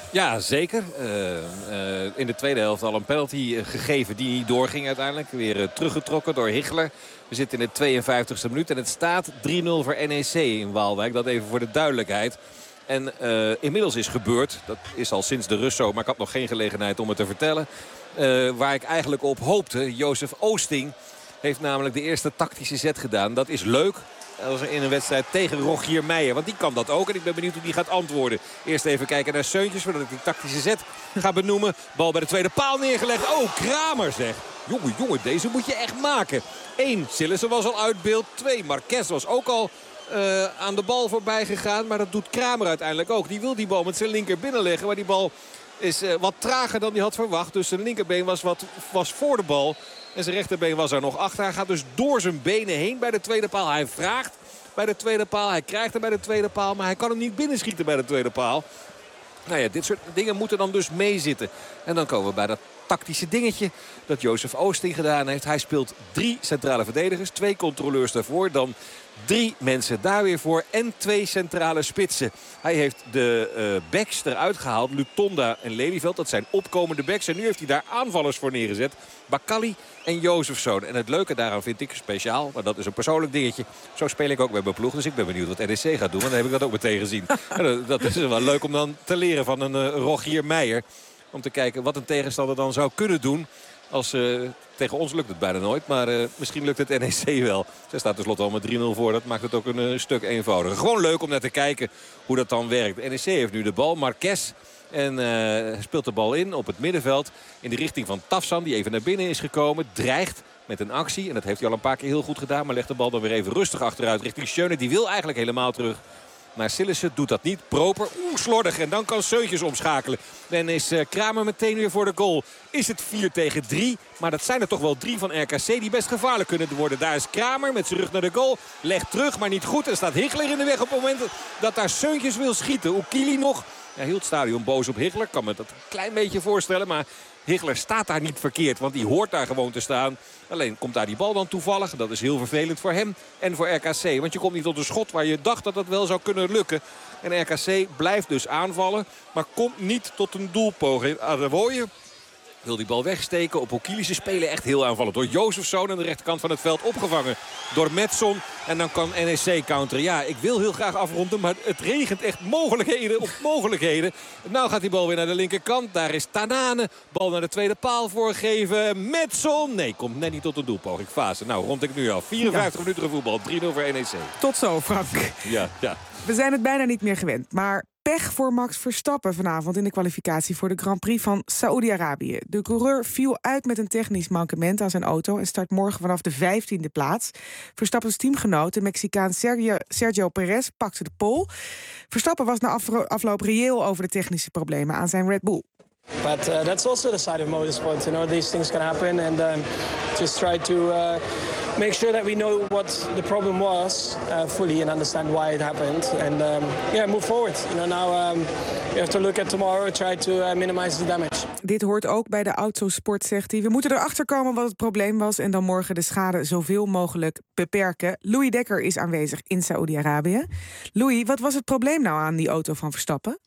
Ja, zeker. Uh, uh, in de tweede helft al een penalty gegeven die niet doorging uiteindelijk. Weer uh, teruggetrokken door Hichler. We zitten in de tweeënvijftigste minuut en het staat drie nul voor N E C in Waalwijk. Dat even voor de duidelijkheid. En uh, inmiddels is gebeurd, dat is al sinds de rust zo, maar ik had nog geen gelegenheid om het te vertellen. Uh, waar ik eigenlijk op hoopte, Jozef Oosting heeft namelijk de eerste tactische zet gedaan. Dat is leuk. Als in een wedstrijd tegen Rogier Meijer. Want die kan dat ook. En ik ben benieuwd hoe die gaat antwoorden. Eerst even kijken naar Seuntjes. Voordat ik die tactische zet ga benoemen. Bal bij de tweede paal neergelegd. Oh, Kramer zeg. Jongen, jongen, deze moet je echt maken. Eén, Sillissen was al uit beeld. Twee, Marquez was ook al uh, aan de bal voorbij gegaan. Maar dat doet Kramer uiteindelijk ook. Die wil die bal met zijn linker binnenleggen. Maar die bal is uh, wat trager dan hij had verwacht. Dus zijn linkerbeen was, wat, was voor de bal. En zijn rechterbeen was er nog achter. Hij gaat dus door zijn benen heen bij de tweede paal. Hij vraagt bij de tweede paal. Hij krijgt hem bij de tweede paal. Maar hij kan hem niet binnenschieten bij de tweede paal. Nou ja, dit soort dingen moeten dan dus meezitten. En dan komen we bij dat tactische dingetje dat Jozef Oosting gedaan heeft. Hij speelt drie centrale verdedigers. Twee controleurs daarvoor. Dan drie mensen daar weer voor. En twee centrale spitsen. Hij heeft de uh, backs eruit gehaald. Lutonda en Lelyveld. Dat zijn opkomende backs. En nu heeft hij daar aanvallers voor neergezet. Bakali en Jozefzoon. En het leuke daaraan vind ik speciaal. Maar dat is een persoonlijk dingetje. Zo speel ik ook met mijn ploeg. Dus ik ben benieuwd wat N E C gaat doen. Want dan heb ik dat ook meteen gezien. Dat is wel leuk om dan te leren van een uh, Rogier Meijer. Om te kijken wat een tegenstander dan zou kunnen doen. Als, uh, tegen ons lukt het bijna nooit. Maar uh, misschien lukt het N E C wel. Ze staat tenslotte al met drie nul voor. Dat maakt het ook een uh, stuk eenvoudiger. Gewoon leuk om naar te kijken hoe dat dan werkt. N E C heeft nu de bal. Marquez. En uh, speelt de bal in op het middenveld. In de richting van Tafsan. Die even naar binnen is gekomen. Dreigt met een actie. En dat heeft hij al een paar keer heel goed gedaan. Maar legt de bal dan weer even rustig achteruit richting Schöne. Die wil eigenlijk helemaal terug. Maar Sillissen doet dat niet. Proper, oeh, slordig. En dan kan Seuntjes omschakelen. En is uh, Kramer meteen weer voor de goal. Is het vier tegen drie. Maar dat zijn er toch wel drie van R K C die best gevaarlijk kunnen worden. Daar is Kramer met zijn rug naar de goal. Legt terug, maar niet goed. En staat Hichler in de weg op het moment dat daar Seuntjes wil schieten. Oekili nog. Ja, heel het stadion boos op Hichler. Kan me dat een klein beetje voorstellen. Maar Hichler staat daar niet verkeerd. Want die hoort daar gewoon te staan. Alleen komt daar die bal dan toevallig. Dat is heel vervelend voor hem en voor R K C. Want je komt niet tot een schot waar je dacht dat dat wel zou kunnen lukken. En R K C blijft dus aanvallen. Maar komt niet tot een doelpoging. Adewoye wil die bal wegsteken. Op Okili. Ze spelen echt heel aanvallend. Door Jozefzoon aan de rechterkant van het veld opgevangen. Door Metson. En dan kan N E C counteren. Ja, ik wil heel graag afronden. Maar het regent echt mogelijkheden op mogelijkheden. Nou gaat die bal weer naar de linkerkant. Daar is Tanane. Bal naar de tweede paal voorgeven. Metson. Nee, komt net niet tot een doelpoging. Fase. Nou, rond ik nu af. vierenvijftig ja. minuten voetbal. drie nul voor N E C. Tot zo, Frank. Ja, ja. We zijn het bijna niet meer gewend. Maar pech voor Max Verstappen vanavond in de kwalificatie voor de Grand Prix van Saoedi-Arabië. De coureur viel uit met een technisch mankement aan zijn auto en start morgen vanaf de vijftiende plaats. Verstappens teamgenoot, de Mexicaan Sergio, Sergio Perez, pakte de pole. Verstappen was na afro- afloop reëel over de technische problemen aan zijn Red Bull. But uh, that's also the side of motorsport, you know, these things can happen, and um, just try to uh, make sure that we know what the problem was uh, fully and understand why it happened, and um, yeah, move forward. You know, now um, we have to look at tomorrow, try to uh, minimize the damage. Dit hoort ook bij de autosport, zegt hij. We moeten erachter komen wat het probleem was en dan morgen de schade zoveel mogelijk beperken. Louis Dekker is aanwezig in Saoedi-Arabië. Louis, wat was het probleem nou aan die auto van Verstappen?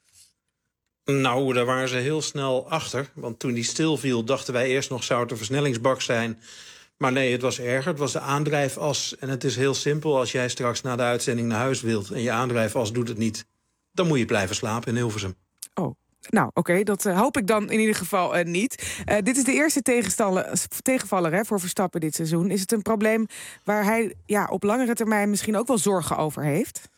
Nou, daar waren ze heel snel achter. Want toen die stilviel, dachten wij eerst nog zou het een versnellingsbak zijn. Maar nee, het was erger. Het was de aandrijfas. En het is heel simpel. Als jij straks na de uitzending naar huis wilt en je aandrijfas doet het niet, dan moet je blijven slapen in Hilversum. Oh. Nou, oké, okay, dat uh, hoop ik dan in ieder geval uh, niet. Uh, dit is de eerste tegenvaller hè, voor Verstappen dit seizoen. Is het een probleem waar hij ja, op langere termijn misschien ook wel zorgen over heeft?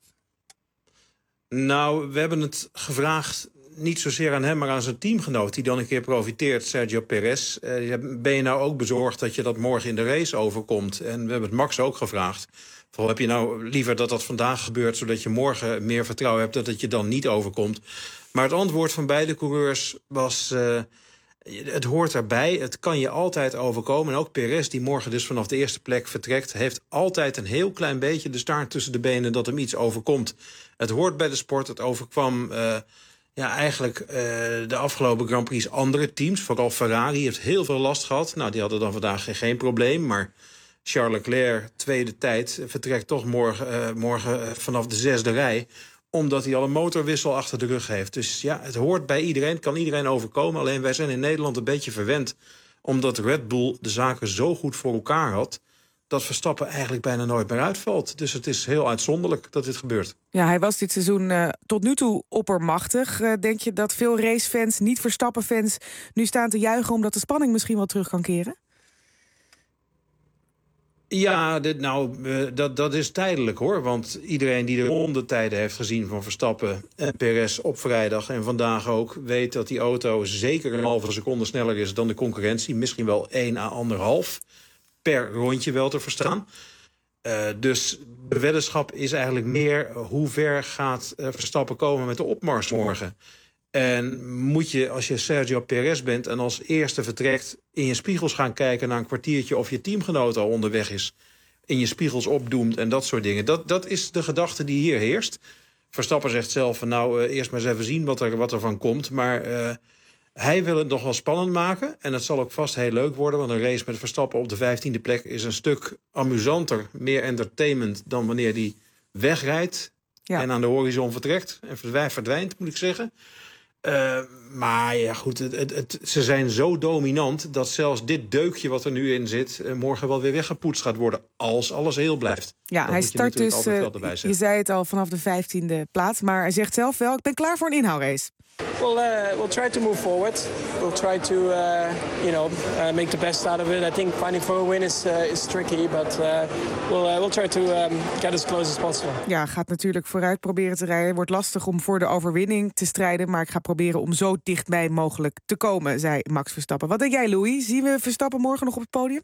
Nou, we hebben het gevraagd, niet zozeer aan hem, maar aan zijn teamgenoot die dan een keer profiteert, Sergio Perez. Uh, ben je nou ook bezorgd dat je dat morgen in de race overkomt? En we hebben het Max ook gevraagd. Vooral heb je nou liever dat dat vandaag gebeurt, zodat je morgen meer vertrouwen hebt dat het je dan niet overkomt. Maar het antwoord van beide coureurs was, uh, het hoort erbij, het kan je altijd overkomen. En ook Perez, die morgen dus vanaf de eerste plek vertrekt, heeft altijd een heel klein beetje de staart tussen de benen dat hem iets overkomt. Het hoort bij de sport, het overkwam uh, ja, eigenlijk uh, de afgelopen Grand Prix andere teams. Vooral Ferrari heeft heel veel last gehad. Nou, die hadden dan vandaag geen, geen probleem, maar Charles Leclerc, tweede tijd, vertrekt toch morgen, uh, morgen uh, vanaf de zesde rij. omdat hij al een motorwissel achter de rug heeft. Dus ja, het hoort bij iedereen, kan iedereen overkomen. Alleen wij zijn in Nederland een beetje verwend, omdat Red Bull de zaken zo goed voor elkaar had, dat Verstappen eigenlijk bijna nooit meer uitvalt. Dus het is heel uitzonderlijk dat dit gebeurt. Ja, hij was dit seizoen uh, tot nu toe oppermachtig. Uh, denk je dat veel racefans, niet Verstappen-fans, nu staan te juichen omdat de spanning misschien wel terug kan keren? Ja, dit, nou, uh, dat, dat is tijdelijk hoor. Want iedereen die de rondetijden heeft gezien van Verstappen en Perez op vrijdag en vandaag ook, weet dat die auto zeker een halve seconde sneller is dan de concurrentie. Misschien wel één à anderhalf per rondje wel te verstaan. Uh, dus de weddenschap is eigenlijk meer hoe ver gaat uh, Verstappen komen met de opmars morgen. En moet je, als je Sergio Perez bent en als eerste vertrekt, in je spiegels gaan kijken naar een kwartiertje of je teamgenoot al onderweg is, in je spiegels opdoemt en dat soort dingen. Dat, dat is de gedachte die hier heerst. Verstappen zegt zelf van nou, uh, eerst maar eens even zien wat er, wat er van komt. Maar uh, hij wil het nog wel spannend maken. En het zal ook vast heel leuk worden, want een race met Verstappen op de vijftiende plek is een stuk amusanter, meer entertainment dan wanneer die wegrijdt ja. en aan de horizon vertrekt. En verdwijnt, moet ik zeggen. Uh, maar ja, goed, het, het, het, ze zijn zo dominant dat zelfs dit deukje wat er nu in zit uh, morgen wel weer weggepoetst gaat worden, als alles heel blijft. Ja, dat hij start dus, uh, je zei het al, vanaf de vijftiende plaats, maar hij zegt zelf wel, ik ben klaar voor een inhoudrace. We'll uh, we'll try to move forward. We'll try to uh, you know uh, make the best out of it. I think finding for a win is uh, is tricky, but uh, we'll uh, we'll try to um, get as close as possible. Ja, gaat natuurlijk vooruit proberen te rijden. Wordt lastig om voor de overwinning te strijden, maar ik ga proberen om zo dichtbij mogelijk te komen, zei Max Verstappen. Wat denk jij, Louis? Zien we Verstappen morgen nog op het podium?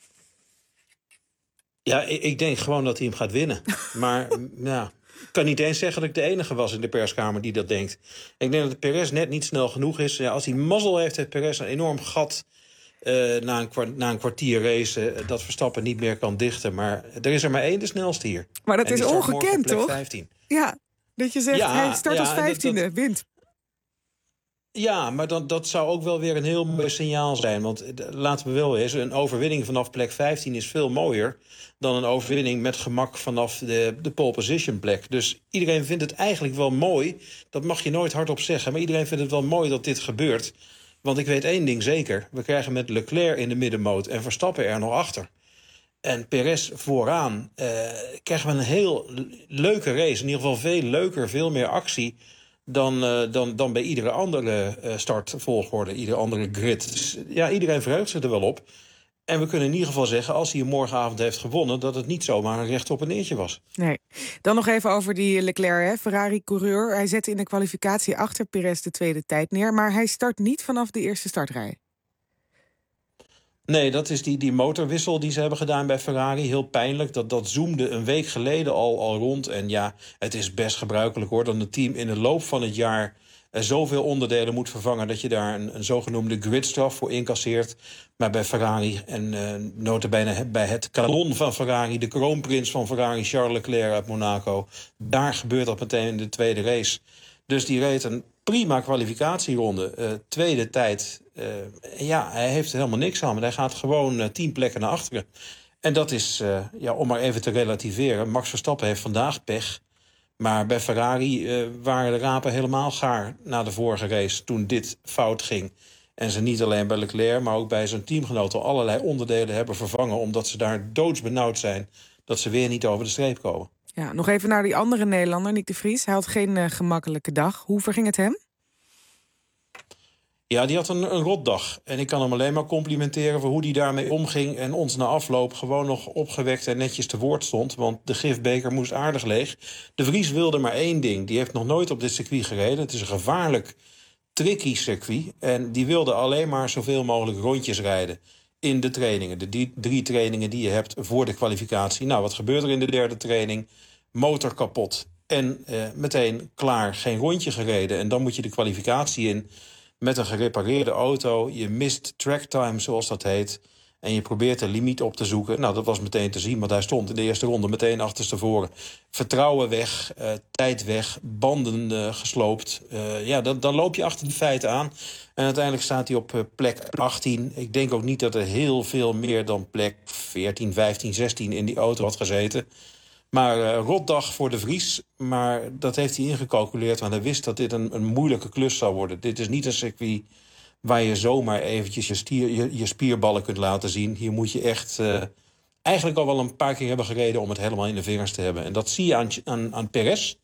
Ja, ik, ik denk gewoon dat hij hem gaat winnen. Maar ja. Ik kan niet eens zeggen dat ik de enige was in de perskamer die dat denkt. Ik denk dat Perez net niet snel genoeg is. Ja, als hij mazzel heeft, heeft Perez een enorm gat uh, na, een kwart, na een kwartier race uh, dat Verstappen niet meer kan dichten. Maar er is er maar één de snelste hier. Maar dat en is ongekend, toch? vijftien. Ja, dat je zegt, ja, hij start ja, als vijftiende, dat, dat, wint. Ja, maar dan, dat zou ook wel weer een heel mooi signaal zijn. Want laten we wel eens, een overwinning vanaf plek vijftien is veel mooier dan een overwinning met gemak vanaf de, de pole position plek. Dus iedereen vindt het eigenlijk wel mooi. Dat mag je nooit hardop zeggen, maar iedereen vindt het wel mooi dat dit gebeurt. Want ik weet één ding zeker. We krijgen met Leclerc in de middenmoot en Verstappen er nog achter. En Perez vooraan uh, krijgen we een heel leuke race. In ieder geval veel leuker, veel meer actie dan, uh, dan, dan bij iedere andere uh, startvolgorde, iedere andere grid. Dus ja, iedereen verheugt zich er wel op. En we kunnen in ieder geval zeggen, als hij hem morgenavond heeft gewonnen, dat het niet zomaar een recht op een neertje was. Nee. Dan nog even over die Leclerc, Ferrari-coureur. Hij zette in de kwalificatie achter Perez de tweede tijd neer, maar hij start niet vanaf de eerste startrij. Nee, dat is die, die motorwissel die ze hebben gedaan bij Ferrari. Heel pijnlijk. Dat, dat zoomde een week geleden al, al rond. En ja, het is best gebruikelijk hoor, dat een team in de loop van het jaar uh, zoveel onderdelen moet vervangen dat je daar een, een zogenoemde gridstraf voor incasseert. Maar bij Ferrari en uh, nota bene bij het kanon van Ferrari, de kroonprins van Ferrari, Charles Leclerc uit Monaco, daar gebeurt dat meteen in de tweede race. Dus die reed een prima kwalificatieronde, uh, tweede tijd. Uh, ja, hij heeft er helemaal niks aan, maar hij gaat gewoon uh, tien plekken naar achteren. En dat is, uh, ja, om maar even te relativeren, Max Verstappen heeft vandaag pech. Maar bij Ferrari uh, waren de rapen helemaal gaar na de vorige race toen dit fout ging. En ze niet alleen bij Leclerc, maar ook bij zijn teamgenoten allerlei onderdelen hebben vervangen, omdat ze daar doodsbenauwd zijn dat ze weer niet over de streep komen. Ja, nog even naar die andere Nederlander, Nick de Vries. Hij had geen uh, gemakkelijke dag. Hoe verging het hem? Ja, die had een, een rotdag. En ik kan hem alleen maar complimenteren voor hoe hij daarmee omging en ons na afloop gewoon nog opgewekt en netjes te woord stond. Want de gifbeker moest aardig leeg. De Vries wilde maar één ding. Die heeft nog nooit op dit circuit gereden. Het is een gevaarlijk, tricky circuit. En die wilde alleen maar zoveel mogelijk rondjes rijden in de trainingen. De die, drie trainingen die je hebt voor de kwalificatie. Nou, wat gebeurt er in de derde training? Motor kapot. En uh, meteen klaar, geen rondje gereden. En dan moet je de kwalificatie in met een gerepareerde auto. Je mist tracktime, zoals dat heet. En je probeert de limiet op te zoeken. Nou, dat was meteen te zien, want hij stond in de eerste ronde meteen achterstevoren. Vertrouwen weg, uh, tijd weg, banden uh, gesloopt. Uh, ja, dan, dan loop je achter de feiten aan. En uiteindelijk staat hij op uh, plek achttien. Ik denk ook niet dat er heel veel meer dan plek veertien, vijftien, zestien in die auto had gezeten. Maar uh, rotdag voor de Vries. Maar dat heeft hij ingecalculeerd. Want hij wist dat dit een, een moeilijke klus zou worden. Dit is niet een circuit waar je zomaar eventjes je, stier, je, je spierballen kunt laten zien. Hier moet je echt uh, eigenlijk al wel een paar keer hebben gereden om het helemaal in de vingers te hebben. En dat zie je aan, aan, aan Perez,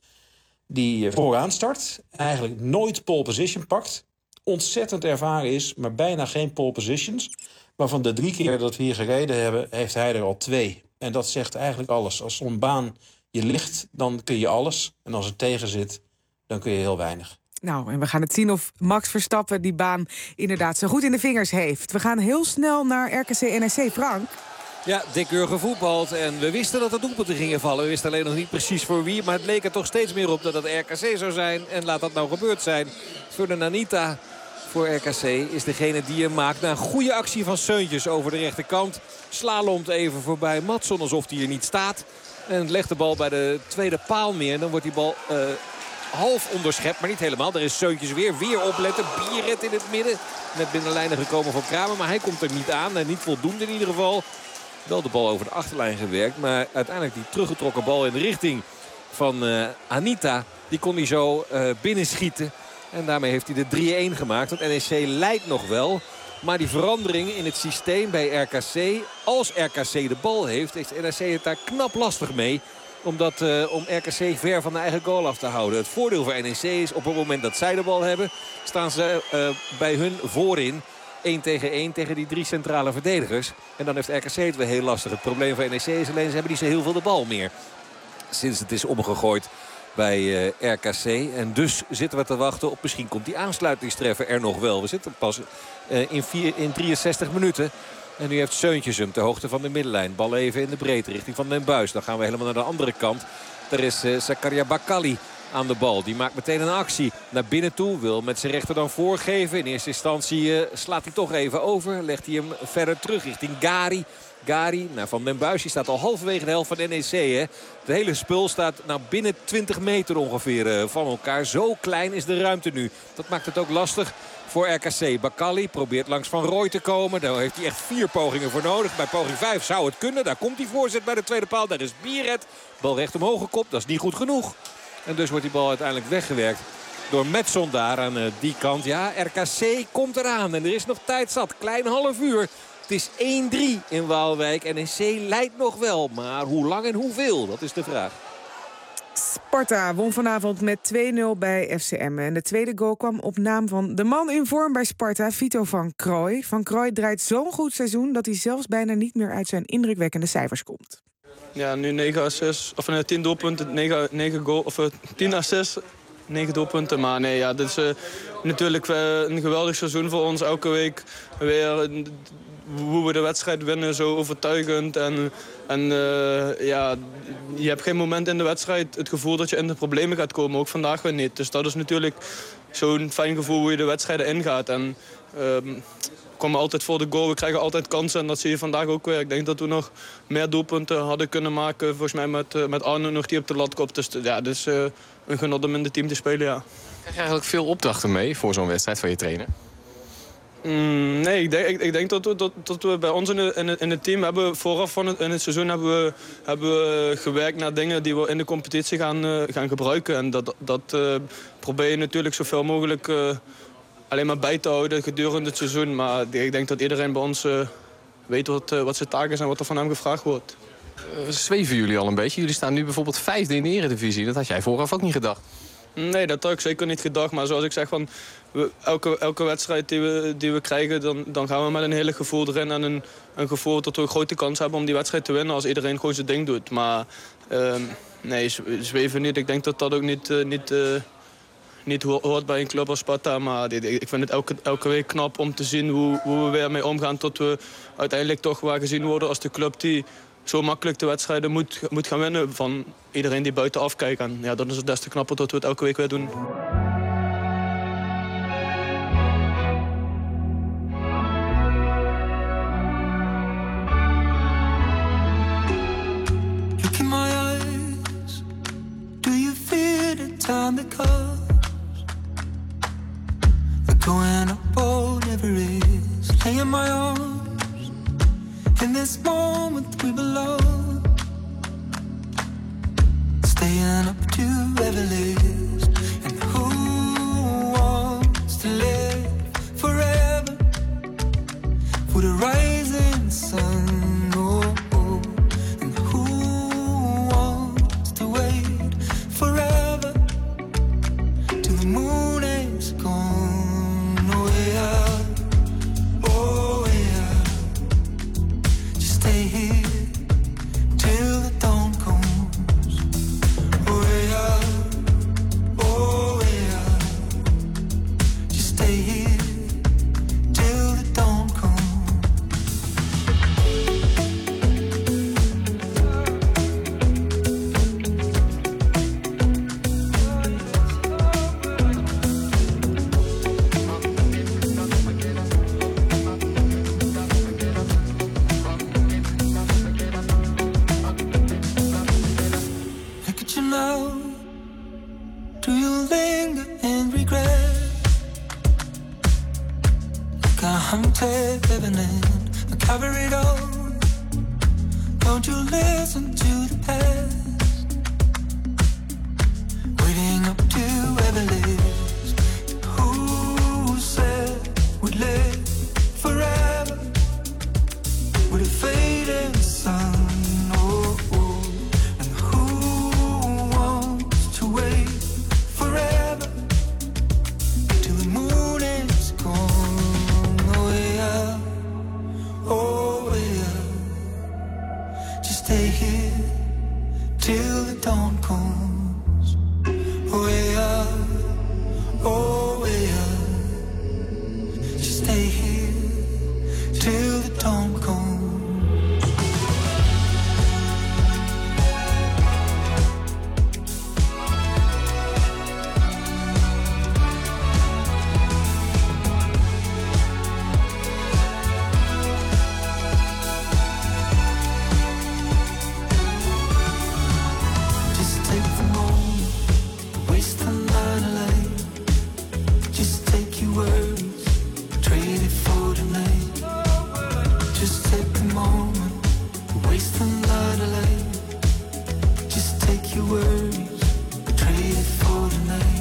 die vooraan start. Eigenlijk nooit pole position pakt. Ontzettend ervaren is, maar bijna geen pole positions. Maar van de drie keer dat we hier gereden hebben, heeft hij er al twee. En dat zegt eigenlijk alles. Als zo'n baan je ligt, dan kun je alles. En als het tegen zit, dan kun je heel weinig. Nou, en we gaan het zien of Max Verstappen die baan inderdaad zo goed in de vingers heeft. We gaan heel snel naar R K C N E C. Frank? Ja, dikkeur gevoetbald. En we wisten dat er doelpunten gingen vallen. We wisten alleen nog niet precies voor wie. Maar het leek er toch steeds meer op dat het R K C zou zijn. En laat dat nou gebeurd zijn. Ferdinand Anita voor R K C is degene die hem maakt. Na een goede actie van Seuntjes over de rechterkant. Slalomt even voorbij Matson alsof hij er niet staat. En legt de bal bij de tweede paal neer. En dan wordt die bal uh, half onderschept, maar niet helemaal. Daar is Seuntjes weer. Weer opletten. Bierret in het midden. Net binnenlijnen gekomen van Kramer. Maar hij komt er niet aan. En niet voldoende in ieder geval. Wel de bal over de achterlijn gewerkt. Maar uiteindelijk die teruggetrokken bal in de richting van uh, Anita. Die kon hij zo uh, binnenschieten. En daarmee heeft hij de drie-een gemaakt. Want N E C leidt nog wel. Maar die verandering in het systeem bij R K C. Als R K C de bal heeft, heeft N E C het daar knap lastig mee. Omdat, uh, om R K C ver van de eigen goal af te houden. Het voordeel voor N E C is op het moment dat zij de bal hebben, staan ze uh, bij hun voorin. één tegen één tegen die drie centrale verdedigers. En dan heeft R K C het weer heel lastig. Het probleem van N E C is alleen, ze hebben niet zo heel veel de bal meer. Sinds het is omgegooid bij uh, R K C. En dus zitten we te wachten op, misschien komt die aansluitingstreffer er nog wel. We zitten pas uh, in, vier, in drieënzestig minuten. En nu heeft Seuntjes hem ter hoogte van de middenlijn. Bal even in de breedte richting Van den Buis. Dan gaan we helemaal naar de andere kant. Daar is uh, Zakaria Bakali aan de bal. Die maakt meteen een actie naar binnen toe. Wil met zijn rechter dan voorgeven. In eerste instantie uh, slaat hij toch even over. Legt hij hem verder terug richting Gari. Gari, nou Van den Buis, die staat al halverwege de helft van N E C. Hè. Het hele spul staat nou binnen twintig meter ongeveer uh, van elkaar. Zo klein is de ruimte nu. Dat maakt het ook lastig voor R K C. Bakali probeert langs Van Rooij te komen. Daar heeft hij echt vier pogingen voor nodig. Bij poging vijf zou het kunnen. Daar komt die voorzet bij de tweede paal. Daar is Bierret. Bal recht omhoog gekopt. Dat is niet goed genoeg. En dus wordt die bal uiteindelijk weggewerkt door Metson daar aan uh, die kant. Ja, R K C komt eraan. En er is nog tijd zat. Klein half uur. Het is één drie in Waalwijk. N E C leidt nog wel. Maar hoe lang en hoeveel? Dat is de vraag. Sparta won vanavond met twee nul bij F C Emmen. En de tweede goal kwam op naam van de man in vorm bij Sparta, Vito van Krooij. Van Krooij draait zo'n goed seizoen dat hij zelfs bijna niet meer uit zijn indrukwekkende cijfers komt. Ja, nu negen assists, of uh, tien doelpunten, negen, negen goal, of uh, tien assists, negen doelpunten. Maar nee, ja, dit is uh, natuurlijk uh, een geweldig seizoen voor ons. Elke week weer uh, hoe we de wedstrijd winnen, zo overtuigend. En, en uh, ja, je hebt geen moment in de wedstrijd het gevoel dat je in de problemen gaat komen. Ook vandaag weer niet. Dus dat is natuurlijk zo'n fijn gevoel hoe je de wedstrijden ingaat. En uh, we komen altijd voor de goal, we krijgen altijd kansen. En dat zie je vandaag ook weer. Ik denk dat we nog meer doelpunten hadden kunnen maken. Volgens mij met, uh, met Arno nog die op de lat komt. Dus ja, het is uh, een genot om in het team te spelen, ja. Krijg je eigenlijk veel opdrachten mee voor zo'n wedstrijd van je trainer? Mm, nee, ik denk, ik, ik denk dat, we, dat, dat we bij ons in, de, in, het, in het team hebben vooraf van het, in het seizoen hebben we, hebben we gewerkt naar dingen die we in de competitie gaan, uh, gaan gebruiken. En dat, dat uh, probeer je natuurlijk zoveel mogelijk uh, alleen maar bij te houden gedurende het seizoen. Maar ik denk dat iedereen bij ons uh, weet wat, uh, wat zijn taak is en wat er van hem gevraagd wordt. Uh, zweven jullie al een beetje? Jullie staan nu bijvoorbeeld vijfde in de Eredivisie. Dat had jij vooraf ook niet gedacht. Nee, dat had ik zeker niet gedacht. Maar zoals ik zeg, van, we, elke, elke wedstrijd die we, die we krijgen, dan, dan gaan we met een hele gevoel erin. En een, een gevoel dat we een grote kans hebben om die wedstrijd te winnen als iedereen gewoon zijn ding doet. Maar uh, nee, zweven niet. Ik denk dat dat ook niet, uh, niet, uh, niet hoort bij een club als Sparta. Maar ik vind het elke, elke week knap om te zien hoe, hoe we weer mee omgaan. Tot we uiteindelijk toch wel gezien worden als de club die zo makkelijk de wedstrijden moet, moet gaan winnen van iedereen die buitenaf kijkt. En ja, dan is het des te knapper dat we het elke week weer doen. Look in my eyes. Do you feel the time that comes? We're going up all Everest. Lay in my arms. In this moment we belong. staying up to Everest. And who wants to live forever for the rising sun? Oh, oh. And who wants to wait forever till the moon is gone? Oh yeah, oh yeah. Just stay here till the dawn comes. Oh yeah, oh yeah. Just stay here till the dawn comes. Look at you now. Do you linger in regret? Like a hunted living and cover it all. Don't you listen to the past? Waiting up to Everest. Who said we'd live forever with a fading sun? Oh, oh. And who wants to wait forever till the moon is gone? Oh yeah, oh yeah. Just stay here till the dawn comes. Oh yeah, oh yeah. Just stay here till the dawn comes. Just take the moment, waste the night alive. Just take your worries, trade it for the night. Just take the moment, waste the night alive. Just take your worries, trade it for the night.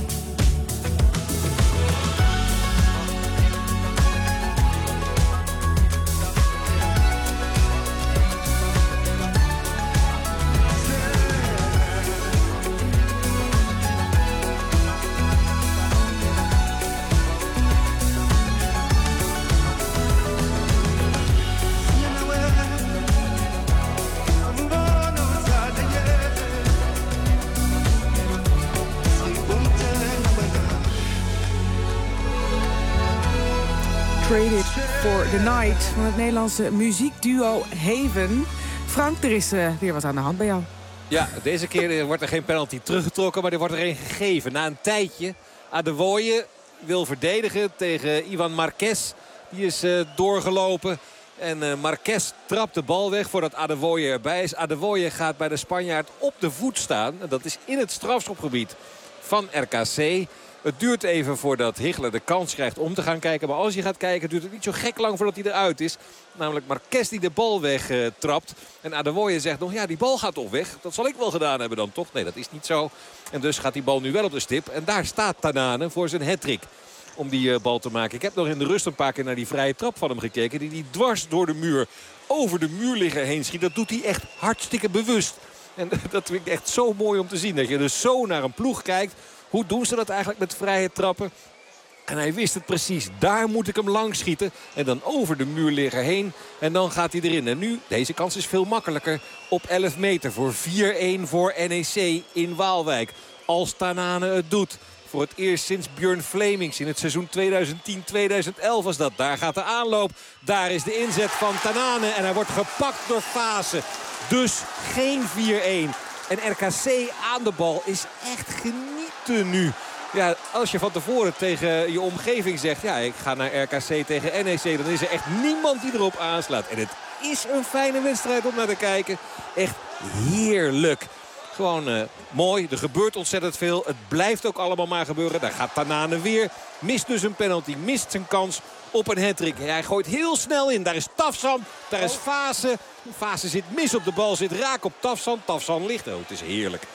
Trade It for the Night van het Nederlandse muziekduo Haven. Frank, er is uh, weer wat aan de hand bij jou. Ja, deze keer wordt er geen penalty teruggetrokken, maar er wordt er een gegeven. Na een tijdje, Adewoye wil verdedigen tegen Ivan Marquez. Die is uh, doorgelopen. En uh, Marquez trapt de bal weg voordat Adewoye erbij is. Adewoye gaat bij de Spanjaard op de voet staan. En dat is in het strafschopgebied van R K C. Het duurt even voordat Hichler de kans krijgt om te gaan kijken. Maar als hij gaat kijken duurt het niet zo gek lang voordat hij eruit is. Namelijk Marquez die de bal weg uh, trapt. En Adewoye zegt nog, ja, die bal gaat toch weg. Dat zal ik wel gedaan hebben dan toch? Nee, dat is niet zo. En dus gaat die bal nu wel op de stip. En daar staat Tanane voor zijn hattrick om die uh, bal te maken. Ik heb nog in de rust een paar keer naar die vrije trap van hem gekeken. Die die dwars door de muur, over de muurligger heen schiet. Dat doet hij echt hartstikke bewust. En dat vind ik echt zo mooi om te zien. Dat je dus zo naar een ploeg kijkt. Hoe doen ze dat eigenlijk met vrije trappen? En hij wist het precies. Daar moet ik hem langs schieten. En dan over de muurligger heen. En dan gaat hij erin. En nu, deze kans is veel makkelijker. Op elf meter voor vier-een voor N E C in Waalwijk. Als Tanane het doet. Voor het eerst sinds Björn Flemings in het seizoen tweeduizend tien tweeduizend elf was dat. Daar gaat de aanloop. Daar is de inzet van Tanane. En hij wordt gepakt door Fase. Dus geen vier-een. En R K C aan de bal is echt genieten nu. Ja, als je van tevoren tegen je omgeving zegt, ja, ik ga naar R K C tegen N E C, dan is er echt niemand die erop aanslaat. En het is een fijne wedstrijd om naar te kijken. Echt heerlijk. Gewoon uh, mooi. Er gebeurt ontzettend veel. Het blijft ook allemaal maar gebeuren. Daar gaat Tanane weer. Mist dus een penalty. Mist zijn kans op een hattrick. Hij gooit heel snel in. Daar is Tafsan. Daar is Fase. Fase zit mis op de bal. Zit raak op Tafsan. Tafsan ligt. Oh, het is heerlijk.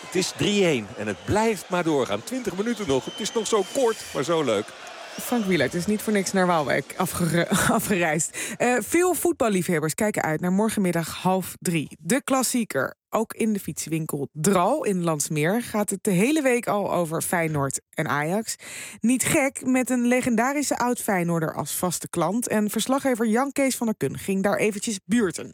Het is drie-een en het blijft maar doorgaan. twintig minuten nog. Het is nog zo kort, maar zo leuk. Frank Wielaert is niet voor niks naar Waalwijk afgere- afgereisd. Uh, veel voetballiefhebbers kijken uit naar morgenmiddag half drie. De klassieker. Ook in de fietswinkel Dral in Landsmeer gaat het de hele week al over Feyenoord en Ajax. Niet gek, met een legendarische oud-Feyenoorder als vaste klant. En verslaggever Jan Kees van der Kun ging daar eventjes buurten.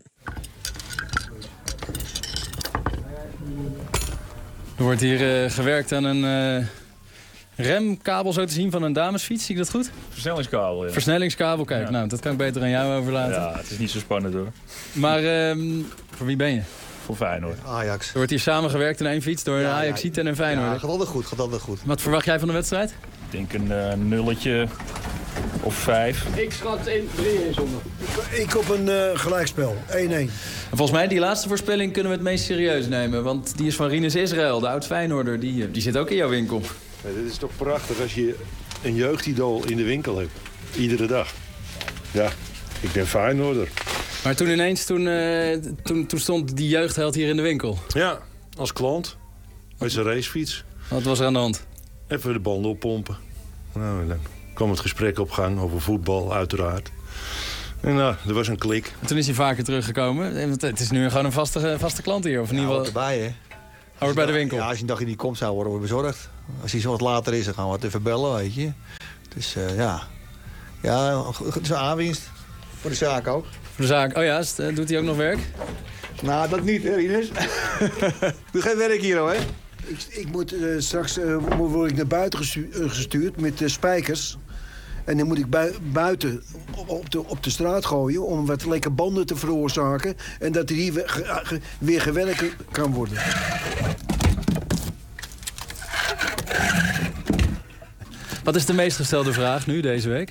Er wordt hier uh, gewerkt aan een uh, remkabel, zo te zien, van een damesfiets. Zie ik dat goed? Versnellingskabel, ja. Versnellingskabel, kijk. Ja. Nou, dat kan ik beter aan jou overlaten. Ja, het is niet zo spannend hoor. Maar um, voor wie ben je? Voor Feyenoord. Ajax. Er wordt hier samengewerkt in één fiets door een Ajaxiet en een Feyenoord. Ja, gaat altijd goed, gaat altijd goed. Wat verwacht jij van de wedstrijd? Ik denk een uh, nulletje of vijf. Ik schat in drie-een zonder. Ik op een uh, gelijkspel, één-één. Volgens mij, die laatste voorspelling kunnen we het meest serieus nemen. Want die is van Rinus Israël, de oud-Feyenoorder. Die, die zit ook in jouw winkel. Ja, dit is toch prachtig als je een jeugdidool in de winkel hebt. Iedere dag. Ja, ik ben Feyenoorder. Maar toen ineens, toen, uh, toen, toen stond die jeugdheld hier in de winkel. Ja, als klant. Met zijn racefiets. Wat was er aan de hand? Even de banden oppompen. Nou, dan kwam het gesprek op gang over voetbal, uiteraard. En nou, er was een klik. En toen is hij vaker teruggekomen. Het is nu gewoon een vaste, vaste klant hier. Of in ja, ieder geval erbij, hè? Hoort bij de winkel. Ja, als je een dagje niet komt, zou worden we bezorgd. Als hij zo wat later is, dan gaan we het even bellen, weet je. Dus uh, ja. Ja, het is een aanwinst. Voor de zaak ook. Voor de zaak. Oh ja, doet hij ook nog werk? Nou, dat niet, hè, Ines. Doe geen werk hier, hoor. Ik, ik moet uh, straks uh, word ik naar buiten gestu uh, gestuurd met uh, spijkers. En dan moet ik bui buiten op de, op de straat gooien om wat lekker banden te veroorzaken. En dat er hier weer, ge ge weer gewerkt kan worden. Wat is de meest gestelde vraag nu, deze week?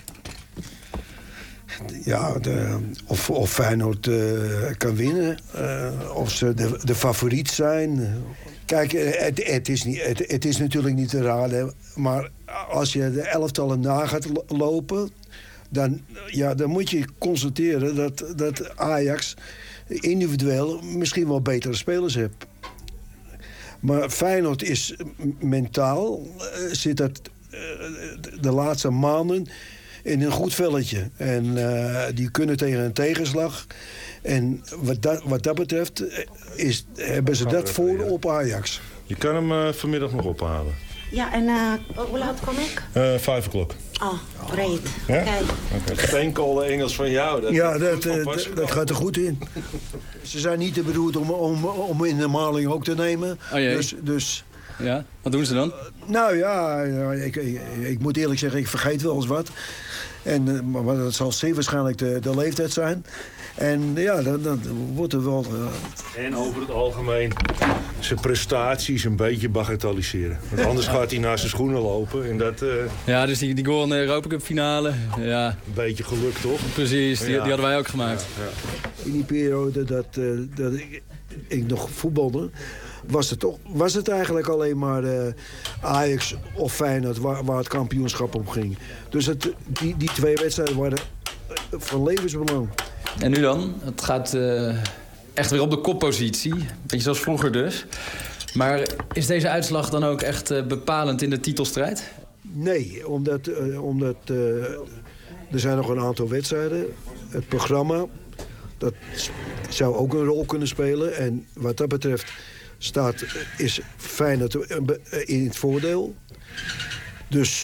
Ja, de, of, of Feyenoord uh, kan winnen. Uh, of ze de, de favoriet zijn. Kijk, het, het, is niet, het, het is natuurlijk niet te raden. Maar als je de elftallen na gaat lopen... dan, ja, dan moet je constateren dat, dat Ajax individueel misschien wel betere spelers heeft. Maar Feyenoord is mentaal... Uh, zit dat uh, de laatste maanden... in een goed velletje. En uh, die kunnen tegen een tegenslag. En wat dat, wat dat betreft is, hebben ze dat voor op Ajax. Je kan hem uh, vanmiddag nog ophalen. Ja, en uh, hoe laat kom ik? Uh, vijf o'clock. Oh, great. Ja? Okay. Okay. Steenkolen Engels van jou. Dat ja, dat, uh, dat, dat gaat er goed in. Ze zijn niet te bedoeld om, om, om in de maling ook te nemen. Oh jee. Dus... dus ja, wat doen ze dan? Uh, nou ja, ik, ik, ik moet eerlijk zeggen, ik vergeet wel eens wat. En, uh, maar dat zal zeer waarschijnlijk de, de leeftijd zijn. En ja, dan, dan wordt er wel... Uh... En over het algemeen zijn prestaties een beetje bagatelliseren. Want anders gaat hij naar zijn schoenen lopen. En dat, uh... Ja, dus die, die goal in de Europa Cup finale. Ja. Een beetje geluk, toch? Precies, die, ja. die hadden wij ook gemaakt. Ja, ja. In die periode dat, uh, dat ik, ik nog voetbalde... Was het, toch, was het eigenlijk alleen maar uh, Ajax of Feyenoord waar, waar het kampioenschap om ging. Dus het, die, die twee wedstrijden waren van levensbelang. En nu dan? Het gaat uh, echt weer op de koppositie. Beetje zoals vroeger dus. Maar is deze uitslag dan ook echt uh, bepalend in de titelstrijd? Nee, omdat, uh, omdat uh, er zijn nog een aantal wedstrijden. Het programma, dat zou ook een rol kunnen spelen. En wat dat betreft... staat, is Feyenoord in het voordeel. Dus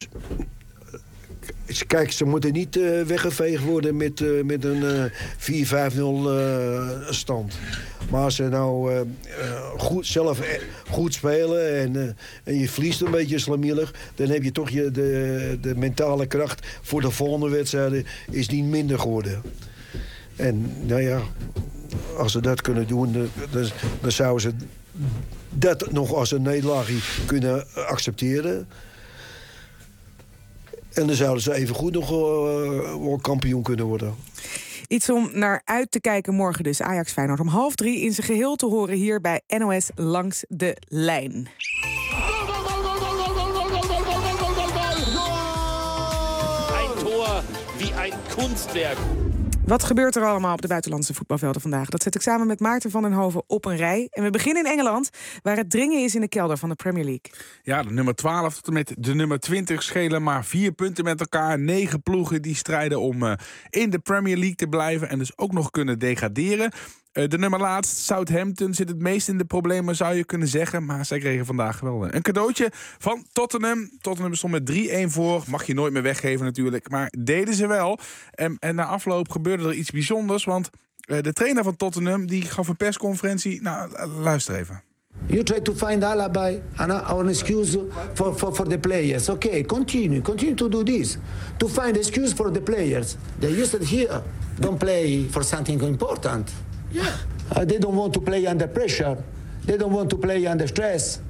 kijk, ze moeten niet uh, weggeveegd worden met, uh, met een uh, vier vijf nul uh, stand. Maar als ze nou uh, uh, goed, zelf goed spelen en, uh, en je verliest een beetje slamielig... dan heb je toch je, de, de mentale kracht voor de volgende wedstrijden is niet minder geworden. En nou ja, als ze dat kunnen doen, dan, dan zouden ze... dat nog als een nederlaagje kunnen accepteren. En dan zouden ze even goed nog uh, kampioen kunnen worden. Iets om naar uit te kijken morgen dus. Ajax Feyenoord om half drie in zijn geheel te horen hier bij N O S Langs de Lijn. Ein Tor wie ein Kunstwerk. Wat gebeurt er allemaal op de buitenlandse voetbalvelden vandaag? Dat zet ik samen met Maarten van den Hoven op een rij. En we beginnen in Engeland, waar het dringen is in de kelder van de Premier League. Ja, de nummer twaalf tot en met de nummer twintig schelen maar vier punten met elkaar. Negen ploegen die strijden om uh, in de Premier League te blijven en dus ook nog kunnen degraderen. Uh, de nummer laatst, Southampton, zit het meest in de problemen, zou je kunnen zeggen. Maar zij kregen vandaag wel een cadeautje van Tottenham. Tottenham stond met drie-een voor. Mag je nooit meer weggeven natuurlijk. Maar deden ze wel. En, en na afloop gebeurde er iets bijzonders. Want uh, de trainer van Tottenham die gaf een persconferentie. Nou, luister even. You try to find alibi and an excuse for, for, for the players. Okay, continue, continue to do this. To find excuse for the players. They used it here. Don't play for something important. Yeah. Uh, they don't want to play under pressure. They don't want to play under stress.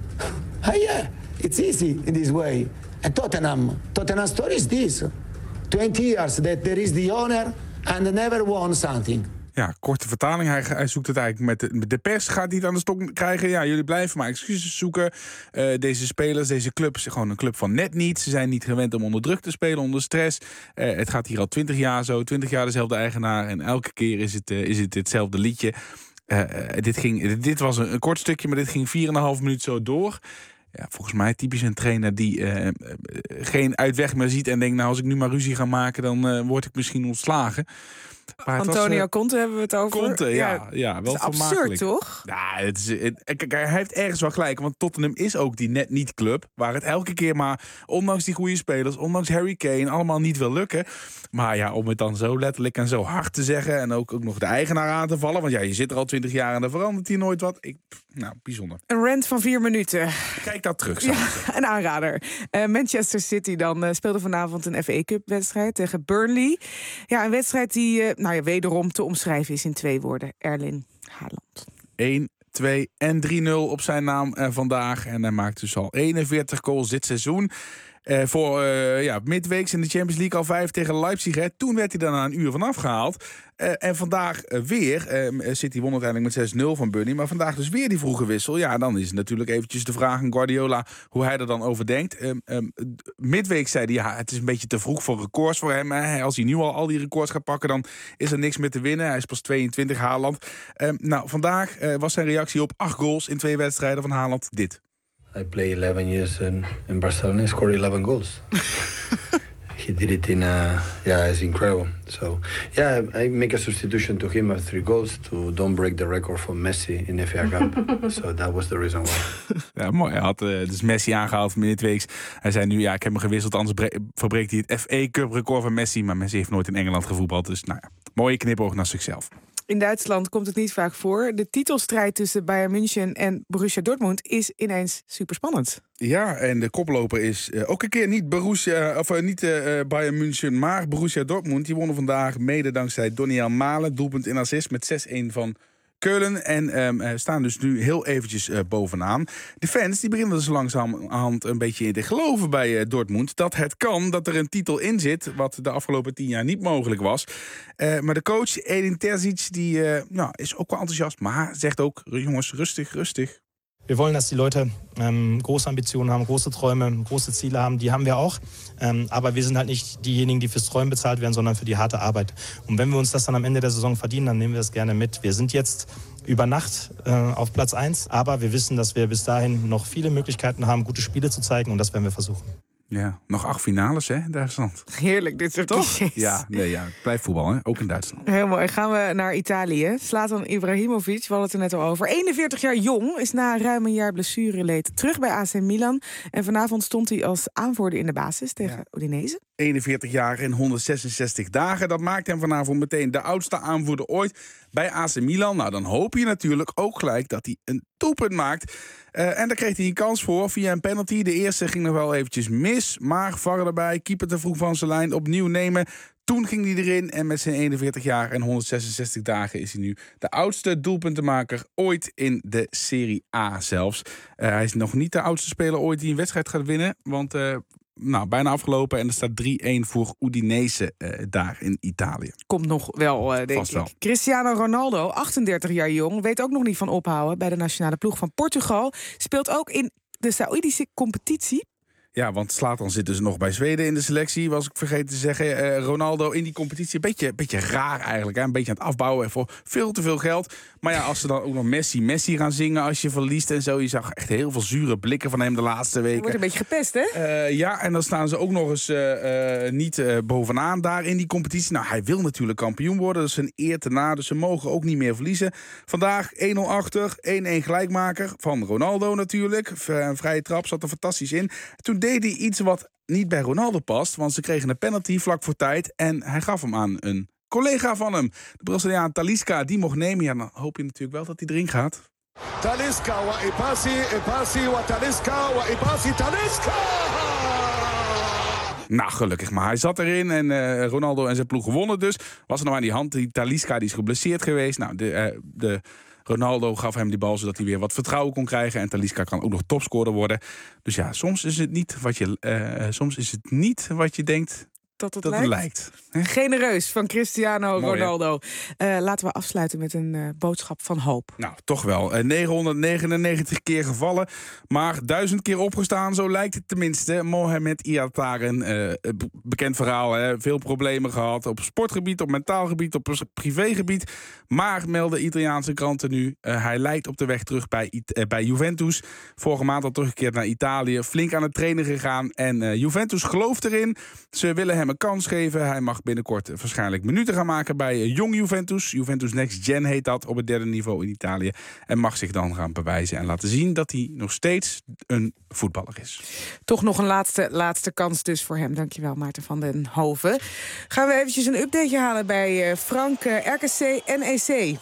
Uh, yeah, it's easy in this way. And Tottenham, Tottenham's story is this. twenty years that there is the owner and never won something. Ja, korte vertaling. Hij, hij zoekt het eigenlijk met de, met de pers. Gaat hij het aan de stok krijgen? Ja, jullie blijven maar excuses zoeken. Uh, deze spelers, deze club is gewoon een club van net niet. Ze zijn niet gewend om onder druk te spelen, onder stress. Uh, het gaat hier al twintig jaar zo. twintig jaar dezelfde eigenaar. En elke keer is het, uh, is het hetzelfde liedje. Uh, uh, dit, ging, dit was een, een kort stukje, maar dit ging vier en een half minuut zo door. Ja, volgens mij typisch een trainer die uh, uh, geen uitweg meer ziet en denkt, nou, als ik nu maar ruzie ga maken, dan uh, word ik misschien ontslagen. Antonio was, uh, Conte hebben we het over. Conte, ja, ja, ja wel absurd, toch? Ja, het is, het, kijk, hij heeft ergens wel gelijk. Want Tottenham is ook die net niet club. Waar het elke keer maar, ondanks die goede spelers, ondanks Harry Kane, allemaal niet wil lukken. Maar ja, om het dan zo letterlijk en zo hard te zeggen. En ook, ook nog de eigenaar aan te vallen. Want ja, je zit er al twintig jaar en er verandert hier nooit wat. Ik, nou, bijzonder. Een rant van vier minuten. Kijk dat terug. Ja, een aanrader. Uh, Manchester City dan uh, speelde vanavond een F A Cup wedstrijd tegen Burnley. Ja, een wedstrijd die uh, nou ja, wederom te omschrijven is in twee woorden. Erling Haaland. één, twee en drie nul op zijn naam uh, vandaag. En hij maakt dus al eenenveertig goals dit seizoen. Uh, voor uh, ja, midweeks in de Champions League al vijf tegen Leipzig. Hè. Toen werd hij dan na een uur vanaf gehaald. Uh, en vandaag uh, weer. Uh, City won uiteindelijk met zes nul van Burnley. Maar vandaag dus weer die vroege wissel. Ja, dan is het natuurlijk eventjes de vraag aan Guardiola hoe hij er dan over denkt. Uh, uh, midweek zei hij, ja, het is een beetje te vroeg voor records voor hem. Hè. Als hij nu al al die records gaat pakken, dan is er niks meer te winnen. Hij is pas tweeëntwintig, Haaland. Uh, nou, vandaag uh, was zijn reactie op acht goals in twee wedstrijden van Haaland dit. I played eleven years in, in Barcelona and scored eleven goals. He did it in a, yeah, it's incredible. So, yeah, I make a substitution to him of three goals to don't break the record for Messi in de F A Cup. So that was the reason why. Ja, mooi. Hij had uh, dus Messi aangehaald midweeks. Hij zei nu, ja, ik heb hem gewisseld, anders bre- verbreekt hij het F A Cup record van Messi. Maar Messi heeft nooit in Engeland gevoetbald. Dus, nou ja, mooie knipoog naar zichzelf. In Duitsland komt het niet vaak voor. De titelstrijd tussen Bayern München en Borussia Dortmund is ineens superspannend. Ja, en de koploper is uh, ook een keer niet, Borussia, of, uh, niet uh, Bayern München, maar Borussia Dortmund. Die wonnen vandaag mede dankzij Doniel Malen, doelpunt in assist met zes-een van Keulen. En um, staan dus nu heel eventjes uh, bovenaan. De fans die beginnen dus langzamerhand een beetje in te geloven bij uh, Dortmund. Dat het kan, dat er een titel in zit, wat de afgelopen tien jaar niet mogelijk was. Uh, maar de coach, Edin Terzic, die uh, nou, is ook wel enthousiast. Maar zegt ook, jongens, rustig, rustig. Wir wollen, dass die Leute ähm, große Ambitionen haben, große Träume, große Ziele haben. Die haben wir auch. Ähm, aber wir sind halt nicht diejenigen, die fürs Träumen bezahlt werden, sondern für die harte Arbeit. Und wenn wir uns das dann am Ende der Saison verdienen, dann nehmen wir das gerne mit. Wir sind jetzt über Nacht äh, auf Platz eins. Aber wir wissen, dass wir bis dahin noch viele Möglichkeiten haben, gute Spiele zu zeigen. Und das werden wir versuchen. Ja, nog acht finales, hè, in Duitsland. Heerlijk, dit soort clichés. Ja, nee, ja, blijf voetbal, hè, ook in Duitsland. Heel mooi. Gaan we naar Italië. Zlatan Ibrahimovic, we hadden het er net al over. eenenveertig jaar jong, is na ruim een jaar blessureleed terug bij A C Milan. En vanavond stond hij als aanvoerder in de basis tegen ja. Udinese. eenenveertig jaar en honderdzesenzestig dagen. Dat maakt hem vanavond meteen de oudste aanvoerder ooit bij A C Milan. Nou, dan hoop je natuurlijk ook gelijk dat hij een doelpunt maakt. Uh, en daar kreeg hij een kans voor via een penalty. De eerste ging nog wel eventjes mis, maar V A R erbij. Keeper te vroeg van zijn lijn, opnieuw nemen. Toen ging hij erin en met zijn eenenveertig jaar en honderdzesenzestig dagen is hij nu de oudste doelpuntenmaker ooit in de Serie A zelfs. Uh, hij is nog niet de oudste speler ooit die een wedstrijd gaat winnen, want uh, nou, bijna afgelopen en er staat drie-een voor Udinese uh, daar in Italië. Komt nog wel, uh, denk Vast ik. wel. Cristiano Ronaldo, achtendertig jaar jong, weet ook nog niet van ophouden bij de nationale ploeg van Portugal. Speelt ook in de Saoedische competitie. Ja, want Zlatan zit dus nog bij Zweden in de selectie, was ik vergeten te zeggen. Uh, Ronaldo in die competitie, een beetje, beetje raar eigenlijk. Hè? Een beetje aan het afbouwen voor veel te veel geld. Maar ja, als ze dan ook nog Messi, Messi gaan zingen als je verliest en zo. Je zag echt heel veel zure blikken van hem de laatste weken. Wordt een beetje gepest, hè? Uh, ja, en dan staan ze ook nog eens uh, uh, niet uh, bovenaan daar in die competitie. Nou, hij wil natuurlijk kampioen worden. Dat is een eer te na, dus ze mogen ook niet meer verliezen. Vandaag één nul achter, één-één gelijkmaker van Ronaldo natuurlijk. Een vrije trap, zat er fantastisch in. Toen deed hij iets wat niet bij Ronaldo past, want ze kregen een penalty vlak voor tijd en hij gaf hem aan een collega van hem. De Braziliaan Talisca, die mocht nemen. Ja, dan hoop je natuurlijk wel dat hij erin gaat. Talisca, wa ipasi, ipasi, wa Talisca, wa ipasi, Talisca! Nou, gelukkig maar. Hij zat erin en uh, Ronaldo en zijn ploeg gewonnen dus. Was er nou aan die hand, die Talisca die is geblesseerd geweest. Nou, de... Uh, de Ronaldo gaf hem die bal zodat hij weer wat vertrouwen kon krijgen. En Talisca kan ook nog topscorer worden. Dus ja, soms is het niet wat je, uh, soms is het niet wat je denkt dat het dat lijkt. Het lijkt. Genereus van Cristiano Mooi, Ronaldo. Uh, laten we afsluiten met een uh, boodschap van hoop. Nou, toch wel. Uh, negenhonderdnegenennegentig keer gevallen, maar duizend keer opgestaan. Zo lijkt het tenminste. Mohamed Ihataren, uh, bekend verhaal. Hè? Veel problemen gehad op sportgebied, op mentaal gebied, op privégebied. Maar melden Italiaanse kranten nu. Uh, hij lijkt op de weg terug bij, uh, bij Juventus. Vorige maand al teruggekeerd naar Italië. Flink aan het trainen gegaan. En uh, Juventus gelooft erin. Ze willen hem een kans geven. Hij mag binnenkort waarschijnlijk minuten gaan maken bij jong Juventus. Juventus Next Gen heet dat, op het derde niveau in Italië. En mag zich dan gaan bewijzen en laten zien dat hij nog steeds een voetballer is. Toch nog een laatste, laatste kans dus voor hem. Dankjewel, Maarten van den Hoven. Gaan we eventjes een updateje halen bij Frank, R K C N E C.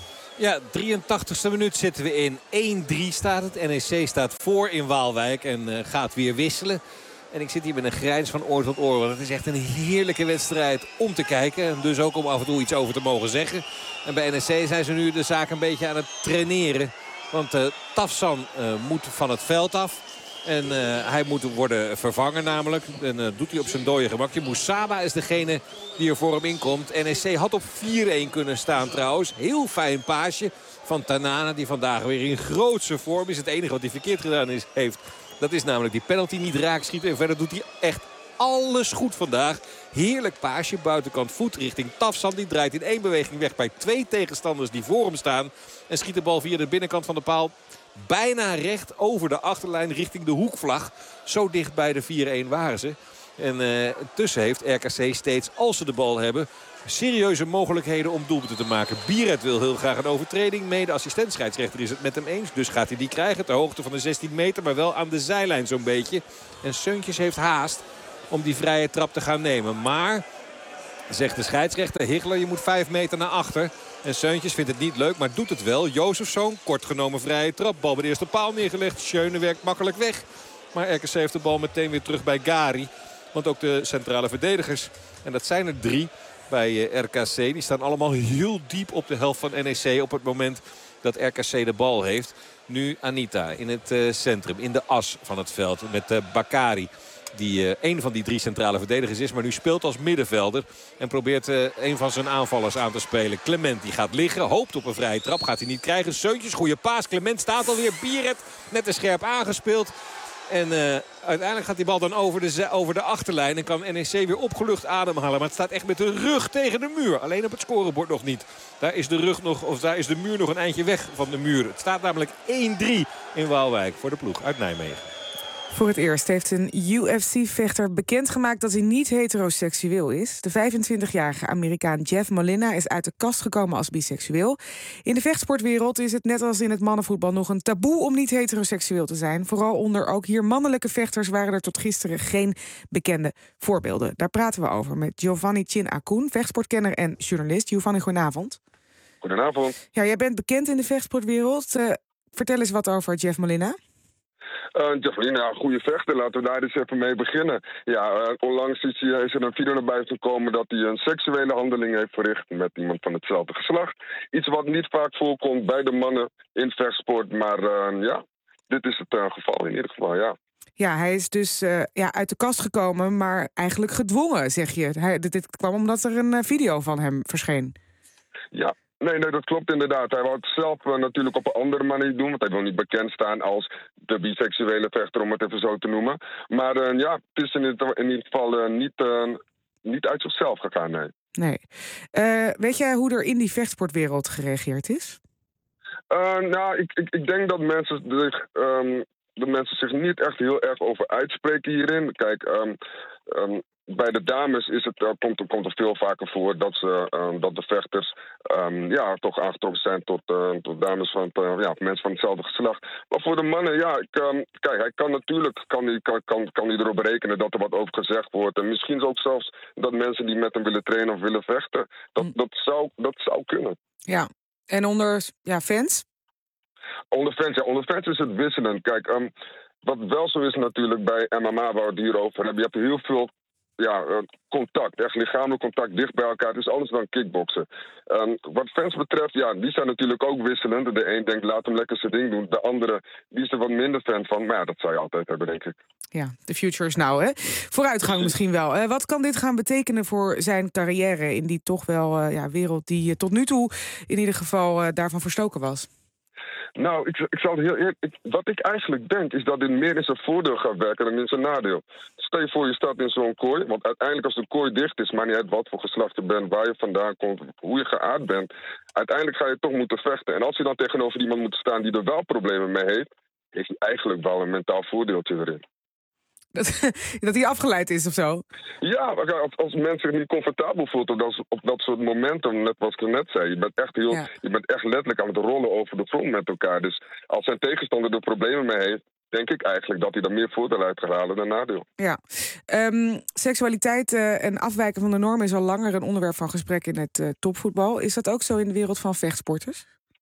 Ja, drieëntachtigste minuut zitten we in. één drie staat het. N E C staat voor in Waalwijk en uh, gaat weer wisselen. En ik zit hier met een grijns van oor tot oor. Want het is echt een heerlijke wedstrijd om te kijken. En dus ook om af en toe iets over te mogen zeggen. En bij N E C zijn ze nu de zaak een beetje aan het traineren. Want uh, Tafsan uh, moet van het veld af. En uh, hij moet worden vervangen namelijk. En uh, doet hij op zijn dode gemakje. Moussaba is degene die er voor hem inkomt. N E C had op vier-één kunnen staan trouwens. Heel fijn paasje van Tanana, die vandaag weer in grootse vorm is. Het enige wat hij verkeerd gedaan is, heeft... Dat is namelijk die penalty niet raak schieten. En verder doet hij echt alles goed vandaag. Heerlijk paasje, buitenkant voet richting Tafsan. Die draait in één beweging weg bij twee tegenstanders die voor hem staan. En schiet de bal via de binnenkant van de paal bijna recht over de achterlijn richting de hoekvlag. Zo dicht bij de vier-één waren ze. En uh, tussen heeft R K C steeds, als ze de bal hebben, serieuze mogelijkheden om doelpunten te maken. Biret wil heel graag een overtreding. Mede assistent-scheidsrechter is het met hem eens. Dus gaat hij die krijgen ter hoogte van de zestien meter. Maar wel aan de zijlijn zo'n beetje. En Seuntjes heeft haast om die vrije trap te gaan nemen. Maar, zegt de scheidsrechter, Higler, je moet vijf meter naar achter. En Seuntjes vindt het niet leuk, maar doet het wel. Jozefzoon, kort genomen vrije trap. Bal bij de eerste paal neergelegd. Schöne werkt makkelijk weg. Maar R K C heeft de bal meteen weer terug bij Gari. Want ook de centrale verdedigers, en dat zijn er drie bij R K C, die staan allemaal heel diep op de helft van N E C op het moment dat R K C de bal heeft. Nu Anita in het uh, centrum, in de as van het veld met uh, Bakari. Die uh, een van die drie centrale verdedigers is, maar nu speelt als middenvelder. En probeert uh, een van zijn aanvallers aan te spelen. Clement die gaat liggen, hoopt op een vrije trap. Gaat hij niet krijgen. Seuntjes, goede paas. Clement staat alweer. Biret net te scherp aangespeeld. En uh, uiteindelijk gaat die bal dan over de, over de achterlijn. En kan N E C weer opgelucht ademhalen. Maar het staat echt met de rug tegen de muur. Alleen op het scorebord nog niet. Daar is de rug nog, of daar is de muur nog een eindje weg van de muur. Het staat namelijk één drie in Waalwijk voor de ploeg uit Nijmegen. Voor het eerst heeft een U F C-vechter bekendgemaakt dat hij niet heteroseksueel is. De vijfentwintigjarige Amerikaan Jeff Molina is uit de kast gekomen als biseksueel. In de vechtsportwereld is het net als in het mannenvoetbal nog een taboe om niet heteroseksueel te zijn. Vooral onder ook hier mannelijke vechters waren er tot gisteren geen bekende voorbeelden. Daar praten we over met Giovanni Chin Akoun, vechtsportkenner en journalist. Giovanni, goedenavond. Goedenavond. Ja, jij bent bekend in de vechtsportwereld. Uh, vertel eens wat over Jeff Molina. Uh, Jeff Molina, goede vechter. Laten we daar eens even mee beginnen. Ja, uh, onlangs is, hij, is er een video naar buiten gekomen dat hij een seksuele handeling heeft verricht met iemand van hetzelfde geslacht. Iets wat niet vaak voorkomt bij de mannen in vechtsport. Maar uh, ja, dit is het uh, geval in ieder geval, ja. Ja, hij is dus uh, ja, uit de kast gekomen, maar eigenlijk gedwongen, zeg je. Hij, dit, dit kwam omdat er een uh, video van hem verscheen. Ja. Nee, nee, dat klopt inderdaad. Hij wou het zelf uh, natuurlijk op een andere manier doen. Want hij wil niet bekend staan als de biseksuele vechter, om het even zo te noemen. Maar uh, ja, het is in ieder, in ieder geval uh, niet, uh, niet uit zichzelf gegaan, nee. Nee. Uh, weet jij hoe er in die vechtsportwereld gereageerd is? Uh, nou, ik, ik, ik denk dat mensen zich, um, de mensen zich niet echt heel erg over uitspreken hierin. Kijk, um, um, bij de dames is het, uh, komt, komt er veel vaker voor dat, ze, uh, dat de vechters um, ja, toch aangetrokken zijn tot, uh, tot dames van, uh, ja, mensen van hetzelfde geslacht. Maar voor de mannen, ja, ik, um, kijk, hij kan natuurlijk kan hij, kan, kan, kan hij erop rekenen dat er wat over gezegd wordt. En misschien ook zelfs dat mensen die met hem willen trainen of willen vechten, dat, mm. dat, zou, dat zou kunnen. Ja, en onder ja, fans? Onder fans, ja, onder fans is het wisselend. Kijk, um, wat wel zo is natuurlijk bij M M A, waar we het hier over hebben, je hebt heel veel ja, uh, contact, echt lichamelijk contact dicht bij elkaar. Het is anders dan kickboksen. Um, wat fans betreft, ja, die zijn natuurlijk ook wisselend. De een denkt, laat hem lekker zijn ding doen. De andere, die is er wat minder fan van. Maar ja, dat zou je altijd hebben, denk ik. Ja, the future is now, hè? Vooruitgang misschien wel. Uh, wat kan dit gaan betekenen voor zijn carrière in die toch wel uh, ja, wereld die uh, tot nu toe in ieder geval uh, daarvan verstoken was? Nou, ik, ik zal het heel eerlijk. Ik, wat ik eigenlijk denk is dat dit meer in zijn voordeel gaat werken dan in zijn nadeel. Stel je voor, je staat in zo'n kooi. Want uiteindelijk als de kooi dicht is, maakt niet uit wat voor geslacht je bent, waar je vandaan komt, hoe je geaard bent. Uiteindelijk ga je toch moeten vechten. En als je dan tegenover iemand moet staan die er wel problemen mee heeft, heeft hij eigenlijk wel een mentaal voordeeltje erin. Dat, dat hij afgeleid is of zo? Ja, als, als mensen zich niet comfortabel voelt op dat, op dat soort momenten, net wat ik net zei. Je bent, echt heel, ja. je bent echt letterlijk aan het rollen over de grond met elkaar. Dus als zijn tegenstander er problemen mee heeft, denk ik eigenlijk dat hij er meer voordeel uit gaat halen dan nadeel. Ja. Um, seksualiteit uh, en afwijken van de norm is al langer een onderwerp van gesprek in het uh, topvoetbal. Is dat ook zo in de wereld van vechtsporters?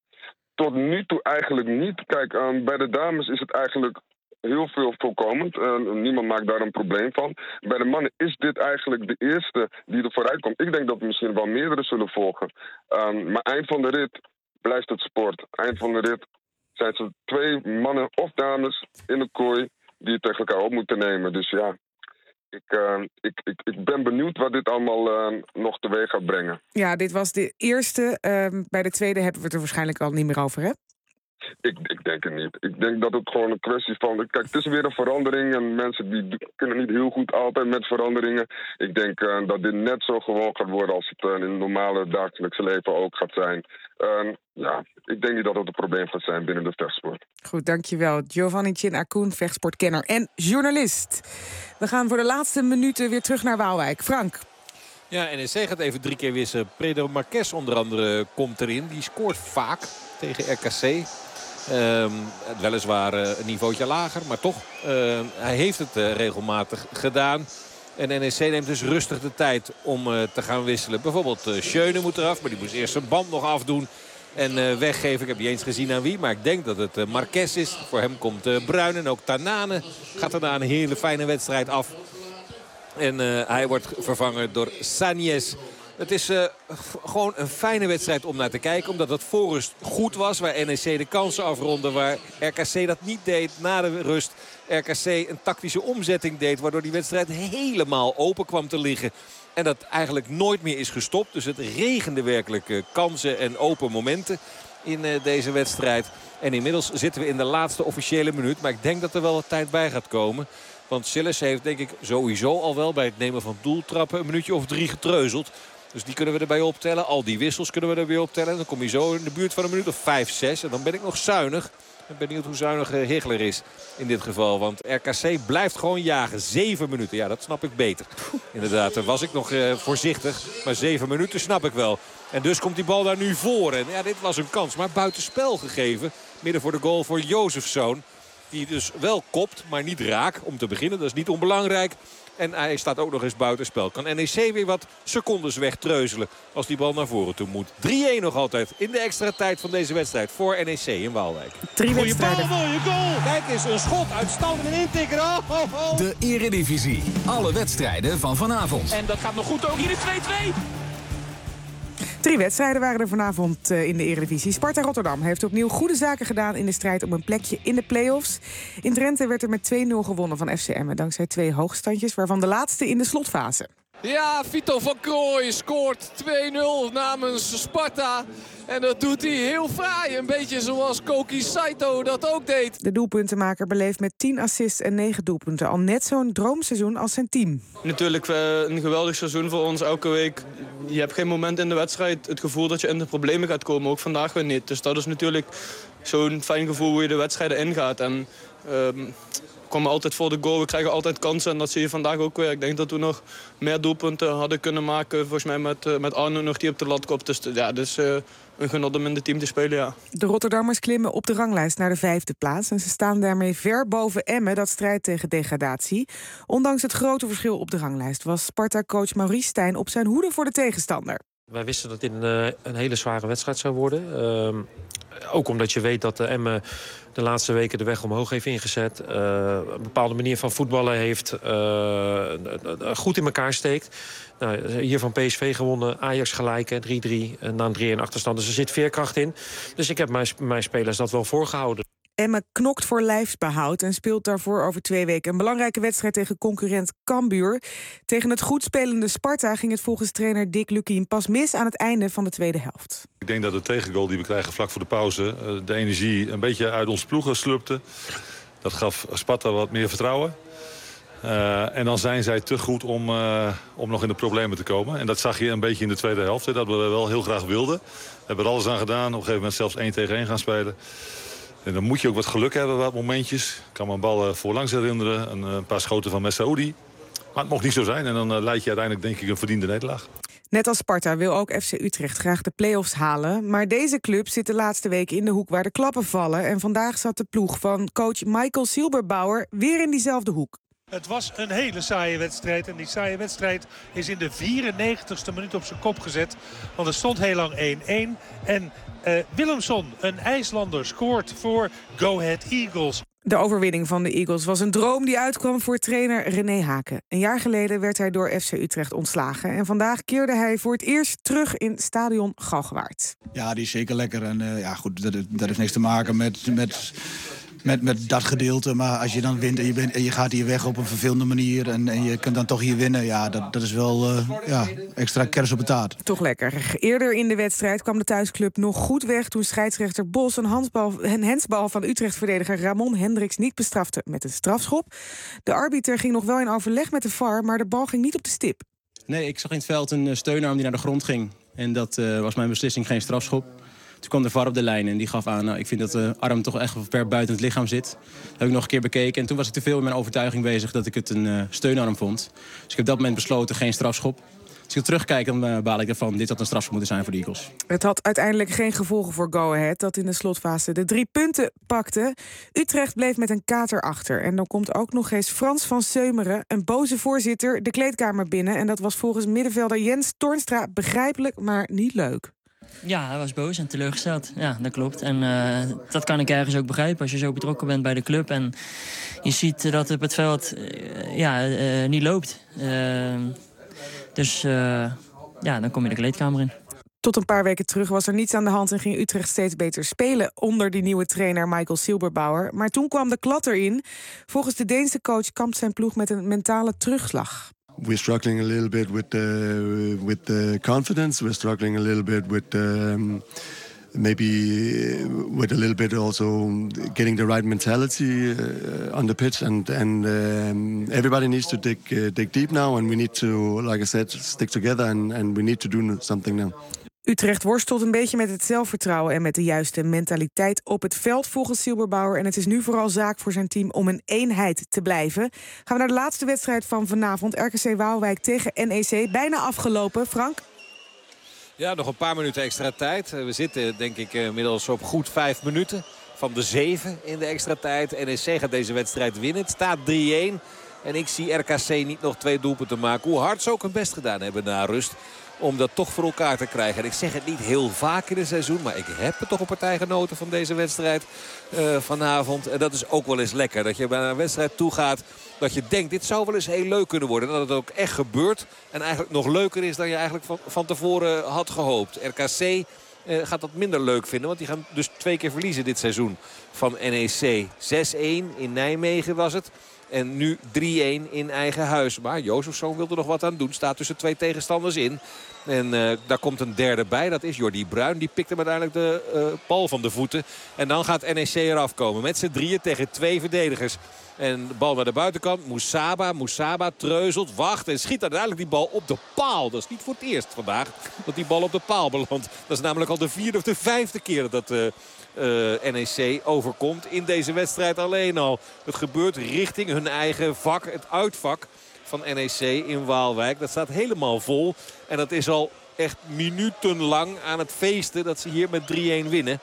Tot nu toe eigenlijk niet. Kijk, um, bij de dames is het eigenlijk heel veel voorkomend. Uh, niemand maakt daar een probleem van. Bij de mannen is dit eigenlijk de eerste die er vooruit komt. Ik denk dat er misschien wel meerdere zullen volgen. Um, maar eind van de rit blijft het sport. Eind van de rit zijn ze twee mannen of dames in de kooi die het tegen elkaar op moeten nemen. Dus ja, ik, uh, ik, ik, ik ben benieuwd wat dit allemaal uh, nog teweeg gaat brengen. Ja, dit was de eerste. Uh, bij de tweede hebben we het er waarschijnlijk al niet meer over, hè? Ik, ik denk het niet. Ik denk dat het gewoon een kwestie van... Kijk, het is weer een verandering en mensen die kunnen niet heel goed altijd met veranderingen. Ik denk uh, dat dit net zo gewoon gaat worden als het uh, in het normale dagelijkse leven ook gaat zijn. Uh, ja, ik denk niet dat het een probleem gaat zijn binnen de vechtsport. Goed, dankjewel. Giovanni Chin Akoen, vechtsportkenner en journalist. We gaan voor de laatste minuten weer terug naar Waalwijk. Frank. Ja, N E C gaat even drie keer wisselen. Pedro Marques onder andere komt erin. Die scoort vaak tegen R K C. Um, weliswaar uh, een niveautje lager, maar toch. Uh, hij heeft het uh, regelmatig gedaan. En N E C neemt dus rustig de tijd om uh, te gaan wisselen. Bijvoorbeeld uh, Schöne moet eraf, maar die moest eerst zijn band nog afdoen. En uh, weggeven, ik heb niet eens gezien aan wie, maar ik denk dat het uh, Marques is. Voor hem komt uh, Bruin en ook Tanane gaat daarna een hele fijne wedstrijd af. En uh, hij wordt vervangen door Sánchez. Het is uh, gewoon een fijne wedstrijd om naar te kijken. Omdat het voor rust goed was. Waar N E C de kansen afronde. Waar R K C dat niet deed na de rust. R K C een tactische omzetting deed. Waardoor die wedstrijd helemaal open kwam te liggen. En dat eigenlijk nooit meer is gestopt. Dus het regende werkelijk uh, kansen en open momenten in uh, deze wedstrijd. En inmiddels zitten we in de laatste officiële minuut. Maar ik denk dat er wel wat tijd bij gaat komen. Want Sillis heeft denk ik sowieso al wel bij het nemen van doeltrappen een minuutje of drie getreuzeld. Dus die kunnen we erbij optellen. Al die wissels kunnen we er weer optellen. En dan kom je zo in de buurt van een minuut of vijf, zes. En dan ben ik nog zuinig. Ik ben benieuwd hoe zuinig Higler is in dit geval. Want R K C blijft gewoon jagen. Zeven minuten. Ja, dat snap ik beter. Inderdaad, daar was ik nog uh, voorzichtig. Maar zeven minuten snap ik wel. En dus komt die bal daar nu voor. En ja, dit was een kans. Maar buitenspel gegeven. Midden voor de goal voor Jozefzoon. Die dus wel kopt, maar niet raak. Om te beginnen, dat is niet onbelangrijk. En hij staat ook nog eens buitenspel. Kan N E C weer wat secondes wegtreuzelen als die bal naar voren toe moet. drie-een nog altijd in de extra tijd van deze wedstrijd voor N E C in Waalwijk. Drie wedstrijden. Goeie bal, mooie goal. Kijk eens, een schot, uitstand en intikker. Oh, oh, oh. De Eredivisie. Alle wedstrijden van vanavond. En dat gaat nog goed ook. Hier is twee-twee. Drie wedstrijden waren er vanavond in de Eredivisie. Sparta Rotterdam heeft opnieuw goede zaken gedaan in de strijd om een plekje in de play-offs. In Drenthe werd er met twee nul gewonnen van F C Emmen dankzij twee hoogstandjes, waarvan de laatste in de slotfase. Ja, Vito van Krooij scoort twee nul namens Sparta. En dat doet hij heel fraai. Een beetje zoals Koki Saito dat ook deed. De doelpuntenmaker beleeft met tien assists en negen doelpunten al net zo'n droomseizoen als zijn team. Natuurlijk uh, een geweldig seizoen voor ons elke week. Je hebt geen moment in de wedstrijd het gevoel dat je in de problemen gaat komen. Ook vandaag weer niet. Dus dat is natuurlijk zo'n fijn gevoel hoe je de wedstrijden ingaat. En um, we komen altijd voor de goal. We krijgen altijd kansen en dat zie je vandaag ook weer. Ik denk dat we nog meer doelpunten hadden kunnen maken. Volgens mij met, uh, met Arno nog die op de lat kopt. Dus ja, dus uh, een genot om in het team te spelen, ja. De Rotterdammers klimmen op de ranglijst naar de vijfde plaats. En ze staan daarmee ver boven Emmen, dat strijdt tegen degradatie. Ondanks het grote verschil op de ranglijst was Sparta-coach Maurice Stijn op zijn hoede voor de tegenstander. Wij wisten dat dit een, een hele zware wedstrijd zou worden. Uh, ook omdat je weet dat Emmen de laatste weken de weg omhoog heeft ingezet. Uh, een bepaalde manier van voetballen heeft. Uh, goed in elkaar steekt. Nou, hier van P S V gewonnen. Ajax gelijk, drie drie. Na een drie-een achterstand. Dus er zit veerkracht in. Dus ik heb mijn, mijn spelers dat wel voorgehouden. Emmen knokt voor lijfsbehoud en speelt daarvoor over twee weken een belangrijke wedstrijd tegen concurrent Cambuur. Tegen het goed spelende Sparta ging het volgens trainer Dick Lukkien pas mis aan het einde van de tweede helft. Ik denk dat de tegengoal die we krijgen vlak voor de pauze de energie een beetje uit ons ploegen slupte. Dat gaf Sparta wat meer vertrouwen. Uh, en dan zijn zij te goed om, uh, om nog in de problemen te komen. En dat zag je een beetje in de tweede helft, hè, dat we wel heel graag wilden. We hebben er alles aan gedaan, op een gegeven moment zelfs één tegen één gaan spelen. En dan moet je ook wat geluk hebben, wat momentjes. Ik kan me een bal voorlangs herinneren, een, een paar schoten van Messaoudi. Maar het mocht niet zo zijn en dan uh, leid je uiteindelijk denk ik een verdiende nederlaag. Net als Sparta wil ook F C Utrecht graag de play-offs halen. Maar deze club zit de laatste weken in de hoek waar de klappen vallen. En vandaag zat de ploeg van coach Michael Silberbauer weer in diezelfde hoek. Het was een hele saaie wedstrijd. En die saaie wedstrijd is in de vierennegentigste minuut op zijn kop gezet. Want er stond heel lang één-één. En uh, Willemson, een IJslander, scoort voor Go Ahead Eagles. De overwinning van de Eagles was een droom die uitkwam voor trainer René Haken. Een jaar geleden werd hij door F C Utrecht ontslagen. En vandaag keerde hij voor het eerst terug in stadion Galgenwaard. Ja, die is zeker lekker. En uh, ja, goed, dat, dat heeft niks te maken met... met... Met, met dat gedeelte, maar als je dan wint en je, bent, en je gaat hier weg op een vervelende manier... en, en je kunt dan toch hier winnen, ja, dat, dat is wel uh, ja, extra kers op de taart. Toch lekker. Eerder in de wedstrijd kwam de thuisclub nog goed weg... toen scheidsrechter Bos een, handbal, een hensbal van Utrecht-verdediger Ramon Hendricks niet bestrafte met een strafschop. De arbiter ging nog wel in overleg met de V A R, maar de bal ging niet op de stip. Nee, ik zag in het veld een steunarm die naar de grond ging. En dat uh, was mijn beslissing, geen strafschop. Toen kwam de V A R op de lijn en die gaf aan... Nou, ik vind dat de arm toch echt ver buiten het lichaam zit. Dat heb ik nog een keer bekeken. En toen was ik te veel in mijn overtuiging bezig dat ik het een uh, steunarm vond. Dus ik heb op dat moment besloten, geen strafschop. Als ik terugkijk, dan uh, baal ik ervan. Dit had een strafschop moeten zijn voor de Eagles. Het had uiteindelijk geen gevolgen voor Go Ahead... dat in de slotfase de drie punten pakte. Utrecht bleef met een kater achter. En dan komt ook nog eens Frans van Seumeren... een boze voorzitter, de kleedkamer binnen. En dat was volgens middenvelder Jens Toornstra begrijpelijk, maar niet leuk. Ja, hij was boos en teleurgesteld. Ja, dat klopt. En uh, dat kan ik ergens ook begrijpen als je zo betrokken bent bij de club. En je ziet dat het op het veld uh, ja, uh, niet loopt. Uh, dus uh, ja, dan kom je de kleedkamer in. Tot een paar weken terug was er niets aan de hand en ging Utrecht steeds beter spelen onder die nieuwe trainer Michael Silberbauer. Maar toen kwam de klad erin. Volgens de Deense coach kampt zijn ploeg met een mentale terugslag. We're struggling a little bit with the, with the confidence. We're struggling a little bit with um, maybe with a little bit also getting the right mentality uh, on the pitch. And and um, everybody needs to dig uh, dig deep now. And we need to, like I said, stick together. And, and we need to do something now. Utrecht worstelt een beetje met het zelfvertrouwen en met de juiste mentaliteit op het veld volgens Silberbauer. En het is nu vooral zaak voor zijn team om een eenheid te blijven. Gaan we naar de laatste wedstrijd van vanavond. R K C Waalwijk tegen N E C. Bijna afgelopen. Frank? Ja, nog een paar minuten extra tijd. We zitten denk ik inmiddels op goed vijf minuten van de zeven in de extra tijd. N E C gaat deze wedstrijd winnen. Het staat drie-een. En ik zie R K C niet nog twee doelpunten maken. Hoe hard ze ook hun best gedaan hebben na rust. Om dat toch voor elkaar te krijgen. En ik zeg het niet heel vaak in het seizoen. Maar ik heb er toch een partij genoten van deze wedstrijd uh, vanavond. En dat is ook wel eens lekker. Dat je bij een wedstrijd toe gaat. Dat je denkt, dit zou wel eens heel leuk kunnen worden. En dat het ook echt gebeurt. En eigenlijk nog leuker is dan je eigenlijk van, van tevoren had gehoopt. R K C uh, gaat dat minder leuk vinden. Want die gaan dus twee keer verliezen dit seizoen van N E C. zes-een in Nijmegen was het. En nu drie-een in eigen huis. Maar Jozefzoon wil er nog wat aan doen. Staat tussen twee tegenstanders in. En uh, daar komt een derde bij. Dat is Jordi Bruin. Die pikt hem uiteindelijk de uh, bal van de voeten. En dan gaat N E C eraf komen. Met z'n drieën tegen twee verdedigers. En de bal naar de buitenkant. Moussaba, Moussaba treuzelt, wacht en schiet uiteindelijk die bal op de paal. Dat is niet voor het eerst vandaag dat die bal op de paal belandt. Dat is namelijk al de vierde of de vijfde keer dat uh, uh, N E C overkomt in deze wedstrijd alleen al. Het gebeurt richting hun eigen vak, het uitvak van N E C in Waalwijk. Dat staat helemaal vol en dat is al echt minutenlang aan het feesten dat ze hier met drie-een winnen.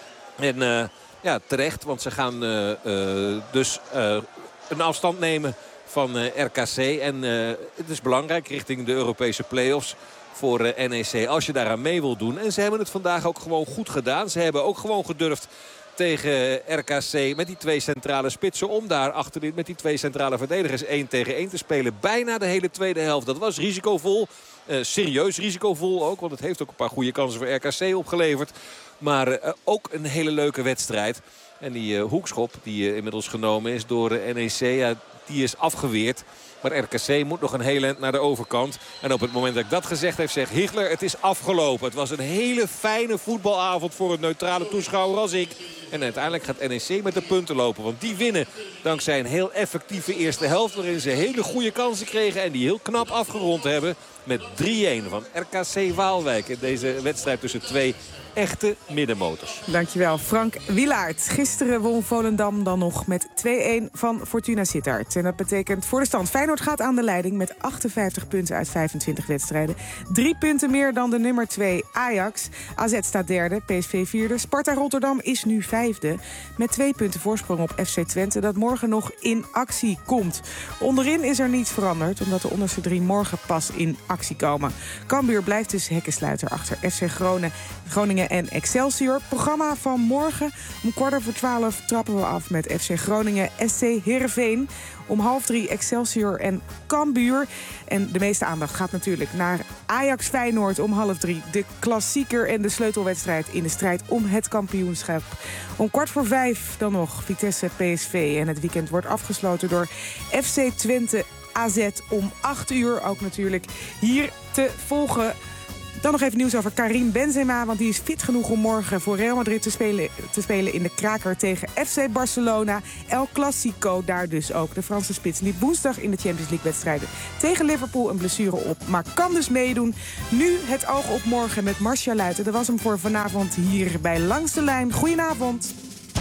En uh, ja, terecht, want ze gaan uh, uh, dus uh, een afstand nemen van uh, R K C. En uh, het is belangrijk richting de Europese play-offs voor uh, N E C als je daaraan mee wil doen. En ze hebben het vandaag ook gewoon goed gedaan. Ze hebben ook gewoon gedurfd tegen R K C met die twee centrale spitsen. Om daar achterin met die twee centrale verdedigers één tegen één te spelen. Bijna de hele tweede helft. Dat was risicovol. Uh, serieus risicovol ook. Want het heeft ook een paar goede kansen voor R K C opgeleverd. Maar uh, ook een hele leuke wedstrijd. En die uh, hoekschop die uh, inmiddels genomen is door uh, N E C. Ja, die is afgeweerd. Maar R K C moet nog een heel eind naar de overkant. En op het moment dat ik dat gezegd heb, zegt Higler, het is afgelopen. Het was een hele fijne voetbalavond voor een neutrale toeschouwer als ik. En uiteindelijk gaat N E C met de punten lopen. Want die winnen dankzij een heel effectieve eerste helft. Waarin ze hele goede kansen kregen en die heel knap afgerond hebben. Met drie-een van R K C Waalwijk. In deze wedstrijd tussen twee echte middenmotors. Dankjewel, Frank Wielaert. Gisteren won Volendam dan nog met twee-een van Fortuna Sittard. En dat betekent voor de stand. Feyenoord gaat aan de leiding met achtenvijftig punten uit vijfentwintig wedstrijden. Drie punten meer dan de nummer twee Ajax. A Z staat derde, P S V vierde. Sparta Rotterdam is nu vijfde. Met twee punten voorsprong op F C Twente dat morgen nog in actie komt. Onderin is er niets veranderd, omdat de onderste drie morgen pas in actie komen. Cambuur blijft dus hekkensluiter achter F C Groningen. Groningen en Excelsior. Programma van morgen. Om kwart over twaalf trappen we af met F C Groningen S C Heerenveen. Om half drie Excelsior en Cambuur. En de meeste aandacht gaat natuurlijk naar Ajax Feyenoord om half drie. De klassieker en de sleutelwedstrijd in de strijd om het kampioenschap. Om kwart voor vijf dan nog Vitesse P S V. En het weekend wordt afgesloten door F C Twente A Z om acht uur. Ook natuurlijk hier te volgen. Dan nog even nieuws over Karim Benzema, want die is fit genoeg om morgen voor Real Madrid te spelen, te spelen in de kraker tegen F C Barcelona. El Clasico daar dus ook. De Franse spits liep woensdag in de Champions League wedstrijden tegen Liverpool een blessure op, maar kan dus meedoen. Nu het oog op morgen met Marcia Luiten. Dat was hem voor vanavond hier bij Langs de Lijn. Goedenavond.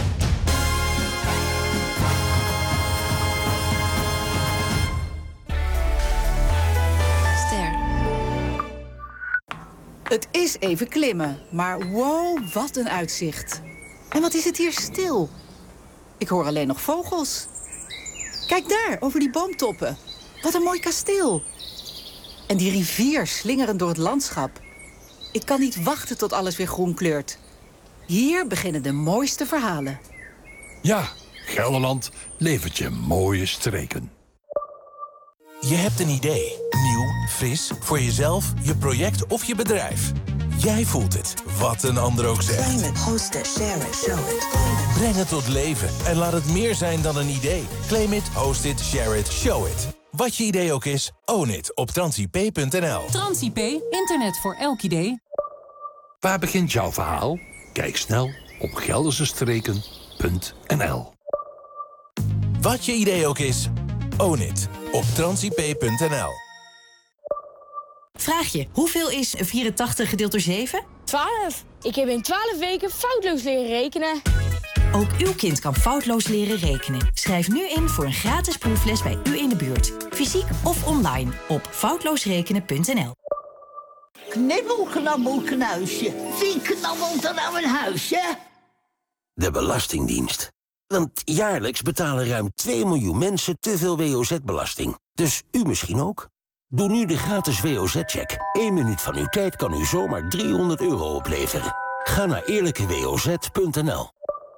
Het is even klimmen, maar wow, wat een uitzicht. En wat is het hier stil. Ik hoor alleen nog vogels. Kijk daar, over die boomtoppen. Wat een mooi kasteel. En die rivier slingerend door het landschap. Ik kan niet wachten tot alles weer groen kleurt. Hier beginnen de mooiste verhalen. Ja, Gelderland levert je mooie streken. Je hebt een idee. Nieuw, fris, voor jezelf, je project of je bedrijf. Jij voelt het, wat een ander ook zegt. Claim it, host it, share it, show it. Breng het tot leven en laat het meer zijn dan een idee. Claim it, host it, share it, show it. Wat je idee ook is, own it op transip punt n l. Transip, internet voor elk idee. Waar begint jouw verhaal? Kijk snel op geldersestreken punt n l. Wat je idee ook is, own it op transip punt n l. Vraag je, hoeveel is vierentachtig gedeeld door zeven? twaalf. Ik heb in twaalf weken foutloos leren rekenen. Ook uw kind kan foutloos leren rekenen. Schrijf nu in voor een gratis proefles bij u in de buurt. Fysiek of online op foutloosrekenen punt n l. Knibbel, knabbel, knuisje. Wie knabbelt er nou een huisje? De Belastingdienst. Want jaarlijks betalen ruim twee miljoen mensen te veel W O Z-belasting. Dus u misschien ook? Doe nu de gratis W O Z-check. Eén minuut van uw tijd kan u zomaar driehonderd euro opleveren. Ga naar eerlijke w o z punt n l.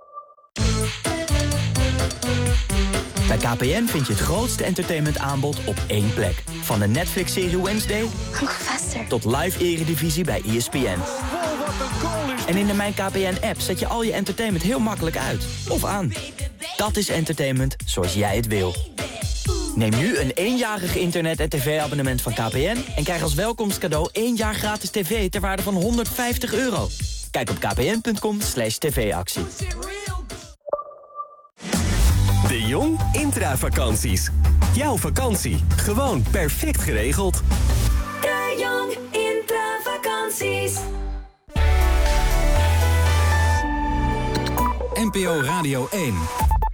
Bij K P N vind je het grootste entertainmentaanbod op één plek. Van de Netflix-serie Wednesday tot live eredivisie bij E S P N. Wow, wat een goal is En in de Mijn K P N-app zet je al je entertainment heel makkelijk uit. Of aan. Dat is entertainment zoals jij het wil. Neem nu een eenjarig internet- en tv-abonnement van K P N... en krijg als welkomstcadeau één jaar gratis tv ter waarde van honderdvijftig euro. Kijk op kpn.com slash tv-actie. De Jong Intravakanties. Jouw vakantie, gewoon perfect geregeld. De Jong Intravakanties. N P O Radio één.